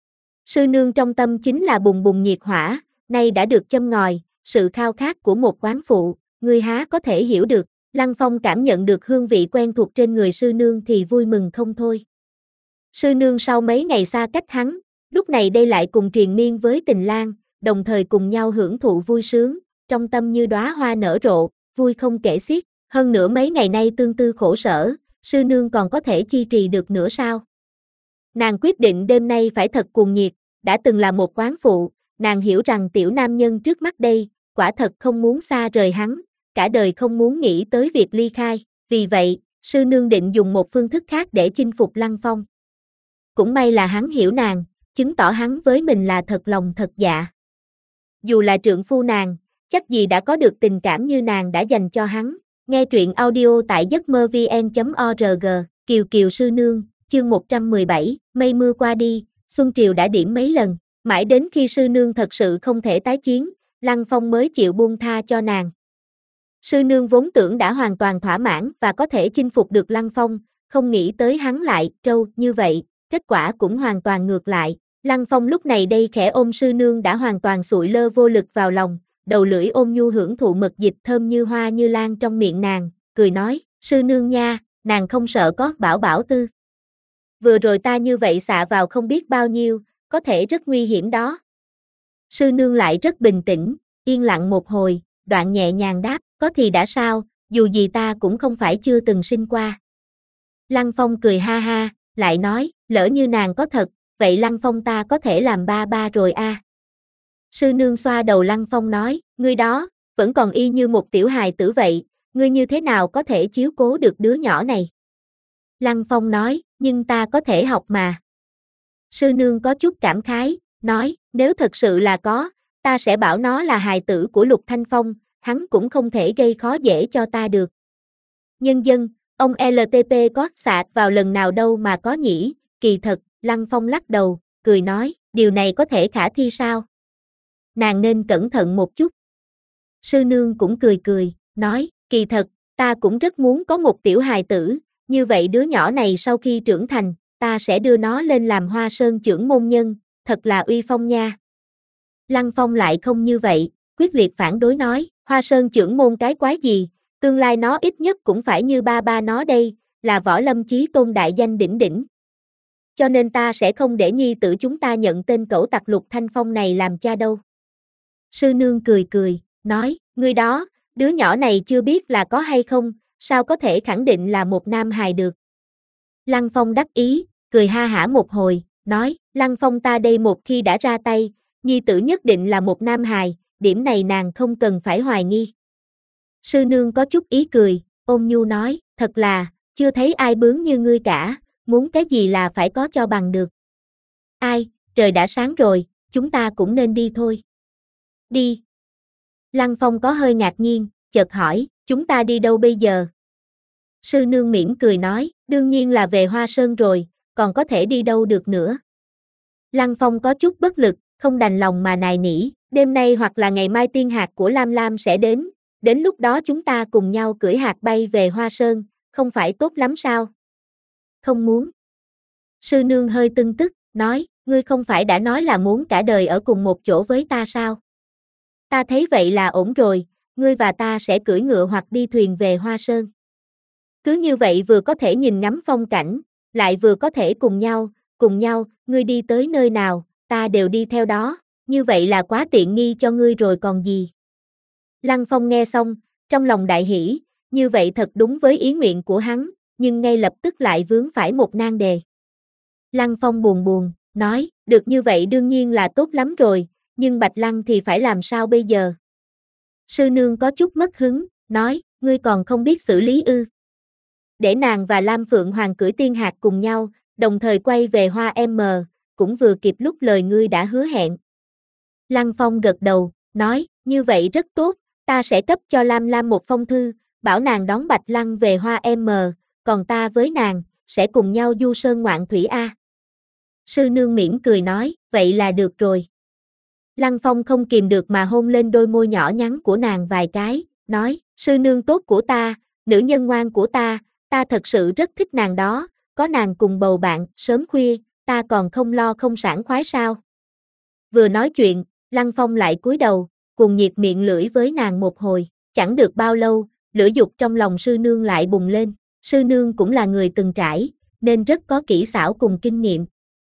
Sư nương trong tâm chính là bùng bùng nhiệt hỏa, nay đã được châm ngòi, sự khao khát của một quán phụ, người há có thể hiểu được. Lăng Phong cảm nhận được hương vị quen thuộc trên người sư nương thì vui mừng không thôi. Sư nương sau mấy ngày xa cách hắn, lúc này đây lại cùng triền miên với Tình Lang, đồng thời cùng nhau hưởng thụ vui sướng, trong tâm như đóa hoa nở rộ, vui không kể xiết. Hơn nữa mấy ngày nay tương tư khổ sở, sư nương còn có thể chi trì được nữa sao? Nàng quyết định đêm nay phải thật cuồng nhiệt, đã từng là một quán phụ, nàng hiểu rằng tiểu nam nhân trước mắt đây, quả thật không muốn xa rời hắn, cả đời không muốn nghĩ tới việc ly khai, vì vậy, sư nương định dùng một phương thức khác để chinh phục Lăng Phong. Cũng may là hắn hiểu nàng, chứng tỏ hắn với mình là thật lòng thật dạ. dù là trượng phu nàng, chắc gì đã có được tình cảm như nàng đã dành cho hắn. Nghe truyện audio tại giấc mơ vn chấm org, Kiều Kiều sư nương, chương một trăm mười bảy, mây mưa qua đi, xuân triều đã điểm mấy lần, mãi đến khi sư nương thật sự không thể tái chiến, Lăng Phong mới chịu buông tha cho nàng. Sư nương vốn tưởng đã hoàn toàn thỏa mãn và có thể chinh phục được Lăng Phong, không nghĩ tới hắn lại trâu như vậy, kết quả cũng hoàn toàn ngược lại. Lăng Phong lúc này đây khẽ ôm sư nương đã hoàn toàn sụi lơ vô lực vào lòng, đầu lưỡi ôm nhu hưởng thụ mật dịch thơm như hoa như lan trong miệng nàng, cười nói, sư nương nha, nàng không sợ có bảo bảo tư. Vừa rồi ta như vậy xạ vào không biết bao nhiêu, có thể rất nguy hiểm đó. Sư nương lại rất bình tĩnh, yên lặng một hồi, đoạn nhẹ nhàng đáp, có thì đã sao, dù gì ta cũng không phải chưa từng sinh qua. Lăng Phong cười ha ha, lại nói, lỡ như nàng có thật, vậy Lăng Phong ta có thể làm ba ba rồi a. À. Sư nương xoa đầu Lăng Phong nói, ngươi đó, vẫn còn y như một tiểu hài tử vậy, ngươi như thế nào có thể chiếu cố được đứa nhỏ này? Lăng Phong nói, nhưng ta có thể học mà. Sư nương có chút cảm khái, nói, nếu thật sự là có, ta sẽ bảo nó là hài tử của Lục Thanh Phong, hắn cũng không thể gây khó dễ cho ta được. Nhân dân, ông lờ tê pê có sạc vào lần nào đâu mà có nhỉ, kỳ thật, Lăng Phong lắc đầu, cười nói, điều này có thể khả thi sao? Nàng nên cẩn thận một chút. Sư nương cũng cười cười, nói, kỳ thật, ta cũng rất muốn có một tiểu hài tử, như vậy đứa nhỏ này sau khi trưởng thành, ta sẽ đưa nó lên làm Hoa Sơn chưởng môn nhân, thật là uy phong nha. Lăng Phong lại không như vậy, quyết liệt phản đối nói, Hoa Sơn chưởng môn cái quái gì, tương lai nó ít nhất cũng phải như ba ba nó đây, là võ lâm chí tôn đại danh đỉnh đỉnh. Cho nên ta sẽ không để nhi tử chúng ta nhận tên cẩu tặc Lục Thanh Phong này làm cha đâu. Sư nương cười cười, nói, ngươi đó, đứa nhỏ này chưa biết là có hay không, sao có thể khẳng định là một nam hài được. Lăng Phong đắc ý, cười ha hả một hồi, nói, Lăng Phong ta đây một khi đã ra tay, nhi tử nhất định là một nam hài, điểm này nàng không cần phải hoài nghi. Sư nương có chút ý cười, ôn nhu nói, thật là, chưa thấy ai bướng như ngươi cả, muốn cái gì là phải có cho bằng được. Ai, trời đã sáng rồi, chúng ta cũng nên đi thôi. Đi. Lăng Phong có hơi ngạc nhiên, chợt hỏi, chúng ta đi đâu bây giờ? Sư nương mỉm cười nói, đương nhiên là về Hoa Sơn rồi, còn có thể đi đâu được nữa. Lăng Phong có chút bất lực, không đành lòng mà nài nỉ, đêm nay hoặc là ngày mai tiên hạc của Lam Lam sẽ đến, đến lúc đó chúng ta cùng nhau cưỡi hạc bay về Hoa Sơn, không phải tốt lắm sao? Không muốn. Sư nương hơi tưng tức, nói, ngươi không phải đã nói là muốn cả đời ở cùng một chỗ với ta sao? Ta thấy vậy là ổn rồi, ngươi và ta sẽ cưỡi ngựa hoặc đi thuyền về Hoa Sơn. Cứ như vậy vừa có thể nhìn ngắm phong cảnh, lại vừa có thể cùng nhau, cùng nhau, ngươi đi tới nơi nào, ta đều đi theo đó, như vậy là quá tiện nghi cho ngươi rồi còn gì. Lăng Phong nghe xong, trong lòng đại hỉ, như vậy thật đúng với ý nguyện của hắn, nhưng ngay lập tức lại vướng phải một nan đề. Lăng Phong buồn buồn, nói, được như vậy đương nhiên là tốt lắm rồi, nhưng Bạch Lăng thì phải làm sao bây giờ? Sư nương có chút mất hứng, nói, ngươi còn không biết xử lý ư. Để nàng và Lam Phượng Hoàng cưỡi tiên hạc cùng nhau, đồng thời quay về Hoa M, cũng vừa kịp lúc lời ngươi đã hứa hẹn. Lăng Phong gật đầu, nói, như vậy rất tốt, ta sẽ cấp cho Lam Lam một phong thư, bảo nàng đón Bạch Lăng về Hoa M, còn ta với nàng, sẽ cùng nhau du sơn ngoạn thủy A. Sư nương mỉm cười nói, vậy là được rồi. Lăng Phong không kìm được mà hôn lên đôi môi nhỏ nhắn của nàng vài cái, nói, sư nương tốt của ta, nữ nhân ngoan của ta, ta thật sự rất thích nàng đó, có nàng cùng bầu bạn, sớm khuya, ta còn không lo không sảng khoái sao. Vừa nói chuyện, Lăng Phong lại cúi đầu, cùng nhiệt miệng lưỡi với nàng một hồi, chẳng được bao lâu, lửa dục trong lòng sư nương lại bùng lên, sư nương cũng là người từng trải, nên rất có kỹ xảo cùng kinh nghiệm.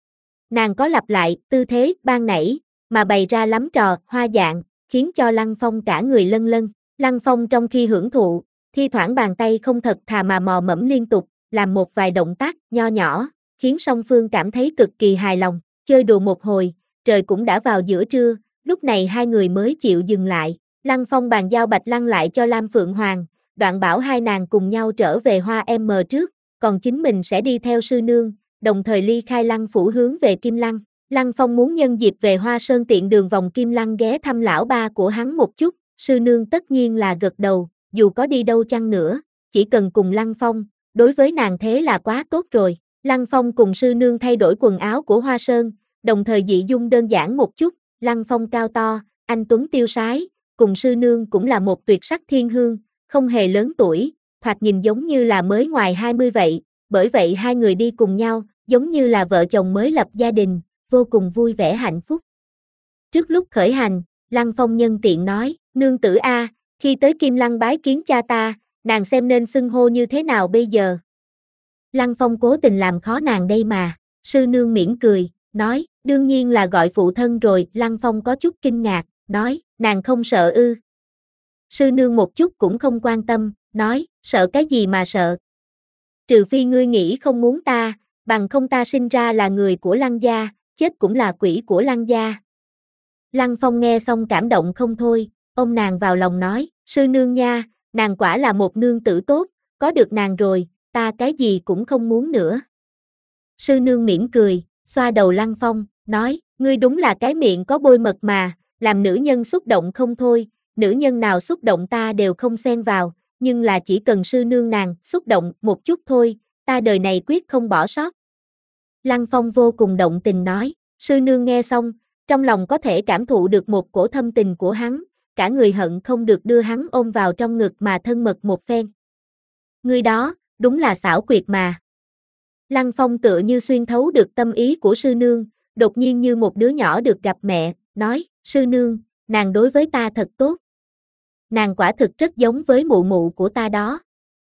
Nàng có lặp lại tư thế ban nãy, mà bày ra lắm trò, hoa dạng, khiến cho Lăng Phong cả người lân lân. Lăng Phong trong khi hưởng thụ, thi thoảng bàn tay không thật thà mà mò mẫm liên tục, làm một vài động tác nho nhỏ, khiến song phương cảm thấy cực kỳ hài lòng. Chơi đùa một hồi, trời cũng đã vào giữa trưa, lúc này hai người mới chịu dừng lại. Lăng Phong bàn giao Bạch Lăng lại cho Lam Phượng Hoàng, đoạn bảo hai nàng cùng nhau trở về Hoa M trước, còn chính mình sẽ đi theo sư nương, đồng thời ly khai Lăng phủ hướng về Kim Lăng. Lăng Phong muốn nhân dịp về Hoa Sơn tiện đường vòng Kim Lăng ghé thăm lão ba của hắn một chút, sư nương tất nhiên là gật đầu, dù có đi đâu chăng nữa, chỉ cần cùng Lăng Phong, đối với nàng thế là quá tốt rồi. Lăng Phong cùng sư nương thay đổi quần áo của Hoa Sơn, đồng thời dị dung đơn giản một chút, Lăng Phong cao to, anh tuấn tiêu sái, cùng sư nương cũng là một tuyệt sắc thiên hương, không hề lớn tuổi, thoạt nhìn giống như là mới ngoài hai mươi vậy, bởi vậy hai người đi cùng nhau, giống như là vợ chồng mới lập gia đình, vô cùng vui vẻ hạnh phúc. Trước lúc khởi hành, Lăng Phong nhân tiện nói, nương tử a, khi tới Kim Lăng bái kiến cha ta, nàng xem nên xưng hô như thế nào bây giờ? Lăng Phong cố tình làm khó nàng đây mà, sư nương mỉm cười, nói, đương nhiên là gọi phụ thân rồi, Lăng Phong có chút kinh ngạc, nói, nàng không sợ ư? Sư nương một chút cũng không quan tâm, nói, sợ cái gì mà sợ? Trừ phi ngươi nghĩ không muốn ta, bằng không ta sinh ra là người của Lăng gia, chết cũng là quỷ của Lăng gia. Lăng Phong nghe xong cảm động không thôi, ôm nàng vào lòng nói, sư nương nha, nàng quả là một nương tử tốt, có được nàng rồi, ta cái gì cũng không muốn nữa. Sư nương mỉm cười, xoa đầu Lăng Phong, nói, ngươi đúng là cái miệng có bôi mật mà, làm nữ nhân xúc động không thôi, nữ nhân nào xúc động ta đều không xen vào, nhưng là chỉ cần sư nương nàng xúc động một chút thôi, ta đời này quyết không bỏ sót. Lăng Phong vô cùng động tình nói, sư nương nghe xong, trong lòng có thể cảm thụ được một cổ thâm tình của hắn, cả người hận không được đưa hắn ôm vào trong ngực mà thân mật một phen. Ngươi đó, đúng là xảo quyệt mà. Lăng Phong tựa như xuyên thấu được tâm ý của sư nương, đột nhiên như một đứa nhỏ được gặp mẹ, nói, sư nương, nàng đối với ta thật tốt. Nàng quả thực rất giống với mụ mụ của ta đó.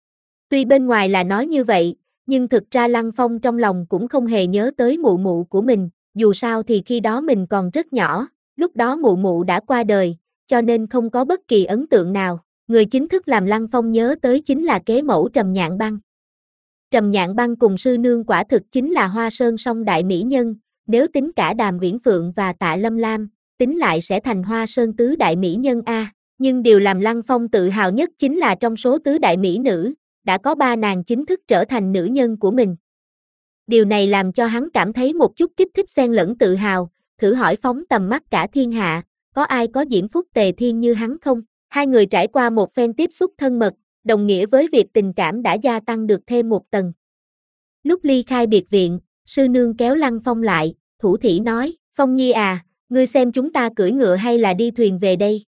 Tuy bên ngoài là nói như vậy, nhưng thực ra Lăng Phong trong lòng cũng không hề nhớ tới mụ mụ của mình, dù sao thì khi đó mình còn rất nhỏ, lúc đó mụ mụ đã qua đời, cho nên không có bất kỳ ấn tượng nào. Người chính thức làm Lăng Phong nhớ tới chính là kế mẫu Trầm Nhạn Băng. Trầm Nhạn Băng cùng sư nương quả thực chính là Hoa Sơn song đại mỹ nhân, nếu tính cả Đàm Uyển Phượng và Tạ Lâm Lam, tính lại sẽ thành Hoa Sơn tứ đại mỹ nhân a. Nhưng điều làm Lăng Phong tự hào nhất chính là trong số tứ đại mỹ nữ, đã có ba nàng chính thức trở thành nữ nhân của mình. Điều này làm cho hắn cảm thấy một chút kích thích xen lẫn tự hào, thử hỏi phóng tầm mắt cả thiên hạ, có ai có diễm phúc tề thiên như hắn không? Hai người trải qua một phen tiếp xúc thân mật, đồng nghĩa với việc tình cảm đã gia tăng được thêm một tầng. Lúc ly khai biệt viện, sư nương kéo Lăng Phong lại, thủ thỉ nói, Phong Nhi à, ngươi xem chúng ta cưỡi ngựa hay là đi thuyền về đây?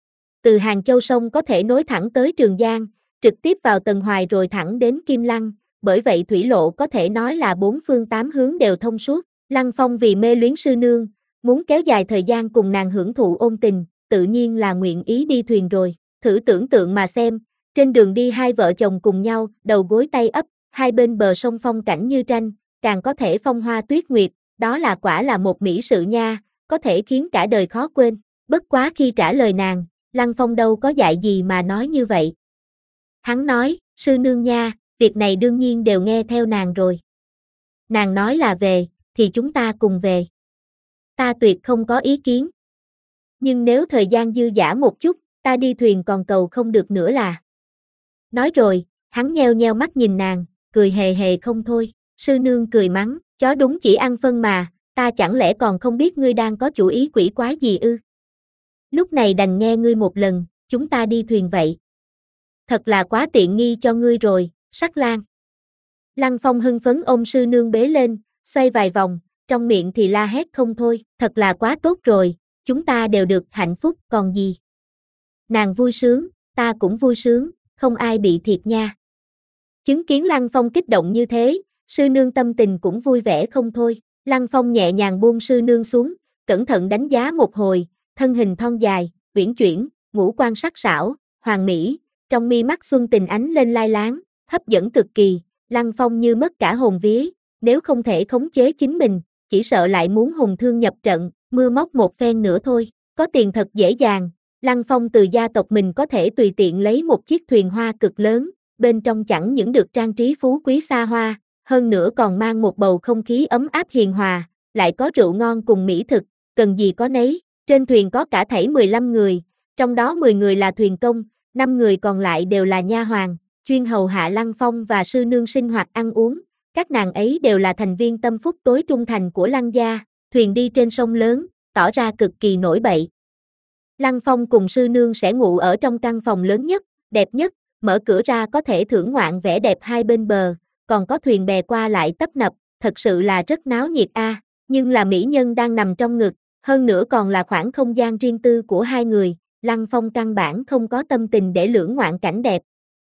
Từ Hàng Châu sông có thể nối thẳng tới Trường Giang, trực tiếp vào Tần Hoài rồi thẳng đến Kim Lăng, bởi vậy thủy lộ có thể nói là bốn phương tám hướng đều thông suốt. Lăng Phong vì mê luyến sư nương, muốn kéo dài thời gian cùng nàng hưởng thụ ôn tình, tự nhiên là nguyện ý đi thuyền rồi. Thử tưởng tượng mà xem, trên đường đi hai vợ chồng cùng nhau, đầu gối tay ấp, hai bên bờ sông phong cảnh như tranh, càng có thể phong hoa tuyết nguyệt, đó là quả là một mỹ sự nha, có thể khiến cả đời khó quên. Bất quá khi trả lời nàng, Lăng Phong đâu có dạy gì mà nói như vậy. Hắn nói, sư nương nha, việc này đương nhiên đều nghe theo nàng rồi. Nàng nói là về, thì chúng ta cùng về. Ta tuyệt không có ý kiến. Nhưng nếu thời gian dư dả một chút, ta đi thuyền còn cầu không được nữa là. Nói rồi, hắn nheo nheo mắt nhìn nàng, cười hề hề không thôi. Sư nương cười mắng, chó đúng chỉ ăn phân mà, ta chẳng lẽ còn không biết ngươi đang có chủ ý quỷ quái gì ư? Lúc này đành nghe ngươi một lần, chúng ta đi thuyền vậy. Thật là quá tiện nghi cho ngươi rồi, Sắc Lang. Lăng Phong hưng phấn ôm sư nương bế lên, xoay vài vòng, trong miệng thì la hét không thôi, thật là quá tốt rồi, chúng ta đều được hạnh phúc còn gì. Nàng vui sướng, ta cũng vui sướng, không ai bị thiệt nha. Chứng kiến Lăng Phong kích động như thế, sư nương tâm tình cũng vui vẻ không thôi. Lăng Phong nhẹ nhàng buông sư nương xuống, cẩn thận đánh giá một hồi, thân hình thon dài, uyển chuyển, ngũ quan sắc sảo, hoàn mỹ, trong mi mắt xuân tình ánh lên lai láng, hấp dẫn cực kỳ. Lăng Phong như mất cả hồn vía, nếu không thể khống chế chính mình, chỉ sợ lại muốn hùng thương nhập trận, mưa móc một phen nữa thôi. Có tiền thật dễ dàng, Lăng Phong từ gia tộc mình có thể tùy tiện lấy một chiếc thuyền hoa cực lớn, bên trong chẳng những được trang trí phú quý xa hoa, hơn nữa còn mang một bầu không khí ấm áp hiền hòa, lại có rượu ngon cùng mỹ thực, cần gì có nấy. Trên thuyền có cả thảy mười lăm người, trong đó mười người là thuyền công, năm người còn lại đều là nha hoàn, chuyên hầu hạ Lăng Phong và sư nương sinh hoạt ăn uống. Các nàng ấy đều là thành viên tâm phúc tối trung thành của Lăng gia, thuyền đi trên sông lớn, tỏ ra cực kỳ nổi bậy. Lăng Phong cùng sư nương sẽ ngủ ở trong căn phòng lớn nhất, đẹp nhất, mở cửa ra có thể thưởng ngoạn vẻ đẹp hai bên bờ, còn có thuyền bè qua lại tấp nập, thật sự là rất náo nhiệt a. À. Nhưng là mỹ nhân đang nằm trong ngực, hơn nữa còn là khoảng không gian riêng tư của hai người, Lăng Phong căn bản không có tâm tình để lưỡng ngoạn cảnh đẹp.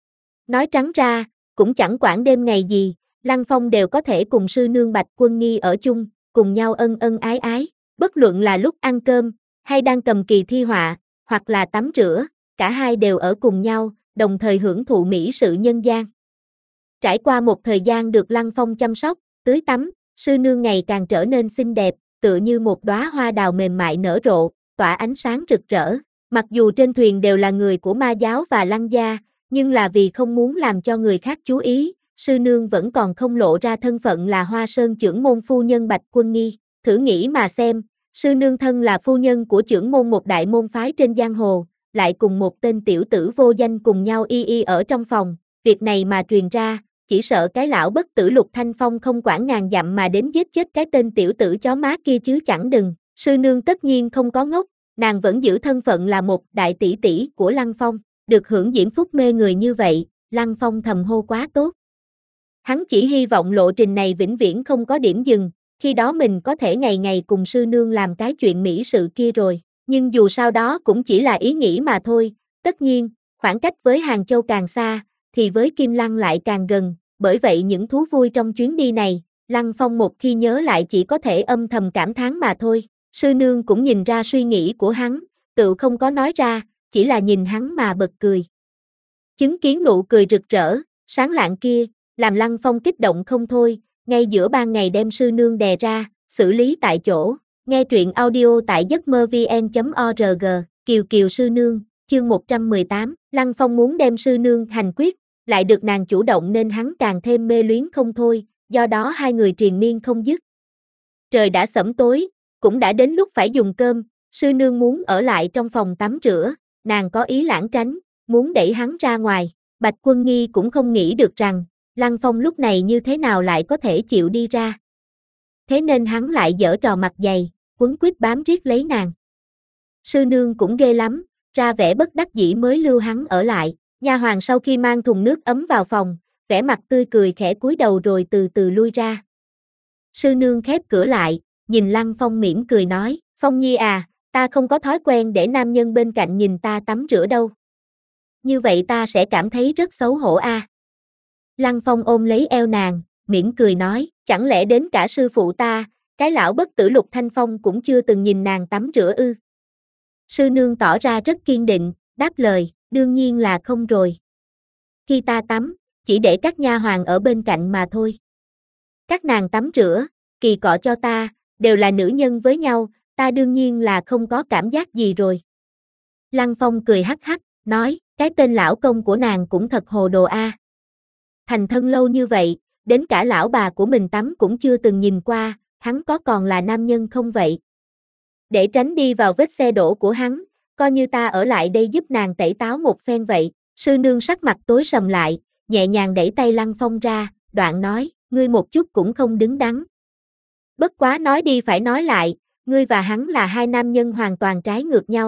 Nói trắng ra, cũng chẳng quản đêm ngày gì, Lăng Phong đều có thể cùng sư nương Bạch Quân Nghi ở chung, cùng nhau ân ân ái ái, bất luận là lúc ăn cơm, hay đang cầm kỳ thi họa, hoặc là tắm rửa, cả hai đều ở cùng nhau, đồng thời hưởng thụ mỹ sự nhân gian. Trải qua một thời gian được Lăng Phong chăm sóc, tưới tắm, sư nương ngày càng trở nên xinh đẹp, tựa như một đóa hoa đào mềm mại nở rộ, tỏa ánh sáng rực rỡ. Mặc dù trên thuyền đều là người của Ma giáo và Lăng gia, nhưng là vì không muốn làm cho người khác chú ý, sư nương vẫn còn không lộ ra thân phận là Hoa Sơn chưởng môn phu nhân Bạch Quân Nghi. Thử nghĩ mà xem, sư nương thân là phu nhân của chưởng môn một đại môn phái trên giang hồ, lại cùng một tên tiểu tử vô danh cùng nhau y y ở trong phòng, việc này mà truyền ra, chỉ sợ cái lão bất tử Lục Thanh Phong không quản ngàn dặm mà đến giết chết cái tên tiểu tử chó má kia chứ chẳng đừng. Sư nương tất nhiên không có ngốc, nàng vẫn giữ thân phận là một đại tỷ tỷ của Lăng Phong, được hưởng diễm phúc mê người như vậy, Lăng Phong thầm hô quá tốt. Hắn chỉ hy vọng lộ trình này vĩnh viễn không có điểm dừng, khi đó mình có thể ngày ngày cùng sư nương làm cái chuyện mỹ sự kia rồi, nhưng dù sao đó cũng chỉ là ý nghĩ mà thôi, tất nhiên, khoảng cách với Hàng Châu càng xa, thì với Kim Lăng lại càng gần, bởi vậy những thú vui trong chuyến đi này, Lăng Phong một khi nhớ lại chỉ có thể âm thầm cảm thán mà thôi. Sư nương cũng nhìn ra suy nghĩ của hắn, tự không có nói ra, chỉ là nhìn hắn mà bật cười. Chứng kiến nụ cười rực rỡ, sáng lạng kia, làm Lăng Phong kích động không thôi, ngay giữa ban ngày đem sư nương đè ra, xử lý tại chỗ. Nghe truyện audio tại giấc mơ vn chấm org, Kiều Kiều sư nương, chương một trăm mười tám, Lăng Phong muốn đem sư nương hành quyết, lại được nàng chủ động nên hắn càng thêm mê luyến không thôi, do đó hai người triền miên không dứt. Trời đã sẫm tối, cũng đã đến lúc phải dùng cơm, sư nương muốn ở lại trong phòng tắm rửa, nàng có ý lảng tránh, muốn đẩy hắn ra ngoài. Bạch Quân Nghi cũng không nghĩ được rằng, Lăng Phong lúc này như thế nào lại có thể chịu đi ra. Thế nên hắn lại giở trò mặt dày, quấn quýt bám riết lấy nàng. Sư nương cũng ghê lắm, ra vẻ bất đắc dĩ mới lưu hắn ở lại. Nha hoàn sau khi mang thùng nước ấm vào phòng, vẻ mặt tươi cười khẽ cúi đầu rồi từ từ lui ra. Sư nương khép cửa lại, nhìn Lăng Phong mỉm cười nói, Phong Nhi à, ta không có thói quen để nam nhân bên cạnh nhìn ta tắm rửa đâu. Như vậy ta sẽ cảm thấy rất xấu hổ a. À. Lăng Phong ôm lấy eo nàng, mỉm cười nói, chẳng lẽ đến cả sư phụ ta, cái lão bất tử Lục Thanh Phong cũng chưa từng nhìn nàng tắm rửa ư? Sư nương tỏ ra rất kiên định, đáp lời, đương nhiên là không rồi. Khi ta tắm, chỉ để các nha hoàn ở bên cạnh mà thôi. Các nàng tắm rửa, kỳ cọ cho ta, đều là nữ nhân với nhau, ta đương nhiên là không có cảm giác gì rồi. Lăng Phong cười hắc hắc, nói, cái tên lão công của nàng cũng thật hồ đồ a. À. Thành thân lâu như vậy, đến cả lão bà của mình tắm cũng chưa từng nhìn qua, hắn có còn là nam nhân không vậy? Để tránh đi vào vết xe đổ của hắn, coi như ta ở lại đây giúp nàng tẩy táo một phen vậy. Sư nương sắc mặt tối sầm lại, nhẹ nhàng đẩy tay Lăng Phong ra, đoạn nói, ngươi một chút cũng không đứng đắn. Bất quá nói đi phải nói lại, ngươi và hắn là hai nam nhân hoàn toàn trái ngược nhau.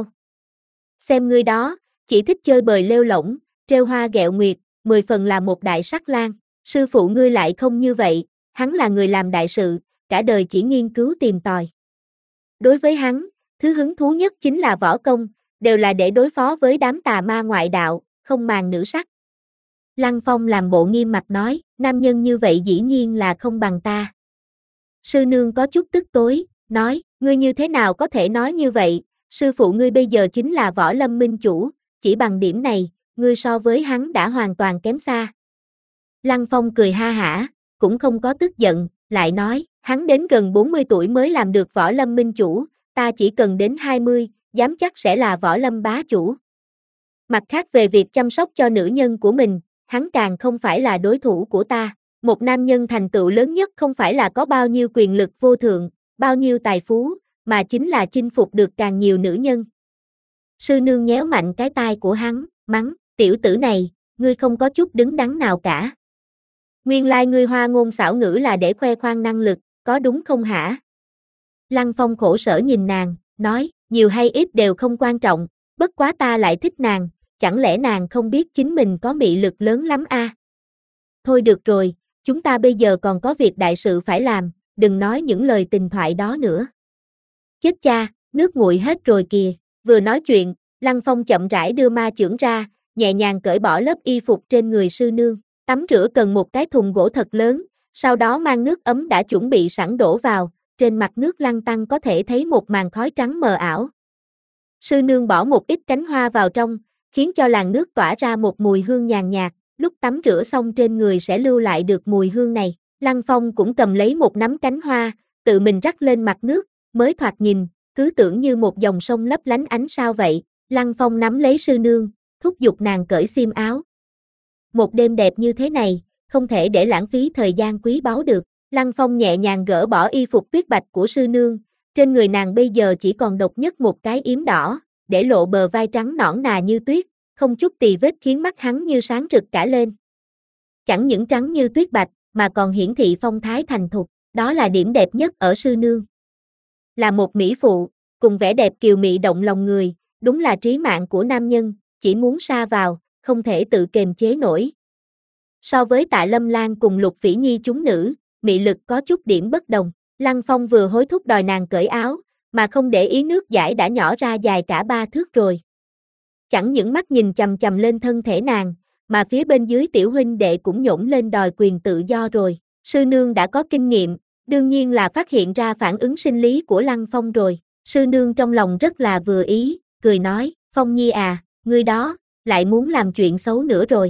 Xem ngươi đó, chỉ thích chơi bời lêu lổng, trêu hoa ghẹo nguyệt, mười phần là một đại sắc lang. Sư phụ ngươi lại không như vậy, hắn là người làm đại sự, cả đời chỉ nghiên cứu tìm tòi. Đối với hắn, thứ hứng thú nhất chính là võ công, đều là để đối phó với đám tà ma ngoại đạo, không màng nữ sắc. Lăng Phong làm bộ nghiêm mặt nói, nam nhân như vậy dĩ nhiên là không bằng ta. Sư nương có chút tức tối, nói, ngươi như thế nào có thể nói như vậy, sư phụ ngươi bây giờ chính là Võ Lâm minh chủ, chỉ bằng điểm này, ngươi so với hắn đã hoàn toàn kém xa. Lăng Phong cười ha hả, cũng không có tức giận, lại nói, hắn đến gần bốn mươi tuổi mới làm được Võ Lâm minh chủ, ta chỉ cần đến hai mươi, dám chắc sẽ là Võ Lâm bá chủ. Mặt khác về việc chăm sóc cho nữ nhân của mình, hắn càng không phải là đối thủ của ta. Một nam nhân thành tựu lớn nhất không phải là có bao nhiêu quyền lực vô thượng, bao nhiêu tài phú, mà chính là chinh phục được càng nhiều nữ nhân. Sư nương nhéo mạnh cái tai của hắn, mắng, tiểu tử này, ngươi không có chút đứng đắn nào cả. Nguyên lai ngươi hoa ngôn xảo ngữ là để khoe khoang năng lực, có đúng không hả? Lăng Phong khổ sở nhìn nàng, nói, nhiều hay ít đều không quan trọng, bất quá ta lại thích nàng, chẳng lẽ nàng không biết chính mình có mị lực lớn lắm a? À? Thôi được rồi, chúng ta bây giờ còn có việc đại sự phải làm, đừng nói những lời tình thoại đó nữa. Chết cha, nước nguội hết rồi kìa. Vừa nói chuyện, Lăng Phong chậm rãi đưa ma chưởng ra, nhẹ nhàng cởi bỏ lớp y phục trên người sư nương. Tắm rửa cần một cái thùng gỗ thật lớn, sau đó mang nước ấm đã chuẩn bị sẵn đổ vào, trên mặt nước lăn tăn có thể thấy một màn khói trắng mờ ảo. Sư nương bỏ một ít cánh hoa vào trong, khiến cho làn nước tỏa ra một mùi hương nhàn nhạt, lúc tắm rửa xong trên người sẽ lưu lại được mùi hương này. Lăng Phong cũng cầm lấy một nắm cánh hoa, tự mình rắc lên mặt nước, mới thoạt nhìn, cứ tưởng như một dòng sông lấp lánh ánh sao vậy. Lăng Phong nắm lấy sư nương, thúc giục nàng cởi xiêm áo. Một đêm đẹp như thế này, không thể để lãng phí thời gian quý báu được. Lăng Phong nhẹ nhàng gỡ bỏ y phục tuyết bạch của sư nương, trên người nàng bây giờ chỉ còn độc nhất một cái yếm đỏ, để lộ bờ vai trắng nõn nà như tuyết, không chút tì vết khiến mắt hắn như sáng rực cả lên. Chẳng những trắng như tuyết bạch, mà còn hiển thị phong thái thành thục, đó là điểm đẹp nhất ở sư nương. Là một mỹ phụ, cùng vẻ đẹp kiều mị động lòng người, đúng là trí mạng của nam nhân, chỉ muốn sa vào, không thể tự kềm chế nổi. So với Tạ Lâm Lan cùng Lục Phỉ Nhi chúng nữ, mị lực có chút điểm bất đồng. Lăng Phong vừa hối thúc đòi nàng cởi áo, mà không để ý nước dãi đã nhỏ ra dài cả ba thước rồi. Chẳng những mắt nhìn chằm chằm lên thân thể nàng, mà phía bên dưới tiểu huynh đệ cũng nhổn lên đòi quyền tự do rồi. Sư nương đã có kinh nghiệm, đương nhiên là phát hiện ra phản ứng sinh lý của Lăng Phong rồi. Sư nương trong lòng rất là vừa ý, cười nói, Phong Nhi à, ngươi đó, lại muốn làm chuyện xấu nữa rồi.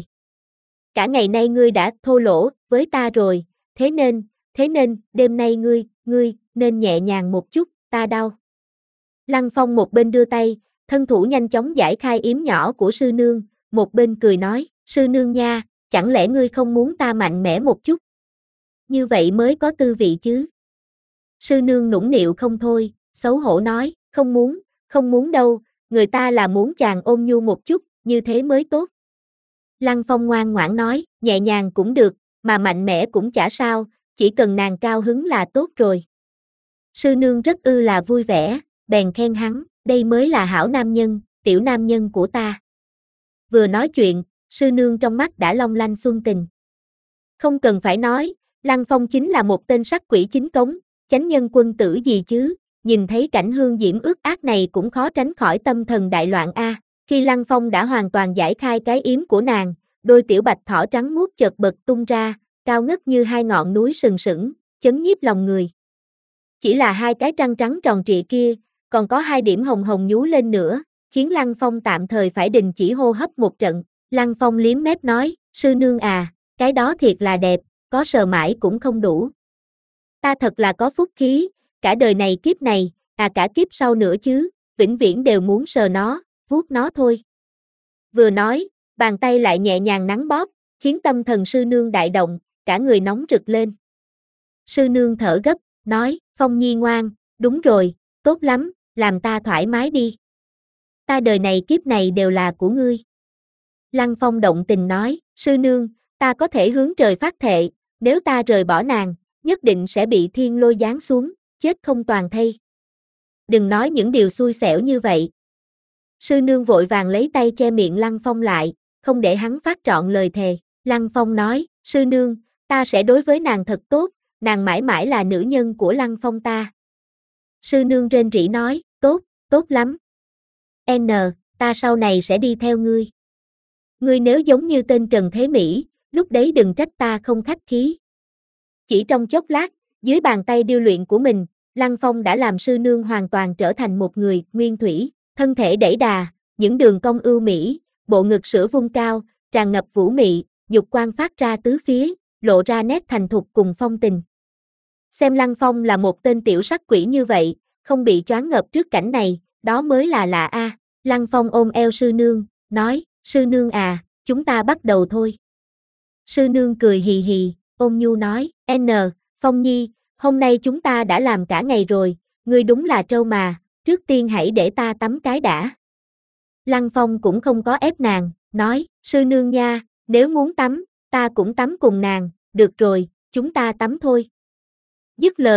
Cả ngày nay ngươi đã thô lỗ với ta rồi, thế nên, thế nên, đêm nay ngươi, ngươi, nên nhẹ nhàng một chút, ta đau. Lăng Phong một bên đưa tay, thân thủ nhanh chóng giải khai yếm nhỏ của sư nương, một bên cười nói, sư nương nha, chẳng lẽ ngươi không muốn ta mạnh mẽ một chút? Như vậy mới có tư vị chứ. Sư nương nũng nịu không thôi, xấu hổ nói, không muốn, không muốn đâu, người ta là muốn chàng ôm nhu một chút, như thế mới tốt. Lăng Phong ngoan ngoãn nói, nhẹ nhàng cũng được, mà mạnh mẽ cũng chả sao, chỉ cần nàng cao hứng là tốt rồi. Sư nương rất ư là vui vẻ, bèn khen hắn, đây mới là hảo nam nhân, tiểu nam nhân của ta. Vừa nói chuyện, sư nương trong mắt đã long lanh xuân tình. Không cần phải nói, Lăng Phong chính là một tên sắc quỷ chính cống, chánh nhân quân tử gì chứ, nhìn thấy cảnh hương diễm ướt át này cũng khó tránh khỏi tâm thần đại loạn a. À. Khi Lăng Phong đã hoàn toàn giải khai cái yếm của nàng, đôi tiểu bạch thỏ trắng muốt chợt bật tung ra, cao ngất như hai ngọn núi sừng sững, chấn nhiếp lòng người. Chỉ là hai cái trăng trắng tròn trịa kia, còn có hai điểm hồng hồng nhú lên nữa, khiến Lăng Phong tạm thời phải đình chỉ hô hấp một trận. Lăng Phong liếm mép nói, sư nương à, cái đó thiệt là đẹp, có sờ mãi cũng không đủ. Ta thật là có phúc khí, cả đời này kiếp này, à cả kiếp sau nữa chứ, vĩnh viễn đều muốn sờ nó, vuốt nó thôi. Vừa nói, bàn tay lại nhẹ nhàng nắn bóp, khiến tâm thần sư nương đại động, cả người nóng rực lên. Sư nương thở gấp, nói, Phong Nhi ngoan, đúng rồi, tốt lắm, làm ta thoải mái đi. Ta đời này kiếp này đều là của ngươi. Lăng Phong động tình nói, sư nương, ta có thể hướng trời phát thệ, nếu ta rời bỏ nàng, nhất định sẽ bị thiên lôi giáng xuống, chết không toàn thây. Đừng nói những điều xui xẻo như vậy. Sư nương vội vàng lấy tay che miệng Lăng Phong lại, không để hắn phát trọn lời thề. Lăng Phong nói, sư nương, ta sẽ đối với nàng thật tốt, nàng mãi mãi là nữ nhân của Lăng Phong ta. Sư nương rên rỉ nói, tốt, tốt lắm. N, ta sau này sẽ đi theo ngươi. Ngươi nếu giống như tên Trần Thế Mỹ, lúc đấy đừng trách ta không khách khí. Chỉ trong chốc lát, dưới bàn tay điêu luyện của mình, Lăng Phong đã làm sư nương hoàn toàn trở thành một người nguyên thủy, thân thể đẩy đà, những đường cong ưu mỹ, bộ ngực sữa vung cao, tràn ngập vũ mị, dục quan phát ra tứ phía, lộ ra nét thành thục cùng phong tình. Xem Lăng Phong là một tên tiểu sắc quỷ như vậy, không bị choáng ngợp trước cảnh này, đó mới là lạ a. À. Lăng Phong ôm eo sư nương, nói, sư nương à, chúng ta bắt đầu thôi. Sư nương cười hì hì, ôm nhu nói, N, Phong Nhi, hôm nay chúng ta đã làm cả ngày rồi, ngươi đúng là trâu mà, trước tiên hãy để ta tắm cái đã. Lăng Phong cũng không có ép nàng, nói, sư nương nha, nếu muốn tắm, ta cũng tắm cùng nàng, được rồi, chúng ta tắm thôi. Dứt lời,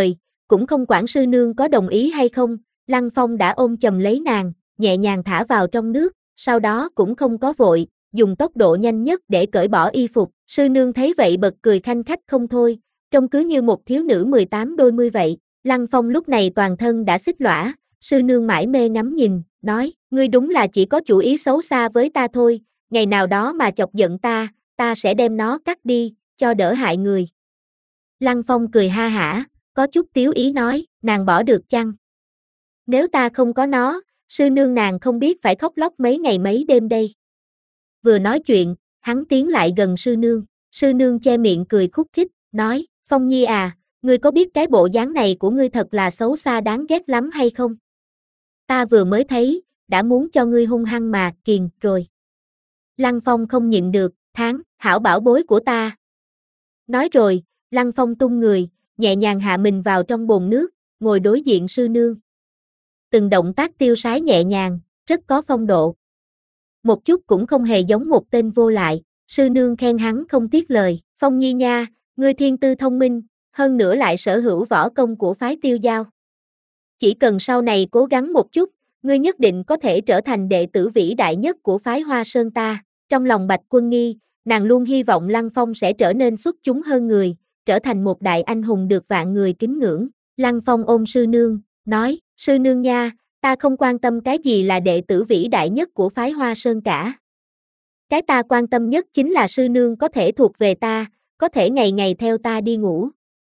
cũng không quản sư nương có đồng ý hay không, Lăng Phong đã ôm chầm lấy nàng, nhẹ nhàng thả vào trong nước, sau đó cũng không có vội, dùng tốc độ nhanh nhất để cởi bỏ y phục, sư nương thấy vậy bật cười khanh khách không thôi, trông cứ như một thiếu nữ mười tám đôi mươi vậy. Lăng Phong lúc này toàn thân đã xích lõa, sư nương mải mê ngắm nhìn, nói, ngươi đúng là chỉ có chủ ý xấu xa với ta thôi, ngày nào đó mà chọc giận ta, ta sẽ đem nó cắt đi, cho đỡ hại người. Lăng Phong cười ha hả, có chút tiếu ý nói, nàng bỏ được chăng? Nếu ta không có nó, sư nương nàng không biết phải khóc lóc mấy ngày mấy đêm đây. Vừa nói chuyện, hắn tiến lại gần sư nương, sư nương che miệng cười khúc khích, nói, Phong Nhi à, ngươi có biết cái bộ dáng này của ngươi thật là xấu xa đáng ghét lắm hay không? Ta vừa mới thấy, đã muốn cho ngươi hung hăng mà, kiền, rồi. Lăng Phong không nhịn được, thán, hảo bảo bối của ta. Nói rồi, Lăng Phong tung người, nhẹ nhàng hạ mình vào trong bồn nước, ngồi đối diện sư nương. Từng động tác tiêu sái nhẹ nhàng, rất có phong độ. Một chút cũng không hề giống một tên vô lại, sư nương khen hắn không tiếc lời, Phong Nhi nha, ngươi thiên tư thông minh, hơn nữa lại sở hữu võ công của phái Tiêu Giao. Chỉ cần sau này cố gắng một chút, ngươi nhất định có thể trở thành đệ tử vĩ đại nhất của phái Hoa Sơn ta. Trong lòng Bạch Quân Nghi, nàng luôn hy vọng Lăng Phong sẽ trở nên xuất chúng hơn người, trở thành một đại anh hùng được vạn người kính ngưỡng. Lăng Phong ôm sư nương, nói, sư nương nha, ta không quan tâm cái gì là đệ tử vĩ đại nhất của phái Hoa Sơn cả. Cái ta quan tâm nhất chính là sư nương có thể thuộc về ta, có thể ngày ngày theo ta đi ngủ.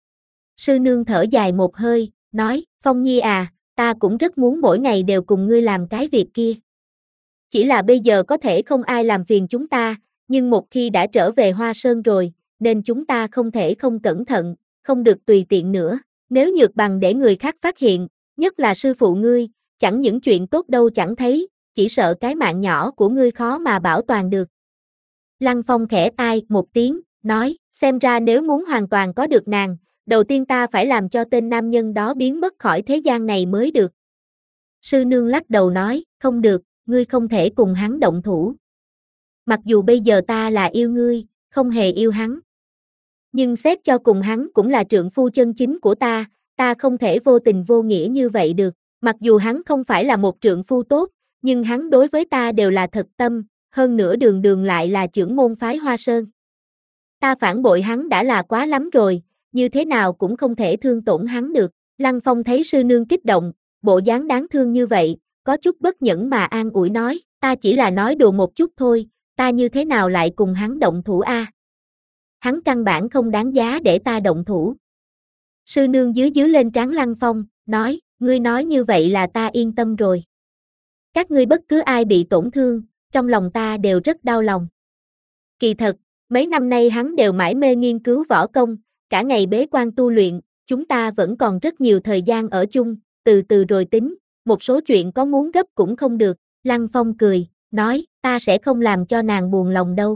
Sư nương thở dài một hơi, nói, Phong Nhi à, ta cũng rất muốn mỗi ngày đều cùng ngươi làm cái việc kia. Chỉ là bây giờ có thể không ai làm phiền chúng ta, nhưng một khi đã trở về Hoa Sơn rồi, nên chúng ta không thể không cẩn thận, không được tùy tiện nữa. Nếu Nhược Bằng để người khác phát hiện, nhất là sư phụ ngươi, chẳng những chuyện tốt đâu chẳng thấy, chỉ sợ cái mạng nhỏ của ngươi khó mà bảo toàn được. Lăng Phong khẽ tai một tiếng, nói, xem ra nếu muốn hoàn toàn có được nàng, đầu tiên ta phải làm cho tên nam nhân đó biến mất khỏi thế gian này mới được. Sư nương lắc đầu nói, không được, ngươi không thể cùng hắn động thủ. Mặc dù bây giờ ta là yêu ngươi, không hề yêu hắn. Nhưng xét cho cùng hắn cũng là trượng phu chân chính của ta, ta không thể vô tình vô nghĩa như vậy được. Mặc dù hắn không phải là một trượng phu tốt, nhưng hắn đối với ta đều là thật tâm, hơn nữa đường đường lại là trưởng môn phái Hoa Sơn. Ta phản bội hắn đã là quá lắm rồi, như thế nào cũng không thể thương tổn hắn được. Lăng Phong thấy sư nương kích động, bộ dáng đáng thương như vậy, có chút bất nhẫn mà an ủi nói, ta chỉ là nói đùa một chút thôi, ta như thế nào lại cùng hắn động thủ a? Hắn căn bản không đáng giá để ta động thủ. Sư nương dưới dưới lên trán Lăng Phong, nói, ngươi nói như vậy là ta yên tâm rồi. Các ngươi bất cứ ai bị tổn thương, trong lòng ta đều rất đau lòng. Kỳ thật, mấy năm nay hắn đều mải mê nghiên cứu võ công, cả ngày bế quan tu luyện, chúng ta vẫn còn rất nhiều thời gian ở chung, từ từ rồi tính, một số chuyện có muốn gấp cũng không được. Lăng Phong cười, nói, ta sẽ không làm cho nàng buồn lòng đâu.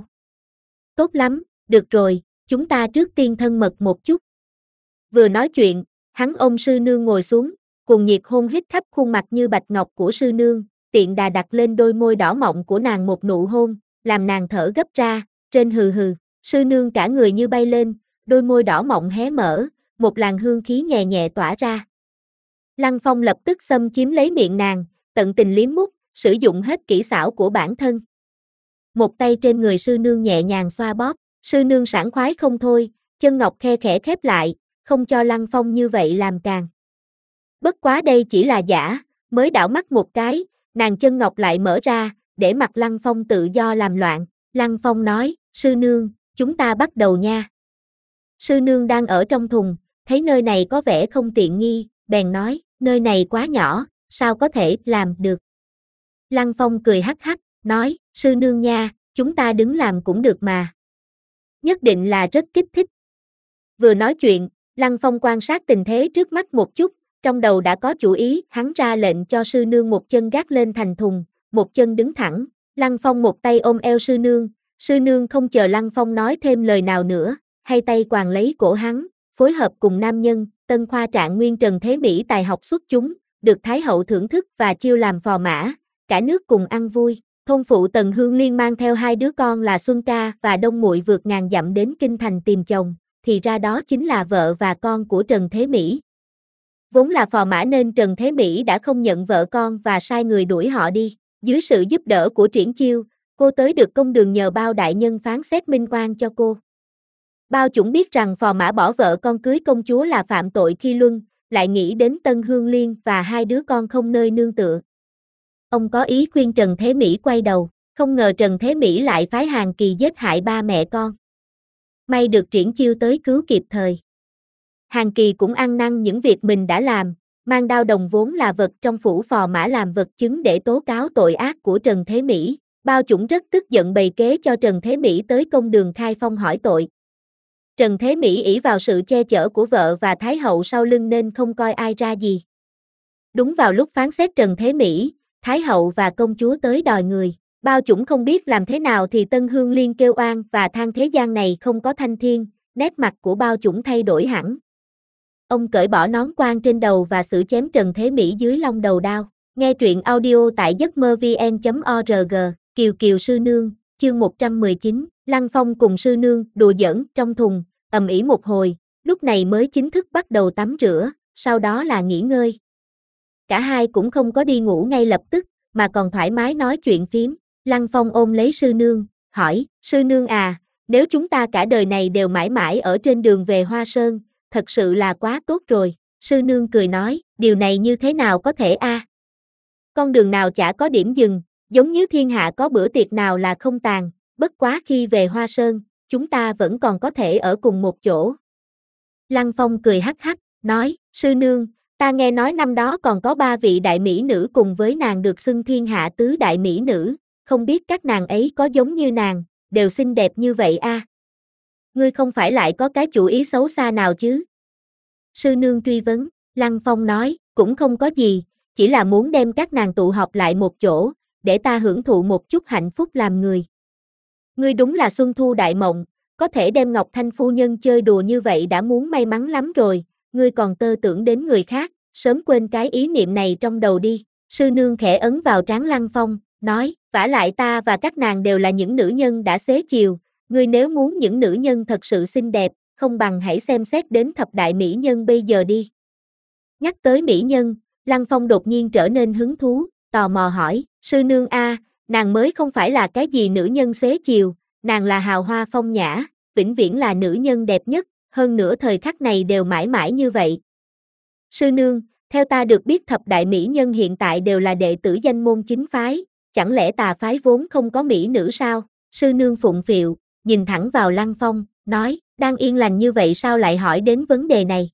Tốt lắm, được rồi, chúng ta trước tiên thân mật một chút. Vừa nói chuyện, hắn ôm sư nương ngồi xuống, cùng nhiệt hôn hít khắp khuôn mặt như bạch ngọc của sư nương, tiện đà đặt lên đôi môi đỏ mọng của nàng một nụ hôn, làm nàng thở gấp ra, trên hừ hừ, sư nương cả người như bay lên, đôi môi đỏ mọng hé mở, một làn hương khí nhẹ nhẹ tỏa ra. Lăng Phong lập tức xâm chiếm lấy miệng nàng, tận tình liếm mút, sử dụng hết kỹ xảo của bản thân. Một tay trên người sư nương nhẹ nhàng xoa bóp, sư nương sảng khoái không thôi, chân ngọc khe khẽ khép lại, không cho Lăng Phong như vậy làm càng. Bất quá đây chỉ là giả, mới đảo mắt một cái, nàng chân ngọc lại mở ra, để mặc Lăng Phong tự do làm loạn. Lăng Phong nói, sư nương, chúng ta bắt đầu nha. Sư nương đang ở trong thùng, thấy nơi này có vẻ không tiện nghi, bèn nói, nơi này quá nhỏ, sao có thể làm được. Lăng Phong cười hắc hắc, nói, sư nương nha, chúng ta đứng làm cũng được mà. Nhất định là rất kích thích. Vừa nói chuyện, Lăng Phong quan sát tình thế trước mắt một chút, trong đầu đã có chủ ý, hắn ra lệnh cho sư nương một chân gác lên thành thùng, một chân đứng thẳng. Lăng Phong một tay ôm eo sư nương, sư nương không chờ Lăng Phong nói thêm lời nào nữa, hai tay quàng lấy cổ hắn, phối hợp cùng nam nhân, tân khoa trạng nguyên Trần Thế Mỹ tài học xuất chúng, được Thái hậu thưởng thức và chiêu làm phò mã, cả nước cùng ăn vui. Thôn phụ Tần Hương Liên mang theo hai đứa con là Xuân Ca và Đông Muội vượt ngàn dặm đến kinh thành tìm chồng, thì ra đó chính là vợ và con của Trần Thế Mỹ. Vốn là phò mã nên Trần Thế Mỹ đã không nhận vợ con và sai người đuổi họ đi. Dưới sự giúp đỡ của Triển Chiêu, cô tới được công đường nhờ Bao đại nhân phán xét minh oan cho cô. Bao Chủng biết rằng phò mã bỏ vợ con cưới công chúa là phạm tội khi luân, lại nghĩ đến Tân Hương Liên và hai đứa con không nơi nương tựa. Ông có ý khuyên Trần Thế Mỹ quay đầu, không ngờ Trần Thế Mỹ lại phái Hàn Kỳ giết hại ba mẹ con. May được Triển Chiêu tới cứu kịp thời. Hàn Kỳ cũng ăn năn những việc mình đã làm, mang đao đồng vốn là vật trong phủ phò mã làm vật chứng để tố cáo tội ác của Trần Thế Mỹ. Bao Chủng rất tức giận bày kế cho Trần Thế Mỹ tới công đường khai phong hỏi tội. Trần Thế Mỹ ỷ vào sự che chở của vợ và Thái hậu sau lưng nên không coi ai ra gì. Đúng vào lúc phán xét Trần Thế Mỹ, Thái hậu và công chúa tới đòi người. Bao Chủng không biết làm thế nào thì Tân Hương Liên kêu oan và than thế gian này không có thanh thiên, nét mặt của Bao Chủng thay đổi hẳn. Ông cởi bỏ nón quan trên đầu và xử chém Trần Thế Mỹ dưới long đầu đao. Nghe truyện audio tại giấc mơ vn chấm org, Kiều Kiều Sư Nương, chương một trăm mười chín, Lăng Phong cùng Sư Nương đùa giỡn trong thùng, ầm ĩ một hồi, lúc này mới chính thức bắt đầu tắm rửa, sau đó là nghỉ ngơi. Cả hai cũng không có đi ngủ ngay lập tức, mà còn thoải mái nói chuyện phím. Lăng Phong ôm lấy Sư Nương, hỏi, Sư Nương à, nếu chúng ta cả đời này đều mãi mãi ở trên đường về Hoa Sơn, thật sự là quá tốt rồi. Sư Nương cười nói, điều này như thế nào có thể a? À? Con đường nào chả có điểm dừng, giống như thiên hạ có bữa tiệc nào là không tàn, bất quá khi về Hoa Sơn, chúng ta vẫn còn có thể ở cùng một chỗ. Lăng Phong cười hắc hắc, nói, Sư Nương, ta nghe nói năm đó còn có ba vị đại mỹ nữ cùng với nàng được xưng thiên hạ tứ đại mỹ nữ, không biết các nàng ấy có giống như nàng, đều xinh đẹp như vậy a? À? Ngươi không phải lại có cái chủ ý xấu xa nào chứ? Sư Nương truy vấn, Lăng Phong nói, cũng không có gì, chỉ là muốn đem các nàng tụ họp lại một chỗ, để ta hưởng thụ một chút hạnh phúc làm người. Ngươi đúng là xuân thu đại mộng, có thể đem Ngọc Thanh phu nhân chơi đùa như vậy đã muốn may mắn lắm rồi, ngươi còn tơ tưởng đến người khác, sớm quên cái ý niệm này trong đầu đi. Sư Nương khẽ ấn vào trán Lăng Phong, nói, vả lại ta và các nàng đều là những nữ nhân đã xế chiều, ngươi nếu muốn những nữ nhân thật sự xinh đẹp, không bằng hãy xem xét đến thập đại mỹ nhân bây giờ đi. Nhắc tới mỹ nhân, Lăng Phong đột nhiên trở nên hứng thú, tò mò hỏi, Sư Nương a, nàng mới không phải là cái gì nữ nhân xế chiều, nàng là hào hoa phong nhã, vĩnh viễn là nữ nhân đẹp nhất, hơn nữa thời khắc này đều mãi mãi như vậy. Sư Nương, theo ta được biết thập đại mỹ nhân hiện tại đều là đệ tử danh môn chính phái, chẳng lẽ tà phái vốn không có mỹ nữ sao? Sư Nương phụng phịu, nhìn thẳng vào Lăng Phong, nói, đang yên lành như vậy sao lại hỏi đến vấn đề này?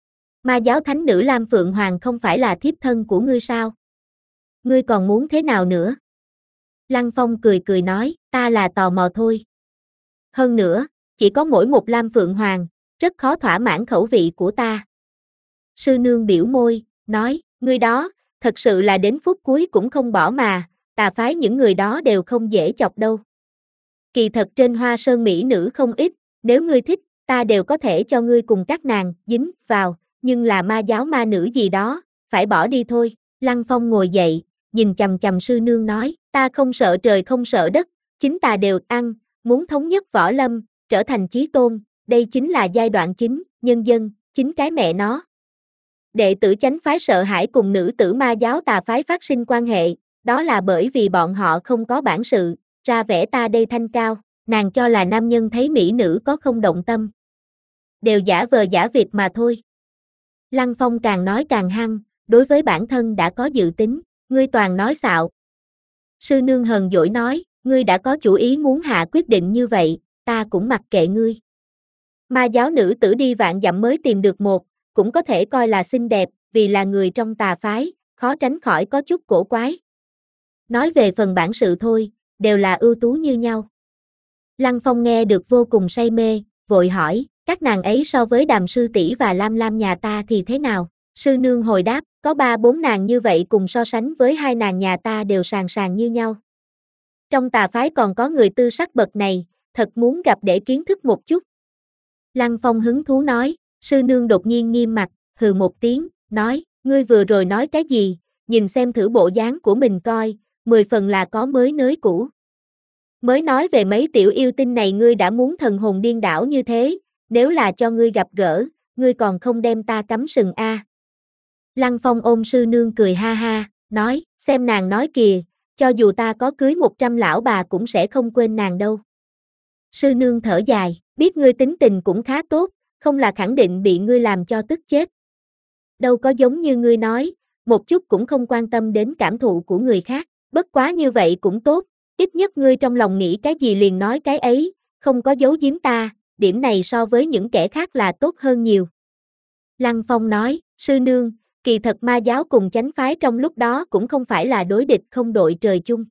Ma giáo thánh nữ Lam Phượng Hoàng không phải là thiếp thân của ngươi sao? Ngươi còn muốn thế nào nữa? Lăng Phong cười cười nói, ta là tò mò thôi. Hơn nữa, chỉ có mỗi một Lam Phượng Hoàng, rất khó thỏa mãn khẩu vị của ta. Sư Nương biểu môi, nói, ngươi đó, thật sự là đến phút cuối cũng không bỏ mà, tà phái những người đó đều không dễ chọc đâu. Kỳ thật trên Hoa Sơn mỹ nữ không ít, nếu ngươi thích, ta đều có thể cho ngươi cùng các nàng dính vào, nhưng là ma giáo ma nữ gì đó, phải bỏ đi thôi. Lăng Phong ngồi dậy, nhìn chằm chằm Sư Nương nói, ta không sợ trời không sợ đất, chính ta đều ăn, muốn thống nhất võ lâm, trở thành chí tôn, đây chính là giai đoạn chính, nhân dân, chính cái mẹ nó. Đệ tử chánh phái sợ hãi cùng nữ tử ma giáo tà phái phát sinh quan hệ, đó là bởi vì bọn họ không có bản sự, ra vẻ ta đây thanh cao, nàng cho là nam nhân thấy mỹ nữ có không động tâm. Đều giả vờ giả vịt mà thôi. Lăng Phong càng nói càng hăng, đối với bản thân đã có dự tính, ngươi toàn nói xạo. Sư Nương hờn dỗi nói, ngươi đã có chủ ý muốn hạ quyết định như vậy, ta cũng mặc kệ ngươi. Ma giáo nữ tử đi vạn dặm mới tìm được một, cũng có thể coi là xinh đẹp, vì là người trong tà phái, khó tránh khỏi có chút cổ quái. Nói về phần bản sự thôi, đều là ưu tú như nhau. Lăng Phong nghe được vô cùng say mê, vội hỏi, các nàng ấy so với Đàm sư tỷ và Lam Lam nhà ta thì thế nào? Sư Nương hồi đáp, có ba bốn nàng như vậy cùng so sánh với hai nàng nhà ta đều sàng sàng như nhau. Trong tà phái còn có người tư sắc bậc này, thật muốn gặp để kiến thức một chút. Lăng Phong hứng thú nói, Sư Nương đột nhiên nghiêm mặt, hừ một tiếng, nói, ngươi vừa rồi nói cái gì, nhìn xem thử bộ dáng của mình coi, mười phần là có mới nới cũ. Mới nói về mấy tiểu yêu tinh này ngươi đã muốn thần hồn điên đảo như thế, nếu là cho ngươi gặp gỡ, ngươi còn không đem ta cắm sừng a. Lăng Phong ôm sư nương cười ha ha, nói, xem nàng nói kìa, cho dù ta có cưới một trăm lão bà cũng sẽ không quên nàng đâu. Sư nương thở dài, biết ngươi tính tình cũng khá tốt, không là khẳng định bị ngươi làm cho tức chết. Đâu có giống như ngươi nói, một chút cũng không quan tâm đến cảm thụ của người khác, bất quá như vậy cũng tốt, ít nhất ngươi trong lòng nghĩ cái gì liền nói cái ấy, không có giấu giếm ta, điểm này so với những kẻ khác là tốt hơn nhiều. Lăng Phong nói, sư nương, kỳ thật ma giáo cùng chánh phái trong lúc đó cũng không phải là đối địch không đội trời chung.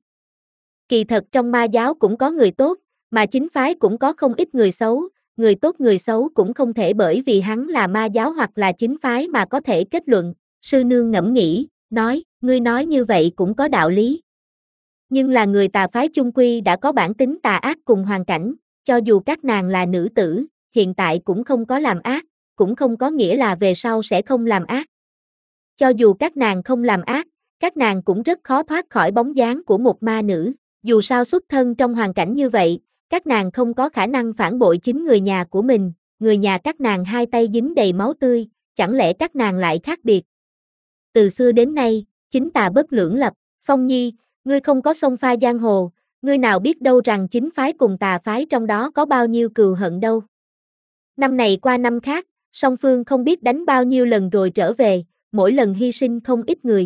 Kỳ thật trong ma giáo cũng có người tốt, mà chính phái cũng có không ít người xấu, người tốt người xấu cũng không thể bởi vì hắn là ma giáo hoặc là chính phái mà có thể kết luận. Sư nương ngẫm nghĩ, nói, ngươi nói như vậy cũng có đạo lý. Nhưng là người tà phái chung quy đã có bản tính tà ác cùng hoàn cảnh, cho dù các nàng là nữ tử, hiện tại cũng không có làm ác, cũng không có nghĩa là về sau sẽ không làm ác. Cho dù các nàng không làm ác, các nàng cũng rất khó thoát khỏi bóng dáng của một ma nữ, dù sao xuất thân trong hoàn cảnh như vậy, các nàng không có khả năng phản bội chính người nhà của mình, người nhà các nàng hai tay dính đầy máu tươi, chẳng lẽ các nàng lại khác biệt. Từ xưa đến nay, chính tà bất lưỡng lập, Phong Nhi, ngươi không có xông pha giang hồ, ngươi nào biết đâu rằng chính phái cùng tà phái trong đó có bao nhiêu cừu hận đâu. Năm này qua năm khác, song phương không biết đánh bao nhiêu lần rồi trở về, mỗi lần hy sinh không ít người.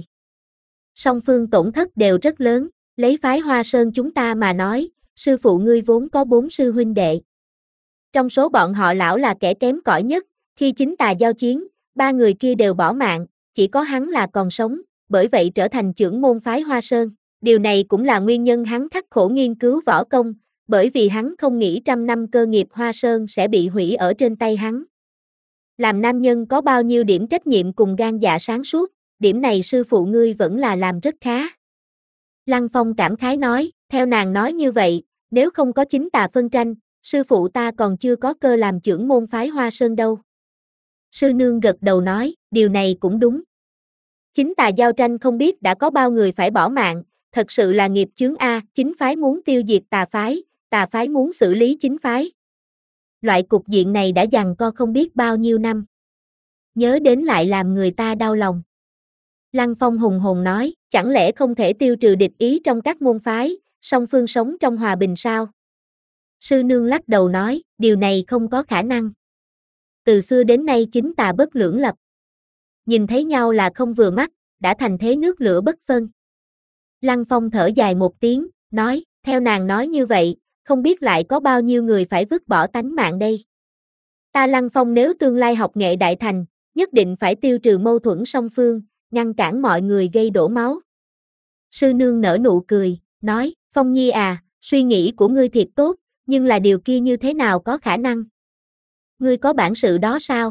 Song phương tổn thất đều rất lớn, lấy phái Hoa Sơn chúng ta mà nói, sư phụ ngươi vốn có bốn sư huynh đệ. Trong số bọn họ lão là kẻ kém cỏi nhất, khi chính tà giao chiến, ba người kia đều bỏ mạng, chỉ có hắn là còn sống, bởi vậy trở thành trưởng môn phái Hoa Sơn. Điều này cũng là nguyên nhân hắn khắc khổ nghiên cứu võ công, bởi vì hắn không nghĩ trăm năm cơ nghiệp Hoa Sơn sẽ bị hủy ở trên tay hắn. Làm nam nhân có bao nhiêu điểm trách nhiệm cùng gan dạ sáng suốt, điểm này sư phụ ngươi vẫn là làm rất khá. Lăng Phong cảm khái nói, theo nàng nói như vậy, nếu không có chính tà phân tranh, sư phụ ta còn chưa có cơ làm trưởng môn phái Hoa Sơn đâu. Sư nương gật đầu nói, điều này cũng đúng. Chính tà giao tranh không biết đã có bao người phải bỏ mạng, thật sự là nghiệp chướng A, chính phái muốn tiêu diệt tà phái, tà phái muốn xử lý chính phái. Loại cục diện này đã giằng co không biết bao nhiêu năm. Nhớ đến lại làm người ta đau lòng. Lăng Phong hùng hồn nói, chẳng lẽ không thể tiêu trừ địch ý trong các môn phái, song phương sống trong hòa bình sao? Sư nương lắc đầu nói, điều này không có khả năng. Từ xưa đến nay chính tà bất lưỡng lập. Nhìn thấy nhau là không vừa mắt, đã thành thế nước lửa bất phân. Lăng Phong thở dài một tiếng, nói, theo nàng nói như vậy, không biết lại có bao nhiêu người phải vứt bỏ tánh mạng đây. Ta Lăng Phong nếu tương lai học nghệ đại thành, nhất định phải tiêu trừ mâu thuẫn song phương, ngăn cản mọi người gây đổ máu. Sư nương nở nụ cười, nói, Phong Nhi à, suy nghĩ của ngươi thiệt tốt, nhưng là điều kia như thế nào có khả năng? Ngươi có bản sự đó sao?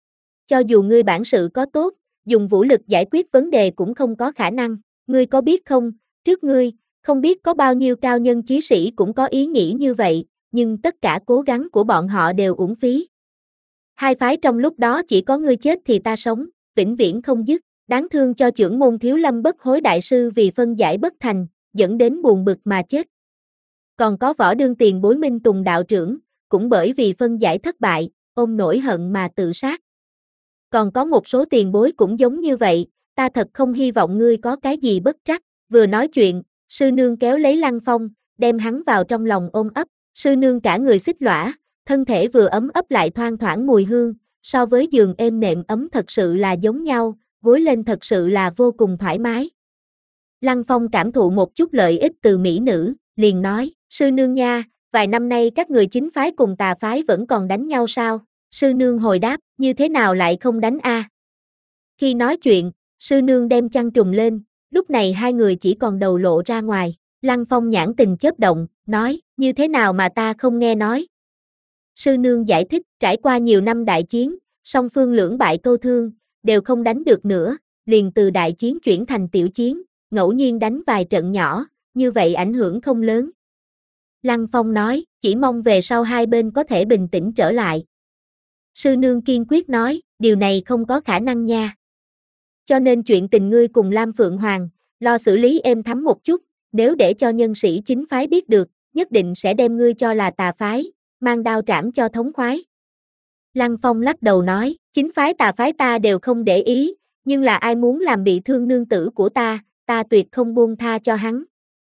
Cho dù ngươi bản sự có tốt, dùng vũ lực giải quyết vấn đề cũng không có khả năng. Ngươi có biết không, trước ngươi, không biết có bao nhiêu cao nhân chí sĩ cũng có ý nghĩ như vậy, nhưng tất cả cố gắng của bọn họ đều uổng phí. Hai phái trong lúc đó chỉ có ngươi chết thì ta sống, vĩnh viễn không dứt. Đáng thương cho trưởng môn Thiếu Lâm Bất Hối đại sư vì phân giải bất thành, dẫn đến buồn bực mà chết. Còn có Võ Đương tiền bối Minh Tùng đạo trưởng, cũng bởi vì phân giải thất bại, ôm nỗi hận mà tự sát. Còn có một số tiền bối cũng giống như vậy, ta thật không hy vọng ngươi có cái gì bất trắc. Vừa nói chuyện, sư nương kéo lấy Lăng Phong, đem hắn vào trong lòng ôm ấp, sư nương cả người xích lõa, thân thể vừa ấm ấp lại thoang thoảng mùi hương, so với giường êm nệm ấm thật sự là giống nhau, gối lên thật sự là vô cùng thoải mái. Lăng Phong cảm thụ một chút lợi ích từ mỹ nữ, liền nói, sư nương nha, vài năm nay các người chính phái cùng tà phái vẫn còn đánh nhau sao? Sư nương hồi đáp, như thế nào lại không đánh a? À? Khi nói chuyện, sư nương đem chăn trùm lên, lúc này hai người chỉ còn đầu lộ ra ngoài. Lăng Phong nhãn tình chớp động, nói, như thế nào mà ta không nghe nói? Sư nương giải thích, trải qua nhiều năm đại chiến, song phương lưỡng bại câu thương, đều không đánh được nữa, liền từ đại chiến chuyển thành tiểu chiến, ngẫu nhiên đánh vài trận nhỏ, như vậy ảnh hưởng không lớn. Lăng Phong nói, chỉ mong về sau hai bên có thể bình tĩnh trở lại. Sư nương kiên quyết nói, điều này không có khả năng nha. Cho nên chuyện tình ngươi cùng Lam Phượng Hoàng, lo xử lý êm thấm một chút, nếu để cho nhân sĩ chính phái biết được, nhất định sẽ đem ngươi cho là tà phái, mang đao trảm cho thống khoái. Lăng Phong lắc đầu nói, chính phái tà phái ta đều không để ý, Nhưng là ai muốn làm bị thương nương tử của ta, ta tuyệt không buông tha cho hắn.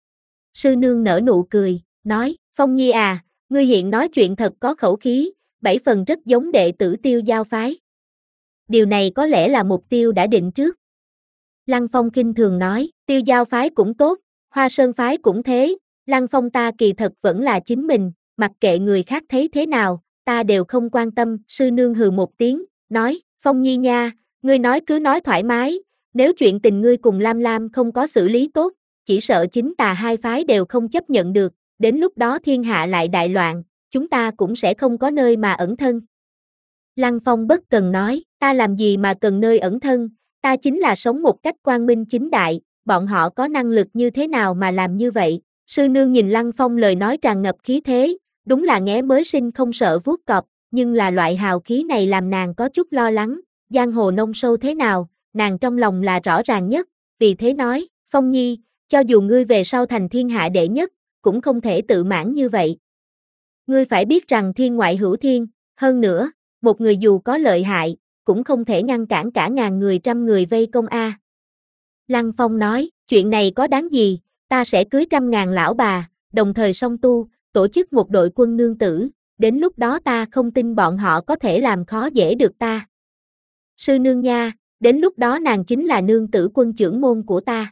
Sư nương nở nụ cười, nói, Phong Nhi à, ngươi hiện nói chuyện thật có khẩu khí, bảy phần rất giống đệ tử Tiêu Giao phái. Điều này có lẽ là mục tiêu đã định trước. Lăng Phong khinh thường nói, Tiêu Giao phái cũng tốt, Hoa Sơn phái cũng thế, Lăng Phong ta kỳ thật vẫn là chính mình, mặc kệ người khác thấy thế nào, ta đều không quan tâm. Sư nương hừ một tiếng, nói, Phong Nhi nha, ngươi nói cứ nói thoải mái, nếu chuyện tình ngươi cùng Lam Lam không có xử lý tốt, chỉ sợ chính tà hai phái đều không chấp nhận được, đến lúc đó thiên hạ lại đại loạn, chúng ta cũng sẽ không có nơi mà ẩn thân. Lăng Phong bất cần nói, ta làm gì mà cần nơi ẩn thân, ta chính là sống một cách quang minh chính đại, bọn họ có năng lực như thế nào mà làm như vậy. Sư nương nhìn Lăng Phong lời nói tràn ngập khí thế, đúng là nghé mới sinh không sợ vuốt cọp, nhưng là loại hào khí này làm nàng có chút lo lắng, giang hồ nông sâu thế nào, nàng trong lòng là rõ ràng nhất, vì thế nói, Phong Nhi, cho dù ngươi về sau thành thiên hạ đệ nhất, cũng không thể tự mãn như vậy. Ngươi phải biết rằng thiên ngoại hữu thiên, hơn nữa, một người dù có lợi hại, cũng không thể ngăn cản cả ngàn người trăm người vây công a. Lăng Phong nói, chuyện này có đáng gì, ta sẽ cưới trăm ngàn lão bà, đồng thời song tu, tổ chức một đội quân nương tử, đến lúc đó ta không tin bọn họ có thể làm khó dễ được ta. Sư nương nha, đến lúc đó nàng chính là nương tử quân trưởng môn của ta.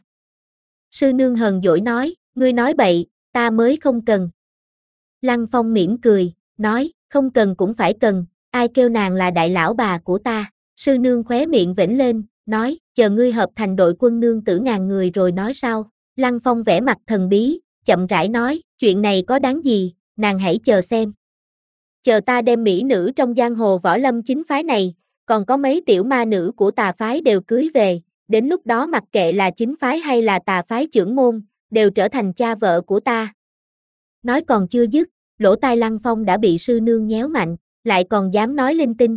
Sư nương hờn dỗi nói, ngươi nói bậy, ta mới không cần. Lăng Phong mỉm cười, nói, không cần cũng phải cần, ai kêu nàng là đại lão bà của ta. Sư nương khóe miệng vểnh lên, nói, chờ ngươi hợp thành đội quân nương tử ngàn người rồi nói sau. Lăng Phong vẽ mặt thần bí, chậm rãi nói, chuyện này có đáng gì, nàng hãy chờ xem. Chờ ta đem mỹ nữ trong giang hồ võ lâm chính phái này, còn có mấy tiểu ma nữ của tà phái đều cưới về, đến lúc đó mặc kệ là chính phái hay là tà phái trưởng môn, đều trở thành cha vợ của ta. Nói còn chưa dứt, lỗ tai Lăng Phong đã bị sư nương nhéo mạnh, lại còn dám nói linh tinh.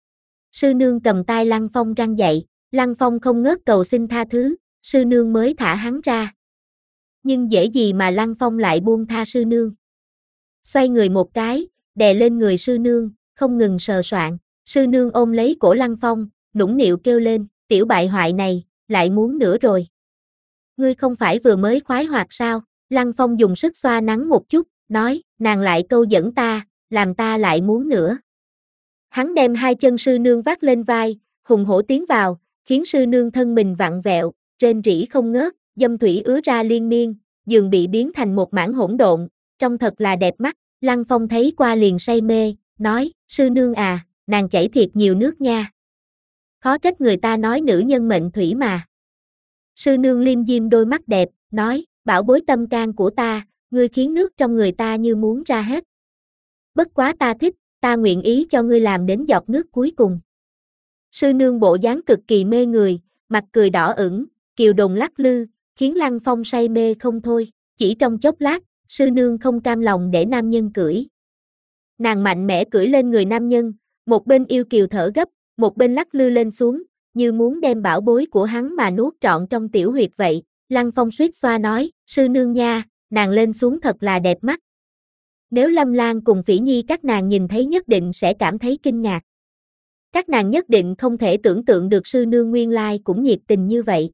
Sư nương cầm tay Lăng Phong răn dậy, Lăng Phong không ngớt cầu xin tha thứ, sư nương mới thả hắn ra. Nhưng dễ gì mà Lăng Phong lại buông tha sư nương. Xoay người một cái, đè lên người sư nương, không ngừng sờ soạng, sư nương ôm lấy cổ Lăng Phong, nũng nịu kêu lên, tiểu bại hoại này, lại muốn nữa rồi. Ngươi không phải vừa mới khoái hoạt sao? Lăng Phong dùng sức xoa nắng một chút, nói, nàng lại câu dẫn ta, làm ta lại muốn nữa. Hắn đem hai chân sư nương vác lên vai, hùng hổ tiến vào, khiến sư nương thân mình vặn vẹo, rên rỉ không ngớt, dâm thủy ứa ra liên miên, giường bị biến thành một mảng hỗn độn, trông thật là đẹp mắt. Lăng Phong thấy qua liền say mê, nói, sư nương à, nàng chảy thiệt nhiều nước nha. Khó trách người ta nói nữ nhân mệnh thủy mà. Sư nương liêm diêm đôi mắt đẹp, nói, bảo bối tâm can của ta, ngươi khiến nước trong người ta như muốn ra hết. Bất quá ta thích, ta nguyện ý cho ngươi làm đến giọt nước cuối cùng. Sư nương bộ dáng cực kỳ mê người, mặt cười đỏ ửng, kiều đồn lắc lư, khiến Lăng Phong say mê không thôi. Chỉ trong chốc lát, sư nương không cam lòng để nam nhân cưỡi. Nàng mạnh mẽ cưỡi lên người nam nhân, một bên yêu kiều thở gấp, một bên lắc lư lên xuống, như muốn đem bảo bối của hắn mà nuốt trọn trong tiểu huyệt vậy. Lăng Phong suýt xoa nói, sư nương nha, nàng lên xuống thật là đẹp mắt. Nếu Lâm Lan cùng Phỉ Nhi các nàng nhìn thấy nhất định sẽ cảm thấy kinh ngạc. Các nàng nhất định không thể tưởng tượng được sư nương nguyên lai cũng nhiệt tình như vậy.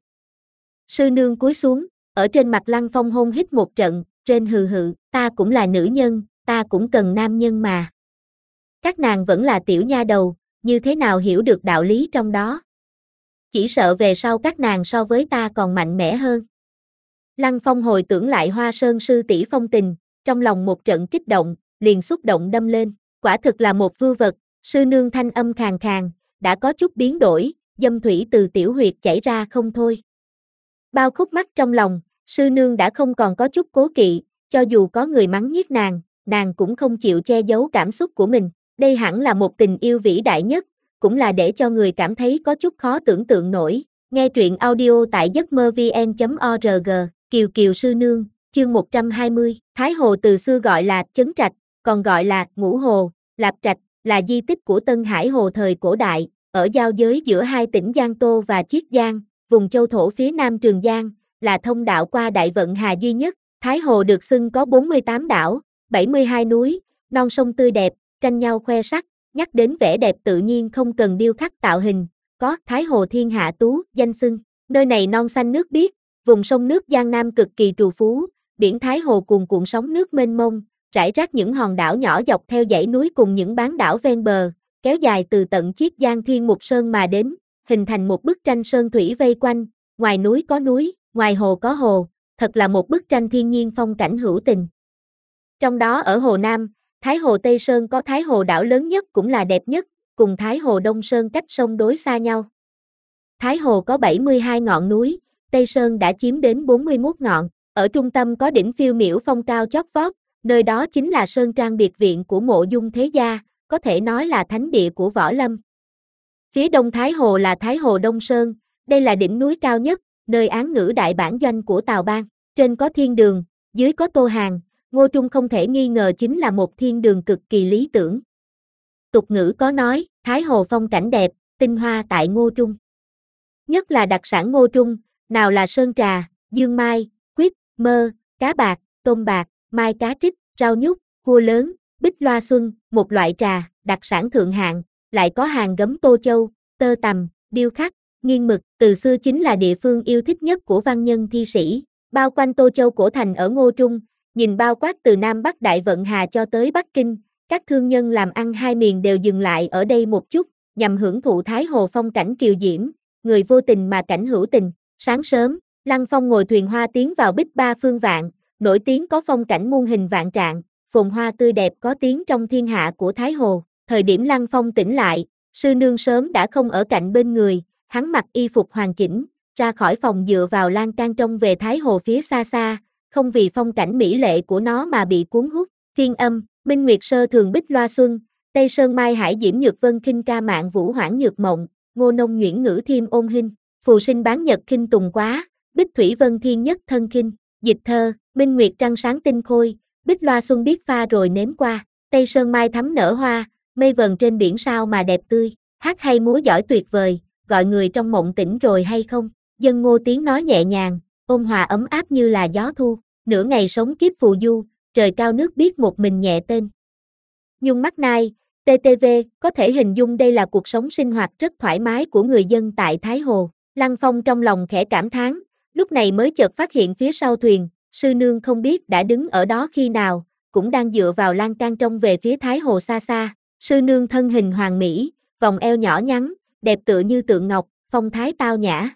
Sư nương cúi xuống, ở trên mặt Lăng Phong hôn hít một trận, trên hừ hừ, ta cũng là nữ nhân, ta cũng cần nam nhân mà. Các nàng vẫn là tiểu nha đầu, như thế nào hiểu được đạo lý trong đó. Chỉ sợ về sau các nàng so với ta còn mạnh mẽ hơn. Lăng Phong hồi tưởng lại Hoa Sơn sư tỷ phong tình, trong lòng một trận kích động, liền xúc động đâm lên, quả thực là một vưu vật. Sư nương thanh âm khàn khàn, đã có chút biến đổi, dâm thủy từ tiểu huyệt chảy ra không thôi. Bao khúc mắc trong lòng, sư nương đã không còn có chút cố kỵ, cho dù có người mắng nhiếc nàng, nàng cũng không chịu che giấu cảm xúc của mình. Đây hẳn là một tình yêu vĩ đại nhất, cũng là để cho người cảm thấy có chút khó tưởng tượng nổi. Nghe truyện audio tại giấc mơ vn chấm org, Kiều Kiều sư nương, chương một trăm hai mươi. Thái Hồ từ xưa gọi là Chấn Trạch, còn gọi là Ngũ Hồ, Lạp Trạch, là di tích của Tân Hải Hồ thời cổ đại, ở giao giới giữa hai tỉnh Giang Tô và Chiết Giang, vùng châu thổ phía nam Trường Giang, là thông đạo qua Đại Vận Hà duy nhất. Thái Hồ được xưng có bốn mươi tám đảo, bảy mươi hai núi, non sông tươi đẹp, tranh nhau khoe sắc, nhắc đến vẻ đẹp tự nhiên không cần điêu khắc tạo hình, có Thái Hồ Thiên Hạ Tú, danh xưng. Nơi này non xanh nước biếc, vùng sông nước Giang Nam cực kỳ trù phú, biển Thái Hồ cuồn cuộn sóng nước mênh mông, rải rác những hòn đảo nhỏ dọc theo dãy núi cùng những bán đảo ven bờ, kéo dài từ tận chiết Giang Thiên Mục Sơn mà đến, hình thành một bức tranh sơn thủy vây quanh, ngoài núi có núi, ngoài hồ có hồ, thật là một bức tranh thiên nhiên phong cảnh hữu tình. Trong đó ở Hồ Nam, Thái Hồ Tây Sơn có Thái Hồ đảo lớn nhất cũng là đẹp nhất, cùng Thái Hồ Đông Sơn cách sông đối xa nhau. Thái Hồ có bảy mươi hai ngọn núi, Tây Sơn đã chiếm đến bốn mươi mốt ngọn, ở trung tâm có đỉnh phiêu miểu phong cao chót vót, nơi đó chính là Sơn Trang biệt viện của Mộ Dung Thế Gia, có thể nói là thánh địa của võ lâm. Phía đông Thái Hồ là Thái Hồ Đông Sơn, đây là đỉnh núi cao nhất, nơi án ngữ đại bản doanh của Tào Bang, trên có thiên đường, dưới có Tô Hàng, Ngô Trung không thể nghi ngờ chính là một thiên đường cực kỳ lý tưởng. Tục ngữ có nói, Thái Hồ phong cảnh đẹp, tinh hoa tại Ngô Trung. Nhất là đặc sản Ngô Trung, nào là sơn trà, dương mai, quýt, mơ, cá bạc, tôm bạc, mai cá trích, rau nhút, cua lớn, bích loa xuân, một loại trà, đặc sản thượng hạng, lại có hàng gấm Tô Châu, tơ tằm, điêu khắc, nghiên mực, từ xưa chính là địa phương yêu thích nhất của văn nhân thi sĩ. Bao quanh Tô Châu cổ thành ở Ngô Trung, nhìn bao quát từ Nam Bắc Đại Vận Hà cho tới Bắc Kinh, các thương nhân làm ăn hai miền đều dừng lại ở đây một chút, nhằm hưởng thụ Thái Hồ phong cảnh kiều diễm, người vô tình mà cảnh hữu tình. Sáng sớm, Lăng Phong ngồi thuyền hoa tiến vào Bích Ba Phương Vạn, nổi tiếng có phong cảnh muôn hình vạn trạng, phồn hoa tươi đẹp có tiếng trong thiên hạ của Thái Hồ. Thời điểm Lăng Phong tỉnh lại, sư nương sớm đã không ở cạnh bên người, hắn mặc y phục hoàn chỉnh, ra khỏi phòng dựa vào lan can trông về Thái Hồ phía xa xa, không vì phong cảnh mỹ lệ của nó mà bị cuốn hút. Phiên âm, Minh Nguyệt Sơ Thường Bích Loa Xuân, Tây Sơn Mai Hải Diễm Nhược Vân Khinh Ca Mạng Vũ Hoảng Nhược Mộng, Ngô Nông Nhuyễn Ngữ Thiêm Ôn Hinh, Phù Sinh Bán Nhật Khinh Tùng Quá, Bích Thủy Vân Thiên Nhất Thân Khinh. Dịch thơ, Minh Nguyệt Trăng Sáng Tinh Khôi, Bích Loa Xuân biết pha rồi nếm qua, Tây Sơn Mai thắm nở hoa, mây vờn trên biển sao mà đẹp tươi, hát hay múa giỏi tuyệt vời, gọi người trong mộng tỉnh rồi hay không. Dân Ngô tiếng nói nhẹ nhàng, ôn hòa ấm áp như là gió thu, nửa ngày sống kiếp phù du, trời cao nước biết một mình nhẹ tên. Nhung Mắt Nai, tê tê vê, có thể hình dung đây là cuộc sống sinh hoạt rất thoải mái của người dân tại Thái Hồ. Lăng Phong trong lòng khẽ cảm thán, lúc này mới chợt phát hiện phía sau thuyền, sư nương không biết đã đứng ở đó khi nào, cũng đang dựa vào lan can trông về phía Thái Hồ xa xa. Sư nương thân hình hoàn mỹ, vòng eo nhỏ nhắn, đẹp tựa như tượng ngọc, phong thái tao nhã.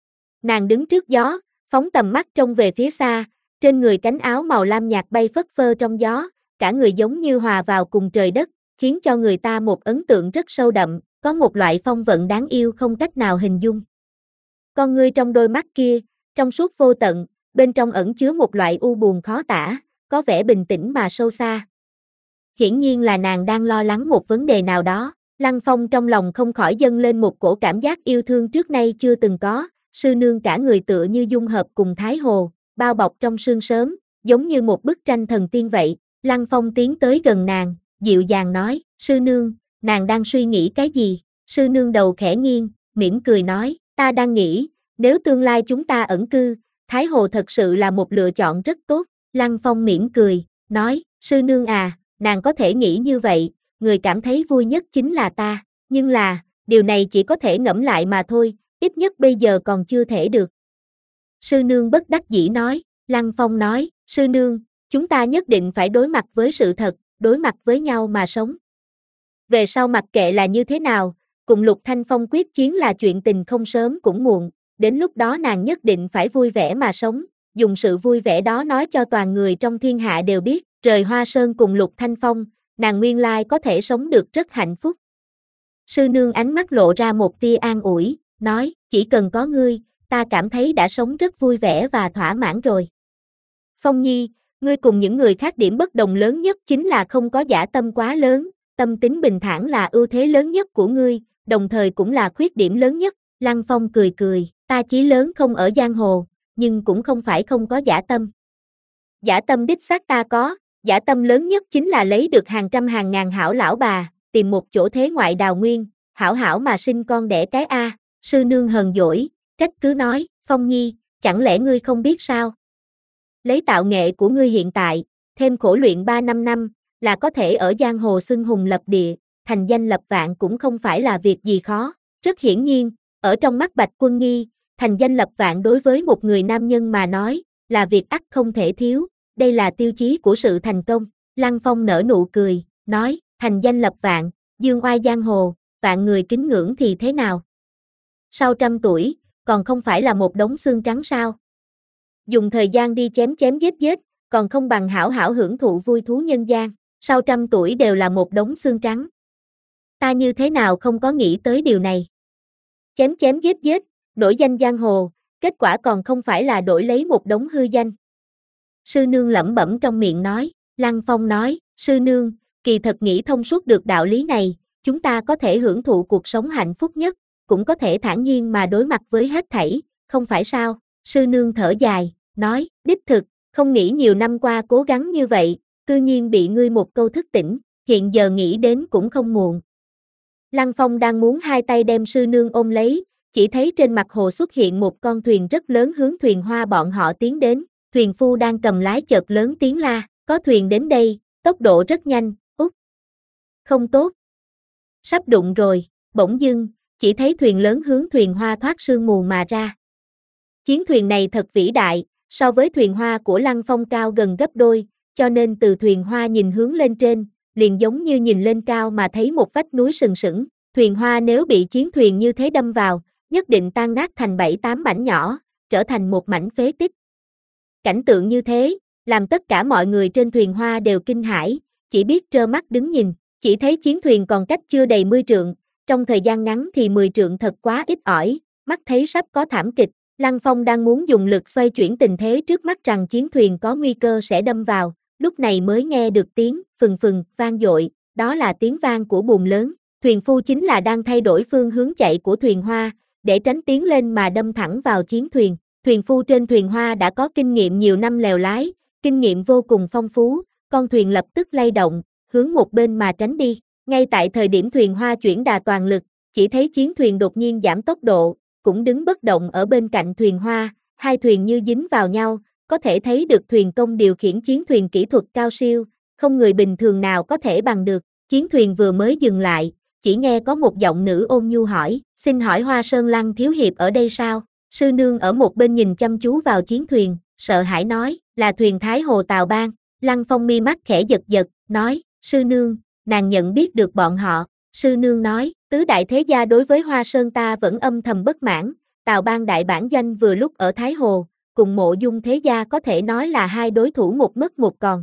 Nàng đứng trước gió, phóng tầm mắt trông về phía xa, trên người cánh áo màu lam nhạt bay phất phơ trong gió, cả người giống như hòa vào cùng trời đất, khiến cho người ta một ấn tượng rất sâu đậm, có một loại phong vận đáng yêu không cách nào hình dung. Con ngươi trong đôi mắt kia, trong suốt vô tận, bên trong ẩn chứa một loại u buồn khó tả, có vẻ bình tĩnh mà sâu xa. Hiển nhiên là nàng đang lo lắng một vấn đề nào đó. Lăng Phong trong lòng không khỏi dâng lên một cổ cảm giác yêu thương trước nay chưa từng có, sư nương cả người tựa như dung hợp cùng Thái Hồ, bao bọc trong sương sớm, giống như một bức tranh thần tiên vậy. Lăng Phong tiến tới gần nàng, dịu dàng nói, sư nương, nàng đang suy nghĩ cái gì? Sư nương đầu khẽ nghiêng, mỉm cười nói, ta đang nghĩ, nếu tương lai chúng ta ẩn cư, Thái Hồ thật sự là một lựa chọn rất tốt. Lăng Phong mỉm cười, nói, sư nương à, nàng có thể nghĩ như vậy, người cảm thấy vui nhất chính là ta, nhưng là, điều này chỉ có thể ngẫm lại mà thôi, ít nhất bây giờ còn chưa thể được. Sư nương bất đắc dĩ nói, Lăng Phong nói, sư nương, chúng ta nhất định phải đối mặt với sự thật, đối mặt với nhau mà sống. Về sau mặc kệ là như thế nào, cùng Lục Thanh Phong quyết chiến là chuyện tình không sớm cũng muộn, đến lúc đó nàng nhất định phải vui vẻ mà sống, dùng sự vui vẻ đó nói cho toàn người trong thiên hạ đều biết, rời Hoa Sơn cùng Lục Thanh Phong, nàng nguyên lai có thể sống được rất hạnh phúc. Sư nương ánh mắt lộ ra một tia an ủi, nói, chỉ cần có ngươi, ta cảm thấy đã sống rất vui vẻ và thỏa mãn rồi. Phong Nhi, ngươi cùng những người khác điểm bất đồng lớn nhất chính là không có dã tâm quá lớn, tâm tính bình thản là ưu thế lớn nhất của ngươi, đồng thời cũng là khuyết điểm lớn nhất. Lăng Phong cười cười, ta chí lớn không ở giang hồ, nhưng cũng không phải không có dã tâm. Dã tâm đích xác ta có, dã tâm lớn nhất chính là lấy được hàng trăm hàng ngàn hảo lão bà, tìm một chỗ thế ngoại đào nguyên, hảo hảo mà sinh con đẻ cái a. Sư nương hờn dỗi, trách cứ nói, Phong Nhi, chẳng lẽ ngươi không biết sao? Lấy tạo nghệ của ngươi hiện tại, thêm khổ luyện ba năm năm, là có thể ở giang hồ xưng hùng lập địa, thành danh lập vạn cũng không phải là việc gì khó. Rất hiển nhiên, ở trong mắt Bạch Quân Nghi, thành danh lập vạn đối với một người nam nhân mà nói, là việc ắt không thể thiếu, đây là tiêu chí của sự thành công. Lăng Phong nở nụ cười, nói, thành danh lập vạn, dương oai giang hồ, vạn người kính ngưỡng thì thế nào? Sau trăm tuổi, còn không phải là một đống xương trắng sao? Dùng thời gian đi chém chém giết giết, còn không bằng hảo hảo hưởng thụ vui thú nhân gian, sau trăm tuổi đều là một đống xương trắng. Ta như thế nào không có nghĩ tới điều này? Chém chém giết giết, nổi danh giang hồ, kết quả còn không phải là đổi lấy một đống hư danh. Sư nương lẩm bẩm trong miệng nói, Lăng Phong nói, sư nương, kỳ thật nghĩ thông suốt được đạo lý này, chúng ta có thể hưởng thụ cuộc sống hạnh phúc nhất, cũng có thể thản nhiên mà đối mặt với hết thảy, không phải sao? Sư nương thở dài, nói, đích thực, không nghĩ nhiều năm qua cố gắng như vậy, cư nhiên bị ngươi một câu thức tỉnh, hiện giờ nghĩ đến cũng không muộn. Lăng Phong đang muốn hai tay đem sư nương ôm lấy, chỉ thấy trên mặt hồ xuất hiện một con thuyền rất lớn hướng thuyền hoa bọn họ tiến đến, thuyền phu đang cầm lái chợt lớn tiếng la, có thuyền đến đây, tốc độ rất nhanh, út. Không tốt. Sắp đụng rồi, bỗng dưng, chỉ thấy thuyền lớn hướng thuyền hoa thoát sương mù mà ra. Chiến thuyền này thật vĩ đại, so với thuyền hoa của Lăng Phong cao gần gấp đôi, cho nên từ thuyền hoa nhìn hướng lên trên, liền giống như nhìn lên cao mà thấy một vách núi sừng sững. Thuyền hoa nếu bị chiến thuyền như thế đâm vào, nhất định tan nát thành bảy tám mảnh nhỏ, trở thành một mảnh phế tích. Cảnh tượng như thế, làm tất cả mọi người trên thuyền hoa đều kinh hãi, chỉ biết trơ mắt đứng nhìn, chỉ thấy chiến thuyền còn cách chưa đầy mươi trượng, trong thời gian ngắn thì mười trượng thật quá ít ỏi, mắt thấy sắp có thảm kịch. Lăng Phong đang muốn dùng lực xoay chuyển tình thế trước mắt rằng chiến thuyền có nguy cơ sẽ đâm vào, lúc này mới nghe được tiếng phừng phừng vang dội, đó là tiếng vang của buồm lớn. Thuyền phu chính là đang thay đổi phương hướng chạy của thuyền hoa, để tránh tiến lên mà đâm thẳng vào chiến thuyền. Thuyền phu trên thuyền hoa đã có kinh nghiệm nhiều năm lèo lái, kinh nghiệm vô cùng phong phú, con thuyền lập tức lay động, hướng một bên mà tránh đi. Ngay tại thời điểm thuyền hoa chuyển đà toàn lực, chỉ thấy chiến thuyền đột nhiên giảm tốc độ, cũng đứng bất động ở bên cạnh thuyền hoa, hai thuyền như dính vào nhau, có thể thấy được thuyền công điều khiển chiến thuyền kỹ thuật cao siêu, không người bình thường nào có thể bằng được. Chiến thuyền vừa mới dừng lại, chỉ nghe có một giọng nữ ôn nhu hỏi, xin hỏi Hoa Sơn Lăng thiếu hiệp ở đây sao? Sư nương ở một bên nhìn chăm chú vào chiến thuyền, sợ hãi nói, là thuyền Thái Hồ Tào Bang. Lăng Phong mi mắt khẽ giật giật, nói, sư nương, nàng nhận biết được bọn họ. Sư nương nói, tứ đại thế gia đối với Hoa Sơn ta vẫn âm thầm bất mãn, Tào Bang đại bản doanh vừa lúc ở Thái Hồ, cùng Mộ Dung thế gia có thể nói là hai đối thủ một mất một còn.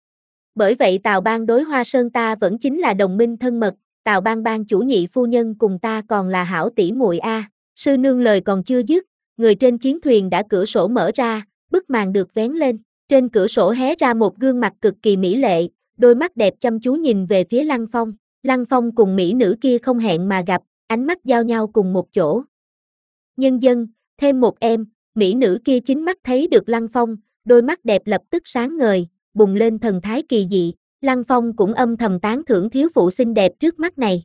Bởi vậy Tào Bang đối Hoa Sơn ta vẫn chính là đồng minh thân mật, Tào Bang bang chủ nhị phu nhân cùng ta còn là hảo tỷ muội a. À. Sư nương lời còn chưa dứt, người trên chiến thuyền đã cửa sổ mở ra, bức màn được vén lên, trên cửa sổ hé ra một gương mặt cực kỳ mỹ lệ, đôi mắt đẹp chăm chú nhìn về phía Lăng Phong. Lăng Phong cùng mỹ nữ kia không hẹn mà gặp, ánh mắt giao nhau cùng một chỗ. Nhân dân, thêm một em, mỹ nữ kia chính mắt thấy được Lăng Phong, đôi mắt đẹp lập tức sáng ngời, bùng lên thần thái kỳ dị. Lăng Phong cũng âm thầm tán thưởng thiếu phụ xinh đẹp trước mắt này.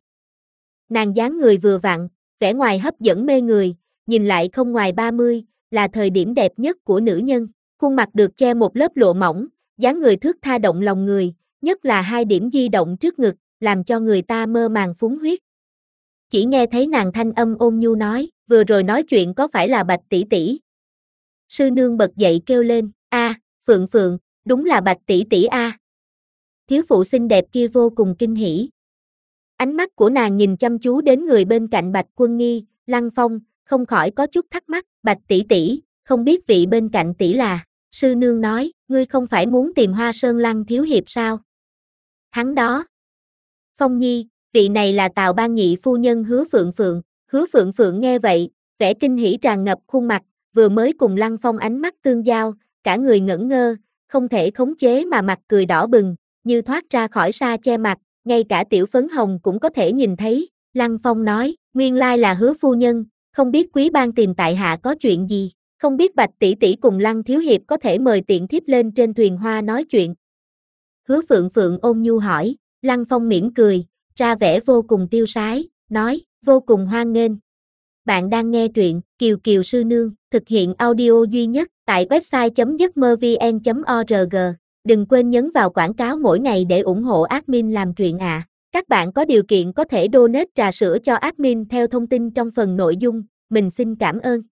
Nàng dáng người vừa vặn, vẻ ngoài hấp dẫn mê người, nhìn lại không ngoài ba mươi, là thời điểm đẹp nhất của nữ nhân. Khuôn mặt được che một lớp lụa mỏng, dáng người thướt tha động lòng người, nhất là hai điểm di động trước ngực, làm cho người ta mơ màng phúng huyết. Chỉ nghe thấy nàng thanh âm ôn nhu nói, vừa rồi nói chuyện có phải là Bạch tỷ tỷ? Sư nương bật dậy kêu lên, a, Phượng Phượng, đúng là Bạch tỷ tỷ a. Thiếu phụ xinh đẹp kia vô cùng kinh hỉ. Ánh mắt của nàng nhìn chăm chú đến người bên cạnh Bạch Quân Nghi, Lăng Phong, không khỏi có chút thắc mắc, Bạch tỷ tỷ, không biết vị bên cạnh tỷ là? Sư nương nói, ngươi không phải muốn tìm Hoa Sơn Lăng thiếu hiệp sao? Hắn đó. Phong Nhi, vị này là Tào Bang nhị phu nhân Hứa Phượng Phượng. Hứa Phượng Phượng nghe vậy, vẻ kinh hỉ tràn ngập khuôn mặt, vừa mới cùng Lăng Phong ánh mắt tương giao, cả người ngẩn ngơ, không thể khống chế mà mặt cười đỏ bừng, như thoát ra khỏi sa che mặt, ngay cả tiểu phấn hồng cũng có thể nhìn thấy. Lăng Phong nói, nguyên lai là Hứa phu nhân, không biết quý bang tìm tại hạ có chuyện gì, không biết Bạch tỷ tỷ cùng Lăng thiếu hiệp có thể mời tiện thiếp lên trên thuyền hoa nói chuyện. Hứa Phượng Phượng ôn nhu hỏi, Lăng Phong mỉm cười, ra vẻ vô cùng tiêu sái, nói, vô cùng hoan nghênh. Bạn đang nghe truyện Kiều Kiều Sư Nương, thực hiện audio duy nhất tại website chấm giấc mơ vn chấm org. Đừng quên nhấn vào quảng cáo mỗi ngày để ủng hộ admin làm truyện ạ. À. Các bạn có điều kiện có thể donate trà sữa cho admin theo thông tin trong phần nội dung, mình xin cảm ơn.